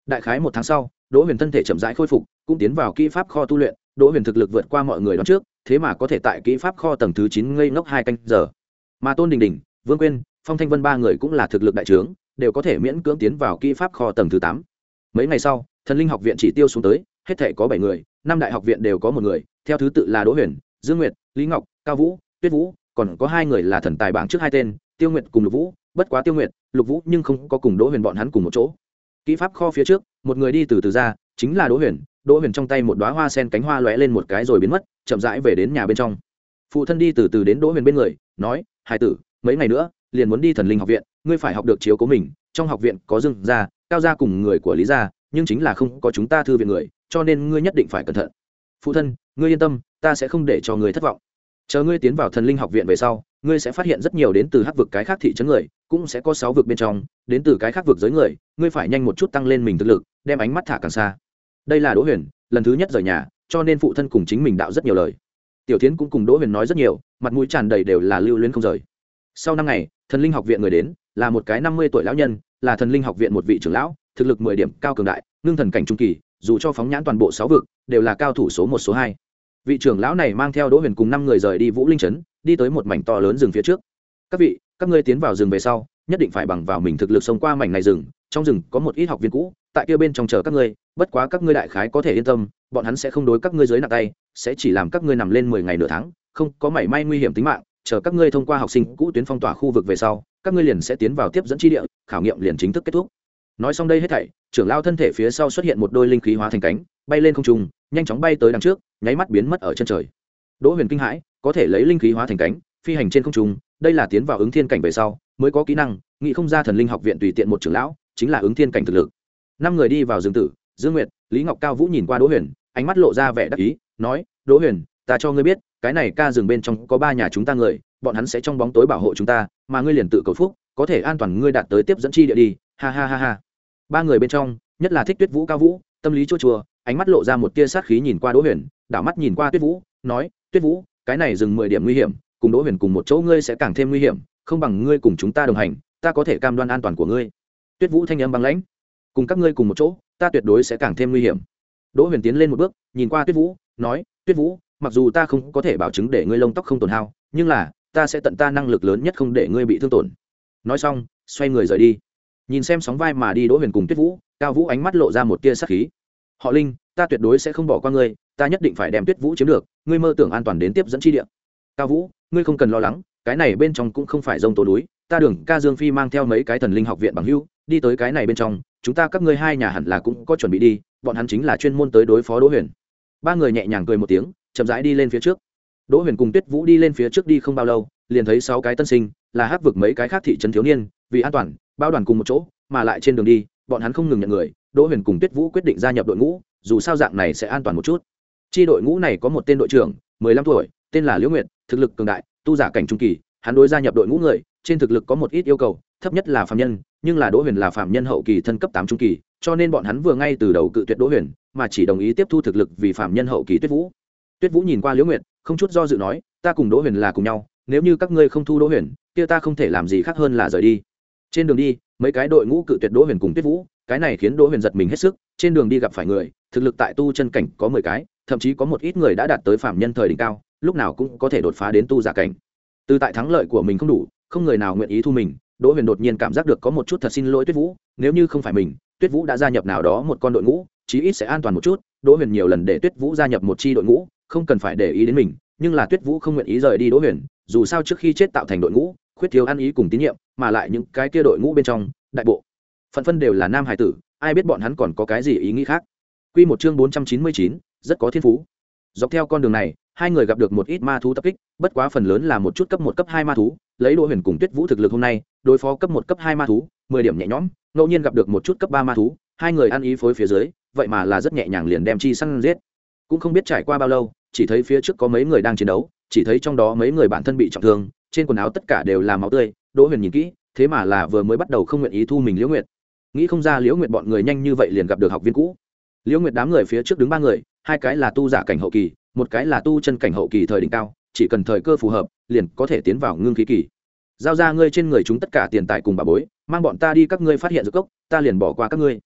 đại khái một tháng sau, đỗ huyền thân thể chậm rãi khôi phục, cũng tiến vào kỹ pháp kho tu luyện. Đỗ huyền thực lực vượt qua mọi người đón trước, thế mà có thể tại kỹ pháp kho tầng thứ chín ngây ngốc hai canh giờ. Mà Tôn Đình Đình, Vương Quyên, Phong Thanh Vân ba người cũng là thực lực đại trướng, đều có thể miễn cưỡng tiến vào kỹ pháp kho tầng thứ tám. Mấy ngày sau, Thần Linh học viện chỉ tiêu xuống tới, hết thảy có bảy người, năm đại học viện đều có một người, theo thứ tự là Đỗ Huyền, Dương Nguyệt, Lý Ngọc, Cao Vũ, Tuyết Vũ, còn có hai người là thần tài bảng trước hai tên, Tiêu Nguyệt cùng Lục Vũ, bất quá Tiêu Nguyệt, Lục Vũ nhưng không có cùng Đỗ Huyền bọn hắn cùng một chỗ. Kỹ pháp kho phía trước, một người đi từ từ ra, chính là Đỗ Huyền. Đỗ Huyền trong tay một đóa hoa sen cánh hoa lóe lên một cái rồi biến mất, chậm rãi về đến nhà bên trong. Phụ thân đi từ từ đến Đỗ Huyền bên người, nói: "Hải tử, mấy ngày nữa liền muốn đi Thần Linh học viện, ngươi phải học được chiếu cố mình, trong học viện có Dương gia, Cao gia cùng người của Lý gia, nhưng chính là không có chúng ta thư viện người, cho nên ngươi nhất định phải cẩn thận." "Phụ thân, ngươi yên tâm, ta sẽ không để cho ngươi thất vọng. Chờ ngươi tiến vào Thần Linh học viện về sau, ngươi sẽ phát hiện rất nhiều đến từ hắc vực cái khác thị trấn người, cũng sẽ có sáu vực bên trong, đến từ cái khác vực giới người, ngươi phải nhanh một chút tăng lên mình thực lực, đem ánh mắt thả càng xa." Đây là Đỗ Huyền, lần thứ nhất rời nhà, cho nên phụ thân cùng chính mình đạo rất nhiều lời. Tiểu Thiến cũng cùng Đỗ Huyền nói rất nhiều, mặt mũi tràn đầy đều là lưu luyến không rời. Sau năm ngày, Thần Linh học viện người đến, là một cái năm mươi tuổi lão nhân, là Thần Linh học viện một vị trưởng lão, thực lực mười điểm cao cường đại, ngưng thần cảnh trung kỳ, dù cho phóng nhãn toàn bộ sáu vực, đều là cao thủ số một số hai. Vị trưởng lão này mang theo Đỗ Huyền cùng năm người rời đi Vũ Linh trấn, đi tới một mảnh to lớn rừng phía trước. "Các vị, các ngươi tiến vào rừng về sau, nhất định phải bằng vào mình thực lực xông qua mảnh này rừng, trong rừng có một ít học viên cũ, tại kia bên trong chờ các ngươi, bất quá các ngươi đại khái có thể yên tâm, bọn hắn sẽ không đối các ngươi dưới nặng tay, sẽ chỉ làm các ngươi nằm lên mười ngày nửa tháng, không có mảy may nguy hiểm tính mạng, chờ các ngươi thông qua học sinh cũ tuyến phong tỏa khu vực về sau, các ngươi liền sẽ tiến vào tiếp dẫn chi địa, khảo nghiệm liền chính thức kết thúc." Nói xong đây hết thảy, trưởng lão thân thể phía sau xuất hiện một đôi linh khí hóa thành cánh, bay lên không trung, nhanh chóng bay tới đằng trước, nháy mắt biến mất ở chân trời. Đỗ Huyền kinh hãi, có thể lấy linh khí hóa thành cánh, phi hành trên không trung, đây là tiến vào ứng thiên cảnh về sau mới có kỹ năng, nghĩ không ra Thần Linh học viện tùy tiện một trưởng lão, chính là ứng thiên cảnh thực lực. Năm người đi vào rừng tử, Dương Nguyệt, Lý Ngọc, Cao Vũ nhìn qua Đỗ Huyền, ánh mắt lộ ra vẻ đắc ý, nói: "Đỗ Huyền, ta cho ngươi biết, cái này ca rừng bên trong có ba nhà chúng ta người, bọn hắn sẽ trong bóng tối bảo hộ chúng ta, mà ngươi liền tự cầu phúc, có thể an toàn ngươi đạt tới tiếp dẫn chi địa đi." Ha ha ha ha. Ba người bên trong, nhất là thích Tuyết Vũ Cao Vũ, tâm lý chua chua, ánh mắt lộ ra một tia sát khí nhìn qua Đỗ Huyền, đảo mắt nhìn qua Tuyết Vũ, nói: "Tuyết Vũ, cái này rừng mười điểm nguy hiểm, cùng Đỗ Huyền cùng một chỗ ngươi sẽ càng thêm nguy hiểm, không bằng ngươi cùng chúng ta đồng hành, ta có thể cam đoan an toàn của ngươi." Tuyết Vũ thanh âm băng lãnh: "Cùng các ngươi cùng một chỗ, ta tuyệt đối sẽ càng thêm nguy hiểm." Đỗ Huyền tiến lên một bước, nhìn qua Tuyết Vũ, nói: "Tuyết Vũ, mặc dù ta không có thể bảo chứng để ngươi lông tóc không tổn hao, nhưng là ta sẽ tận ta năng lực lớn nhất không để ngươi bị thương tổn." Nói xong, xoay người rời đi. Nhìn xem sóng vai mà đi Đỗ Huyền cùng Tuyết Vũ, Cao Vũ ánh mắt lộ ra một tia sát khí. "Họ Linh, ta tuyệt đối sẽ không bỏ qua ngươi, ta nhất định phải đem Tuyết Vũ chiếm được, ngươi mơ tưởng an toàn đến tiếp dẫn chi địa." "Cao Vũ, ngươi không cần lo lắng, cái này bên trong cũng không phải rông tố núi, ta Đường ca Dương Phi mang theo mấy cái Thần Linh học viện bằng hữu, đi tới cái này bên trong, chúng ta các ngươi hai nhà hẳn là cũng có chuẩn bị đi, bọn hắn chính là chuyên môn tới đối phó Đỗ Huyền." Ba người nhẹ nhàng cười một tiếng, chậm rãi đi lên phía trước. Đỗ Huyền cùng Tuyết Vũ đi lên phía trước đi không bao lâu, liền thấy sáu cái tân sinh, là hắc vực mấy cái khác thị trấn thiếu niên, vì an toàn, bao đoàn cùng một chỗ, mà lại trên đường đi, bọn hắn không ngừng nhận người, Đỗ Huyền cùng Tuyết Vũ quyết định gia nhập đội ngũ, dù sao dạng này sẽ an toàn một chút. Chi đội ngũ này có một tên đội trưởng, mười lăm tuổi, tên là Liễu Nguyệt, thực lực cường đại, tu giả cảnh trung kỳ, hắn đối gia nhập đội ngũ người, trên thực lực có một ít yêu cầu, thấp nhất là phàm nhân, nhưng là Đỗ Huyền là phàm nhân hậu kỳ thân cấp tám trung kỳ, cho nên bọn hắn vừa ngay từ đầu cự tuyệt Đỗ Huyền, mà chỉ đồng ý tiếp thu thực lực vì phàm nhân hậu kỳ Tuyết Vũ. Tuyết Vũ nhìn qua Liễu Nguyệt, không chút do dự nói: "Ta cùng Đỗ Huyền là cùng nhau, nếu như các ngươi không thu Đỗ Huyền, kia ta không thể làm gì khác hơn là rời đi." Trên đường đi, mấy cái đội ngũ cự tuyệt Đỗ Huyền cùng Tuyết Vũ, cái này khiến Đỗ Huyền giật mình hết sức, trên đường đi gặp phải người, thực lực tại tu chân cảnh có mười cái, thậm chí có một ít người đã đạt tới phàm nhân thời đỉnh cao, lúc nào cũng có thể đột phá đến tu giả cảnh. Từ tại thắng lợi của mình không đủ, không người nào nguyện ý thu mình, Đỗ Huyền đột nhiên cảm giác được có một chút thật xin lỗi Tuyết Vũ, nếu như không phải mình, Tuyết Vũ đã gia nhập nào đó một con đội ngũ, chí ít sẽ an toàn một chút. Đỗ Huyền nhiều lần để Tuyết Vũ gia nhập một chi đội ngũ, không cần phải để ý đến mình, nhưng là Tuyết Vũ không nguyện ý rời đi Đỗ Huyền, dù sao trước khi chết tạo thành đội ngũ, khuyết thiếu ăn ý cùng tín nhiệm, mà lại những cái kia đội ngũ bên trong, đại bộ phận phân đều là nam hải tử, ai biết bọn hắn còn có cái gì ý nghĩ khác. Quy một chương bốn trăm chín mươi chín, rất có thiên phú. Dọc theo con đường này, hai người gặp được một ít ma thú tập kích, bất quá phần lớn là một chút cấp một cấp hai ma thú, lấy Đỗ Huyền cùng Tuyết Vũ thực lực hôm nay, đối phó cấp một cấp hai ma thú, mười điểm nhẹ nhõm, ngẫu nhiên gặp được một chút cấp ba ma thú, hai người ăn ý phối phía dưới, vậy mà là rất nhẹ nhàng liền đem chi săn giết. Cũng không biết trải qua bao lâu, chỉ thấy phía trước có mấy người đang chiến đấu, chỉ thấy trong đó mấy người bản thân bị trọng thương, trên quần áo tất cả đều là máu tươi. Đỗ Huyền nhìn kỹ, thế mà là vừa mới bắt đầu không nguyện ý thu mình Liễu Nguyệt. Nghĩ không ra Liễu Nguyệt bọn người nhanh như vậy liền gặp được học viên cũ. Liễu Nguyệt đám người phía trước đứng ba người, hai cái là tu giả cảnh hậu kỳ, một cái là tu chân cảnh hậu kỳ thời đỉnh cao, chỉ cần thời cơ phù hợp, liền có thể tiến vào ngưng khí kỳ. Giao ra ngươi trên người chúng tất cả tiền tài cùng bà bối, mang bọn ta đi, các ngươi phát hiện dược cốc, ta liền bỏ qua các ngươi.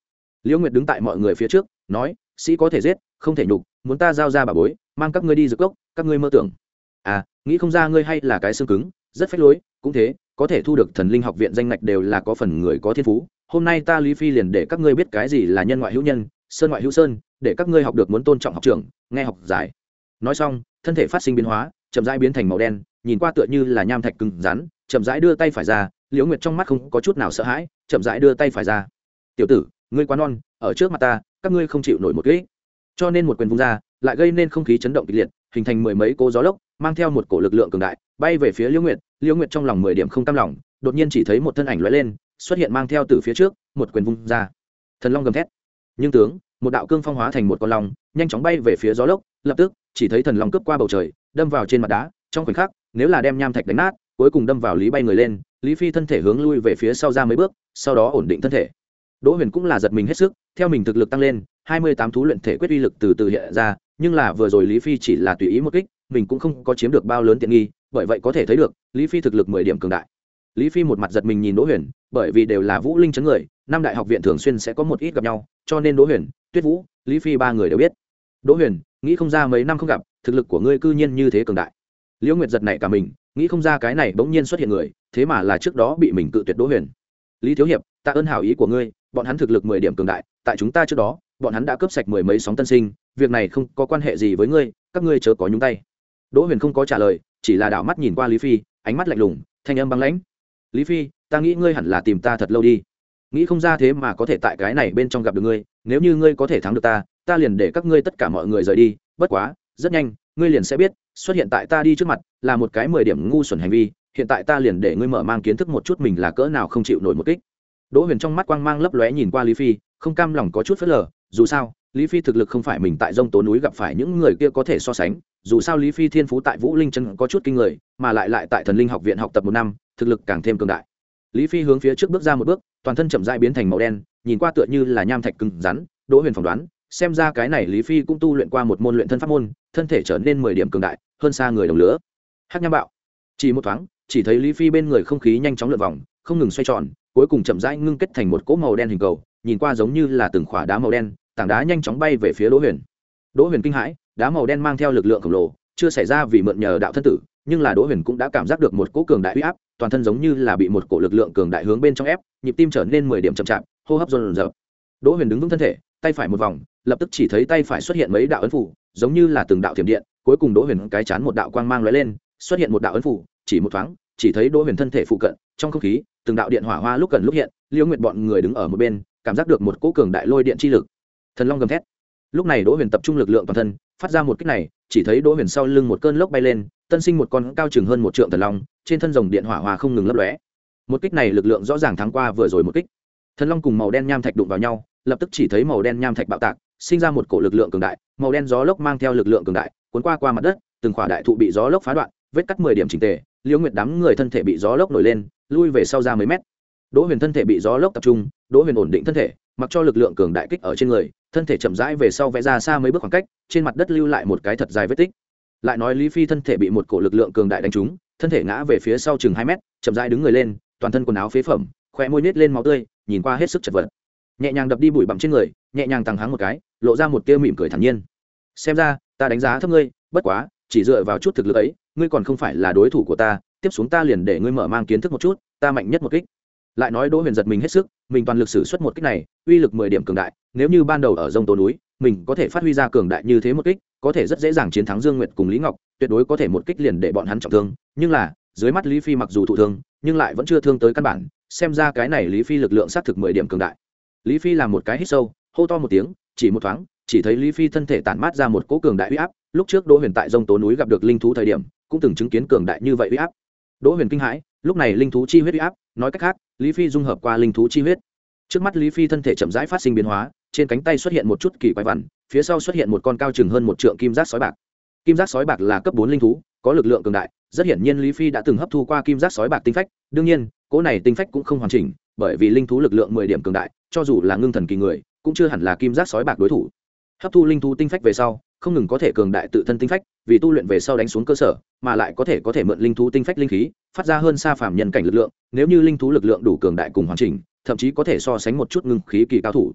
Liễu Nguyệt đứng tại mọi người phía trước nói, sĩ có thể giết không thể nhục, muốn ta giao ra bà bối mang các ngươi đi dược cốc, các ngươi mơ tưởng. À, nghĩ không ra ngươi hay là cái xương cứng, rất phách lối. Cũng thế, có thể thu được thần linh học viện danh ngạch đều là có phần người có thiên phú. Hôm nay ta Lý Phi liền để các ngươi biết cái gì là nhân ngoại hữu nhân, sơn ngoại hữu sơn, để các ngươi học được muốn tôn trọng học trưởng, nghe học giải. Nói xong, thân thể phát sinh biến hóa, chậm rãi biến thành màu đen, nhìn qua tựa như là nham thạch cứng rắn, chậm rãi đưa tay phải ra. Liễu Nguyệt trong mắt không có chút nào sợ hãi, chậm rãi đưa tay phải ra. Tiểu tử, ngươi quá non, ở trước mặt ta, các ngươi không chịu nổi một kích. Cho nên một quyền vung ra, lại gây nên không khí chấn động kịch liệt, hình thành mười mấy cỗ gió lốc, mang theo một cổ lực lượng cường đại, bay về phía Liễu Nguyệt. Liễu Nguyệt trong lòng mười điểm không cam lòng, đột nhiên chỉ thấy một thân ảnh lóe lên, xuất hiện mang theo từ phía trước, một quyền vung ra. Thần long gầm thét. Nhưng tướng, một đạo cương phong hóa thành một con long, nhanh chóng bay về phía gió lốc, lập tức, chỉ thấy thần long cướp qua bầu trời, đâm vào trên mặt đá, trong khoảnh khắc, nếu là đem nham thạch đánh nát, cuối cùng đâm vào Lý bay người lên, Lý Phi thân thể hướng lui về phía sau ra mấy bước, sau đó ổn định thân thể. Đỗ Huyền cũng là giật mình hết sức, theo mình thực lực tăng lên, hai mươi tám thú luyện thể quyết uy lực từ từ hiện ra, nhưng là vừa rồi Lý Phi chỉ là tùy ý một kích, mình cũng không có chiếm được bao lớn tiện nghi, bởi vậy có thể thấy được, Lý Phi thực lực mười điểm cường đại. Lý Phi một mặt giật mình nhìn Đỗ Huyền, bởi vì đều là Vũ Linh chấn người, năm đại học viện thường xuyên sẽ có một ít gặp nhau, cho nên Đỗ Huyền, Tuyết Vũ, Lý Phi ba người đều biết. Đỗ Huyền, nghĩ không ra mấy năm không gặp, thực lực của ngươi cư nhiên như thế cường đại. Liễu Nguyệt giật nảy cả mình, nghĩ không ra cái này bỗng nhiên xuất hiện người, thế mà là trước đó bị mình cự tuyệt Đỗ Huyền. Lý thiếu hiệp, tạ ơn hảo ý của ngươi, bọn hắn thực lực mười điểm cường đại, tại chúng ta trước đó, bọn hắn đã cướp sạch mười mấy sóng tân sinh, việc này không có quan hệ gì với ngươi, các ngươi chớ có nhúng tay. Đỗ Huyền không có trả lời, chỉ là đảo mắt nhìn qua Lý Phi, ánh mắt lạnh lùng, thanh âm băng lãnh. Lý Phi, ta nghĩ ngươi hẳn là tìm ta thật lâu đi, nghĩ không ra thế mà có thể tại cái này bên trong gặp được ngươi, nếu như ngươi có thể thắng được ta, ta liền để các ngươi tất cả mọi người rời đi, bất quá, rất nhanh, ngươi liền sẽ biết, xuất hiện tại ta đi trước mặt, là một cái mười điểm ngu xuẩn hành vi, hiện tại ta liền để ngươi mở mang kiến thức một chút mình là cỡ nào không chịu nổi một kích. Đỗ Huyền trong mắt quang mang lấp lóe nhìn qua Lý Phi, không cam lòng có chút phớt lờ, dù sao, Lý Phi thực lực không phải mình tại Dông Tố núi gặp phải những người kia có thể so sánh, dù sao Lý Phi thiên phú tại Vũ Linh chân có chút kinh người, mà lại lại tại Thần Linh học viện học tập một năm, thực lực càng thêm cường đại. Lý Phi hướng phía trước bước ra một bước, toàn thân chậm rãi biến thành màu đen, nhìn qua tựa như là nham thạch cứng rắn. Đỗ Huyền phỏng đoán, xem ra cái này Lý Phi cũng tu luyện qua một môn luyện thân pháp môn, thân thể trở nên mười điểm cường đại, hơn xa người đồng lứa. Hắc nham bạo. Chỉ một thoáng, chỉ thấy Lý Phi bên người không khí nhanh chóng lượn vòng, không ngừng xoay tròn, cuối cùng chậm rãi ngưng kết thành một cỗ màu đen hình cầu, nhìn qua giống như là từng khỏa đá màu đen, tảng đá nhanh chóng bay về phía Đỗ Huyền. Đỗ Huyền kinh hãi, đá màu đen mang theo lực lượng khổng lồ, chưa xảy ra vì mượn nhờ đạo thân tử, nhưng là Đỗ Huyền cũng đã cảm giác được một cỗ cường đại uy áp, toàn thân giống như là bị một cỗ lực lượng cường đại hướng bên trong ép, nhịp tim trở nên mười điểm chậm chạp, hô hấp dồn dập. Đỗ Huyền đứng vững thân thể, tay phải một vòng, lập tức chỉ thấy tay phải xuất hiện mấy đạo ấn phù, giống như là từng đạo thiểm điện, cuối cùng Đỗ Huyền cái chán một đạo quang mang lóe lên, xuất hiện một đạo ấn phù, chỉ một thoáng, chỉ thấy Đỗ Huyền thân thể phụ cận, trong không khí, từng đạo điện hỏa hoa lúc gần lúc hiện, Liễu Nguyệt bọn người đứng ở một bên, cảm giác được một cỗ cường đại lôi điện chi lực. Thần long gầm thét. Lúc này Đỗ Huyền tập trung lực lượng toàn thân, phát ra một kích này, chỉ thấy Đỗ Huyền sau lưng một cơn lốc bay lên, tân sinh một con cao chừng hơn một trượng thần long, trên thân rồng điện hỏa hoa không ngừng lấp lóe. Một kích này lực lượng rõ ràng thắng qua vừa rồi một kích. Thần long cùng màu đen nham thạch đụng vào nhau, lập tức chỉ thấy màu đen nham thạch bạo tạc, sinh ra một cổ lực lượng cường đại, màu đen gió lốc mang theo lực lượng cường đại, cuốn qua qua mặt đất, từng khỏa đại thụ bị gió lốc phá đoạn, vết cắt mười điểm chỉnh tề, Liễu Nguyệt đám người thân thể bị gió lốc nổi lên, lui về sau ra mấy mét. Đỗ Huyền thân thể bị gió lốc tập trung, Đỗ Huyền ổn định thân thể, mặc cho lực lượng cường đại kích ở trên người, thân thể chậm rãi về sau vẽ ra xa mấy bước khoảng cách, trên mặt đất lưu lại một cái thật dài vết tích. Lại nói Lý Phi thân thể bị một cổ lực lượng cường đại đánh trúng, thân thể ngã về phía sau chừng hai mét, chậm rãi đứng người lên, toàn thân quần áo phế phẩm, khóe môi nết lên máu tươi, nhìn qua hết sức chật vật. Nhẹ nhàng đập đi bụi bặm trên người, nhẹ nhàng tăng háng một cái, lộ ra một tia mỉm cười thản nhiên. Xem ra, ta đánh giá thấp ngươi, bất quá, chỉ dựa vào chút thực lực ấy, ngươi còn không phải là đối thủ của ta, tiếp xuống ta liền để ngươi mở mang kiến thức một chút, ta mạnh nhất một kích. Lại nói Đỗ Huyền giật mình hết sức, mình toàn lực sử xuất một kích này, uy lực mười điểm cường đại, nếu như ban đầu ở Dông Tố núi, mình có thể phát huy ra cường đại như thế một kích, có thể rất dễ dàng chiến thắng Dương Nguyệt cùng Lý Ngọc, tuyệt đối có thể một kích liền để bọn hắn trọng thương, nhưng là, dưới mắt Lý Phi mặc dù thụ thương, nhưng lại vẫn chưa thương tới căn bản, xem ra cái này Lý Phi lực lượng sát thực mười điểm cường đại. Lý Phi làm một cái hít sâu, hô to một tiếng, chỉ một thoáng, chỉ thấy Lý Phi thân thể tản mát ra một cỗ cường đại uy áp, lúc trước Đỗ Huyền tại Dông Tố núi gặp được linh thú thời điểm, cũng từng chứng kiến cường đại như vậy uy áp. Đỗ Huyền kinh hãi, lúc này linh thú chi huyết uy áp, nói cách khác, Lý Phi dung hợp qua linh thú chi huyết. Trước mắt Lý Phi thân thể chậm rãi phát sinh biến hóa, trên cánh tay xuất hiện một chút kỳ quái vằn, phía sau xuất hiện một con cao chừng hơn một trượng kim giác sói bạc. Kim giác sói bạc là cấp bốn linh thú, có lực lượng cường đại, rất hiển nhiên Lý Phi đã từng hấp thu qua kim giác sói bạc tinh phách, đương nhiên, cỗ này tinh phách cũng không hoàn chỉnh, bởi vì linh thú lực lượng mười điểm cường đại, cho dù là ngưng thần kỳ người, cũng chưa hẳn là kim giác sói bạc đối thủ. Hấp thu linh thú tinh phách về sau, không ngừng có thể cường đại tự thân tinh phách, vì tu luyện về sau đánh xuống cơ sở, mà lại có thể có thể mượn linh thú tinh phách linh khí, phát ra hơn xa phàm nhân cảnh lực lượng, nếu như linh thú lực lượng đủ cường đại cùng hoàn chỉnh, thậm chí có thể so sánh một chút ngưng khí kỳ cao thủ.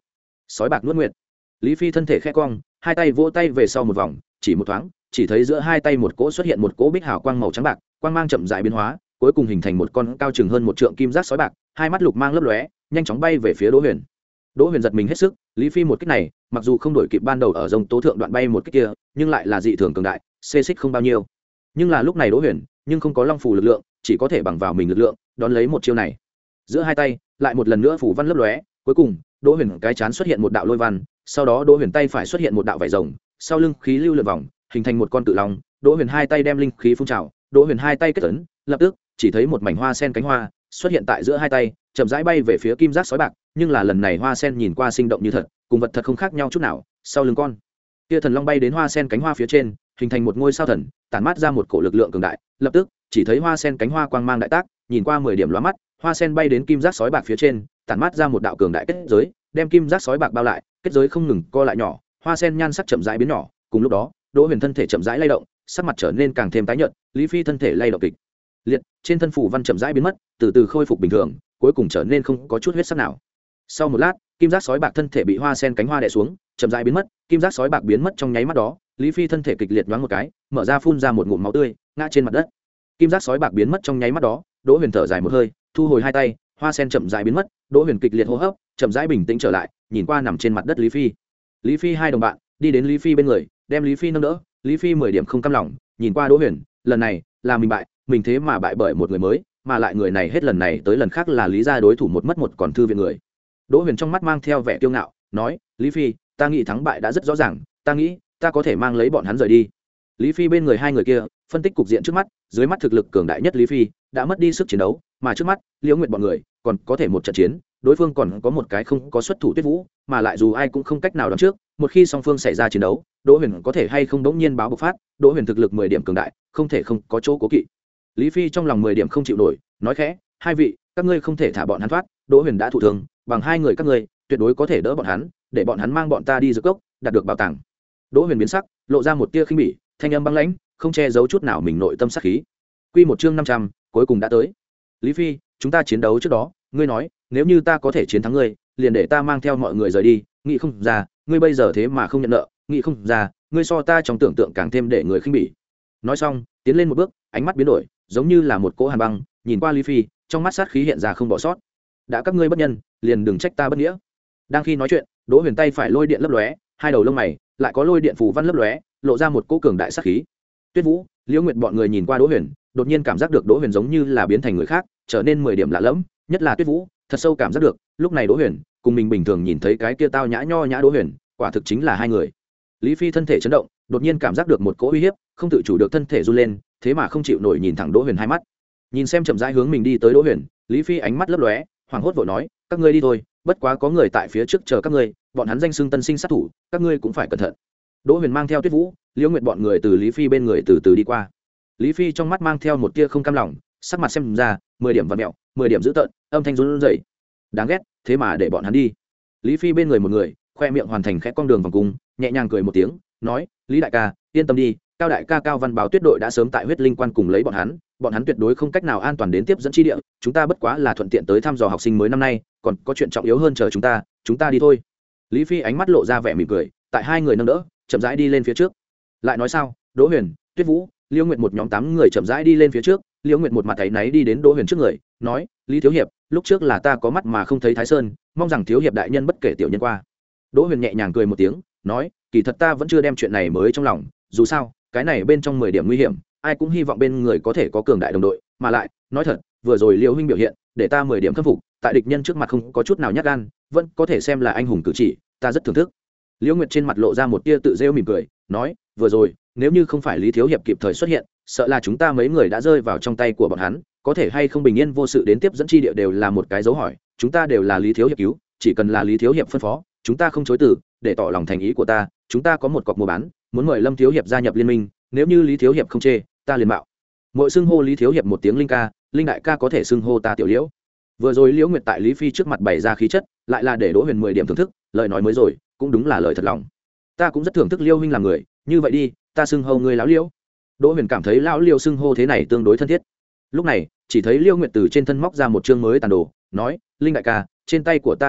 sói bạc nuốt nguyệt. Lý Phi thân thể khẽ cong, hai tay vỗ tay về sau một vòng, chỉ một thoáng, chỉ thấy giữa hai tay một cỗ xuất hiện một cỗ bích hào quang màu trắng bạc, quang mang chậm rãi biến hóa, cuối cùng hình thành một con cao chừng hơn một trượng kim giác sói bạc, hai mắt lục mang lấp lóe, nhanh chóng bay về phía Đỗ Huyền. Đỗ Huyền giật mình hết sức, Lý Phi một kích này, mặc dù không đổi kịp ban đầu ở rồng tố thượng đoạn bay một kích kia, nhưng lại là dị thường cường đại, xê xích không bao nhiêu. Nhưng là lúc này Đỗ Huyền, nhưng không có long phù lực lượng, chỉ có thể bằng vào mình lực lượng, đón lấy một chiêu này. Giữa hai tay, lại một lần nữa phủ văn lấp lóe, cuối cùng, Đỗ Huyền cái chán xuất hiện một đạo lôi văn, sau đó Đỗ Huyền tay phải xuất hiện một đạo vảy rồng, sau lưng khí lưu lượn vòng, hình thành một con cự long. Đỗ Huyền hai tay đem linh khí phun trào, Đỗ Huyền hai tay kết ấn, lập tức chỉ thấy một mảnh hoa sen cánh hoa xuất hiện tại giữa hai tay, chậm rãi bay về phía kim giác sói bạc, nhưng là lần này hoa sen nhìn qua sinh động như thật, cùng vật thật không khác nhau chút nào. Sau lưng con kia thần long bay đến hoa sen cánh hoa phía trên, hình thành một ngôi sao thần, tản mát ra một cổ lực lượng cường đại. Lập tức chỉ thấy hoa sen cánh hoa quang mang đại tác, nhìn qua mười điểm lóa mắt, hoa sen bay đến kim giác sói bạc phía trên, tản mát ra một đạo cường đại kết giới, đem kim giác sói bạc bao lại, kết giới không ngừng co lại nhỏ, hoa sen nhan sắc chậm rãi biến nhỏ. Cùng lúc đó, Đỗ Huyền thân thể chậm rãi lay động, sắc mặt trở nên càng thêm tái nhợt. Lý Phi thân thể lay động kịch liệt, trên thân phủ văn chậm rãi biến mất, từ từ khôi phục bình thường, cuối cùng trở nên không có chút huyết sắc nào. Sau một lát, kim giác sói bạc thân thể bị hoa sen cánh hoa đè xuống, chậm rãi biến mất. Kim giác sói bạc biến mất trong nháy mắt đó, Lý Phi thân thể kịch liệt nhoáng một cái, mở ra phun ra một ngụm máu tươi, ngã trên mặt đất. Kim giác sói bạc biến mất trong nháy mắt đó, Đỗ Huyền thở dài một hơi, thu hồi hai tay, hoa sen chậm rãi biến mất. Đỗ Huyền kịch liệt hô hấp, chậm rãi bình tĩnh trở lại, nhìn qua nằm trên mặt đất Lý Phi. Lý Phi hai đồng bạn đi đến Lý Phi bên người, đem Lý Phi nâng đỡ. Lý Phi mười điểm không cam lòng, nhìn qua Đỗ Huyền, lần này là mình bại, mình thế mà bại bởi một người mới, mà lại người này hết lần này tới lần khác là Lý gia đối thủ một mất một còn thư viện người. Đỗ Huyền trong mắt mang theo vẻ kiêu ngạo, nói: Lý Phi, ta nghĩ thắng bại đã rất rõ ràng, ta nghĩ ta có thể mang lấy bọn hắn rời đi. Lý Phi bên người hai người kia phân tích cục diện trước mắt, dưới mắt thực lực cường đại nhất Lý Phi đã mất đi sức chiến đấu, mà trước mắt Liễu Nguyệt bọn người còn có thể một trận chiến, đối phương còn có một cái không có xuất thủ Tuyết Vũ, mà lại dù ai cũng không cách nào đoán trước, một khi song phương xảy ra chiến đấu, Đỗ Huyền có thể hay không đống nhiên báo bộc phát. Đỗ Huyền thực lực mười điểm cường đại, không thể không có chỗ cố kỵ. Lý Phi trong lòng mười điểm không chịu nổi, nói khẽ: hai vị, các ngươi không thể thả bọn hắn thoát, Đỗ Huyền đã thụ thương, bằng hai người các ngươi tuyệt đối có thể đỡ bọn hắn, để bọn hắn mang bọn ta đi dược cốc, đạt được bảo tàng. Đỗ Huyền biến sắc, lộ ra một tia khinh bỉ, thanh âm băng lãnh, không che giấu chút nào mình nội tâm sát khí. Quy một chương năm trăm, cuối cùng đã tới. Lý Phi, chúng ta chiến đấu trước đó, ngươi nói, nếu như ta có thể chiến thắng ngươi, liền để ta mang theo mọi người rời đi, nghĩ không ra, ngươi bây giờ thế mà không nhận nợ, nghĩ không ra, ngươi so ta trong tưởng tượng càng thêm để người khinh bỉ. Nói xong, tiến lên một bước, ánh mắt biến đổi, giống như là một cỗ hàn băng, nhìn qua Lý Phi, trong mắt sát khí hiện ra không bỏ sót. Đã các ngươi bất nhân, liền đừng trách ta bất nghĩa. Đang khi nói chuyện, Đỗ Huyền tay phải lôi điện lấp lóe, hai đầu lông mày lại có lôi điện phù văn lấp lóe, lộ ra một cỗ cường đại sát khí. Tuyết Vũ, Liễu Nguyệt bọn người nhìn qua Đỗ Huyền, đột nhiên cảm giác được Đỗ Huyền giống như là biến thành người khác, trở nên mười điểm lạ lẫm, nhất là Tuyết Vũ, thật sâu cảm giác được, lúc này Đỗ Huyền, cùng mình bình thường nhìn thấy cái kia tao nhã nho nhã Đỗ Huyền, quả thực chính là hai người. Lý Phi thân thể chấn động, đột nhiên cảm giác được một cỗ uy hiếp, không tự chủ được thân thể run lên, thế mà không chịu nổi nhìn thẳng Đỗ Huyền hai mắt. Nhìn xem chậm rãi hướng mình đi tới Đỗ Huyền, Lý Phi ánh mắt lấp lóe, hoảng hốt vội nói: các ngươi đi thôi, bất quá có người tại phía trước chờ các ngươi, bọn hắn danh xưng tân sinh sát thủ, các ngươi cũng phải cẩn thận. Đỗ Huyền mang theo Tuyết Vũ, Liễu Nguyệt bọn người từ Lý Phi bên người từ từ đi qua. Lý Phi trong mắt mang theo một tia không cam lòng, sắc mặt xem ra mười điểm vặn mèo, mười điểm dữ tợn, âm thanh run rẩy. Đáng ghét, thế mà để bọn hắn đi. Lý Phi bên người một người, khoe miệng hoàn thành khẽ cong đường vòng cung, nhẹ nhàng cười một tiếng, nói: Lý đại ca, yên tâm đi, Cao đại ca Cao Văn Báo Tuyết đội đã sớm tại huyết linh quan cùng lấy bọn hắn, bọn hắn tuyệt đối không cách nào an toàn đến tiếp dẫn chi địa, chúng ta bất quá là thuận tiện tới thăm dò học sinh mới năm nay, còn có chuyện trọng yếu hơn chờ chúng ta, chúng ta đi thôi. Lý Phi ánh mắt lộ ra vẻ mỉm cười, tại hai người nâng đỡ, chậm rãi đi lên phía trước. Lại nói sao? Đỗ Huyền, Tuyết Vũ, Liễu Nguyệt một nhóm tám người chậm rãi đi lên phía trước. Liễu Nguyệt một mặt áy náy đi đến Đỗ Huyền trước người, nói: Lý thiếu hiệp, lúc trước là ta có mắt mà không thấy Thái Sơn, mong rằng thiếu hiệp đại nhân bất kể tiểu nhân qua. Đỗ Huyền nhẹ nhàng cười một tiếng, nói: kỳ thật ta vẫn chưa đem chuyện này mới trong lòng, dù sao cái này bên trong mười điểm nguy hiểm, ai cũng hy vọng bên người có thể có cường đại đồng đội, mà lại nói thật, vừa rồi Liễu huynh biểu hiện để ta mười điểm khâm phục, tại địch nhân trước mặt không có chút nào nhát gan, vẫn có thể xem là anh hùng cử chỉ, ta rất thưởng thức. Liễu Nguyệt trên mặt lộ ra một tia tự rêu mỉm cười, nói: vừa rồi nếu như không phải Lý thiếu hiệp kịp thời xuất hiện, sợ là chúng ta mấy người đã rơi vào trong tay của bọn hắn, có thể hay không bình yên vô sự đến tiếp dẫn chi địa đều là một cái dấu hỏi, chúng ta đều là Lý thiếu hiệp cứu, chỉ cần là Lý thiếu hiệp phân phó, chúng ta không chối từ, để tỏ lòng thành ý của ta, chúng ta có một cọc mua bán, muốn mời Lâm thiếu hiệp gia nhập liên minh, nếu như Lý thiếu hiệp không chê, ta liền mạo mỗi xưng hô Lý thiếu hiệp một tiếng Linh ca, Linh đại ca có thể xưng hô ta tiểu Liễu. Vừa rồi Liễu Nguyệt tại Lý Phi trước mặt bày ra khí chất, lại là để Đỗ Huyền mười điểm thưởng thức, lời nói mới rồi cũng đúng là lời thật lòng. Ta cũng rất thưởng thức Liễu huynh làm người, như vậy đi, ta xưng hô ngươi lão Liễu. Đỗ Huyền cảm thấy lão Liễu xưng hô thế này tương đối thân thiết. Lúc này chỉ thấy Liễu Nguyệt từ trên thân móc ra một chương mới tàn đồ, nói: Linh đại ca, trên tay của ta địa đồ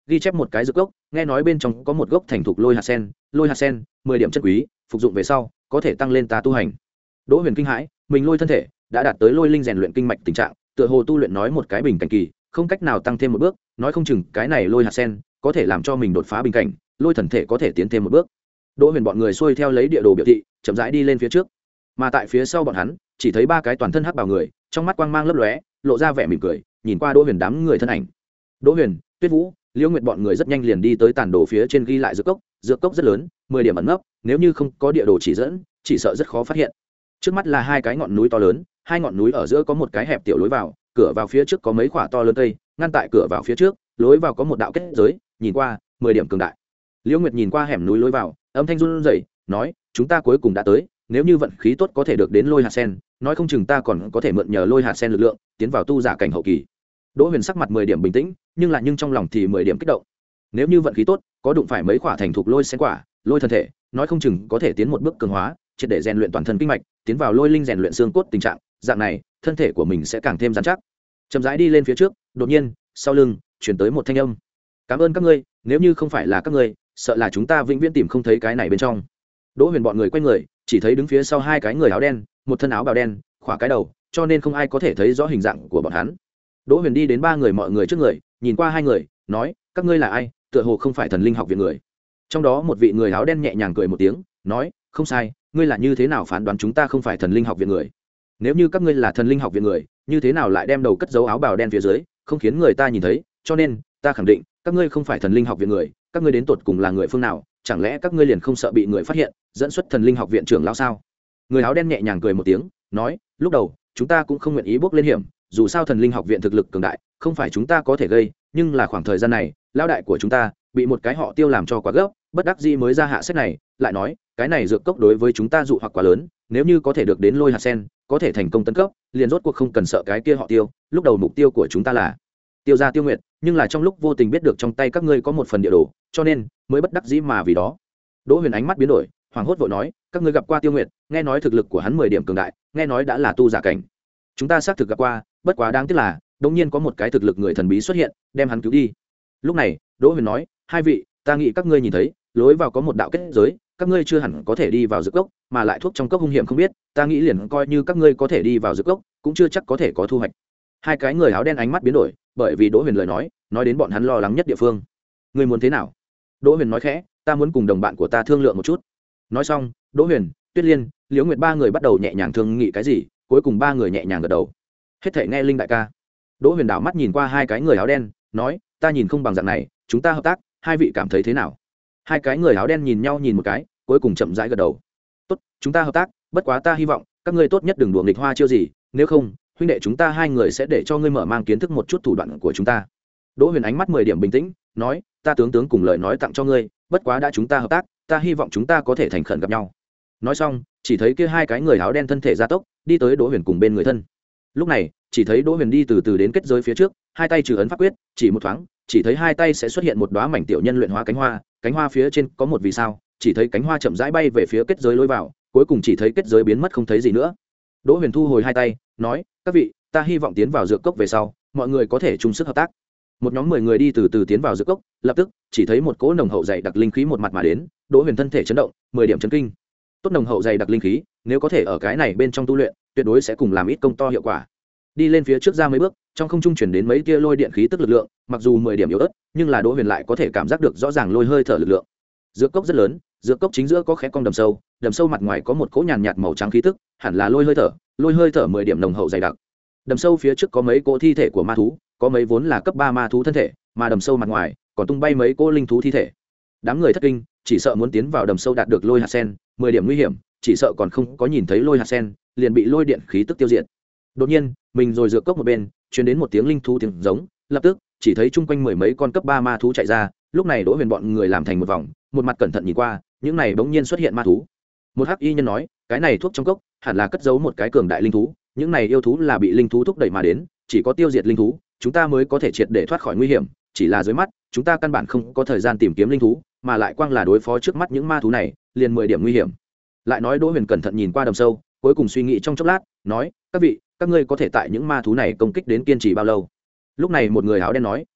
ghi chép một cái dược gốc, nghe nói bên trong có một gốc thành thục lôi hạt sen, lôi hạt sen mười điểm chân quý, phục dụng về sau có thể tăng lên ta tu hành. Đỗ Huyền kinh hãi, mình lôi thân thể đã đạt tới lôi linh rèn luyện kinh mạch tình trạng, tựa hồ tu luyện nói một cái bình cảnh kỳ, không cách nào tăng thêm một bước, nói không chừng cái này lôi hạt sen có thể làm cho mình đột phá bình cảnh, lôi thần thể có thể tiến thêm một bước. Đỗ Huyền bọn người xuôi theo lấy địa đồ biểu thị, chậm rãi đi lên phía trước. Mà tại phía sau bọn hắn, chỉ thấy ba cái toàn thân hắc bào người, trong mắt quang mang lấp lóe, lộ ra vẻ mỉm cười, nhìn qua Đỗ Huyền đám người thân ảnh. Đỗ Huyền, Tuyết Vũ, Liễu Nguyệt bọn người rất nhanh liền đi tới tàn đồ phía trên ghi lại dược cốc, dược cốc rất lớn, mười điểm ẩn nấp, nếu như không có địa đồ chỉ dẫn, chỉ sợ rất khó phát hiện. Trước mắt là hai cái ngọn núi to lớn, hai ngọn núi ở giữa có một cái hẹp tiểu lối vào, cửa vào phía trước có mấy quả to lớn cây, ngăn tại cửa vào phía trước, lối vào có một đạo kết giới, nhìn qua, mười điểm cường đại. Liễu Nguyệt nhìn qua hẻm núi lối vào, âm thanh run rẩy, nói, chúng ta cuối cùng đã tới, nếu như vận khí tốt có thể được đến lôi hạt sen, nói không chừng ta còn có thể mượn nhờ lôi hạt sen lực lượng, tiến vào tu giả cảnh hậu kỳ. Đỗ Huyền sắc mặt mười điểm bình tĩnh, nhưng lại nhưng trong lòng thì mười điểm kích động. Nếu như vận khí tốt, có đụng phải mấy quả thành thục lôi sen quả, lôi thân thể, nói không chừng có thể tiến một bước cường hóa, triệt để rèn luyện toàn thân kinh mạch, tiến vào lôi linh rèn luyện xương cốt tình trạng, dạng này, thân thể của mình sẽ càng thêm rắn chắc. Chậm rãi đi lên phía trước, đột nhiên, sau lưng truyền tới một thanh âm. Cảm ơn các ngươi, nếu như không phải là các ngươi, sợ là chúng ta vĩnh viễn tìm không thấy cái này bên trong. Đỗ Huyền bọn người quay người, chỉ thấy đứng phía sau hai cái người áo đen, một thân áo bào đen, khỏa cái đầu, cho nên không ai có thể thấy rõ hình dạng của bọn hắn. Đỗ Huyền đi đến ba người mọi người trước người, nhìn qua hai người, nói, các ngươi là ai? Tựa hồ không phải thần linh học viện người. Trong đó một vị người áo đen nhẹ nhàng cười một tiếng, nói, không sai, ngươi là như thế nào phán đoán chúng ta không phải thần linh học viện người? Nếu như các ngươi là thần linh học viện người, như thế nào lại đem đầu cất giấu áo bào đen phía dưới, không khiến người ta nhìn thấy? Cho nên, ta khẳng định, các ngươi không phải thần linh học viện người, các ngươi đến tột cùng là người phương nào? Chẳng lẽ các ngươi liền không sợ bị người phát hiện, dẫn xuất thần linh học viện trưởng lão sao? Người áo đen nhẹ nhàng cười một tiếng, nói, lúc đầu chúng ta cũng không nguyện ý bước lên hiểm, dù sao thần linh học viện thực lực cường đại, không phải chúng ta có thể gây, nhưng là khoảng thời gian này, lão đại của chúng ta bị một cái họ Tiêu làm cho quá gấp, bất đắc dĩ mới ra hạ sách này, lại nói, cái này dược cốc đối với chúng ta dụ hoặc quá lớn, nếu như có thể được đến lôi hạt sen, có thể thành công tấn cấp, liền rốt cuộc không cần sợ cái kia họ Tiêu, lúc đầu mục tiêu của chúng ta là Tiêu gia Tiêu Nguyệt, nhưng là trong lúc vô tình biết được trong tay các ngươi có một phần địa đồ, cho nên mới bất đắc dĩ mà vì đó. Đỗ Huyền ánh mắt biến đổi, hoảng hốt vội nói, các ngươi gặp qua Tiêu Nguyệt, nghe nói thực lực của hắn mười điểm cường đại, nghe nói đã là tu giả cảnh. Chúng ta xác thực gặp qua, bất quá đáng tiếc là, đột nhiên có một cái thực lực người thần bí xuất hiện, đem hắn cứu đi. Lúc này, Đỗ Huyền nói, hai vị, ta nghĩ các ngươi nhìn thấy, lối vào có một đạo kết giới, các ngươi chưa hẳn có thể đi vào dược cốc, mà lại thuốc trong cốc hung hiểm không biết, ta nghĩ liền coi như các ngươi có thể đi vào dược cốc, cũng chưa chắc có thể có thu hoạch. Hai cái người áo đen ánh mắt biến đổi, bởi vì Đỗ Huyền lời nói, nói đến bọn hắn lo lắng nhất địa phương. Ngươi muốn thế nào? Đỗ Huyền nói khẽ, ta muốn cùng đồng bạn của ta thương lượng một chút. Nói xong, Đỗ Huyền, Tuyết Liên, Liễu Nguyệt ba người bắt đầu nhẹ nhàng thương nghị cái gì, cuối cùng ba người nhẹ nhàng gật đầu. Hết thảy nghe Linh đại ca. Đỗ Huyền đảo mắt nhìn qua hai cái người áo đen, nói, ta nhìn không bằng dạng này, chúng ta hợp tác, hai vị cảm thấy thế nào? Hai cái người áo đen nhìn nhau nhìn một cái, cuối cùng chậm rãi gật đầu. Tốt, chúng ta hợp tác, bất quá ta hy vọng các ngươi tốt nhất đừng đùa nghịch hoa chiêu gì, nếu không, huynh đệ chúng ta hai người sẽ để cho ngươi mở mang kiến thức một chút thủ đoạn của chúng ta. Đỗ Huyền ánh mắt mười điểm bình tĩnh, nói, ta tướng tướng cùng lời nói tặng cho ngươi, bất quá đã chúng ta hợp tác, ta hy vọng chúng ta có thể thành khẩn gặp nhau. Nói xong, chỉ thấy kia hai cái người áo đen thân thể gia tốc, đi tới Đỗ Huyền cùng bên người thân. Lúc này, chỉ thấy Đỗ Huyền đi từ từ đến kết giới phía trước, hai tay trừ ấn pháp quyết, chỉ một thoáng, chỉ thấy hai tay sẽ xuất hiện một đóa mảnh tiểu nhân luyện hóa cánh hoa, cánh hoa phía trên có một vì sao, chỉ thấy cánh hoa chậm rãi bay về phía kết giới lối vào, cuối cùng chỉ thấy kết giới biến mất không thấy gì nữa. Đỗ Huyền thu hồi hai tay, nói, các vị, ta hy vọng tiến vào dược cốc về sau, mọi người có thể chung sức hợp tác. Một nhóm mười người đi từ từ tiến vào dược cốc, lập tức chỉ thấy một cỗ nồng hậu dày đặc linh khí một mặt mà đến, Đỗ Huyền thân thể chấn động, mười điểm chấn kinh. Tốt nồng hậu dày đặc linh khí, nếu có thể ở cái này bên trong tu luyện, tuyệt đối sẽ cùng làm ít công to hiệu quả. Đi lên phía trước ra mấy bước, trong không trung chuyển đến mấy tia lôi điện khí tức lực lượng, mặc dù mười điểm yếu ớt, nhưng là Đỗ Huyền lại có thể cảm giác được rõ ràng lôi hơi thở lực lượng. Dược cốc rất lớn, dược cốc chính giữa có khẽ cong đầm sâu, đầm sâu mặt ngoài có một cỗ nhàn nhạt màu trắng khí tức, hẳn là lôi hơi thở, lôi hơi thở mười điểm nồng hậu dày đặc. Đầm sâu phía trước có mấy cỗ thi thể của ma thú, có mấy vốn là cấp ba ma thú thân thể, mà đầm sâu mặt ngoài còn tung bay mấy cỗ linh thú thi thể. Đám người thất kinh, chỉ sợ muốn tiến vào đầm sâu đạt được lôi hạt sen, mười điểm nguy hiểm, chỉ sợ còn không có nhìn thấy lôi hạt sen, liền bị lôi điện khí tức tiêu diệt. Đột nhiên, mình rồi dược cốc một bên, truyền đến một tiếng linh thú tiếng giống, lập tức, chỉ thấy chung quanh mười mấy con cấp ba ma thú chạy ra, lúc này Đỗ Huyền bọn người làm thành một vòng, một mặt cẩn thận nhìn qua, những này bỗng nhiên xuất hiện ma thú. Một hắc y nhân nói, cái này thuốc trong cốc, hẳn là cất giấu một cái cường đại linh thú, những này yêu thú là bị linh thú thúc đẩy mà đến, chỉ có tiêu diệt linh thú, chúng ta mới có thể triệt để thoát khỏi nguy hiểm, chỉ là dưới mắt, chúng ta căn bản không có thời gian tìm kiếm linh thú, mà lại quang là đối phó trước mắt những ma thú này, liền mười điểm nguy hiểm. Lại nói Đỗ Huyền cẩn thận nhìn qua đầm sâu, cuối cùng suy nghĩ trong chốc lát, nói, các vị, các ngươi có thể tại những ma thú này công kích đến kiên trì bao lâu? Lúc này một người áo đen nói,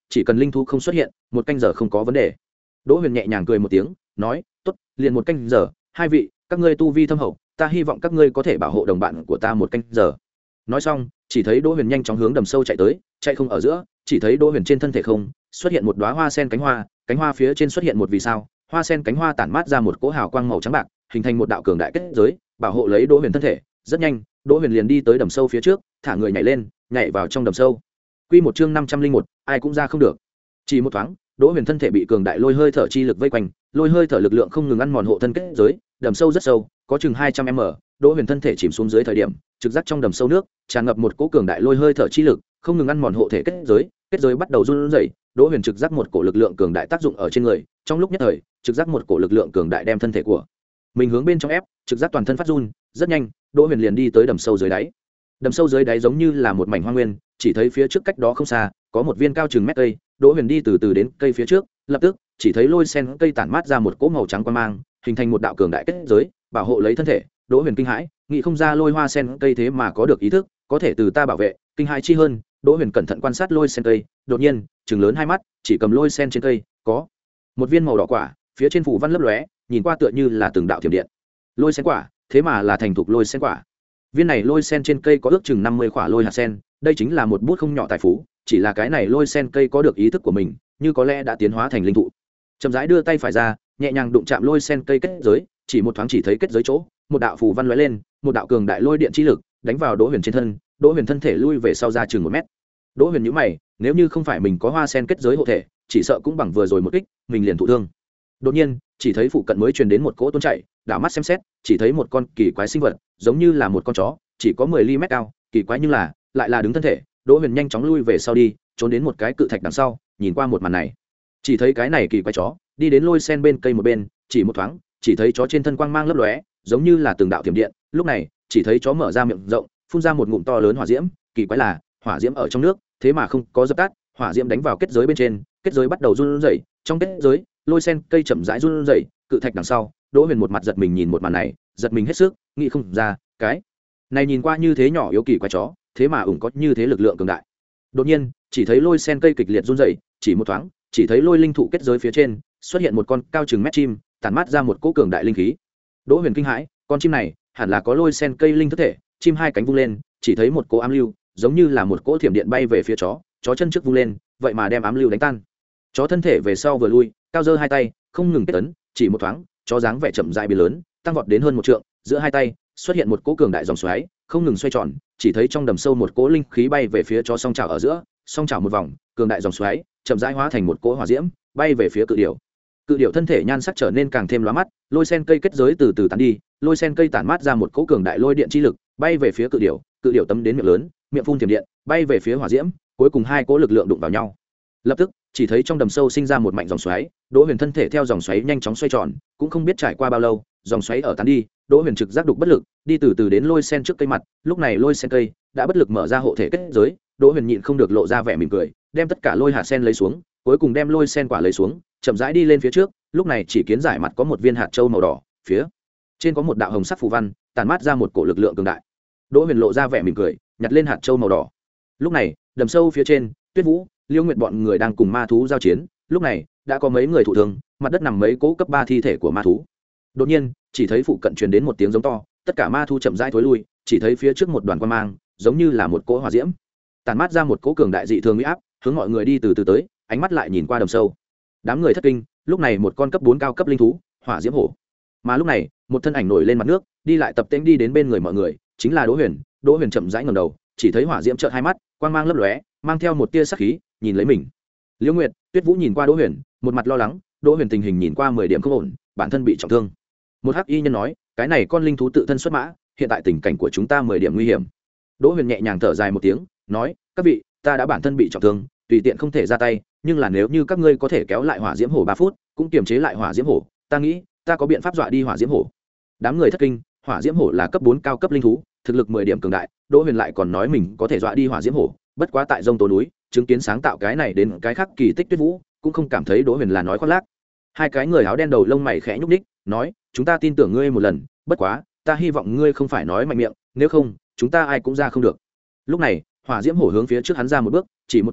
chỉ cần linh thú không xuất hiện một canh giờ không có vấn đề. Đỗ Huyền nhẹ nhàng cười một tiếng nói, tốt, liền một canh giờ, hai vị các ngươi tu vi thâm hậu, ta hy vọng các ngươi có thể bảo hộ đồng bạn của ta một canh giờ. Nói xong chỉ thấy Đỗ Huyền nhanh chóng hướng đầm sâu chạy tới, chạy không ở giữa chỉ thấy Đỗ Huyền trên thân thể không xuất hiện một đóa hoa sen cánh hoa, cánh hoa phía trên xuất hiện một vì sao, hoa sen cánh hoa tản mát ra một cỗ hào quang màu trắng bạc, hình thành một đạo cường đại kết giới bảo hộ lấy Đỗ Huyền thân thể. Rất nhanh Đỗ Huyền liền đi tới đầm sâu phía trước, thả người nhảy lên, nhảy vào trong đầm sâu. Quy một chương năm trăm linh một, ai cũng ra không được. Chỉ một thoáng, Đỗ Huyền thân thể bị cường đại lôi hơi thở chi lực vây quanh, lôi hơi thở lực lượng không ngừng ăn mòn hộ thân kết giới, đầm sâu rất sâu, có chừng hai trăm mét. Đỗ Huyền thân thể chìm xuống dưới thời điểm, trực giác trong đầm sâu nước tràn ngập một cỗ cường đại lôi hơi thở chi lực, không ngừng ăn mòn hộ thể kết giới, kết giới bắt đầu run rẩy. Đỗ Huyền trực giác một cổ lực lượng cường đại tác dụng ở trên người, trong lúc nhất thời, trực giác một cổ lực lượng cường đại đem thân thể của mình hướng bên trong ép, trực giác toàn thân phát run. Rất nhanh, Đỗ Huyền liền đi tới đầm sâu dưới đáy. Đầm sâu dưới đáy giống như là một mảnh hoang nguyên, chỉ thấy phía trước cách đó không xa có một viên cao chừng mét cây. Đỗ Huyền đi từ từ đến cây phía trước, lập tức chỉ thấy lôi sen cây tản mát ra một cỗ màu trắng quang mang, hình thành một đạo cường đại kết giới bảo hộ lấy thân thể. Đỗ Huyền kinh hãi, nghĩ không ra lôi hoa sen cây thế mà có được ý thức, có thể từ ta bảo vệ, kinh hãi chi hơn. Đỗ Huyền cẩn thận quan sát lôi sen cây, đột nhiên chừng lớn hai mắt, chỉ cầm lôi sen trên cây có một viên màu đỏ quả, phía trên phủ văn lấp lóe, nhìn qua tựa như là từng đạo thiểm điện. Lôi sen quả, thế mà là thành thục lôi sen quả. Viên này lôi sen trên cây có ước chừng năm mươi quả lôi hạt sen, đây chính là một bút không nhỏ tài phú. Chỉ là cái này lôi sen cây có được ý thức của mình, như có lẽ đã tiến hóa thành linh thụ. Chậm rãi đưa tay phải ra, nhẹ nhàng đụng chạm lôi sen cây kết giới, chỉ một thoáng chỉ thấy kết giới chỗ một đạo phù văn lóe lên, một đạo cường đại lôi điện chi lực đánh vào Đỗ Huyền trên thân. Đỗ Huyền thân thể lui về sau ra chừng một mét. Đỗ Huyền nhíu mày, nếu như không phải mình có hoa sen kết giới hộ thể, chỉ sợ cũng bằng vừa rồi một kích mình liền thụ thương. Đột nhiên chỉ thấy phụ cận mới truyền đến một cỗ tôn chạy, đảo mắt xem xét chỉ thấy một con kỳ quái sinh vật, giống như là một con chó, chỉ có mười ly-mét cao, kỳ quái nhưng là lại là đứng thân thể. Đỗ Huyền nhanh chóng lui về sau đi, trốn đến một cái cự thạch đằng sau, nhìn qua một màn này. Chỉ thấy cái này kỳ quái chó đi đến lôi sen bên cây một bên, chỉ một thoáng chỉ thấy chó trên thân quang mang lấp lóe, giống như là từng đạo thiểm điện. Lúc này chỉ thấy chó mở ra miệng rộng, phun ra một ngụm to lớn hỏa diễm. Kỳ quái là hỏa diễm ở trong nước thế mà không có dập tắt, hỏa diễm đánh vào kết giới bên trên, kết giới bắt đầu run rẩy. Trong kết giới lôi sen cây chậm rãi run rẩy, cự thạch đằng sau Đỗ Huyền một mặt giật mình nhìn một màn này, giật mình hết sức, nghĩ không ra cái này nhìn qua như thế nhỏ yếu kỳ quái chó thế mà ủng có như thế lực lượng cường đại. Đột nhiên chỉ thấy lôi sen cây kịch liệt run rẩy, chỉ một thoáng chỉ thấy lôi linh thụ kết giới phía trên xuất hiện một con cao chừng mét chim, tản mát ra một cỗ cường đại linh khí. Đỗ Huyền kinh hãi, con chim này hẳn là có lôi sen cây linh thức thể. Chim hai cánh vung lên, chỉ thấy một cỗ ám lưu, giống như là một cỗ thiểm điện bay về phía chó, chó chân trước vung lên, vậy mà đem ám lưu đánh tan. Chó thân thể về sau vừa lui, cao giơ hai tay, không ngừng kết ấn, chỉ một thoáng, chó dáng vẻ chậm rãi biến lớn, tăng vọt đến hơn một trượng, giữa hai tay xuất hiện một cỗ cường đại dòng xoáy, không ngừng xoay tròn, chỉ thấy trong đầm sâu một cỗ linh khí bay về phía chó song chảo ở giữa, song chảo một vòng, cường đại dòng xoáy chậm rãi hóa thành một cỗ hỏa diễm, bay về phía cự điểu. Cự điểu thân thể nhan sắc trở nên càng thêm lóa mắt, lôi sen cây kết giới từ từ tán đi, lôi sen cây tản mát ra một cỗ cường đại lôi điện chi lực, bay về phía cự điểu. Cự điểu tấm đến miệng lớn, miệng phun thiểm điện, bay về phía hỏa diễm, cuối cùng hai cỗ lực lượng đụng vào nhau. Lập tức chỉ thấy trong đầm sâu sinh ra một mạnh dòng xoáy. Đỗ Huyền thân thể theo dòng xoáy nhanh chóng xoay tròn, cũng không biết trải qua bao lâu, dòng xoáy ở tán đi, Đỗ Huyền trực giác đục bất lực, đi từ từ đến lôi sen trước cây mặt. Lúc này lôi sen cây đã bất lực mở ra hộ thể kết giới. Đỗ Huyền nhịn không được lộ ra vẻ mỉm cười, đem tất cả lôi hạt sen lấy xuống, cuối cùng đem lôi sen quả lấy xuống, chậm rãi đi lên phía trước. Lúc này chỉ kiến giải mặt có một viên hạt châu màu đỏ, phía trên có một đạo hồng sắc phù văn, tản mát ra một cổ lực lượng cường đại. Đỗ Huyền lộ ra vẻ mỉm cười, nhặt lên hạt châu màu đỏ. Lúc này đầm sâu phía trên, Tuyết Vũ, Liêu Nguyệt bọn người đang cùng ma thú giao chiến. Lúc này đã có mấy người thụ thương, mặt đất nằm mấy cỗ cấp ba thi thể của ma thú. Đột nhiên chỉ thấy phụ cận truyền đến một tiếng giống to, tất cả ma thú chậm rãi thối lui, chỉ thấy phía trước một đoàn quang mang, giống như là một cỗ hỏa diễm, tản mát ra một cỗ cường đại dị thường uy áp, hướng mọi người đi từ từ tới, ánh mắt lại nhìn qua đầm sâu. Đám người thất kinh, lúc này một con cấp bốn cao cấp linh thú, hỏa diễm hổ. Mà lúc này một thân ảnh nổi lên mặt nước, đi lại tập tễnh đi đến bên người mọi người, chính là Đỗ Huyền. Đỗ Huyền chậm rãi ngẩng đầu, chỉ thấy hỏa diễm trợn hai mắt, quang mang lấp lóe, mang theo một tia sắc khí, nhìn lấy mình. Liễu Nguyệt, Tuyết Vũ nhìn qua Đỗ Huyền, một mặt lo lắng. Đỗ Huyền tình hình nhìn qua mười điểm không ổn, bản thân bị trọng thương. Một hắc y nhân nói, cái này con linh thú tự thân xuất mã, hiện tại tình cảnh của chúng ta mười điểm nguy hiểm. Đỗ Huyền nhẹ nhàng thở dài một tiếng, nói, các vị, ta đã bản thân bị trọng thương, tùy tiện không thể ra tay, nhưng là nếu như các ngươi có thể kéo lại hỏa diễm hổ ba phút, cũng kiềm chế lại hỏa diễm hổ, ta nghĩ ta có biện pháp dọa đi hỏa diễm hổ. Đám người thất kinh, hỏa diễm hổ là cấp bốn cao cấp linh thú, thực lực mười điểm cường đại. Đỗ Huyền lại còn nói mình có thể dọa đi hỏa diễm hổ, bất quá tại Rông Tố núi chứng kiến sáng tạo cái này đến cái khác kỳ tích Tuyết Vũ cũng không cảm thấy Đỗ Huyền là nói khoác lác. Hai cái người áo đen đầu lông mày khẽ nhúc nhích, nói, chúng ta tin tưởng ngươi một lần, bất quá ta hy vọng ngươi không phải nói mạnh miệng, nếu không chúng ta ai cũng ra không được. Lúc này hỏa diễm hổ hướng phía trước hắn ra một bước, chỉ một thoáng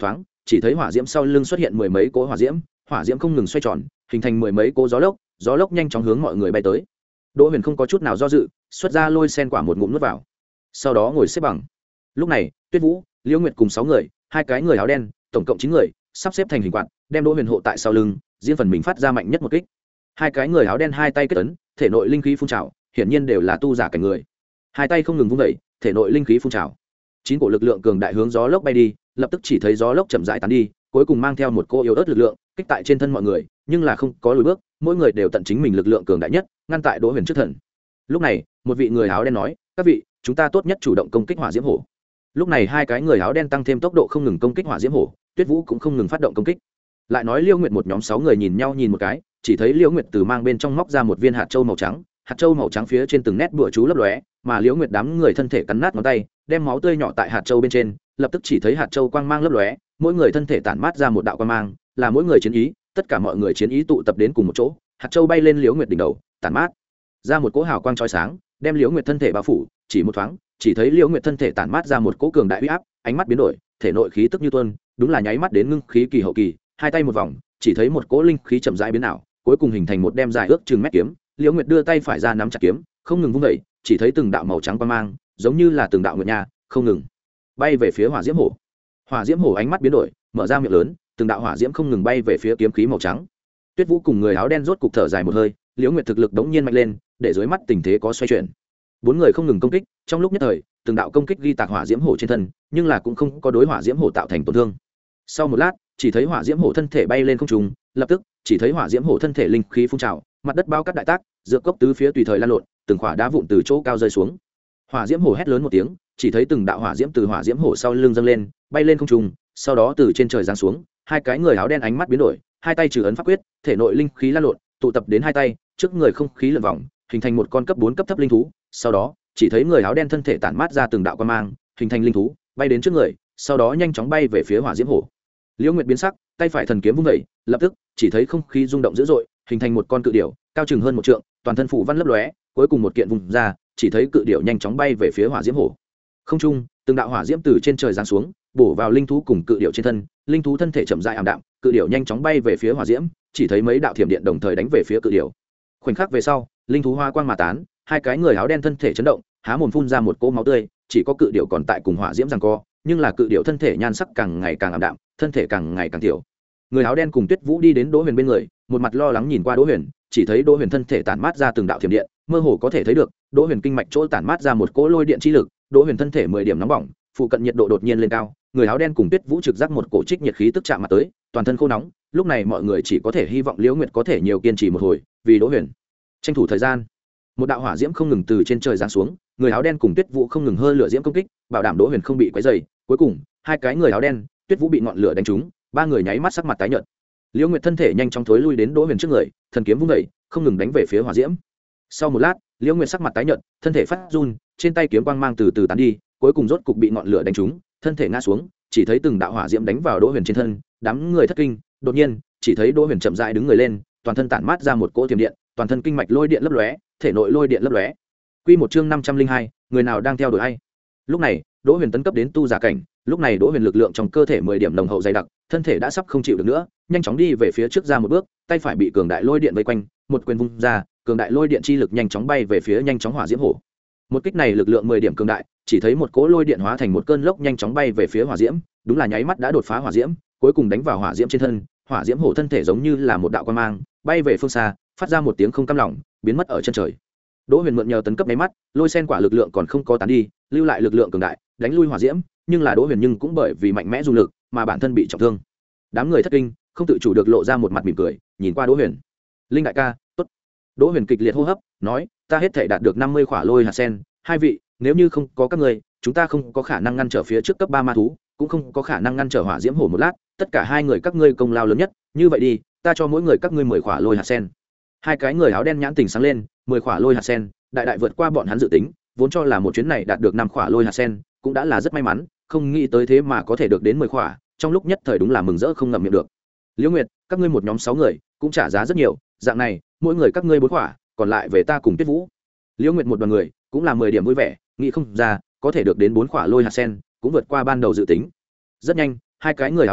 chỉ thấy hỏa diễm sau lưng xuất hiện mười mấy cỗ hỏa diễm, hỏa diễm không ngừng xoay tròn, hình thành mười mấy cỗ gió lốc, gió lốc nhanh chóng hướng mọi người bay tới. Đỗ Huyền không có chút nào do dự, xuất ra lôi sen quả một ngụm nuốt vào, sau đó ngồi xếp bằng. Lúc này, Tuyết Vũ, Liễu Nguyệt cùng sáu người, hai cái người áo đen, tổng cộng chín người, sắp xếp thành hình quạt, đem Đỗ Huyền hộ tại sau lưng, riêng phần mình phát ra mạnh nhất một kích. Hai cái người áo đen hai tay kết ấn, thể nội linh khí phun trào, hiển nhiên đều là tu giả cảnh người. Hai tay không ngừng vung dậy, thể nội linh khí phun trào. Chín cổ lực lượng cường đại hướng gió lốc bay đi, lập tức chỉ thấy gió lốc chậm rãi tán đi, cuối cùng mang theo một cô yếu ớt lực lượng, kích tại trên thân mọi người, nhưng là không có lùi bước, mỗi người đều tận chính mình lực lượng cường đại nhất, ngăn tại Đỗ Huyền trước thần. Lúc này, một vị người áo đen nói, "Các vị, chúng ta tốt nhất chủ động công kích hỏa diễm hổ." Lúc này hai cái người áo đen tăng thêm tốc độ không ngừng công kích hỏa diễm hổ, Tuyết Vũ cũng không ngừng phát động công kích. Lại nói Liêu Nguyệt một nhóm sáu người nhìn nhau nhìn một cái, chỉ thấy Liêu Nguyệt từ mang bên trong móc ra một viên hạt châu màu trắng, hạt châu màu trắng phía trên từng nét bùa chú lấp lóe, mà Liêu Nguyệt đám người thân thể cắn nát ngón tay, đem máu tươi nhỏ tại hạt châu bên trên, lập tức chỉ thấy hạt châu quang mang lấp lóe, mỗi người thân thể tản mát ra một đạo quang mang, là mỗi người chiến ý, tất cả mọi người chiến ý tụ tập đến cùng một chỗ, hạt châu bay lên Liêu Nguyệt đỉnh đầu, tản mát ra một cỗ hào quang chói sáng, đem Liêu Nguyệt thân thể bao phủ, chỉ một thoáng, chỉ thấy Liêu Nguyệt thân thể tản mát ra một cỗ cường đại uy áp, ánh mắt biến đổi, thể nội khí tức như tuôn, đúng là nháy mắt đến ngưng khí kỳ hậu kỳ, hai tay một vòng, chỉ thấy một cỗ linh khí chậm rãi biến ảo, cuối cùng hình thành một đem dài ước chừng mét kiếm. Liễu Nguyệt đưa tay phải ra nắm chặt kiếm, không ngừng vung dậy, chỉ thấy từng đạo màu trắng quang mang, giống như là từng đạo nguyệt nha, không ngừng bay về phía hỏa diễm hổ. Hỏa diễm hổ ánh mắt biến đổi, mở ra miệng lớn, từng đạo hỏa diễm không ngừng bay về phía kiếm khí màu trắng. Tuyết Vũ cùng người áo đen rốt cục thở dài một hơi, Liễu Nguyệt thực lực đống nhiên mạnh lên, để dưới mắt tình thế có xoay chuyển. Bốn người không ngừng công kích, trong lúc nhất thời, từng đạo công kích ghi tạc hỏa diễm hổ trên thân, nhưng là cũng không có đối hỏa diễm hổ tạo thành tổn thương. Sau một lát, chỉ thấy hỏa diễm hổ thân thể bay lên không trung, lập tức chỉ thấy hỏa diễm hổ thân thể linh khí phun trào, mặt đất bao cát đại tác, dược cốc tứ phía tùy thời lan lộn, từng khỏa đá vụn từ chỗ cao rơi xuống. Hỏa diễm hổ hét lớn một tiếng, chỉ thấy từng đạo hỏa diễm từ hỏa diễm hổ sau lưng dâng lên, bay lên không trung, sau đó từ trên trời giáng xuống. Hai cái người áo đen ánh mắt biến đổi, hai tay trừ ấn pháp quyết, thể nội linh khí lan lộn, tụ tập đến hai tay, trước người không khí lượn vòng, hình thành một con cấp bốn cấp thấp linh thú. Sau đó, chỉ thấy người áo đen thân thể tản mát ra từng đạo quang mang, hình thành linh thú, bay đến trước người, sau đó nhanh chóng bay về phía hỏa diễm hổ. Liễu Nguyệt biến sắc, tay phải thần kiếm vung dậy, lập tức chỉ thấy không khí rung động dữ dội, hình thành một con cự điểu, cao chừng hơn một trượng, toàn thân phủ văn lấp lóe, cuối cùng một kiện vùng ra, chỉ thấy cự điểu nhanh chóng bay về phía hỏa diễm hổ. Không trung, từng đạo hỏa diễm từ trên trời giáng xuống, bổ vào linh thú cùng cự điểu trên thân, linh thú thân thể chậm rãi ảm đạm, cự điểu nhanh chóng bay về phía hỏa diễm, chỉ thấy mấy đạo thiểm điện đồng thời đánh về phía cự điểu. Khoảnh khắc về sau, linh thú hoa quang mà tán, hai cái người áo đen thân thể chấn động, há mồm phun ra một cỗ máu tươi, chỉ có cự điểu còn tại cùng hỏa diễm giằng co, nhưng là cự điểu thân thể nhan sắc càng ngày càng ảm đạm, thân thể càng ngày càng tiểu. Người áo đen cùng Tuyết Vũ đi đến Đỗ Huyền bên người, một mặt lo lắng nhìn qua Đỗ Huyền, chỉ thấy Đỗ Huyền thân thể tản mát ra từng đạo thiểm điện, mơ hồ có thể thấy được, Đỗ Huyền kinh mạch chỗ tản mát ra một cỗ lôi điện chi lực, Đỗ Huyền thân thể mười điểm nóng bỏng, phụ cận nhiệt độ đột nhiên lên cao, người áo đen cùng Tuyết Vũ trực giác một cổ trích nhiệt khí tức chạm mặt tới, toàn thân khô nóng, lúc này mọi người chỉ có thể hy vọng Liễu Nguyệt có thể nhiều kiên trì một hồi, vì Đỗ Huyền tranh thủ thời gian. Một đạo hỏa diễm không ngừng từ trên trời giáng xuống, người áo đen cùng Tuyết Vũ không ngừng hơi lửa diễm công kích, bảo đảm Đỗ Huyền không bị quấy rầy, cuối cùng, hai cái người áo đen, Tuyết Vũ bị ngọn lửa đánh trúng, ba người nháy mắt sắc mặt tái nhợt. Liễu Nguyệt thân thể nhanh chóng thối lui đến Đỗ Huyền trước người, thần kiếm vung dậy, không ngừng đánh về phía hỏa diễm. Sau một lát, Liễu Nguyệt sắc mặt tái nhợt, thân thể phát run, trên tay kiếm quang mang từ từ tán đi, cuối cùng rốt cục bị ngọn lửa đánh trúng, thân thể ngã xuống, chỉ thấy từng đạo hỏa diễm đánh vào Đỗ Huyền trên thân, đám người thất kinh, đột nhiên, chỉ thấy Đỗ Huyền chậm rãi đứng người lên, toàn thân tản mát ra một cỗ thiểm điện, toàn thân kinh mạch lôi điện lấp lóe, thể nội lôi điện lấp lóe. Quy một chương năm trăm linh hai, người nào đang theo đuổi ai? Lúc này, Đỗ Huyền tấn cấp đến tu giả cảnh, lúc này Đỗ Huyền lực lượng trong cơ thể mười điểm nồng hậu dày đặc, thân thể đã sắp không chịu được nữa, nhanh chóng đi về phía trước ra một bước, tay phải bị cường đại lôi điện vây quanh, một quyền vung ra, cường đại lôi điện chi lực nhanh chóng bay về phía nhanh chóng hỏa diễm hổ. Một kích này lực lượng mười điểm cường đại, chỉ thấy một cỗ lôi điện hóa thành một cơn lốc nhanh chóng bay về phía hỏa diễm, đúng là nháy mắt đã đột phá hỏa diễm, cuối cùng đánh vào hỏa diễm trên thân, hỏa diễm hổ thân thể giống như là một đạo quang mang, bay về phương xa, phát ra một tiếng không cam lòng, biến mất ở chân trời. Đỗ Huyền mượn nhờ tấn cấp mấy mắt, lôi sen quả lực lượng còn không có tán đi, lưu lại lực lượng cường đại, đánh lui hỏa diễm, nhưng là Đỗ Huyền nhưng cũng bởi vì mạnh mẽ dùng lực, mà bản thân bị trọng thương. Đám người thất kinh, không tự chủ được lộ ra một mặt mỉm cười, nhìn qua Đỗ Huyền. "Linh đại ca, tốt." Đỗ Huyền kịch liệt hô hấp, nói, "Ta hết thể đạt được năm mươi khỏa lôi hạt sen, hai vị, nếu như không có các ngươi, chúng ta không có khả năng ngăn trở phía trước cấp ba ma thú, cũng không có khả năng ngăn trở hỏa diễm hổ một lát, tất cả hai người các ngươi công lao lớn nhất, như vậy đi, ta cho mỗi người các ngươi mười khỏa lôi hạt sen." Hai cái người áo đen nhãn tình sáng lên, mười khỏa lôi hạt sen, đại đại vượt qua bọn hắn dự tính, vốn cho là một chuyến này đạt được năm khỏa lôi hạt sen, cũng đã là rất may mắn, không nghĩ tới thế mà có thể được đến mười khỏa, trong lúc nhất thời đúng là mừng rỡ không ngậm miệng được. Liễu Nguyệt, các ngươi một nhóm sáu người, cũng trả giá rất nhiều, dạng này, mỗi người các ngươi bốn khỏa, còn lại về ta cùng Tuyết Vũ. Liễu Nguyệt một đoàn người, cũng là mười điểm vui vẻ, nghĩ không ra, có thể được đến bốn khỏa lôi hạt sen, cũng vượt qua ban đầu dự tính. Rất nhanh, hai cái người áo đen,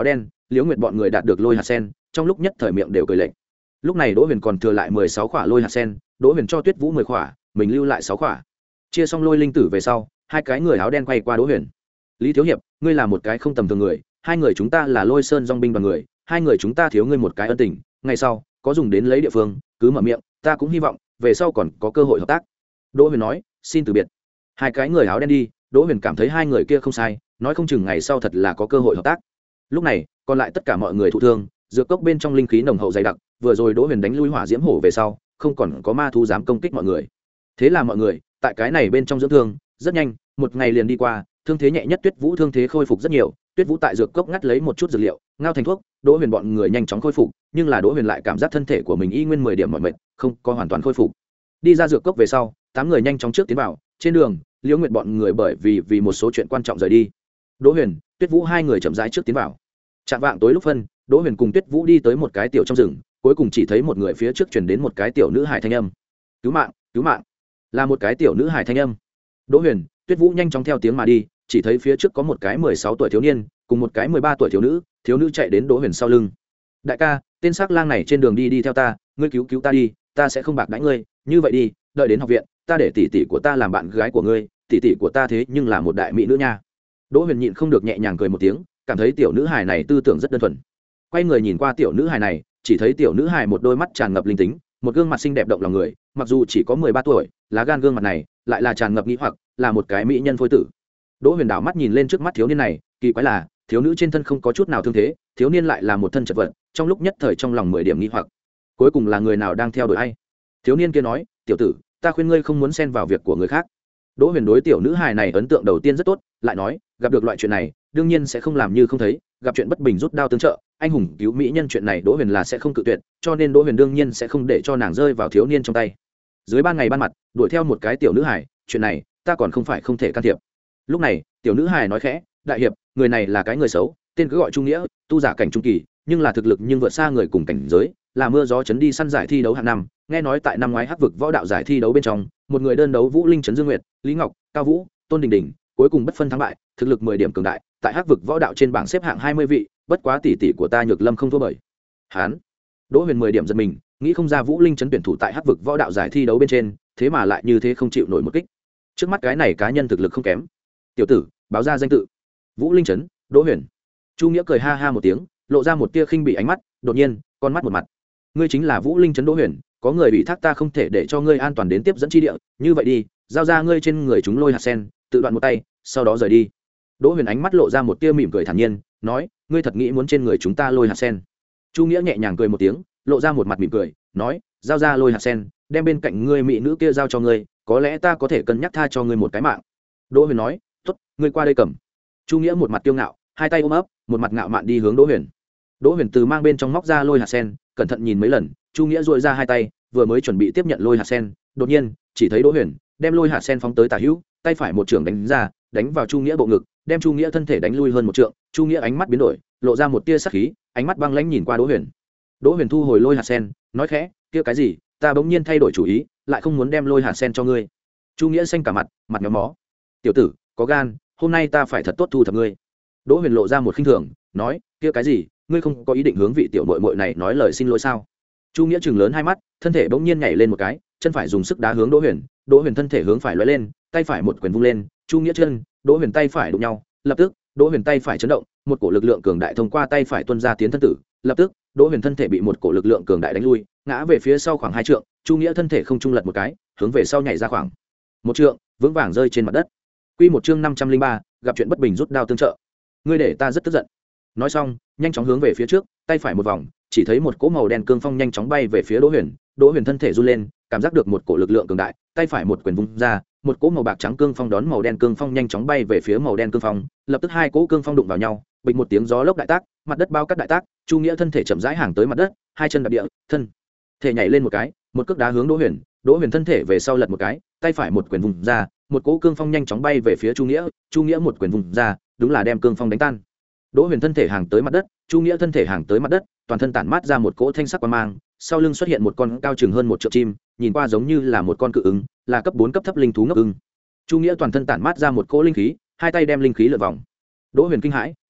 Liễu Nguyệt bọn người đạt được lôi hạt sen, trong lúc nhất thời miệng đều cười lệnh. Lúc này Đỗ Huyền còn thừa lại mười sáu quả lôi hạt sen, Đỗ Huyền cho Tuyết Vũ mười quả, mình lưu lại sáu quả. Chia xong lôi linh tử về sau, hai cái người áo đen quay qua Đỗ Huyền. Lý thiếu hiệp, ngươi là một cái không tầm thường người, hai người chúng ta là Lôi Sơn dòng binh đoàn người, hai người chúng ta thiếu ngươi một cái ân tình, ngày sau có dùng đến lấy địa phương, cứ mở miệng, ta cũng hy vọng về sau còn có cơ hội hợp tác. Đỗ Huyền nói, xin từ biệt. Hai cái người áo đen đi, Đỗ Huyền cảm thấy hai người kia không sai, nói không chừng ngày sau thật là có cơ hội hợp tác. Lúc này, còn lại tất cả mọi người thụ thương, dược cốc bên trong linh khí nồng hậu dày đặc, vừa rồi Đỗ Huyền đánh lui hỏa diễm hổ về sau, không còn có ma thú dám công kích mọi người. Thế là mọi người, tại cái này bên trong dưỡng thương, rất nhanh, một ngày liền đi qua, thương thế nhẹ nhất Tuyết Vũ thương thế khôi phục rất nhiều, Tuyết Vũ tại dược cốc ngắt lấy một chút dược liệu, ngao thành thuốc, Đỗ Huyền bọn người nhanh chóng khôi phục, nhưng là Đỗ Huyền lại cảm giác thân thể của mình y nguyên mười điểm mỏi mệt, không có hoàn toàn khôi phục. Đi ra dược cốc về sau, tám người nhanh chóng trước tiến vào, trên đường, Liễu Nguyệt bọn người bởi vì vì một số chuyện quan trọng rời đi. Đỗ Huyền, Tuyết Vũ hai người chậm rãi trước tiến vào. Trạm vạng tối lúc phân, Đỗ Huyền cùng Tuyết Vũ đi tới một cái tiểu trong rừng, cuối cùng chỉ thấy một người phía trước truyền đến một cái tiểu nữ hài thanh âm. "Cứu mạng, cứu mạng!" Là một cái tiểu nữ hài thanh âm. Đỗ Huyền, Tuyết Vũ nhanh chóng theo tiếng mà đi, chỉ thấy phía trước có một cái mười sáu tuổi thiếu niên, cùng một cái mười ba tuổi thiếu nữ, thiếu nữ chạy đến Đỗ Huyền sau lưng. "Đại ca, tên sắc lang này trên đường đi đi theo ta, ngươi cứu cứu ta đi, ta sẽ không bạc đãi ngươi, như vậy đi, đợi đến học viện, ta để tỷ tỷ của ta làm bạn gái của ngươi, tỷ tỷ của ta thế nhưng là một đại mỹ nữ nha." Đỗ Huyền nhịn không được nhẹ nhàng cười một tiếng, cảm thấy tiểu nữ hài này tư tưởng rất đơn thuần. Quay người nhìn qua tiểu nữ hài này, chỉ thấy tiểu nữ hài một đôi mắt tràn ngập linh tính, một gương mặt xinh đẹp động lòng người, mặc dù chỉ có mười ba tuổi, lá gan gương mặt này lại là tràn ngập nghĩ hoặc, là một cái mỹ nhân phôi tử. Đỗ Huyền đảo mắt nhìn lên trước mắt thiếu niên này, kỳ quái là, thiếu nữ trên thân không có chút nào thương thế, thiếu niên lại là một thân chật vật, trong lúc nhất thời trong lòng mười điểm nghi hoặc. Cuối cùng là người nào đang theo đuổi ai? Thiếu niên kia nói, "Tiểu tử, ta khuyên ngươi không muốn xen vào việc của người khác." Đỗ Huyền đối tiểu nữ hài này ấn tượng đầu tiên rất tốt, lại nói, gặp được loại chuyện này, đương nhiên sẽ không làm như không thấy, gặp chuyện bất bình rút đao tương trợ, anh hùng cứu mỹ nhân chuyện này Đỗ Huyền là sẽ không cự tuyệt, cho nên Đỗ Huyền đương nhiên sẽ không để cho nàng rơi vào thiếu niên trong tay. Dưới ban ngày ban mặt, đuổi theo một cái tiểu nữ hài, chuyện này, ta còn không phải không thể can thiệp. Lúc này, tiểu nữ hài nói khẽ, "Đại hiệp, người này là cái người xấu, tên cứ gọi Trung Nghĩa, tu giả cảnh trung kỳ, nhưng là thực lực nhưng vượt xa người cùng cảnh giới, là mưa gió chấn đi săn giải thi đấu hạng năm, nghe nói tại năm ngoái Hắc vực võ đạo giải thi đấu bên trong, một người đơn đấu Vũ Linh trấn Dương Nguyệt, Lý Ngọc, Cao Vũ, Tôn Đình Đình, cuối cùng bất phân thắng bại, thực lực mười điểm cường đại, tại Hắc vực võ đạo trên bảng xếp hạng hai mươi vị, bất quá tỷ tỷ của ta Nhược Lâm không thua bởi." Hán. Đỗ Huyền mười điểm giật mình, nghĩ không ra Vũ Linh trấn tuyển thủ tại Hắc vực võ đạo giải thi đấu bên trên, thế mà lại như thế không chịu nổi một kích. Trước mắt cái này cá nhân thực lực không kém. "Tiểu tử, báo ra danh tự." "Vũ Linh trấn, Đỗ Huyền." Chu Nghĩa cười ha ha một tiếng, lộ ra một tia khinh bỉ ánh mắt, đột nhiên, con mắt một mặt. "Ngươi chính là Vũ Linh trấn Đỗ Huyền, có người ủy thác ta không thể để cho ngươi an toàn đến tiếp dẫn chi địa, như vậy đi, giao ra ngươi trên người chúng lôi hạt sen, tự đoạn một tay, sau đó rời đi." Đỗ Huyền ánh mắt lộ ra một tia mỉm cười thản nhiên, nói, "Ngươi thật nghĩ muốn trên người chúng ta lôi hạt sen?" Chu Nghĩa nhẹ nhàng cười một tiếng, lộ ra một mặt mỉm cười, nói, "Giao ra lôi hạt sen, đem bên cạnh ngươi mỹ nữ kia giao cho ngươi, có lẽ ta có thể cân nhắc tha cho ngươi một cái mạng." Đỗ Huyền nói, "Tốt, ngươi qua đây cầm." Chu Nghĩa một mặt kiêu ngạo, hai tay ôm ấp, một mặt ngạo mạn đi hướng Đỗ Huyền. Đỗ Huyền từ mang bên trong móc ra lôi hạt sen, cẩn thận nhìn mấy lần, Chu Nghĩa duỗi ra hai tay, vừa mới chuẩn bị tiếp nhận lôi hạt sen, đột nhiên, chỉ thấy Đỗ Huyền đem lôi hạt sen phóng tới tả hữu, tay phải một trường đánh ra, đánh vào Chu Nghĩa bộ ngực, đem Chu Nghĩa thân thể đánh lui hơn một trượng. Chu Nghĩa ánh mắt biến đổi, lộ ra một tia sát khí, ánh mắt băng lãnh nhìn qua Đỗ Huyền. Đỗ Huyền thu hồi lôi hạt sen, nói khẽ, "Kia cái gì, ta bỗng nhiên thay đổi chủ ý, lại không muốn đem lôi hạt sen cho ngươi." Chu Nghĩa xanh cả mặt, mặt méo mó. "Tiểu tử, có gan, hôm nay ta phải thật tốt thu thập ngươi." Đỗ Huyền lộ ra một khinh thường, nói, "Kia cái gì, ngươi không có ý định hướng vị tiểu muội muội này nói lời xin lỗi sao?" Chu Nghĩa trừng lớn hai mắt, thân thể bỗng nhiên nhảy lên một cái, chân phải dùng sức đá hướng Đỗ Huyền. Đỗ Huyền thân thể hướng phải lóe lên, tay phải một quyền vung lên, Chu Nghĩa chân, Đỗ Huyền tay phải đụng nhau, lập tức, Đỗ Huyền tay phải chấn động, một cổ lực lượng cường đại thông qua tay phải tuôn ra tiến thân tử, lập tức, Đỗ Huyền thân thể bị một cổ lực lượng cường đại đánh lui, ngã về phía sau khoảng hai trượng, Chu Nghĩa thân thể không trung lật một cái, hướng về sau nhảy ra khoảng một trượng, vững vàng rơi trên mặt đất. Quy một chương năm trăm linh ba, gặp chuyện bất bình rút đao tương trợ. "Ngươi để ta rất tức giận." Nói xong, nhanh chóng hướng về phía trước, tay phải một vòng, chỉ thấy một cỗ màu đen cương phong nhanh chóng bay về phía Đỗ Huyền. Đỗ Huyền thân thể run lên, cảm giác được một cổ lực lượng cường đại, tay phải một quyền vung ra, một cỗ màu bạc trắng cương phong đón màu đen cương phong nhanh chóng bay về phía màu đen cương phong, lập tức hai cỗ cương phong đụng vào nhau, bịch một tiếng gió lốc đại tác, mặt đất bao cát đại tác, Chu Nghĩa thân thể chậm rãi hàng tới mặt đất, hai chân đạp địa, thân thể nhảy lên một cái, một cước đá hướng Đỗ Huyền. Đỗ Huyền thân thể về sau lật một cái, tay phải một quyền vùng ra, một cỗ cương phong nhanh chóng bay về phía Chu Nghĩa, Chu Nghĩa một quyền vùng ra, đúng là đem cương phong đánh tan. Đỗ Huyền thân thể hàng tới mặt đất, Chu Nghĩa thân thể hàng tới mặt đất, toàn thân tản mát ra một cỗ thanh sắc quang mang, sau lưng xuất hiện một con cao chừng hơn một triệu chim, nhìn qua giống như là một con cự ứng, là cấp bốn cấp thấp linh thú ngốc ưng. Chu Nghĩa toàn thân tản mát ra một cỗ linh khí, hai tay đem linh khí lượn vòng. Đỗ Huyền kinh hãi,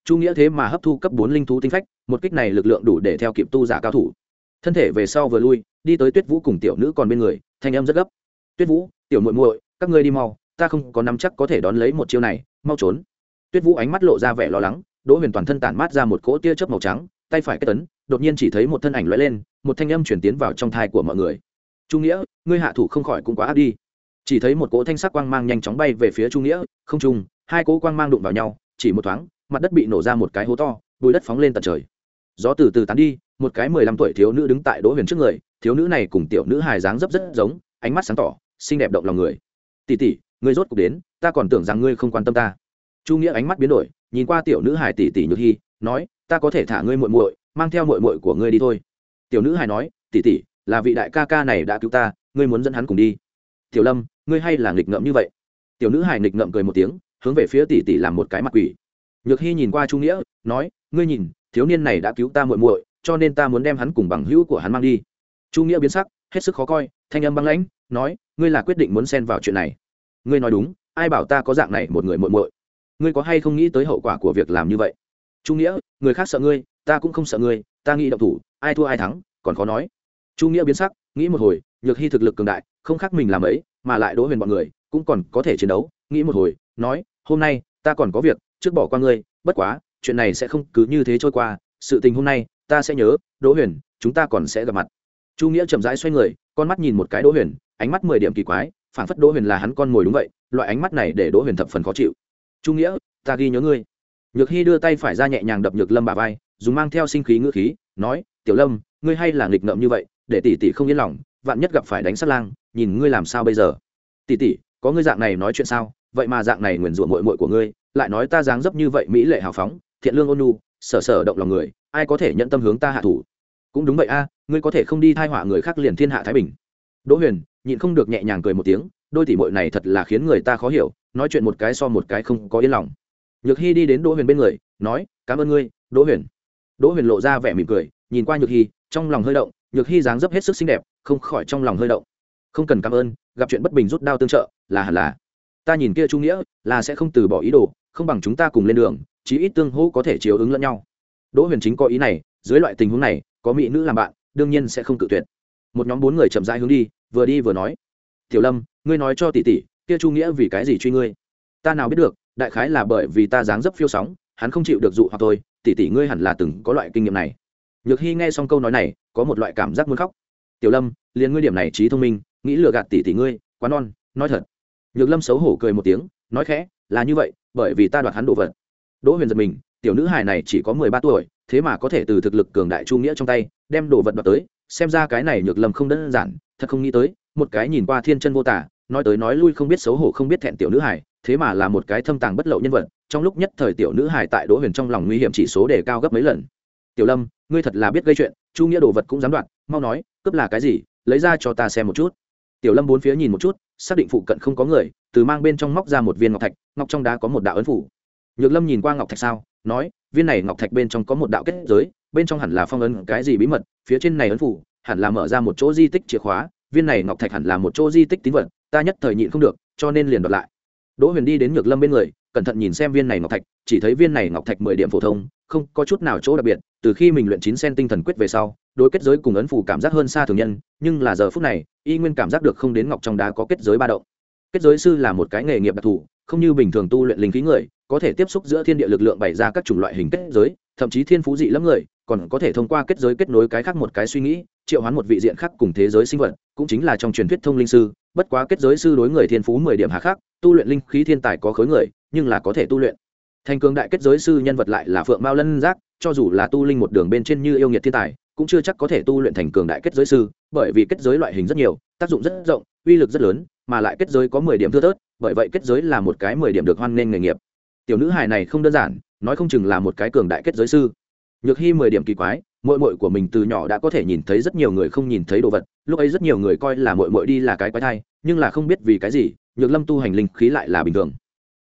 chu nghĩa thế mà hấp thu cấp bốn linh thú tinh phách, một kích này lực lượng đủ để theo kịp tu giả cao thủ. Thân thể về sau vừa lui, đi tới Tuyết Vũ cùng tiểu nữ còn bên người, thanh âm rất gấp. Tuyết Vũ, tiểu muội muội, các ngươi đi mau, ta không có nắm chắc có thể đón lấy một chiêu này, mau trốn. Tuyết Vũ ánh mắt lộ ra vẻ lo lắng, Đỗ Huyền toàn thân tản mát ra một cỗ tia chớp màu trắng, tay phải kết tấn, đột nhiên chỉ thấy một thân ảnh lóe lên, một thanh âm truyền tiến vào trong thai của mọi người. Chu Nghĩa, ngươi hạ thủ không khỏi cũng quá ác đi. Chỉ thấy một cỗ thanh sắc quang mang nhanh chóng bay về phía Chu Nghĩa, không trung, hai cỗ quang mang đụng vào nhau, chỉ một thoáng, mặt đất bị nổ ra một cái hố to, bụi đất phóng lên tận trời. Gió từ từ tán đi, một cái mười lăm tuổi thiếu nữ đứng tại Đỗ Huyền trước người, thiếu nữ này cùng tiểu nữ hài dáng dấp rất giống, ánh mắt sáng tỏ, xinh đẹp động lòng người. Tỷ tỷ, ngươi rốt cuộc đến, ta còn tưởng rằng ngươi không quan tâm ta. Chu Nghĩa ánh mắt biến đổi, nhìn qua tiểu nữ hài tỷ tỷ Nhược Hi, nói, ta có thể thả ngươi muội muội, mang theo muội muội của ngươi đi thôi. Tiểu nữ hài nói, tỷ tỷ, là vị đại ca ca này đã cứu ta, ngươi muốn dẫn hắn cùng đi. Tiểu Lâm, ngươi hay là nghịch ngợm như vậy. Tiểu nữ hài nghịch ngợm cười một tiếng, hướng về phía tỷ tỷ làm một cái mặt quỷ. Nhược Hi nhìn qua Chu Nghĩa, nói, ngươi nhìn, thiếu niên này đã cứu ta muội muội, cho nên ta muốn đem hắn cùng bằng hữu của hắn mang đi. Chu Nghĩa biến sắc, hết sức khó coi, thanh âm băng lãnh, nói, ngươi là quyết định muốn xen vào chuyện này. Ngươi nói đúng, ai bảo ta có dạng này một người muội muội. Ngươi có hay không nghĩ tới hậu quả của việc làm như vậy? Chu Nghĩa, người khác sợ ngươi, ta cũng không sợ ngươi, ta nghĩ động thủ, ai thua ai thắng, còn khó nói. Chu Nghĩa biến sắc, nghĩ một hồi, Nhược Hi thực lực cường đại, không khác mình làm ấy, mà lại Đỗ Huyền bọn người cũng còn có thể chiến đấu, nghĩ một hồi, nói, hôm nay ta còn có việc, trước bỏ qua ngươi, bất quá, chuyện này sẽ không cứ như thế trôi qua, sự tình hôm nay, ta sẽ nhớ, Đỗ Huyền, chúng ta còn sẽ gặp mặt. Chu Nghĩa chậm rãi xoay người, con mắt nhìn một cái Đỗ Huyền, ánh mắt mười điểm kỳ quái, phảng phất Đỗ Huyền là hắn con mồi đúng vậy, loại ánh mắt này để Đỗ Huyền thập phần khó chịu. Chu Nghĩa, ta ghi nhớ ngươi. Nhược Hi đưa tay phải ra nhẹ nhàng đập Nhược Lâm bả vai, dùng mang theo sinh khí ngữ khí, nói, Tiểu Lâm, ngươi hay là nghịch ngợm như vậy, để tỷ tỷ không yên lòng, vạn nhất gặp phải đánh sát lang, nhìn ngươi làm sao bây giờ. Tỷ tỷ, có ngươi dạng này nói chuyện sao, vậy mà dạng này nguyền rủa muội muội của ngươi, lại nói ta dáng dấp như vậy mỹ lệ hào phóng, thiện lương ôn nhu, sở sở động lòng người, ai có thể nhận tâm hướng ta hạ thủ. Cũng đúng vậy a, ngươi có thể không đi thai họa người khác liền thiên hạ thái bình. Đỗ Huyền nhịn không được nhẹ nhàng cười một tiếng, đôi tỷ muội này thật là khiến người ta khó hiểu, nói chuyện một cái so một cái không có yên lòng. Nhược Hi đi đến Đỗ Huyền bên người, nói, cảm ơn ngươi, Đỗ Huyền. Đỗ Huyền lộ ra vẻ mỉm cười, nhìn qua Nhược Hi, trong lòng hơi động, Nhược Hi dáng dấp hết sức xinh đẹp, không khỏi trong lòng hơi động. Không cần cảm ơn, gặp chuyện bất bình rút đao tương trợ, là hẳn là. Ta nhìn kia Chu Nghĩa, là sẽ không từ bỏ ý đồ, không bằng chúng ta cùng lên đường, chí ít tương hỗ có thể chiếu ứng lẫn nhau. Đỗ Huyền chính có ý này, dưới loại tình huống này, có mỹ nữ làm bạn, đương nhiên sẽ không cự tuyệt. Một nhóm bốn người chậm rãi hướng đi, vừa đi vừa nói, Tiểu Lâm, ngươi nói cho tỷ tỷ, kia Chu Nghĩa vì cái gì truy ngươi? Ta nào biết được, đại khái là bởi vì ta dáng dấp phiêu sóng, hắn không chịu được dụ hoặc tôi, tỷ tỷ ngươi hẳn là từng có loại kinh nghiệm này. Nhược Hi nghe xong câu nói này, có một loại cảm giác muốn khóc. Tiểu Lâm, liền ngươi điểm này trí thông minh, nghĩ lừa gạt tỷ tỷ ngươi, quá non, nói thật. Nhược Lâm xấu hổ cười một tiếng, nói khẽ, là như vậy, bởi vì ta đoạt hắn đồ vật. Đỗ Huyền giật mình, tiểu nữ hài này chỉ có mười ba tuổi, thế mà có thể từ thực lực cường đại Chu Nghĩa trong tay đem đồ vật đoạt tới, xem ra cái này Nhược Lâm không đơn giản, thật không nghĩ tới, một cái nhìn qua thiên chân vô tả, nói tới nói lui không biết xấu hổ không biết thẹn tiểu nữ hài, thế mà là một cái thâm tàng bất lậu nhân vật. Trong lúc nhất thời tiểu nữ hài tại Đỗ Huyền trong lòng nguy hiểm chỉ số đề cao gấp mấy lần. Tiểu Lâm, ngươi thật là biết gây chuyện, Chu Nghĩa đồ vật cũng dám đoạt, mau nói, cướp là cái gì, lấy ra cho ta xem một chút. Tiểu Lâm bốn phía nhìn một chút, xác định phụ cận không có người, từ mang bên trong móc ra một viên ngọc thạch, ngọc trong đá có một đạo ấn phủ. Nhược Lâm nhìn qua ngọc thạch sao, nói, viên này ngọc thạch bên trong có một đạo kết giới, bên trong hẳn là phong ấn cái gì bí mật, phía trên này ấn phủ hẳn là mở ra một chỗ di tích chìa khóa, viên này ngọc thạch hẳn là một chỗ di tích tín vật, ta nhất thời nhịn không được, cho nên liền đoạt lại. Đỗ Huyền đi đến Nhược Lâm bên người, cẩn thận nhìn xem viên này ngọc thạch, chỉ thấy viên này ngọc thạch mười điểm phổ thông, không có chút nào chỗ đặc biệt, từ khi mình luyện chín sen tinh thần quyết về sau, đối kết giới cùng ấn phù cảm giác hơn xa thường nhân, nhưng là giờ phút này, y nguyên cảm giác được không đến ngọc trong đá có kết giới ba động. Kết giới sư là một cái nghề nghiệp đặc thù, không như bình thường tu luyện linh khí người, có thể tiếp xúc giữa thiên địa lực lượng bày ra các chủng loại hình kết giới, thậm chí thiên phú dị lắm người, còn có thể thông qua kết giới kết nối cái khác một cái suy nghĩ, triệu hoán một vị diện khác cùng thế giới sinh vật, cũng chính là trong truyền thuyết thông linh sư. Bất quá kết giới sư đối người thiên phú mười điểm hà khắc, tu luyện linh khí thiên tài có khối người, nhưng là có thể tu luyện thành cường đại kết giới sư nhân vật lại là Phượng Mao Lân Giác, cho dù là tu linh một đường bên trên như yêu nghiệt thiên tài, cũng chưa chắc có thể tu luyện thành cường đại kết giới sư, bởi vì kết giới loại hình rất nhiều, tác dụng rất rộng, uy lực rất lớn, mà lại kết giới có mười điểm thưa thớt, bởi vậy kết giới là một cái mười điểm được hoan nghênh nghề nghiệp. Tiểu nữ hài này không đơn giản, nói không chừng là một cái cường đại kết giới sư. Nhược Hi mười điểm kỳ quái, muội muội của mình từ nhỏ đã có thể nhìn thấy rất nhiều người không nhìn thấy đồ vật, lúc ấy rất nhiều người coi là muội muội đi là cái quái thai, nhưng là không biết vì cái gì, Nhược Lâm tu hành linh khí lại là bình thường.